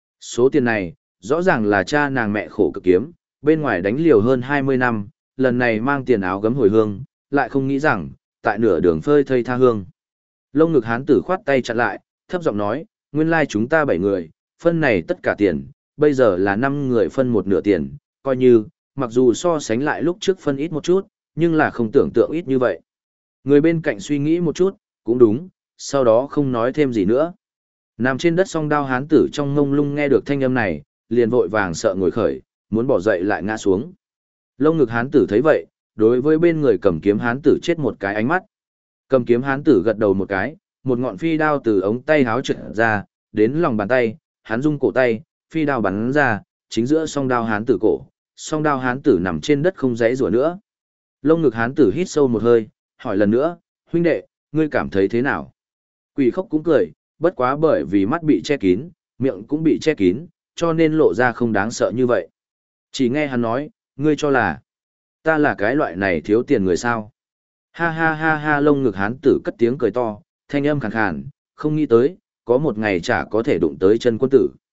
Số tiền này, rõ ràng là cha nàng mẹ khổ cực kiếm, bên ngoài đánh liều hơn 20 năm, lần này mang tiền áo gấm hồi hương, lại không nghĩ rằng, tại nửa đường phơi thây tha hương. Lông ngực hán tử khoát tay chặn lại, thấp giọng nói, nguyên lai chúng ta 7 người, phân này tất cả tiền, bây giờ là 5 người phân một nửa tiền, coi như, mặc dù so sánh lại lúc trước phân ít một chút, nhưng là không tưởng tượng ít như vậy. Người bên cạnh suy nghĩ một chút, cũng đúng, sau đó không nói thêm gì nữa. Nằm trên đất song đao hán tử trong ngông lung nghe được thanh âm này, liền vội vàng sợ ngồi khởi, muốn bỏ dậy lại ngã xuống. Lông ngực hán tử thấy vậy, đối với bên người cầm kiếm hán tử chết một cái ánh mắt. Cầm kiếm hán tử gật đầu một cái, một ngọn phi đao từ ống tay háo trượt ra, đến lòng bàn tay, hắn rung cổ tay, phi đao bắn ra, chính giữa song đao hán tử cổ, song đao hán tử nằm trên đất không dãy rủa nữa. Lông ngực hán tử hít sâu một hơi, hỏi lần nữa, huynh đệ, ngươi cảm thấy thế nào? Quỷ khốc cũng cười, bất quá bởi vì mắt bị che kín, miệng cũng bị che kín, cho nên lộ ra không đáng sợ như vậy. Chỉ nghe hắn nói, ngươi cho là, ta là cái loại này thiếu tiền người sao? Ha ha ha ha, lông ngực hán tử cất tiếng cười to, thanh âm khàn khàn, không nghĩ tới, có một ngày chả có thể đụng tới chân quân tử.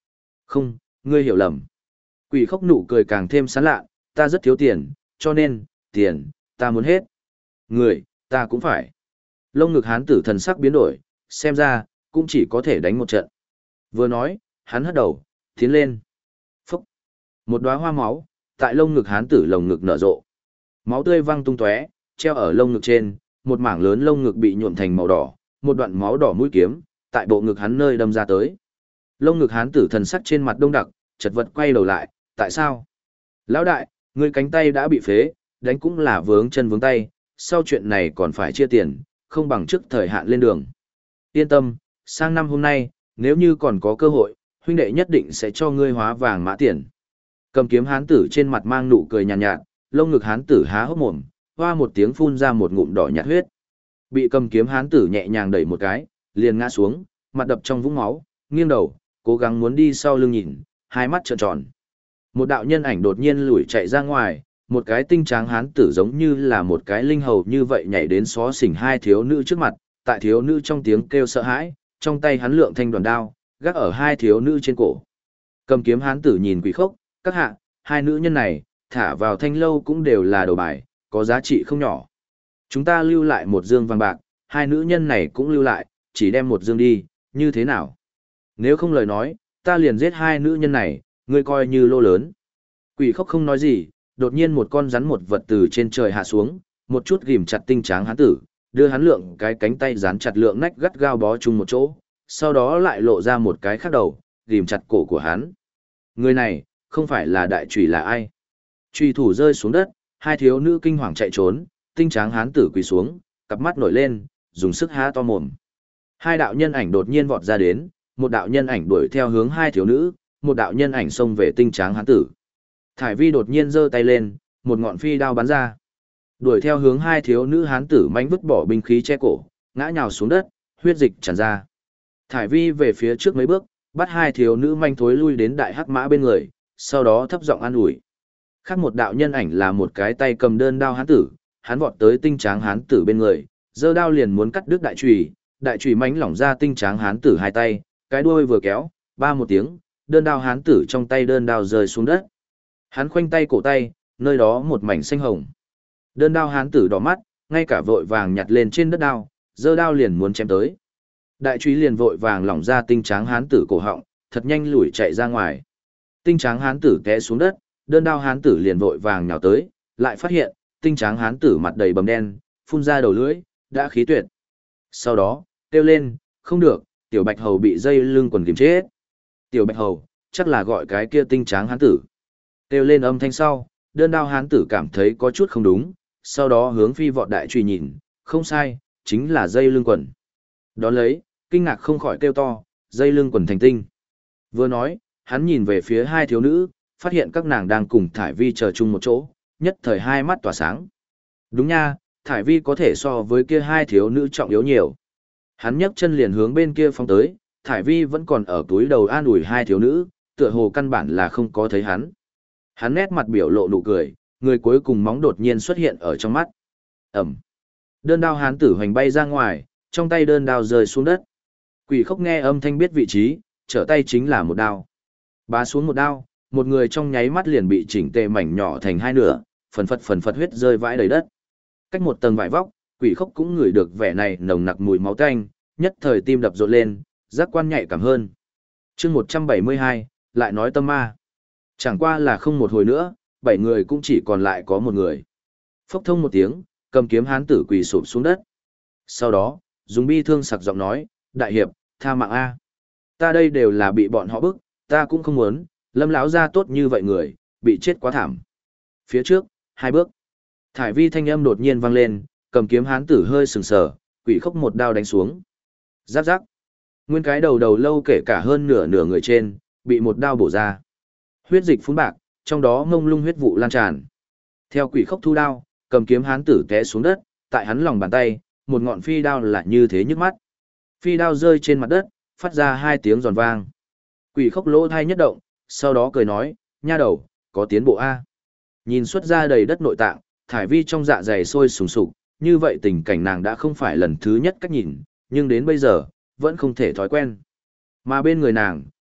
Không, ngươi hiểu lầm. Quỷ khốc nụ cười càng thêm sán lạ, ta rất thiếu tiền, cho nên, tiền, ta muốn hết. Người, ta cũng phải. Lông ngực hán tử thần sắc biến đổi, xem ra, cũng chỉ có thể đánh một trận. Vừa nói, hắn hất đầu, tiến lên. Phúc. Một đóa hoa máu, tại lông ngực hán tử lồng ngực nở rộ. Máu tươi văng tung tóe, treo ở lông ngực trên, một mảng lớn lông ngực bị nhuộm thành màu đỏ, một đoạn máu đỏ mũi kiếm, tại bộ ngực hắn nơi đâm ra tới. Lông ngực hán tử thần sắc trên mặt đông đặc, chật vật quay đầu lại, tại sao? Lão đại, ngươi cánh tay đã bị phế, đánh cũng là vướng chân vướng tay, sau chuyện này còn phải chia tiền, không bằng trước thời hạn lên đường. Yên tâm, sang năm hôm nay, nếu như còn có cơ hội, huynh đệ nhất định sẽ cho ngươi hóa vàng mã tiền. Cầm kiếm hán tử trên mặt mang nụ cười nhàn nhạt, lông ngực hán tử há hốc mồm, hoa một tiếng phun ra một ngụm đỏ nhạt huyết. Bị cầm kiếm hán tử nhẹ nhàng đẩy một cái, liền ngã xuống, mặt đập trong vũng máu, nghiêng đầu, cố gắng muốn đi sau lưng nhìn, hai mắt trợn tròn. Một đạo nhân ảnh đột nhiên lùi chạy ra ngoài, một cái tinh tráng hán tử giống như là một cái linh hầu như vậy nhảy đến xó xỉnh hai thiếu nữ trước mặt, tại thiếu nữ trong tiếng kêu sợ hãi, trong tay hắn lượng thanh đoàn đao, gác ở hai thiếu nữ trên cổ. Cầm kiếm hán tử nhìn Quỷ Khốc, các hạ, hai nữ nhân này, thả vào thanh lâu cũng đều là đồ bài, có giá trị không nhỏ. Chúng ta lưu lại một dương vàng bạc, hai nữ nhân này cũng lưu lại, chỉ đem một dương đi, như thế nào? Nếu không lời nói, ta liền giết hai nữ nhân này, ngươi coi như lô lớn. Quỷ Khốc không nói gì, đột nhiên một con rắn một vật từ trên trời hạ xuống, một chút ghim chặt tinh tráng hán tử, đưa hắn lượng cái cánh tay dán chặt lượng nách gắt gao bó chung một chỗ, sau đó lại lộ ra một cái khác đầu, ghim chặt cổ của hắn. Người này, không phải là đại trùy là ai? Trùy thủ rơi xuống đất, hai thiếu nữ kinh hoàng chạy trốn, tinh tráng hán tử quỳ xuống, cặp mắt nổi lên, dùng sức há to mồm. Hai đạo nhân ảnh đột nhiên vọt ra đến, một đạo nhân ảnh đuổi theo hướng hai thiếu nữ, một đạo nhân ảnh xông về tinh tráng hán tử. Thải Vi đột nhiên giơ tay lên, một ngọn phi đao bắn ra. Đuổi theo hướng hai thiếu nữ hán tử mãnh vứt bỏ binh khí che cổ, ngã nhào xuống đất, huyết dịch tràn ra. Thải Vi về phía trước mấy bước, bắt hai thiếu nữ manh thối lui đến đại hắc mã bên người, sau đó thấp giọng an ủi. Khác một đạo nhân ảnh là một cái tay cầm đơn đao hán tử, hắn vọt tới tinh tráng hán tử bên người, giơ đao liền muốn cắt đứt đại chùy mãnh lỏng ra tinh tráng hán tử hai tay, cái đuôi vừa kéo, ba một tiếng, đơn đao hán tử trong tay đơn đao rơi xuống đất. Hắn khoanh tay cổ tay, nơi đó một mảnh xanh hồng. Đơn đao hán tử đỏ mắt, ngay cả vội vàng nhặt lên trên đất đao, giơ đao liền muốn chém tới. Đại chùy liền vội vàng lỏng ra tinh tráng hán tử cổ họng, thật nhanh lùi chạy ra ngoài. Tinh tráng hán tử té xuống đất, đơn đao hán tử liền vội vàng nhào tới, lại phát hiện, tinh tráng hán tử mặt đầy bầm đen, phun ra đầu lưỡi, đã khí tuyệt. Sau đó, kêu lên, không được, tiểu bạch hầu bị dây lưng quần kìm chết. Tiểu bạch hầu, chắc là gọi cái kia tinh tráng hán tử. Kêu lên âm thanh sau, đơn đao hán tử cảm thấy có chút không đúng, sau đó hướng phi vọt đại truy nhìn, không sai, chính là dây lưng quần. Đón lấy, kinh ngạc không khỏi kêu to, dây lưng quần thành tinh. Vừa nói, hắn nhìn về phía hai thiếu nữ, phát hiện các nàng đang cùng Thải Vi chờ chung một chỗ, nhất thời hai mắt tỏa sáng. Đúng nha, Thải Vi có thể so với kia hai thiếu nữ trọng yếu nhiều. Hắn nhấc chân liền hướng bên kia phóng tới, Thải Vi vẫn còn ở túi đầu an ủi hai thiếu nữ, tựa hồ căn bản là không có thấy hắn. Hắn nét mặt biểu lộ nụ cười, người cuối cùng móng đột nhiên xuất hiện ở trong mắt. Ẩm. Đơn đao hán tử hoành bay ra ngoài, trong tay đơn đao rơi xuống đất. Quỷ Khốc nghe âm thanh biết vị trí, trở tay chính là một đao. Bá xuống một đao, một người trong nháy mắt liền bị chỉnh tề mảnh nhỏ thành hai nửa, phần phật huyết rơi vãi đầy đất. Cách một tầng vải vóc, Quỷ Khốc cũng ngửi được vẻ này nồng nặc mùi máu tanh, nhất thời tim đập rộn lên, giác quan nhạy cảm hơn. Chương 172, lại nói tâm ma. Chẳng qua là không một hồi nữa, 7 người cũng chỉ còn lại có một người. Phốc thông một tiếng, cầm kiếm hán tử quỳ sụp xuống đất. Sau đó, dùng bi thương sặc giọng nói, đại hiệp, tha mạng A. Ta đây đều là bị bọn họ bức, ta cũng không muốn, Lâm lão gia tốt như vậy người, bị chết quá thảm. Phía trước, 2 bước. Thải Vi thanh âm đột nhiên vang lên, cầm kiếm hán tử hơi sừng sờ, Quỷ Khốc một đao đánh xuống. Giáp giáp. Nguyên cái đầu lâu kể cả hơn nửa người trên, bị một đao bổ ra. Huyết dịch phun bạc, trong đó ngông lung huyết vụ lan tràn. Theo Quỷ Khốc thu đao, cầm kiếm hán tử té xuống đất, tại hắn lòng bàn tay, một ngọn phi đao là như thế nhức mắt. Phi đao rơi trên mặt đất, phát ra 2 tiếng giòn vang. Quỷ Khốc lỗ thai nhất động, sau đó cười nói, nha đầu, có tiến bộ A. Nhìn xuất ra đầy đất nội tạng, Thải Vi trong dạ dày sôi sùng sục, như vậy tình cảnh nàng đã không phải lần thứ nhất cách nhìn, nhưng đến bây giờ, vẫn không thể thói quen. Mà bên người nàng,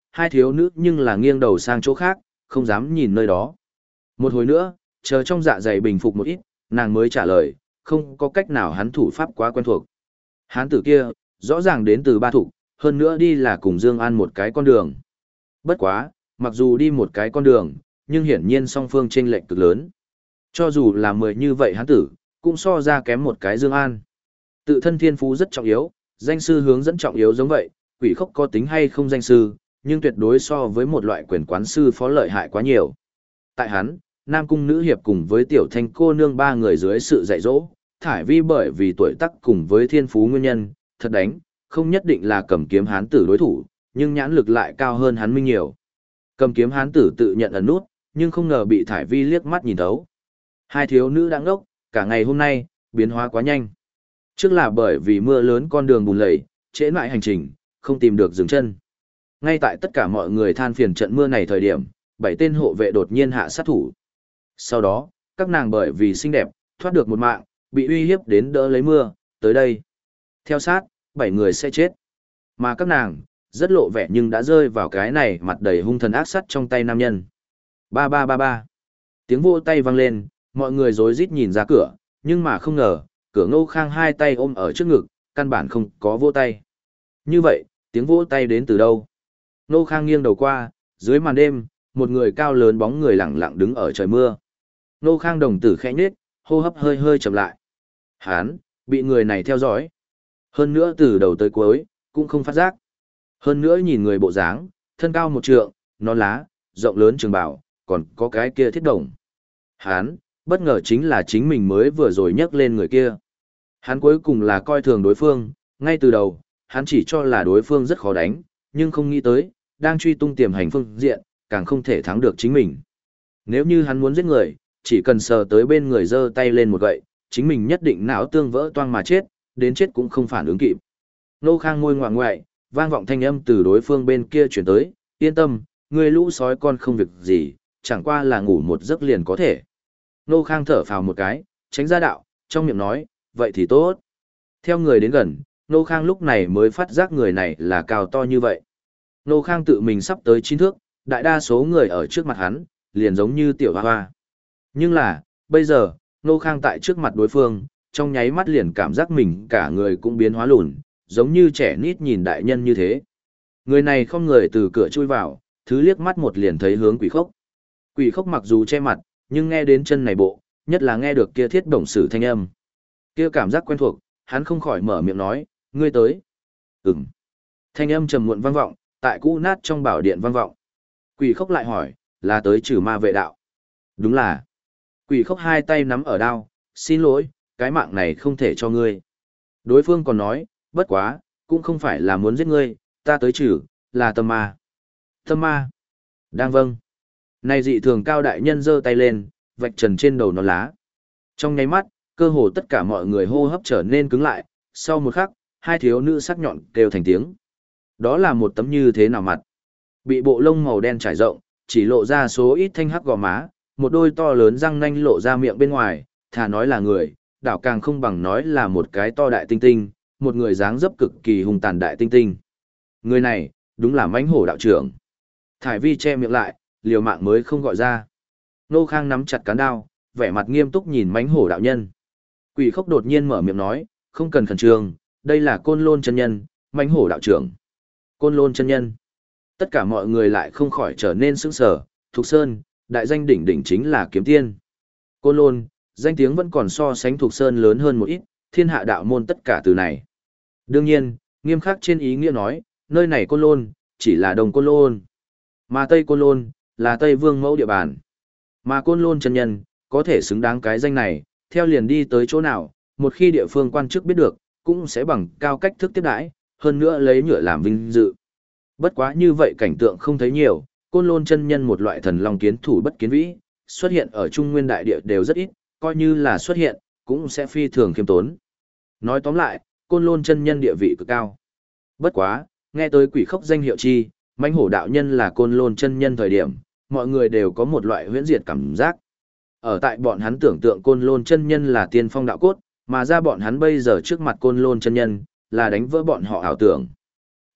hai thiếu nữ nhưng là nghiêng đầu sang chỗ khác, không dám nhìn nơi đó. Một hồi nữa, chờ trong dạ dày bình phục một ít, nàng mới trả lời, không có cách nào hắn thủ pháp quá quen thuộc. Hán tử kia, rõ ràng đến từ Ba Thục, hơn nữa đi là cùng Dương An một cái con đường. Bất quá, mặc dù đi một cái con đường, nhưng hiển nhiên song phương chênh lệch cực lớn. Cho dù là 10 như vậy hán tử, cũng so ra kém một cái Dương An. Tự thân thiên phú rất trọng yếu, danh sư hướng dẫn trọng yếu giống vậy, Quỷ Khốc có tính hay không danh sư, nhưng tuyệt đối so với một loại quyền quán sư phó lợi hại quá nhiều. Tại hắn, Nam Cung Nữ Hiệp cùng với Tiểu Thanh cô nương ba người dưới sự dạy dỗ, Thải Vi bởi vì tuổi tác cùng với thiên phú nguyên nhân, thật đánh, không nhất định là cầm kiếm hán tử đối thủ, nhưng nhãn lực lại cao hơn hắn minh nhiều. Cầm kiếm hán tử tự nhận ẩn nút, nhưng không ngờ bị Thải Vi liếc mắt nhìn thấu. Hai thiếu nữ đang ngốc, cả ngày hôm nay, biến hóa quá nhanh. Trước là bởi vì mưa lớn con đường bùn lầy, trễ nải hành trình, không tìm được dừng chân. Ngay tại tất cả mọi người than phiền trận mưa này thời điểm, 7 tên hộ vệ đột nhiên hạ sát thủ. Sau đó, các nàng bởi vì xinh đẹp, thoát được một mạng, bị uy hiếp đến đỡ lấy mưa, tới đây. Theo sát, 7 người sẽ chết. Mà các nàng, rất lộ vẻ nhưng đã rơi vào cái này mặt đầy hung thần ác sắt trong tay nam nhân. Ba ba ba ba. Tiếng vỗ tay vang lên, mọi người rối rít nhìn ra cửa, nhưng mà không ngờ, cửa Ngô Khang hai tay ôm ở trước ngực, căn bản không có vỗ tay. Như vậy, tiếng vỗ tay đến từ đâu? Ngô Khang nghiêng đầu qua, dưới màn đêm, một người cao lớn bóng người lặng lặng đứng ở trời mưa. Ngô Khang đồng tử khẽ nhếch, hô hấp hơi hơi chậm lại. Hán, bị người này theo dõi. Hơn nữa từ đầu tới cuối, cũng không phát giác. Hơn nữa nhìn người bộ dáng, thân cao 1 trượng, nón lá, rộng lớn trường bào, còn có cái kia thiết đồng. Hán, bất ngờ chính là chính mình mới vừa rồi nhắc lên người kia. Hắn cuối cùng là coi thường đối phương, ngay từ đầu, hắn chỉ cho là đối phương rất khó đánh, nhưng không nghĩ tới, đang truy tung tiềm hành phương diện, càng không thể thắng được chính mình. Nếu như hắn muốn giết người, chỉ cần sờ tới bên người giơ tay lên một gậy, chính mình nhất định não tương vỡ toang mà chết, đến chết cũng không phản ứng kịp. Nô Khang ngôi ngoạng ngoại, vang vọng thanh âm từ đối phương bên kia chuyển tới, yên tâm, người lũ sói con không việc gì, chẳng qua là ngủ một giấc liền có thể. Nô Khang thở phào một cái, tránh ra đạo, trong miệng nói, vậy thì tốt. Theo người đến gần, Nô Khang lúc này mới phát giác người này là cao to như vậy. Nô Khang tự mình sắp tới 9 thước, đại đa số người ở trước mặt hắn, liền giống như tiểu hoa hoa. Nhưng là, bây giờ, Nô Khang tại trước mặt đối phương, trong nháy mắt liền cảm giác mình cả người cũng biến hóa lùn, giống như trẻ nít nhìn đại nhân như thế. Người này không người từ cửa chui vào, thứ liếc mắt một liền thấy hướng Quỷ Khốc. Quỷ Khốc mặc dù che mặt, nhưng nghe đến chân này bộ, nhất là nghe được kia thiết bổng sử thanh âm. Kia cảm giác quen thuộc, hắn không khỏi mở miệng nói, ngươi tới. Ừm. Thanh âm trầm muộn vang vọng, tại cũ nát trong bảo điện vang vọng. Quỷ Khốc lại hỏi, là tới trừ ma vệ đạo. Đúng là. Quỷ Khốc hai tay nắm ở đao, xin lỗi, cái mạng này không thể cho ngươi. Đối phương còn nói, bất quá, cũng không phải là muốn giết ngươi, ta tới trừ, là tâm ma. Tâm ma. Đang vâng. Này dị thường cao đại nhân giơ tay lên, vạch trần trên đầu nó lá. Trong nháy mắt, cơ hồ tất cả mọi người hô hấp trở nên cứng lại, sau một khắc, hai thiếu nữ sắc nhọn kêu thành tiếng. Đó là một tấm như thế nào mặt. Bị bộ lông màu đen trải rộng, chỉ lộ ra số ít thanh hắc gò má, một đôi to lớn răng nanh lộ ra miệng bên ngoài, thà nói là người, đảo càng không bằng nói là một cái to đại tinh tinh, một người dáng dấp cực kỳ hung tàn đại tinh tinh. Người này, đúng là mãnh hổ đạo trưởng. Thải Vi che miệng lại, liều mạng mới không gọi ra. Nô Khang nắm chặt cán đao, vẻ mặt nghiêm túc nhìn mãnh hổ đạo nhân. Quỷ Khốc đột nhiên mở miệng nói, không cần khẩn trương, đây là Côn Lôn chân nhân, mãnh hổ đạo trưởng. Côn Lôn chân nhân. Tất cả mọi người lại không khỏi trở nên sững sờ. Thục Sơn, đại danh đỉnh đỉnh chính là kiếm tiên. Côn Lôn, danh tiếng vẫn còn so sánh Thục Sơn lớn hơn một ít, thiên hạ đạo môn tất cả từ này. Đương nhiên, nghiêm khắc trên ý nghĩa nói, nơi này Côn Lôn, chỉ là Đông Côn Lôn. Mà Tây Côn Lôn, là Tây Vương mẫu địa bàn. Mà Côn Lôn chân nhân, có thể xứng đáng cái danh này, theo liền đi tới chỗ nào, một khi địa phương quan chức biết được, cũng sẽ bằng cao cách thức tiếp đãi, hơn nữa lấy nhựa làm vinh dự. Bất quá như vậy cảnh tượng không thấy nhiều, Côn Lôn chân nhân một loại thần long kiến thủ bất kiến vĩ, xuất hiện ở Trung Nguyên đại địa đều rất ít, coi như là xuất hiện, cũng sẽ phi thường khiêm tốn. Nói tóm lại, Côn Lôn chân nhân địa vị cực cao. Bất quá, nghe tới Quỷ Khốc danh hiệu chi, mãnh hổ đạo nhân là Côn Lôn chân nhân thời điểm, mọi người đều có một loại huyễn diệt cảm giác. Ở tại bọn hắn tưởng tượng Côn Lôn chân nhân là tiên phong đạo cốt, mà ra bọn hắn bây giờ trước mặt Côn Lôn chân nhân, là đánh vỡ bọn họ ảo tưởng.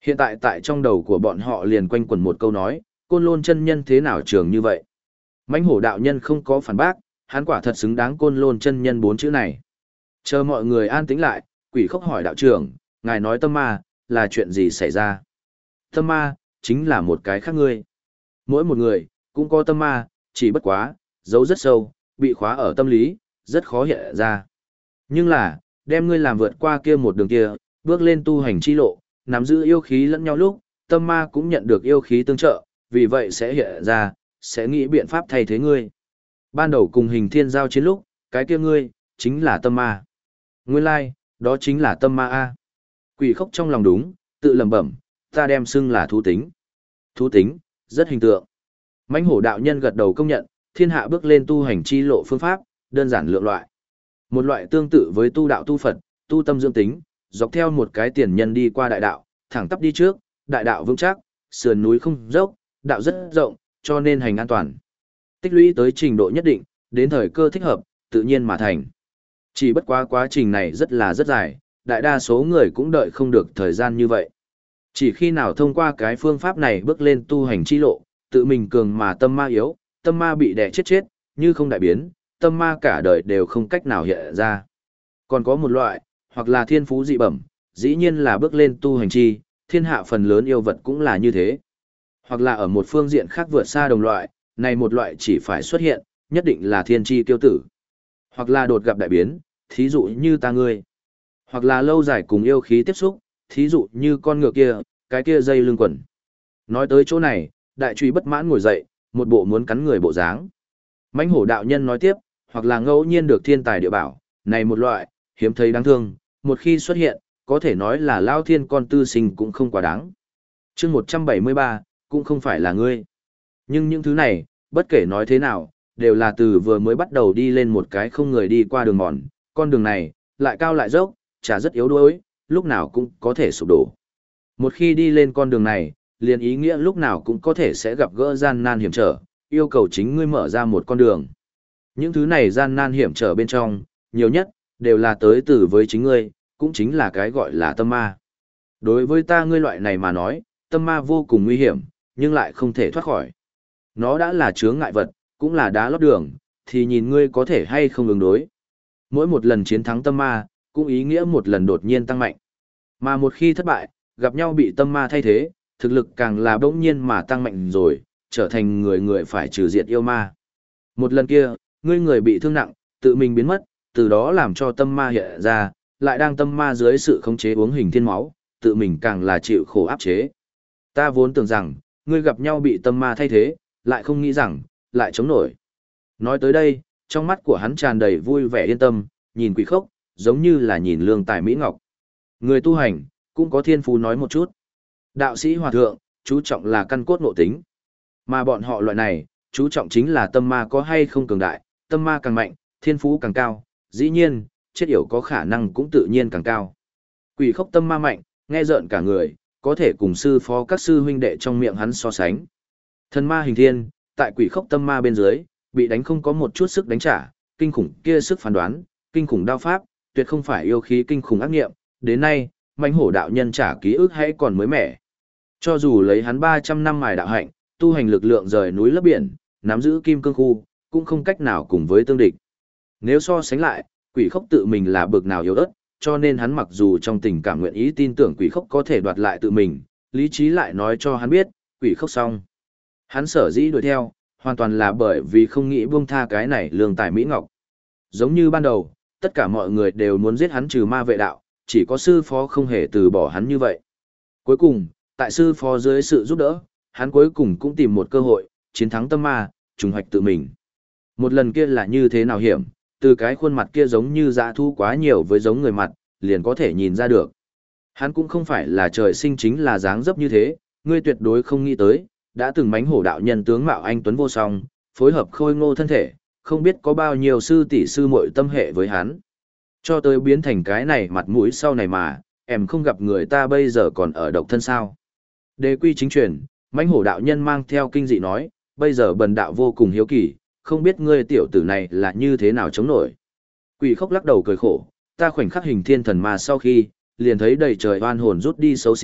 Hiện tại tại trong đầu của bọn họ liền quanh quẩn một câu nói, Côn Lôn chân nhân thế nào trường như vậy? Mãnh hổ đạo nhân không có phản bác, hắn quả thật xứng đáng Côn Lôn chân nhân 4 chữ này. Chờ mọi người an tĩnh lại, Quỷ Khốc hỏi đạo trưởng, ngài nói tâm ma, là chuyện gì xảy ra? Tâm ma, chính là một cái khác ngươi. Mỗi một người, cũng có tâm ma, chỉ bất quá, giấu rất sâu, bị khóa ở tâm lý, rất khó hiện ra. Nhưng là, đem ngươi làm vượt qua kia một đường kia, bước lên tu hành chi lộ, nắm giữ yêu khí lẫn nhau lúc, tâm ma cũng nhận được yêu khí tương trợ, vì vậy sẽ hiện ra, sẽ nghĩ biện pháp thay thế ngươi. Ban đầu cùng Hình Thiên giao chiến lúc, cái kia ngươi, chính là tâm ma. Nguyên lai, đó chính là tâm ma A. Quỷ Khốc trong lòng đúng, tự lẩm bẩm, ta đem xưng là thú tính. Thú tính, rất hình tượng. Mãnh hổ đạo nhân gật đầu công nhận, thiên hạ bước lên tu hành chi lộ phương pháp, đơn giản lượng loại. Một loại tương tự với tu đạo tu Phật, tu tâm dưỡng tính, dọc theo một cái tiền nhân đi qua đại đạo, thẳng tắp đi trước, đại đạo vững chắc, sườn núi không dốc, đạo rất rộng, cho nên hành an toàn. Tích lũy tới trình độ nhất định, đến thời cơ thích hợp, tự nhiên mà thành. Chỉ bất quá quá trình này rất dài, đại đa số người cũng đợi không được thời gian như vậy. Chỉ khi nào thông qua cái phương pháp này bước lên tu hành chi lộ, tự mình cường mà tâm ma yếu, tâm ma bị đè chết, như không đại biến, tâm ma cả đời đều không cách nào hiện ra. Còn có một loại, hoặc là thiên phú dị bẩm, dĩ nhiên là bước lên tu hành chi, thiên hạ phần lớn yêu vật cũng là như thế. Hoặc là ở một phương diện khác vượt xa đồng loại, này một loại chỉ phải xuất hiện, nhất định là thiên chi kiêu tử. Hoặc là đột gặp đại biến, thí dụ như ta ngươi. Hoặc là lâu dài cùng yêu khí tiếp xúc, thí dụ như con ngựa kia, cái kia dây lưng quần. Nói tới chỗ này, đại truy bất mãn ngồi dậy, một bộ muốn cắn người bộ dáng. Mãnh hổ đạo nhân nói tiếp, hoặc là ngẫu nhiên được thiên tài địa bảo, này một loại, hiếm thấy đáng thương, một khi xuất hiện, có thể nói là lao thiên con tư sinh cũng không quá đáng. Chương 173, cũng không phải là ngươi. Nhưng những thứ này, bất kể nói thế nào, đều là từ vừa mới bắt đầu đi lên một cái không người đi qua đường mòn, con đường này, lại cao lại dốc, chả rất yếu đuối, lúc nào cũng có thể sụp đổ. Một khi đi lên con đường này, liền ý nghĩa lúc nào cũng có thể sẽ gặp gỡ gian nan hiểm trở, yêu cầu chính ngươi mở ra một con đường. Những thứ này gian nan hiểm trở bên trong, nhiều nhất, đều là tới từ với chính ngươi, cũng chính là cái gọi là tâm ma. Đối với ta ngươi loại này mà nói, tâm ma vô cùng nguy hiểm, nhưng lại không thể thoát khỏi. Nó đã là chướng ngại vật, cũng là đá lót đường, thì nhìn ngươi có thể hay không ứng đối. Mỗi một lần chiến thắng tâm ma, cũng ý nghĩa một lần đột nhiên tăng mạnh. Mà một khi thất bại, gặp nhau bị tâm ma thay thế, thực lực càng là bỗng nhiên mà tăng mạnh rồi, trở thành người phải trừ diệt yêu ma. Một lần kia, ngươi người bị thương nặng, tự mình biến mất, từ đó làm cho tâm ma hiện ra, lại đang tâm ma dưới sự khống chế uống hình thiên máu, tự mình càng là chịu khổ áp chế. Ta vốn tưởng rằng, ngươi gặp nhau bị tâm ma thay thế, lại không nghĩ rằng, lại chống nổi. Nói tới đây, trong mắt của hắn tràn đầy vui vẻ yên tâm, nhìn Quỷ Khốc, giống như là nhìn lương tài mỹ ngọc. Người tu hành, cũng có thiên phú nói một chút. Đạo sĩ hòa thượng, chú trọng là căn cốt ngộ tính. Mà bọn họ loại này, chú trọng chính là tâm ma có hay không cường đại, tâm ma càng mạnh, thiên phú càng cao, dĩ nhiên, chết yểu có khả năng cũng tự nhiên càng cao. Quỷ Khốc tâm ma mạnh, nghe rợn cả người, có thể cùng sư phó các sư huynh đệ trong miệng hắn so sánh. Thần ma hình thiên, tại Quỷ Khốc tâm ma bên dưới, bị đánh không có một chút sức đánh trả, kinh khủng kia sức phán đoán, kinh khủng đao pháp, tuyệt không phải yêu khí kinh khủng ác nghiệm, đến nay, mãnh hổ đạo nhân trả ký ức hay còn mới mẻ. Cho dù lấy hắn 300 năm mài đạo hạnh, tu hành lực lượng rời núi lấp biển, nắm giữ kim cương khu, cũng không cách nào cùng với tương địch. Nếu so sánh lại, Quỷ Khốc tự mình là bực nào yếu ớt, cho nên hắn mặc dù trong tình cảm nguyện ý tin tưởng Quỷ Khốc có thể đoạt lại tự mình, lý trí lại nói cho hắn biết, Quỷ Khốc xong. Hắn sở dĩ đuổi theo, hoàn toàn là bởi vì không nghĩ buông tha cái này lương tài mỹ ngọc. Giống như ban đầu, tất cả mọi người đều muốn giết hắn trừ ma vệ đạo, chỉ có sư phó không hề từ bỏ hắn như vậy. Cuối cùng, tại sư phó dưới sự giúp đỡ, hắn cuối cùng cũng tìm một cơ hội, chiến thắng tâm ma, trùng hoạch tự mình. Một lần kia là như thế nào hiểm, từ cái khuôn mặt kia giống như dã thu quá nhiều với giống người mặt, liền có thể nhìn ra được. Hắn cũng không phải là trời sinh chính là dáng dấp như thế, ngươi tuyệt đối không nghĩ tới, đã từng mánh hổ đạo nhân tướng mạo anh tuấn vô song, phối hợp khôi ngô thân thể, không biết có bao nhiêu sư tỷ sư muội tâm hệ với hắn. Cho tới biến thành cái này mặt mũi sau này mà, em không gặp người ta bây giờ còn ở độc thân sao. Đề quy chính truyền, mãnh hổ đạo nhân mang theo kinh dị nói, bây giờ bần đạo vô cùng hiếu kỳ, không biết ngươi tiểu tử này là như thế nào chống nổi. Quỷ Khốc lắc đầu cười khổ, ta khoảnh khắc hình thiên thần ma sau khi, liền thấy đầy trời oan hồn rút đi xấu xí,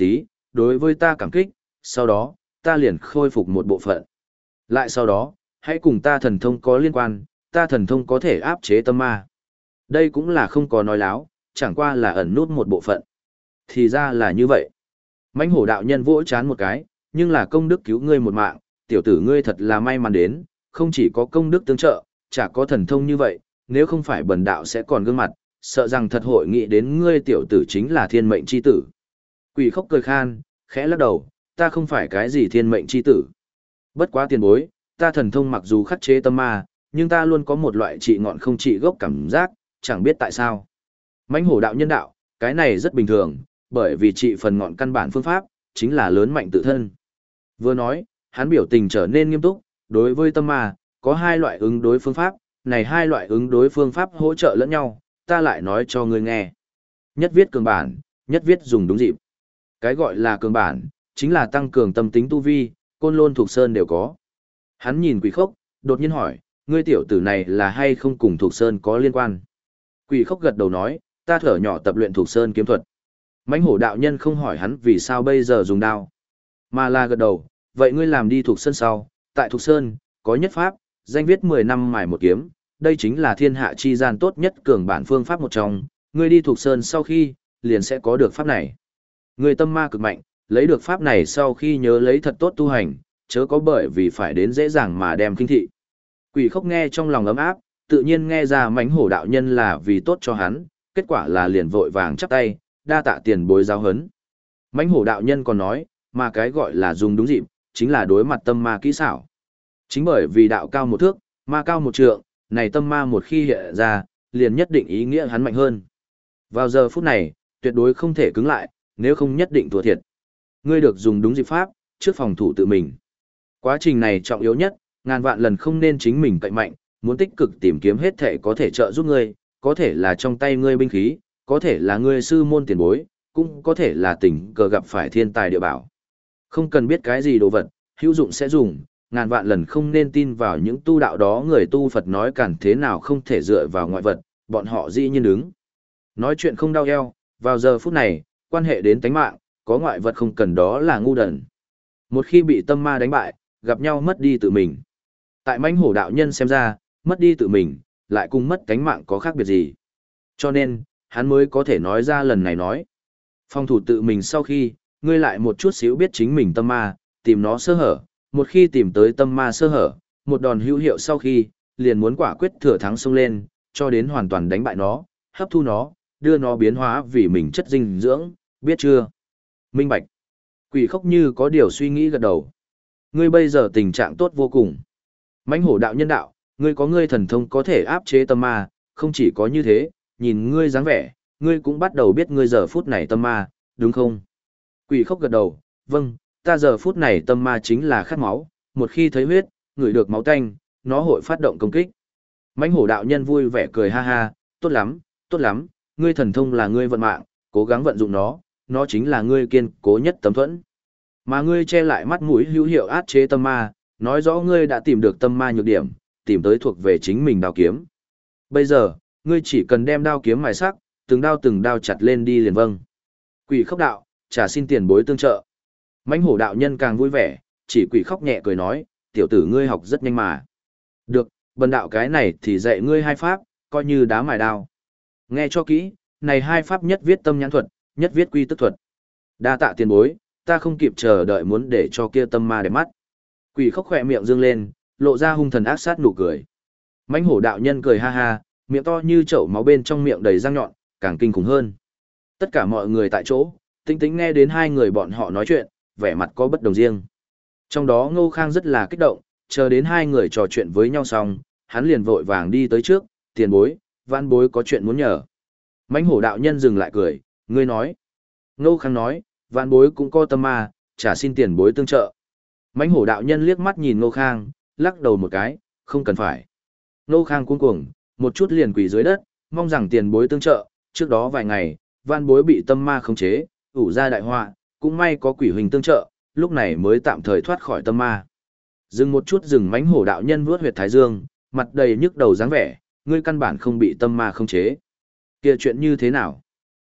đối với ta cảm kích, sau đó, ta liền khôi phục một bộ phận. Lại sau đó, hãy cùng ta thần thông có liên quan, ta thần thông có thể áp chế tâm ma. Đây cũng là không có nói láo, chẳng qua là ẩn nút một bộ phận. Thì ra là như vậy. Mãnh hổ đạo nhân vỗ chán một cái, nhưng là công đức cứu ngươi một mạng, tiểu tử ngươi thật là may mắn đến, không chỉ có công đức tương trợ, chả có thần thông như vậy, nếu không phải bần đạo sẽ còn gương mặt, sợ rằng thật hội nghị đến ngươi tiểu tử chính là thiên mệnh chi tử. Quỷ khóc cười khan, khẽ lắc đầu, ta không phải cái gì thiên mệnh chi tử. Bất quá tiền bối, ta thần thông mặc dù khắc chế tâm ma, nhưng ta luôn có một loại trị ngọn không trị gốc cảm giác, chẳng biết tại sao. Mãnh hổ đạo nhân đạo, cái này rất bình thường, bởi vì trị phần ngọn căn bản phương pháp, chính là lớn mạnh tự thân. Vừa nói, hắn biểu tình trở nên nghiêm túc, đối với tâm ma, có hai loại ứng đối phương pháp, này hai loại ứng đối phương pháp hỗ trợ lẫn nhau, ta lại nói cho ngươi nghe. Nhất viết cường bản, nhất viết dùng đúng dịp. Cái gọi là cường bản, chính là tăng cường tâm tính tu vi, Côn Lôn Thục Sơn đều có. Hắn nhìn Quỷ Khốc, đột nhiên hỏi, ngươi tiểu tử này là hay không cùng Thục Sơn có liên quan? Quỷ Khốc gật đầu nói, ta thở nhỏ tập luyện Thục Sơn kiếm thuật. Mãnh hổ đạo nhân không hỏi hắn vì sao bây giờ dùng đao, mà là gật đầu, vậy ngươi làm đi Thục Sơn sau, tại Thục Sơn, có nhất pháp, danh viết 10 năm mài một kiếm, đây chính là thiên hạ chi gian tốt nhất cường bản phương pháp một trong, ngươi đi Thục Sơn sau khi, liền sẽ có được pháp này. Ngươi tâm ma cực mạnh, lấy được pháp này sau khi nhớ lấy thật tốt tu hành, chớ có bởi vì phải đến dễ dàng mà đem kinh thị. Quỷ Khốc nghe trong lòng ấm áp, tự nhiên nghe ra mãnh hổ đạo nhân là vì tốt cho hắn, kết quả là liền vội vàng chắp tay, đa tạ tiền bối giáo hấn. Mãnh hổ đạo nhân còn nói, mà cái gọi là dùng đúng dịp, chính là đối mặt tâm ma kỹ xảo. Chính bởi vì đạo cao một thước, ma cao một trượng, này tâm ma một khi hiện ra, liền nhất định ý nghĩa hắn mạnh hơn. Vào giờ phút này, tuyệt đối không thể cứng lại, nếu không nhất định thua thiệt. Ngươi được dùng đúng dịp pháp, trước phòng thủ tự mình. Quá trình này trọng yếu nhất, ngàn vạn lần không nên chính mình cậy mạnh, muốn tích cực tìm kiếm hết thể có thể trợ giúp ngươi, có thể là trong tay ngươi binh khí, có thể là ngươi sư môn tiền bối, cũng có thể là tình cờ gặp phải thiên tài địa bảo. Không cần biết cái gì đồ vật, hữu dụng sẽ dùng, ngàn vạn lần không nên tin vào những tu đạo đó người tu Phật nói cản thế nào không thể dựa vào ngoại vật, bọn họ dĩ nhiên đứng. Nói chuyện không đau eo, vào giờ phút này, quan hệ đến tánh mạng, có ngoại vật không cần đó là ngu đần. Một khi bị tâm ma đánh bại, gặp nhau mất đi tự mình. Tại mãnh hổ đạo nhân xem ra, mất đi tự mình, lại cùng mất tánh mạng có khác biệt gì. Cho nên, hắn mới có thể nói ra lần này nói. Phòng thủ tự mình sau khi, ngươi lại một chút xíu biết chính mình tâm ma, tìm nó sơ hở, một khi tìm tới tâm ma sơ hở, một đòn hữu hiệu sau khi, liền muốn quả quyết thừa thắng xông lên, cho đến hoàn toàn đánh bại nó, hấp thu nó, đưa nó biến hóa vì mình chất dinh dưỡng, biết chưa? Minh bạch. Quỷ Khốc như có điều suy nghĩ gật đầu. Ngươi bây giờ tình trạng tốt vô cùng. Mãnh hổ đạo nhân đạo, ngươi có ngươi thần thông có thể áp chế tâm ma, không chỉ có như thế, nhìn ngươi dáng vẻ, ngươi cũng bắt đầu biết ngươi giờ phút này tâm ma, đúng không? Quỷ Khốc gật đầu, vâng, ta giờ phút này tâm ma chính là khát máu, một khi thấy huyết, ngửi được máu tanh, nó hội phát động công kích. Mãnh hổ đạo nhân vui vẻ cười ha ha, tốt lắm, ngươi thần thông là ngươi vận mạng, cố gắng vận dụng nó chính là ngươi kiên cố nhất tấm thuẫn. Mà ngươi che lại mắt mũi hữu hiệu át chế tâm ma, nói rõ ngươi đã tìm được tâm ma nhược điểm, tìm tới thuộc về chính mình đao kiếm. Bây giờ, ngươi chỉ cần đem đao kiếm mài sắc, từng đao chặt lên đi liền vâng. Quỷ Khốc đạo, trả xin tiền bối tương trợ. Mãnh hổ đạo nhân càng vui vẻ, chỉ Quỷ Khốc nhẹ cười nói, tiểu tử ngươi học rất nhanh mà. Được, bần đạo cái này thì dạy ngươi hai pháp, coi như đá mài đao. Nghe cho kỹ, này hai pháp nhất viết tâm nhãn thuật, nhất viết quy tức thuật. Đa tạ tiền bối, ta không kịp chờ đợi muốn để cho kia tâm ma đẹp mắt. Quỷ Khốc khỏe miệng dương lên, lộ ra hung thần ác sát nụ cười. Mãnh hổ đạo nhân cười ha ha, miệng to như chậu máu bên trong miệng đầy răng nhọn, càng kinh khủng hơn. Tất cả mọi người tại chỗ, tĩnh tĩnh nghe đến hai người bọn họ nói chuyện, vẻ mặt có bất đồng riêng. Trong đó Ngô Khang rất là kích động, chờ đến hai người trò chuyện với nhau xong, hắn liền vội vàng đi tới trước, tiền bối, vãn bối có chuyện muốn nhờ. Mãnh hổ đạo nhân dừng lại cười, ngươi nói. Ngô Khang nói, vãn bối cũng có tâm ma, trả xin tiền bối tương trợ. Mãnh hổ đạo nhân liếc mắt nhìn Ngô Khang, lắc đầu một cái, không cần phải. Ngô Khang cuống cuồng, một chút liền quỳ dưới đất, mong rằng tiền bối tương trợ. Trước đó vài ngày, vãn bối bị tâm ma khống chế, ủ ra đại họa, cũng may có quỷ huynh tương trợ, lúc này mới tạm thời thoát khỏi tâm ma. Dừng một chút, mãnh hổ đạo nhân vuốt huyệt thái dương, mặt đầy nhức đầu dáng vẻ, ngươi căn bản không bị tâm ma khống chế. Kia chuyện như thế nào?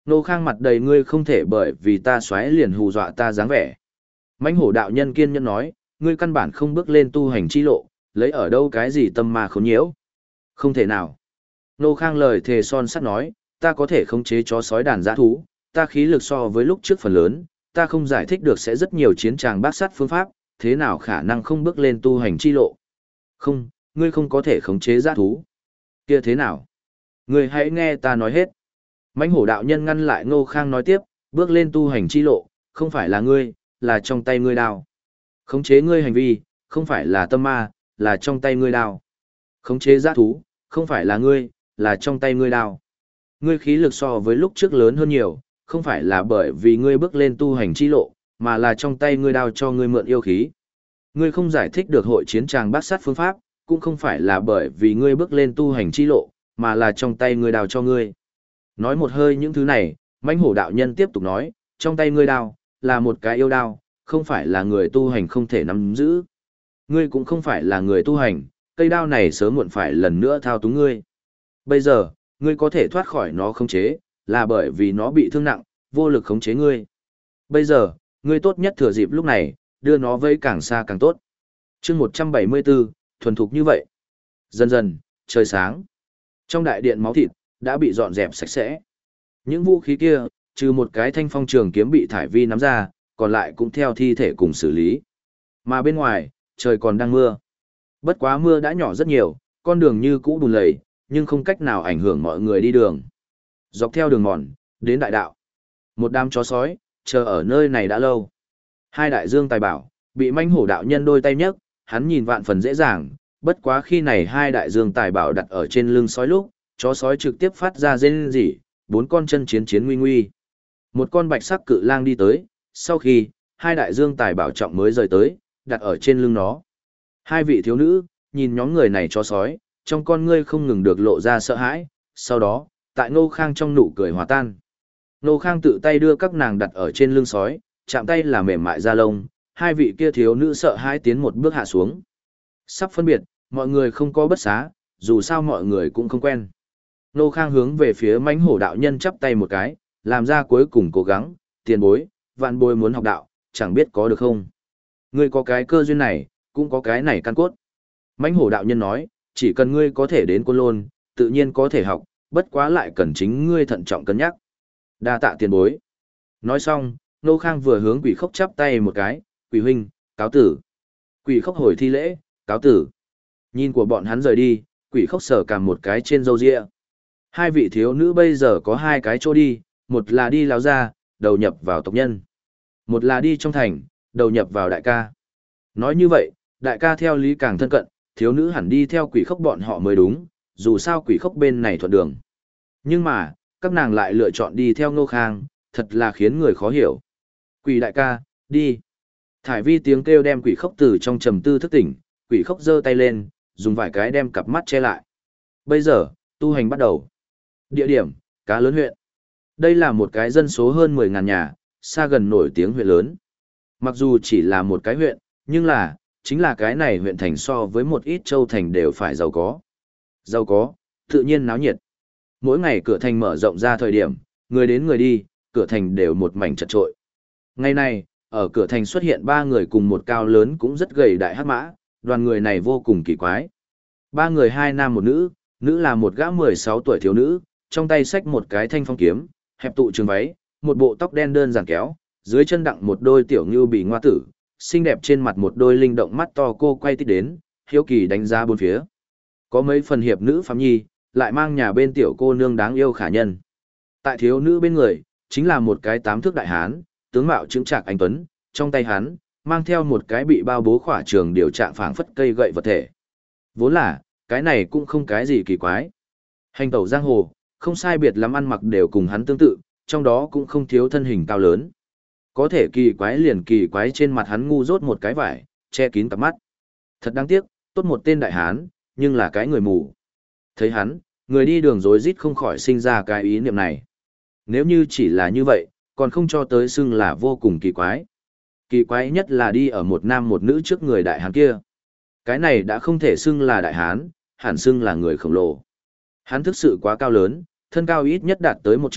Nô Khang mặt đầy ngươi không thể bởi vì ta xoáy liền hù dọa ta dáng vẻ. Mãnh hổ đạo nhân kiên nhẫn nói, ngươi căn bản không bước lên tu hành chi lộ, lấy ở đâu cái gì tâm ma khốn nhiễu. Không thể nào. Nô Khang lời thề son sắt nói, ta có thể khống chế chó sói đàn dã thú, ta khí lực so với lúc trước phần lớn, ta không giải thích được sẽ rất nhiều chiến tràng bát sát phương pháp, thế nào khả năng không bước lên tu hành chi lộ. Không, ngươi không có thể khống chế dã thú. Kia thế nào? Ngươi hãy nghe ta nói hết. Mãnh hổ đạo nhân ngăn lại Ngô Khang nói tiếp, bước lên tu hành chi lộ, không phải là ngươi, là trong tay ngươi đao. Khống chế ngươi hành vi, không phải là tâm ma, là trong tay ngươi đao. Khống chế dã thú, không phải là ngươi, là trong tay ngươi đao. Ngươi khí lực so với lúc trước lớn hơn nhiều, không phải là bởi vì ngươi bước lên tu hành chi lộ, mà là trong tay ngươi đao cho ngươi mượn yêu khí. Ngươi không giải thích được hội chiến tràng bát sát phương pháp, cũng không phải là bởi vì ngươi bước lên tu hành chi lộ, mà là trong tay ngươi đao cho ngươi. Nói một hơi những thứ này, mãnh hổ đạo nhân tiếp tục nói, trong tay ngươi đao, là một cái yêu đao, không phải là người tu hành không thể nắm giữ. Ngươi cũng không phải là người tu hành, cây đao này sớm muộn phải lần nữa thao túng ngươi. Bây giờ, ngươi có thể thoát khỏi nó khống chế, là bởi vì nó bị thương nặng, vô lực khống chế ngươi. Bây giờ, ngươi tốt nhất thừa dịp lúc này, đưa nó vây càng xa càng tốt. chương 174, thuần thục như vậy. Dần dần, trời sáng. Trong đại điện máu thịt, đã bị dọn dẹp sạch sẽ. Những vũ khí kia, trừ một cái thanh phong trường kiếm bị thải vi nắm ra, còn lại cũng theo thi thể cùng xử lý. Mà bên ngoài, trời còn đang mưa. Bất quá mưa đã nhỏ rất nhiều, con đường như cũ bùn lầy, nhưng không cách nào ảnh hưởng mọi người đi đường. Dọc theo đường mòn, đến đại đạo. Một đám chó sói, chờ ở nơi này đã lâu. Hai đại dương tài bảo, bị manh hổ đạo nhân đôi tay nhấc, hắn nhìn vạn phần dễ dàng, bất quá khi này hai đại dương tài bảo đặt ở trên lưng sói lúc, chó sói trực tiếp phát ra rên rỉ, bốn con chân chiến chiến nguy nguy. Một con bạch sắc cự lang đi tới, sau khi, hai đại dương tài bảo trọng mới rời tới, đặt ở trên lưng nó. Hai vị thiếu nữ, nhìn nhóm người này chó sói, trong con ngươi không ngừng được lộ ra sợ hãi, sau đó, tại Ngô Khang trong nụ cười hòa tan. Ngô Khang tự tay đưa các nàng đặt ở trên lưng sói, chạm tay là mềm mại da lông, hai vị kia thiếu nữ sợ hãi tiến một bước hạ xuống. Sắp phân biệt, mọi người không có bất xá, dù sao mọi người cũng không quen. Ngô Khang hướng về phía mãnh hổ đạo nhân chắp tay một cái, làm ra cuối cùng cố gắng, tiền bối, vạn bối muốn học đạo, chẳng biết có được không. Ngươi có cái cơ duyên này, cũng có cái này căn cốt. Mãnh hổ đạo nhân nói, chỉ cần ngươi có thể đến Côn Lôn, tự nhiên có thể học, bất quá lại cần chính ngươi thận trọng cân nhắc. Đa tạ tiền bối. Nói xong, Ngô Khang vừa hướng quỷ khốc chắp tay một cái, quỷ huynh, cáo tử. Quỷ khốc hồi thi lễ, cáo tử. Nhìn của bọn hắn rời đi, quỷ khốc sờ cả một cái trên râu ria. Hai vị thiếu nữ bây giờ có hai cái chỗ đi, một là đi Láo Gia, đầu nhập vào tộc nhân. Một là đi trong thành, đầu nhập vào đại ca. Nói như vậy, đại ca theo lý càng thân cận, thiếu nữ hẳn đi theo quỷ khốc bọn họ mới đúng, dù sao quỷ khốc bên này thuận đường. Nhưng mà, các nàng lại lựa chọn đi theo Ngô Khang, thật là khiến người khó hiểu. Quỷ đại ca, đi. Thải vi tiếng kêu đem quỷ khốc từ trong trầm tư thức tỉnh, quỷ khốc giơ tay lên, dùng vài cái đem cặp mắt che lại. Bây giờ, tu hành bắt đầu. Địa điểm, Cá Lớn huyện. Đây là một cái dân số hơn 10.000 nhà, xa gần nổi tiếng huyện lớn. Mặc dù chỉ là một cái huyện, nhưng chính là cái này huyện thành so với một ít châu thành đều phải giàu có. Giàu có, tự nhiên náo nhiệt. Mỗi ngày cửa thành mở rộng ra thời điểm, người đến người đi, cửa thành đều một mảnh chật trội. Ngày nay, ở cửa thành xuất hiện ba người cùng một cao lớn cũng rất gầy đại hắc mã, đoàn người này vô cùng kỳ quái. Ba người hai nam một nữ, nữ là một gã 16 tuổi thiếu nữ, trong tay xách một cái thanh phong kiếm, hẹp tụ trường váy, một bộ tóc đen đơn giản kéo, dưới chân đặng một đôi tiểu ngưu bì ngoa tử, xinh đẹp trên mặt một đôi linh động mắt to cô quay tít đến, hiếu kỳ đánh giá bốn phía. Có mấy phần hiệp nữ phạm nhi, lại mang nhà bên tiểu cô nương đáng yêu khả nhân. Tại thiếu nữ bên người, chính là một cái 8 thước đại hán, tướng mạo chững chạc anh tuấn, trong tay hắn mang theo một cái bị bao bố khỏa trường điều trạng phảng phất cây gậy vật thể. Vốn là, cái này cũng không cái gì kỳ quái. Hành tẩu giang hồ, không sai biệt lắm ăn mặc đều cùng hắn tương tự, trong đó cũng không thiếu thân hình cao lớn. Có thể kỳ quái liền kỳ quái trên mặt hắn ngu dốt một cái vải, che kín cặp mắt. Thật đáng tiếc, tốt một tên đại hán, nhưng là cái người mù. Thấy hắn, người đi đường rối rít không khỏi sinh ra cái ý niệm này. Nếu như chỉ là như vậy, còn không cho tới xưng là vô cùng kỳ quái. Kỳ quái nhất là đi ở một nam một nữ trước người đại hán kia. Cái này đã không thể xưng là đại hán, hẳn xưng là người khổng lồ. Hắn thực sự quá cao lớn, thân cao ít nhất đạt tới 1 trượng,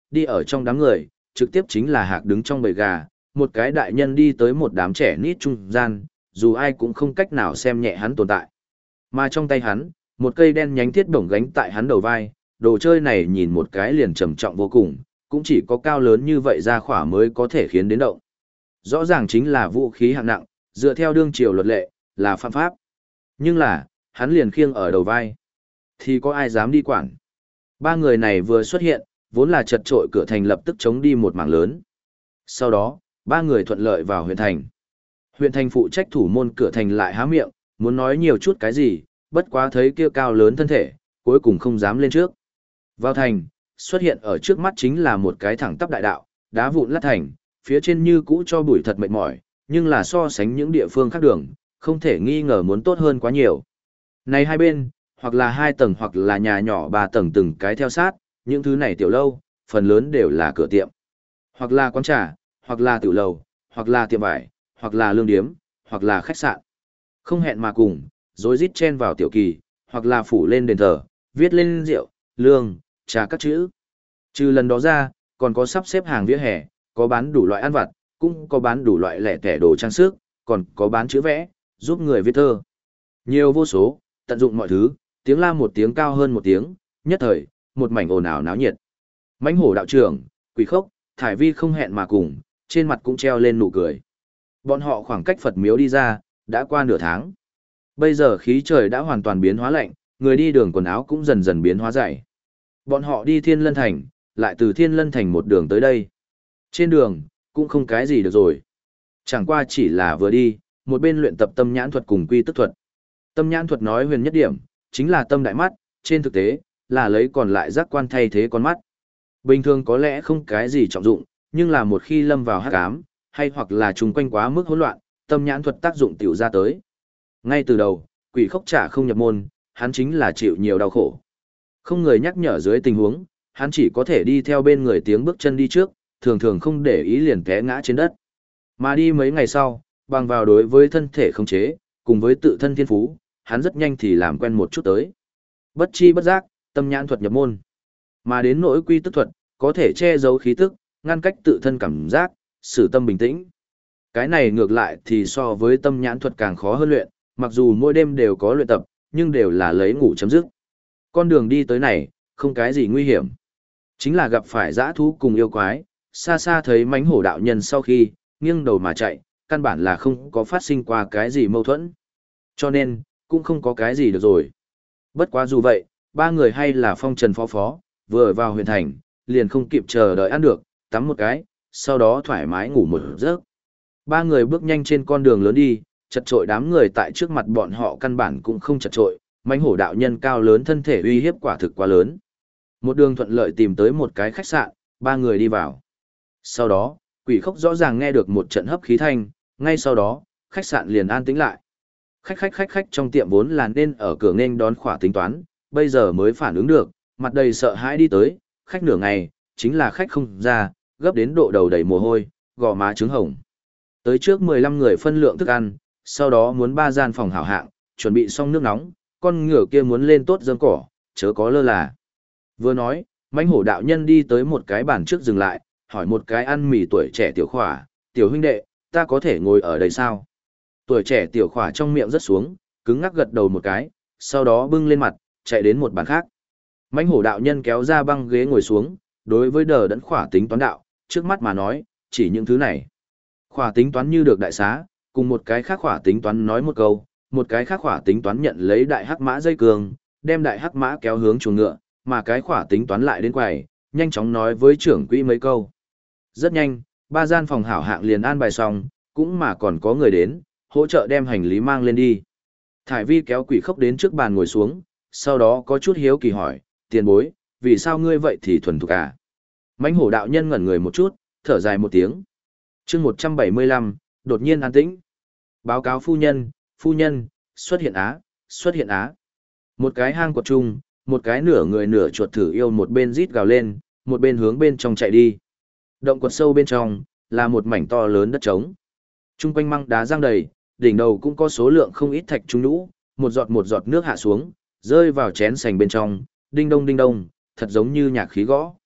đi ở trong đám người, trực tiếp chính là hạc đứng trong bầy gà, một cái đại nhân đi tới một đám trẻ nít trung gian, dù ai cũng không cách nào xem nhẹ hắn tồn tại. Mà trong tay hắn, một cây đen nhánh thiết bổng gánh tại hắn đầu vai, đồ chơi này nhìn một cái liền trầm trọng vô cùng, cũng chỉ có cao lớn như vậy ra khỏa mới có thể khiến đến động. Rõ ràng chính là vũ khí hạng nặng, dựa theo đương triều luật lệ, là phạm pháp. Nhưng là, hắn liền khiêng ở đầu vai. Thì có ai dám đi quản. Ba người này vừa xuất hiện, vốn là chật trội cửa thành lập tức chống đi một mảng lớn. Sau đó, ba người thuận lợi vào huyện thành. Huyện thành phụ trách thủ môn cửa thành lại há miệng, muốn nói nhiều chút cái gì, bất quá thấy kia cao lớn thân thể, cuối cùng không dám lên trước. Vào thành, xuất hiện ở trước mắt chính là một cái thẳng tắp đại đạo, đá vụn lát thành, phía trên như cũ cho bụi thật mệt mỏi, nhưng là so sánh những địa phương khác đường, không thể nghi ngờ muốn tốt hơn quá nhiều. Này hai bên, hoặc là 2 tầng hoặc là nhà nhỏ 3 tầng từng cái theo sát, những thứ này tiểu lâu, phần lớn đều là cửa tiệm. Hoặc là quán trà, hoặc là tiểu lầu, hoặc là tiệm vải, hoặc là lương điếm, hoặc là khách sạn. Không hẹn mà cùng, rối rít chen vào tiểu kỳ, hoặc là phủ lên đền thờ, viết lên rượu, lương, trà các chữ. Trừ lần đó ra, còn có sắp xếp hàng vỉa hè, có bán đủ loại ăn vặt, cũng có bán đủ loại lẻ tẻ đồ trang sức, còn có bán chữ vẽ, giúp người viết thơ. Nhiều vô số, tận dụng mọi thứ, tiếng la một tiếng cao hơn một tiếng, nhất thời, một mảnh ồn ào náo nhiệt. Mãnh hổ đạo trưởng, Quỷ Khốc, Thải Vi không hẹn mà cùng, trên mặt cũng treo lên nụ cười. Bọn họ khoảng cách Phật miếu đi ra, đã qua nửa tháng. Bây giờ khí trời đã hoàn toàn biến hóa lạnh, người đi đường quần áo cũng dần dần biến hóa dày. Bọn họ đi Thiên Lân Thành, lại từ Thiên Lân Thành một đường tới đây. Trên đường, cũng không cái gì được rồi. Chẳng qua chỉ là vừa đi, một bên luyện tập tâm nhãn thuật cùng quy tức thuật. Tâm nhãn thuật nói huyền nhất điểm, chính là tâm đại mắt, trên thực tế, là lấy còn lại giác quan thay thế con mắt. Bình thường có lẽ không cái gì trọng dụng, nhưng là một khi lâm vào hắc ám, hay hoặc là chung quanh quá mức hỗn loạn, tâm nhãn thuật tác dụng tiểu ra tới. Ngay từ đầu, Quỷ Khốc trả không nhập môn, hắn chính là chịu nhiều đau khổ. Không người nhắc nhở dưới tình huống, hắn chỉ có thể đi theo bên người tiếng bước chân đi trước, thường thường không để ý liền té ngã trên đất. Mà đi mấy ngày sau, bằng vào đối với thân thể khống chế, cùng với tự thân thiên phú, hắn rất nhanh thì làm quen một chút tới. Bất chi bất giác, tâm nhãn thuật nhập môn. Mà đến nỗi quy tức thuật, có thể che giấu khí tức, ngăn cách tự thân cảm giác, xử tâm bình tĩnh. Cái này ngược lại thì so với tâm nhãn thuật càng khó hơn luyện, mặc dù mỗi đêm đều có luyện tập, nhưng đều là lấy ngủ chấm dứt. Con đường đi tới này, không cái gì nguy hiểm. Chính là gặp phải dã thú cùng yêu quái, xa xa thấy mãnh hổ đạo nhân sau khi, nghiêng đầu mà chạy, căn bản là không có phát sinh qua cái gì mâu thuẫn. Cho nên, cũng không có cái gì được rồi. Bất quá dù vậy, ba người hay là phong trần phó phó, vừa vào huyện thành, liền không kịp chờ đợi ăn được, tắm một cái, sau đó thoải mái ngủ một giấc. Ba người bước nhanh trên con đường lớn đi, chật trội đám người tại trước mặt bọn họ căn bản cũng không chật trội, mãnh hổ đạo nhân cao lớn thân thể uy hiếp quả thực quá lớn. Một đường thuận lợi tìm tới một cái khách sạn, ba người đi vào. Sau đó, Quỷ Khốc rõ ràng nghe được một trận hấp khí thanh, ngay sau đó, khách sạn liền an tĩnh lại. Khách trong tiệm vốn là nên ở cửa nghênh đón khỏa tính toán, bây giờ mới phản ứng được, mặt đầy sợ hãi đi tới, khách nửa ngày, chính là khách không ra, gấp đến độ đầu đầy mồ hôi, gò má trứng hồng. Tới trước 15 người phân lượng thức ăn, sau đó muốn 3 gian phòng hảo hạng, chuẩn bị xong nước nóng, con ngựa kia muốn lên tốt dơm cỏ, chớ có lơ là. Vừa nói, mãnh hổ đạo nhân đi tới một cái bàn trước dừng lại, hỏi một cái ăn mì tuổi trẻ tiểu khỏa, tiểu huynh đệ, ta có thể ngồi ở đây sao? Tuổi trẻ tiểu khỏa trong miệng rất xuống, cứng ngắc gật đầu một cái, sau đó bưng lên mặt, chạy đến một bàn khác. Mãnh hổ đạo nhân kéo ra băng ghế ngồi xuống, đối với đờ đẫn khỏa tính toán đạo, trước mắt mà nói, chỉ những thứ này. Khỏa tính toán như được đại xá, cùng một cái khác khỏa tính toán nói một câu, một cái khác khỏa tính toán nhận lấy đại hắc mã dây cường, đem đại hắc mã kéo hướng chuồng ngựa, mà cái khỏa tính toán lại đến quầy, nhanh chóng nói với trưởng quỹ mấy câu. Rất nhanh, 3 gian phòng hảo hạng liền an bài xong, cũng mà còn có người đến, hỗ trợ đem hành lý mang lên đi. Thải Vi kéo Quỷ Khốc đến trước bàn ngồi xuống, sau đó có chút hiếu kỳ hỏi, tiền bối, vì sao ngươi vậy thì thuần thục à? Mãnh hổ đạo nhân ngẩn người một chút, thở dài một tiếng. Chương 175, đột nhiên an tĩnh. Báo cáo phu nhân, xuất hiện á, xuất hiện á. Một cái hang quật trung, một cái nửa người nửa chuột thử yêu một bên rít gào lên, một bên hướng bên trong chạy đi. Động quật sâu bên trong, là một mảnh to lớn đất trống. Trung quanh măng đá giăng đầy, đỉnh đầu cũng có số lượng không ít thạch trung nhũ, một giọt nước hạ xuống, rơi vào chén sành bên trong, đinh đông, thật giống như nhạc khí gõ.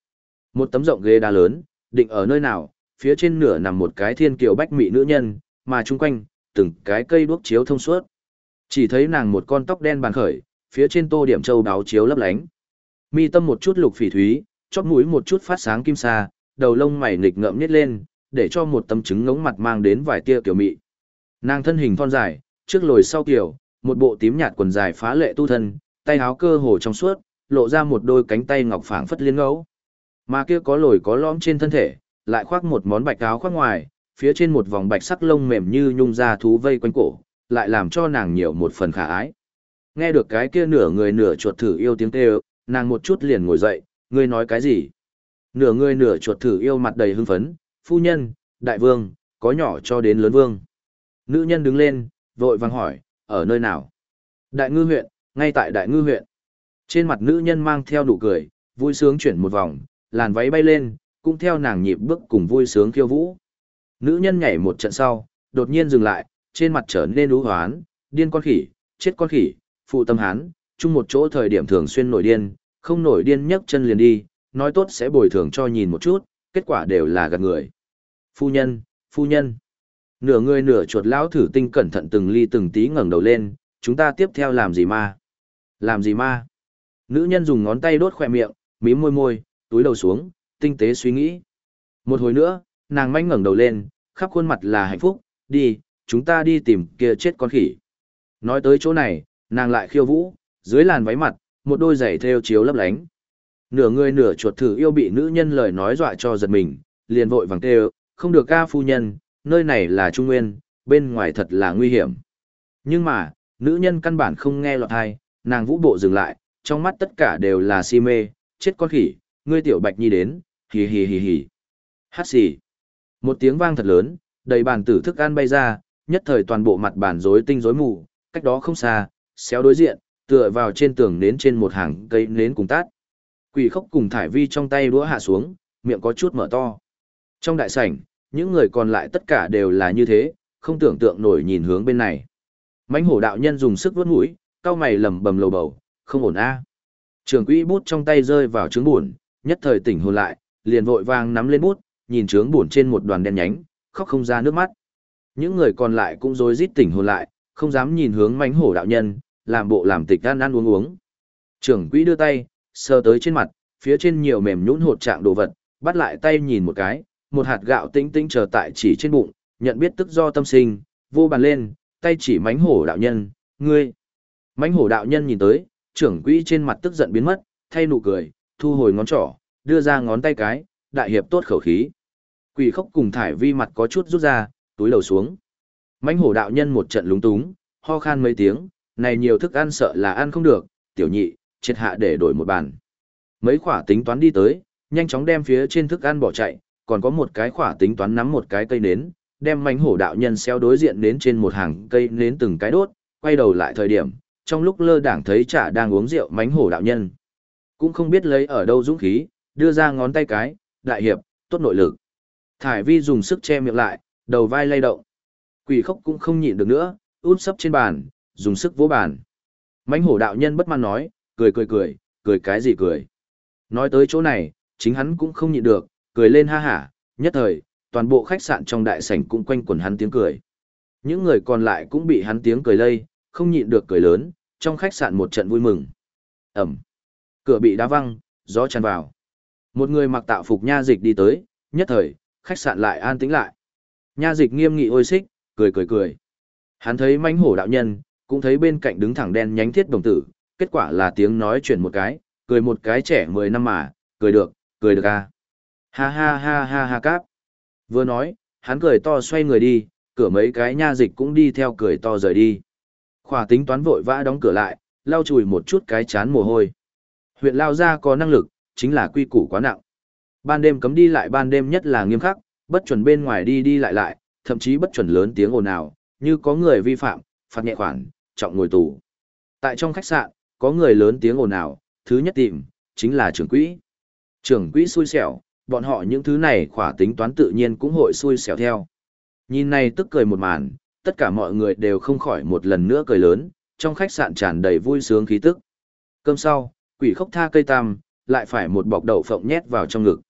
Một tấm rộng ghế đá lớn, định ở nơi nào, phía trên nửa nằm một cái thiên kiều bách mỹ nữ nhân, mà chung quanh, từng cái cây đuốc chiếu thông suốt. Chỉ thấy nàng một con tóc đen bàn khởi, phía trên tô điểm châu đáo chiếu lấp lánh. Mi tâm một chút lục phỉ thúy, chóp mũi một chút phát sáng kim sa, đầu lông mày nghịch ngợm nhếch lên, để cho một tấm trứng ngống mặt mang đến vài tia kiểu mị. Nàng thân hình thon dài, trước lồi sau kiểu, một bộ tím nhạt quần dài phá lệ tu thân, tay áo cơ hồ trong suốt, lộ ra một đôi cánh tay ngọc phảng phất liên ngẫu. Mà kia có lồi có lõm trên thân thể, lại khoác một món bạch áo khoác ngoài, phía trên một vòng bạch sắc lông mềm như nhung da thú vây quanh cổ, lại làm cho nàng nhiều một phần khả ái. Nghe được cái kia nửa người nửa chuột thử yêu tiếng kêu, nàng một chút liền ngồi dậy, ngươi nói cái gì? Nửa người nửa chuột thử yêu mặt đầy hưng phấn, phu nhân, đại vương, có nhỏ cho đến lớn vương. Nữ nhân đứng lên, vội vàng hỏi, ở nơi nào? Đại ngư huyện, ngay tại đại ngư huyện. Trên mặt nữ nhân mang theo nụ cười, vui sướng chuyển một vòng, làn váy bay lên, cũng theo nàng nhịp bước cùng vui sướng khiêu vũ. Nữ nhân nhảy một trận sau, đột nhiên dừng lại, trên mặt trở nên ú hoán, điên con khỉ, chết con khỉ, phụ tâm hán, chung một chỗ thời điểm thường xuyên nổi điên, không nổi điên nhấc chân liền đi, nói tốt sẽ bồi thường cho nhìn một chút, kết quả đều là gạt người. Phu nhân, phu nhân. Nửa người nửa chuột lão thử tinh cẩn thận từng ly từng tí ngẩng đầu lên, chúng ta tiếp theo làm gì ma? Làm gì ma? Nữ nhân dùng ngón tay đốt khỏe miệng, mím môi môi, túi đầu xuống, tinh tế suy nghĩ. Một hồi nữa, nàng manh ngẩng đầu lên, khắp khuôn mặt là hạnh phúc, đi, chúng ta đi tìm kia chết con khỉ. Nói tới chỗ này, nàng lại khiêu vũ, dưới làn váy mặt, một đôi giày thêu chiếu lấp lánh. Nửa người nửa chuột thử yêu bị nữ nhân lời nói dọa cho giật mình, liền vội vàng kêu, không được ca phu nhân, nơi này là Trung Nguyên, bên ngoài thật là nguy hiểm. Nhưng mà, nữ nhân căn bản không nghe lọt hay, nàng vũ bộ dừng lại, trong mắt tất cả đều là si mê, chết con khỉ, ngươi tiểu bạch nhi đến, hì hì hì hì. Hát xì. Một tiếng vang thật lớn, đầy bàn tử thức ăn bay ra, nhất thời toàn bộ mặt bàn rối tinh rối mù, cách đó không xa, xéo đối diện, tựa vào trên tường nến trên một hàng cây nến cùng tát. Quỷ khốc cùng thải vi trong tay đũa hạ xuống, miệng có chút mở to. Trong đại sảnh, những người còn lại tất cả đều là như thế, không tưởng tượng nổi nhìn hướng bên này. Mãnh hổ đạo nhân dùng sức vuốt mũi, cau mày lẩm bẩm lầu bầu, không ổn a. Trường quỹ bút trong tay rơi vào trướng buồn, nhất thời tỉnh hồn lại, liền vội vàng nắm lên bút, nhìn trướng buồn trên một đoàn đen nhánh, khóc không ra nước mắt. Những người còn lại cũng rối rít tỉnh hồn lại, không dám nhìn hướng mãnh hổ đạo nhân, làm bộ làm tịch ăn ăn uống uống. Trưởng quỹ đưa tay, sờ tới trên mặt, phía trên nhiều mềm nhũn hột trạng đồ vật, bắt lại tay nhìn một cái, một hạt gạo tinh tinh chờ tại chỉ trên bụng, nhận biết tức do tâm sinh, vô bàn lên, tay chỉ mãnh hổ đạo nhân, ngươi. Mãnh hổ đạo nhân nhìn tới, trưởng quỹ trên mặt tức giận biến mất, thay nụ cười, thu hồi ngón trỏ, đưa ra ngón tay cái, đại hiệp tốt khẩu khí. Quỷ khốc cùng thải vi mặt có chút rút ra, túi đầu xuống. Mãnh hổ đạo nhân một trận lúng túng, ho khan mấy tiếng, này nhiều thức ăn sợ là ăn không được, tiểu nhị, triệt hạ để đổi một bàn. Mấy khỏa tính toán đi tới, nhanh chóng đem phía trên thức ăn bỏ chạy, còn có một cái khỏa tính toán nắm một cái cây nến, đem mãnh hổ đạo nhân xeo đối diện đến trên một hàng cây nến từng cái đốt, quay đầu lại thời điểm, trong lúc lơ đảng thấy chả đang uống rượu mãnh hổ đạo nhân. Cũng không biết lấy ở đâu dũng khí, đưa ra ngón tay cái, đại hiệp, tốt nội lực. Thải vi dùng sức che miệng lại, đầu vai lay động. Quỷ khốc cũng không nhịn được nữa, út sấp trên bàn, dùng sức vỗ bàn. Mãnh hổ đạo nhân bất mãn nói, cười cái gì cười. Nói tới chỗ này, chính hắn cũng không nhịn được, cười lên ha hả, nhất thời, toàn bộ khách sạn trong đại sảnh cũng quanh quẩn hắn tiếng cười. Những người còn lại cũng bị hắn tiếng cười lây, không nhịn được cười lớn, trong khách sạn một trận vui mừng. Ẩm. Cửa bị đá văng, gió tràn vào. Một người mặc tạo phục nha dịch đi tới, nhất thời, khách sạn lại an tĩnh lại. Nha dịch nghiêm nghị ôi xích, cười. Hắn thấy mãnh hổ đạo nhân, cũng thấy bên cạnh đứng thẳng đen nhánh thiết đồng tử, kết quả là tiếng nói chuyển một cái, cười một cái trẻ 10 năm mà, cười được à. Ha ha ha ha ha cáp. Vừa nói, hắn cười to xoay người đi, cửa mấy cái nha dịch cũng đi theo cười to rời đi. Khỏa tính toán vội vã đóng cửa lại, lau chùi một chút cái chán mồ hôi. Huyện Lao Gia có năng lực, chính là quy củ quá nặng. Ban đêm cấm đi lại, ban đêm nhất là nghiêm khắc, bất chuẩn bên ngoài đi lại, thậm chí bất chuẩn lớn tiếng ồn ào, như có người vi phạm, phạt nhẹ khoản, trọng ngồi tù. Tại trong khách sạn, có người lớn tiếng ồn ào, thứ nhất tìm, chính là trưởng quỹ. Trưởng quỹ xui xẻo, bọn họ những thứ này khỏa tính toán tự nhiên cũng hội xui xẻo theo. Nhìn này tức cười một màn, tất cả mọi người đều không khỏi một lần nữa cười lớn, trong khách sạn tràn đầy vui sướng khí tức. Cơm sau, quỷ khốc tha cây tam, lại phải một bọc đậu phộng nhét vào trong ngực.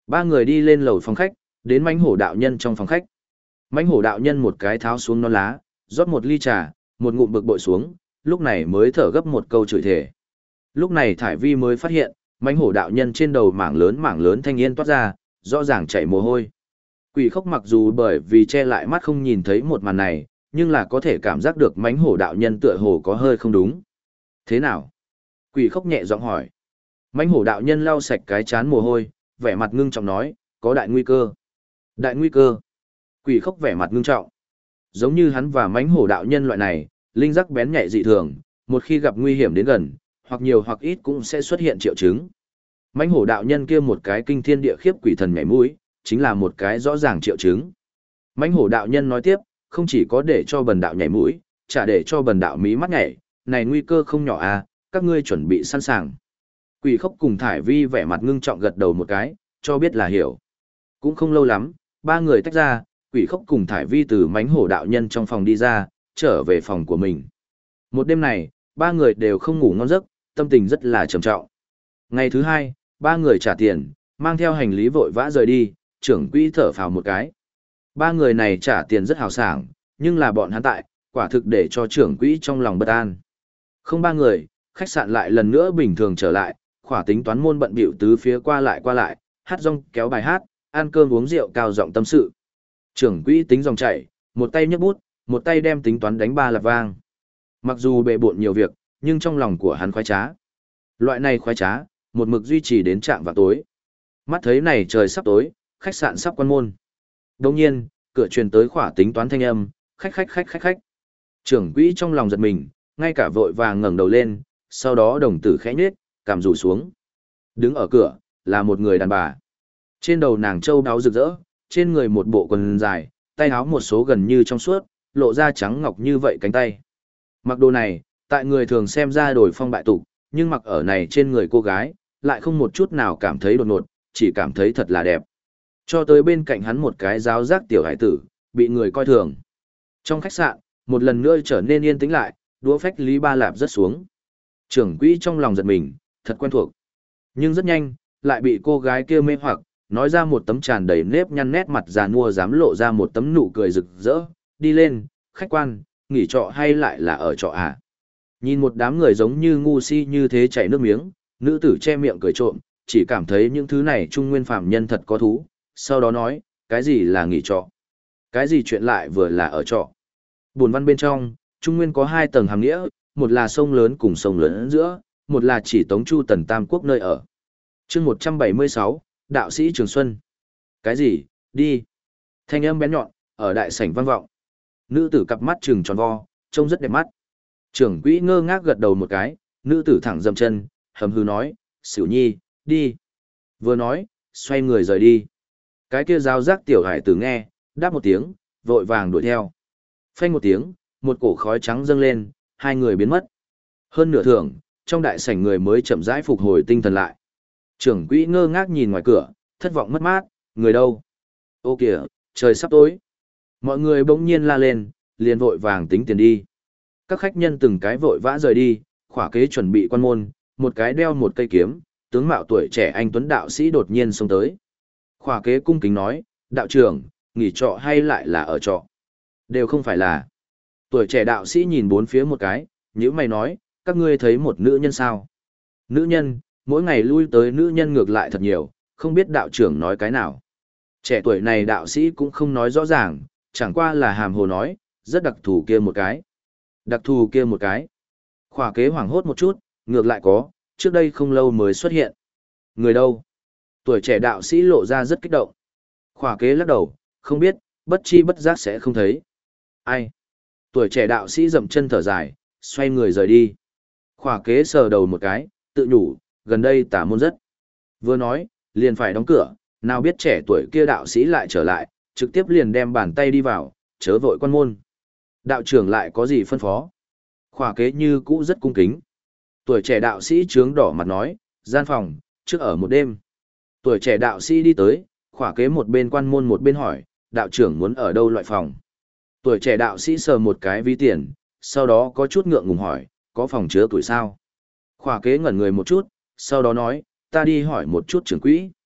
Ba người đi lên lầu phòng khách, đến mãnh hổ đạo nhân trong phòng khách. Mãnh hổ đạo nhân một cái tháo xuống non lá, rót một ly trà, một ngụm bực bội xuống, lúc này mới thở gấp một câu chửi thề. Lúc này Thải Vi mới phát hiện, mãnh hổ đạo nhân trên đầu mảng lớn thanh niên toát ra, rõ ràng chảy mồ hôi. Quỷ khốc mặc dù bởi vì che lại mắt không nhìn thấy một màn này, nhưng là có thể cảm giác được mãnh hổ đạo nhân tựa hồ có hơi không đúng. Thế nào? Quỷ khốc nhẹ giọng hỏi. Mãnh hổ đạo nhân lau sạch cái chán mồ hôi, vẻ mặt ngưng trọng nói, có đại nguy cơ. Đại nguy cơ. Quỷ khốc vẻ mặt ngưng trọng. Giống như hắn và mãnh hổ đạo nhân loại này, linh giác bén nhạy dị thường, một khi gặp nguy hiểm đến gần, hoặc nhiều hoặc ít cũng sẽ xuất hiện triệu chứng. Mãnh hổ đạo nhân kia một cái kinh thiên địa khiếp quỷ thần nhảy mũi, chính là một cái rõ ràng triệu chứng. Mãnh hổ đạo nhân nói tiếp, không chỉ có để cho bần đạo nhảy mũi, chả để cho bần đạo mí mắt nhảy, này nguy cơ không nhỏ à, các ngươi chuẩn bị sẵn sàng. Quỷ khốc cùng Thải Vi vẻ mặt ngưng trọng gật đầu một cái, cho biết là hiểu. Cũng không lâu lắm, ba người tách ra, quỷ khốc cùng Thải Vi từ mãnh hổ đạo nhân trong phòng đi ra, trở về phòng của mình. Một đêm này, ba người đều không ngủ ngon giấc, tâm tình rất là trầm trọng. Ngày thứ hai, ba người trả tiền, mang theo hành lý vội vã rời đi, trưởng quỹ thở phào một cái. Ba người này trả tiền rất hào sảng, nhưng là bọn hắn tại, quả thực để cho trưởng quỹ trong lòng bất an. Không ba người, khách sạn lại lần nữa bình thường trở lại, khỏa tính toán môn bận bịu tứ phía qua lại, hát rong kéo bài hát, ăn cơm uống rượu cao giọng tâm sự. Trưởng quỹ tính dòng chảy, một tay nhấc bút, một tay đem tính toán đánh ba lạp vang. Mặc dù bệ bộn nhiều việc, nhưng trong lòng của hắn khoái trá. Loại này khoái trá, một mực duy trì đến trạm vào tối. Mắt thấy này trời sắp tối, khách sạn sắp quan môn. Đồng nhiên, cửa truyền tới khỏa tính toán thanh âm, khách. Trưởng quỹ trong lòng giật mình, ngay cả vội vàng ngẩng đầu lên, sau đó đồng tử khẽ nhếch, cằm rủ xuống. Đứng ở cửa, là một người đàn bà. Trên đầu nàng châu đáo rực rỡ, trên người một bộ quần dài, tay áo một số gần như trong suốt, lộ ra trắng ngọc như vậy cánh tay. Mặc đồ này, tại người thường xem ra đổi phong bại tục, nhưng mặc ở này trên người cô gái, lại không một chút nào cảm thấy đột ngột, chỉ cảm thấy thật là đẹp. Cho tới bên cạnh hắn một cái giáo giác tiểu hải tử, bị người coi thường. Trong khách sạn, một lần nữa trở nên yên tĩnh lại, đũa phách Lý Ba Lạp rớt xuống. Trưởng quỹ trong lòng giật mình, thật quen thuộc. Nhưng rất nhanh, lại bị cô gái kia mê hoặc, nói ra một tấm tràn đầy nếp nhăn nét mặt già nua dám lộ ra một tấm nụ cười rực rỡ, đi lên, khách quan, nghỉ trọ hay lại là ở trọ à? Nhìn một đám người giống như ngu si như thế chảy nước miếng, nữ tử che miệng cười trộm, chỉ cảm thấy những thứ này trung nguyên phàm nhân thật có thú, sau đó nói, cái gì là nghỉ trọ? Cái gì chuyện lại vừa là ở trọ? Buồn văn bên trong, trung nguyên có hai tầng hàm nghĩa, một là sông lớn cùng sông lớn giữa, một là chỉ Tống Chu Tần Tam Quốc nơi ở. Chương 176, Đạo sĩ Trường Xuân. Cái gì? Đi. Thanh âm bén nhọn, ở đại sảnh vang vọng. Nữ tử cặp mắt trừng tròn vo, trông rất đẹp mắt. Trưởng quỹ ngơ ngác gật đầu một cái, nữ tử thẳng dậm chân, hầm hư nói, Sửu Nhi, đi. Vừa nói, xoay người rời đi. Cái kia giáo giác tiểu hải tử nghe, đáp một tiếng, vội vàng đuổi theo. Phanh một tiếng, một cổ khói trắng dâng lên, hai người biến mất. Hơn nửa thưởng, trong đại sảnh người mới chậm rãi phục hồi tinh thần lại. Trưởng quỹ ngơ ngác nhìn ngoài cửa, thất vọng mất mát, người đâu? Ô kìa, trời sắp tối. Mọi người bỗng nhiên la lên, liền vội vàng tính tiền đi. Các khách nhân từng cái vội vã rời đi, khỏa kế chuẩn bị quan môn, một cái đeo một cây kiếm, tướng mạo tuổi trẻ anh tuấn đạo sĩ đột nhiên xông tới. Khỏa kế cung kính nói, đạo trưởng, nghỉ trọ hay lại là ở trọ? Đều không phải là. Tuổi trẻ đạo sĩ nhìn bốn phía một cái, nhíu mày nói, các ngươi thấy một nữ nhân sao? Nữ nhân, mỗi ngày lui tới nữ nhân ngược lại thật nhiều, không biết đạo trưởng nói cái nào. Trẻ tuổi này đạo sĩ cũng không nói rõ ràng, chẳng qua là hàm hồ nói, rất đặc thù kia một cái. Đặc thù kia một cái. Khỏa kế hoảng hốt một chút, ngược lại có, trước đây không lâu mới xuất hiện. Người đâu? Tuổi trẻ đạo sĩ lộ ra rất kích động. Khỏa kế lắc đầu, không biết, bất chi bất giác sẽ không thấy. Ai? Tuổi trẻ đạo sĩ dậm chân thở dài, xoay người rời đi. Khỏa kế sờ đầu một cái, tự nhủ, gần đây tả môn rất. Vừa nói, liền phải đóng cửa, nào biết trẻ tuổi kia đạo sĩ lại trở lại, trực tiếp liền đem bàn tay đi vào, chớ vội quan môn. Đạo trưởng lại có gì phân phó? Khỏa kế như cũ rất cung kính. Tuổi trẻ đạo sĩ trướng đỏ mặt nói, gian phòng, trước ở một đêm. Tuổi trẻ đạo sĩ đi tới, khỏa kế một bên quan môn một bên hỏi, đạo trưởng muốn ở đâu loại phòng? Tuổi trẻ đạo sĩ sờ một cái ví tiền, sau đó có chút ngượng ngùng hỏi, có phòng chứa tuổi sao? Khỏa kế ngẩn người một chút, sau đó nói, ta đi hỏi một chút trưởng quỹ.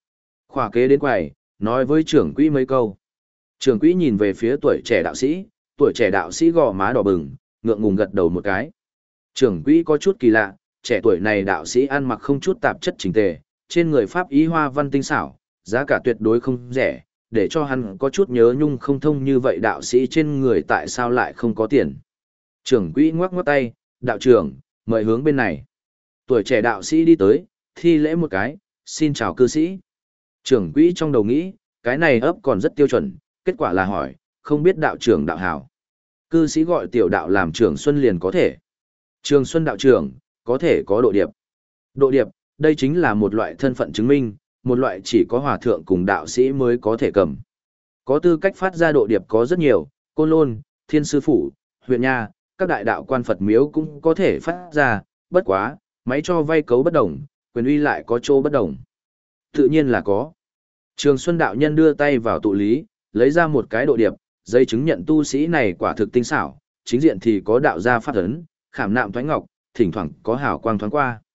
Khỏa kế đến quầy, nói với trưởng quỹ mấy câu. Trưởng quỹ nhìn về phía tuổi trẻ đạo sĩ gò má đỏ bừng, ngượng ngùng gật đầu một cái. Trưởng quỹ có chút kỳ lạ, trẻ tuổi này đạo sĩ ăn mặc không chút tạp chất chỉnh tề, trên người pháp ý hoa văn tinh xảo, giá cả tuyệt đối không rẻ, để cho hắn có chút nhớ nhung không thông như vậy đạo sĩ trên người tại sao lại không có tiền. Trưởng quỹ ngoắc ngoắc tay, đạo trưởng, mời hướng bên này. Tuổi trẻ đạo sĩ đi tới, thi lễ một cái, xin chào cư sĩ. Trưởng quỹ trong đầu nghĩ, cái này ấp còn rất tiêu chuẩn, kết quả là hỏi, không biết đạo trưởng đạo hảo. Cư sĩ gọi tiểu đạo làm trưởng Xuân liền có thể. Trường Xuân đạo trưởng, có thể có độ điệp. Độ điệp, đây chính là một loại thân phận chứng minh, một loại chỉ có hòa thượng cùng đạo sĩ mới có thể cầm. Có tư cách phát ra độ điệp có rất nhiều, Côn Lôn, Thiên Sư Phủ, huyện Nha, các đại đạo quan Phật miếu cũng có thể phát ra, bất quá, máy cho vay cấu bất đồng, quyền uy lại có chỗ bất đồng. Tự nhiên là có. Trường Xuân đạo nhân đưa tay vào tụ lý, lấy ra một cái độ điệp, giấy chứng nhận tu sĩ này quả thực tinh xảo, chính diện thì có đạo gia pháp ấn, khảm nạm thoái ngọc, thỉnh thoảng có hào quang thoáng qua.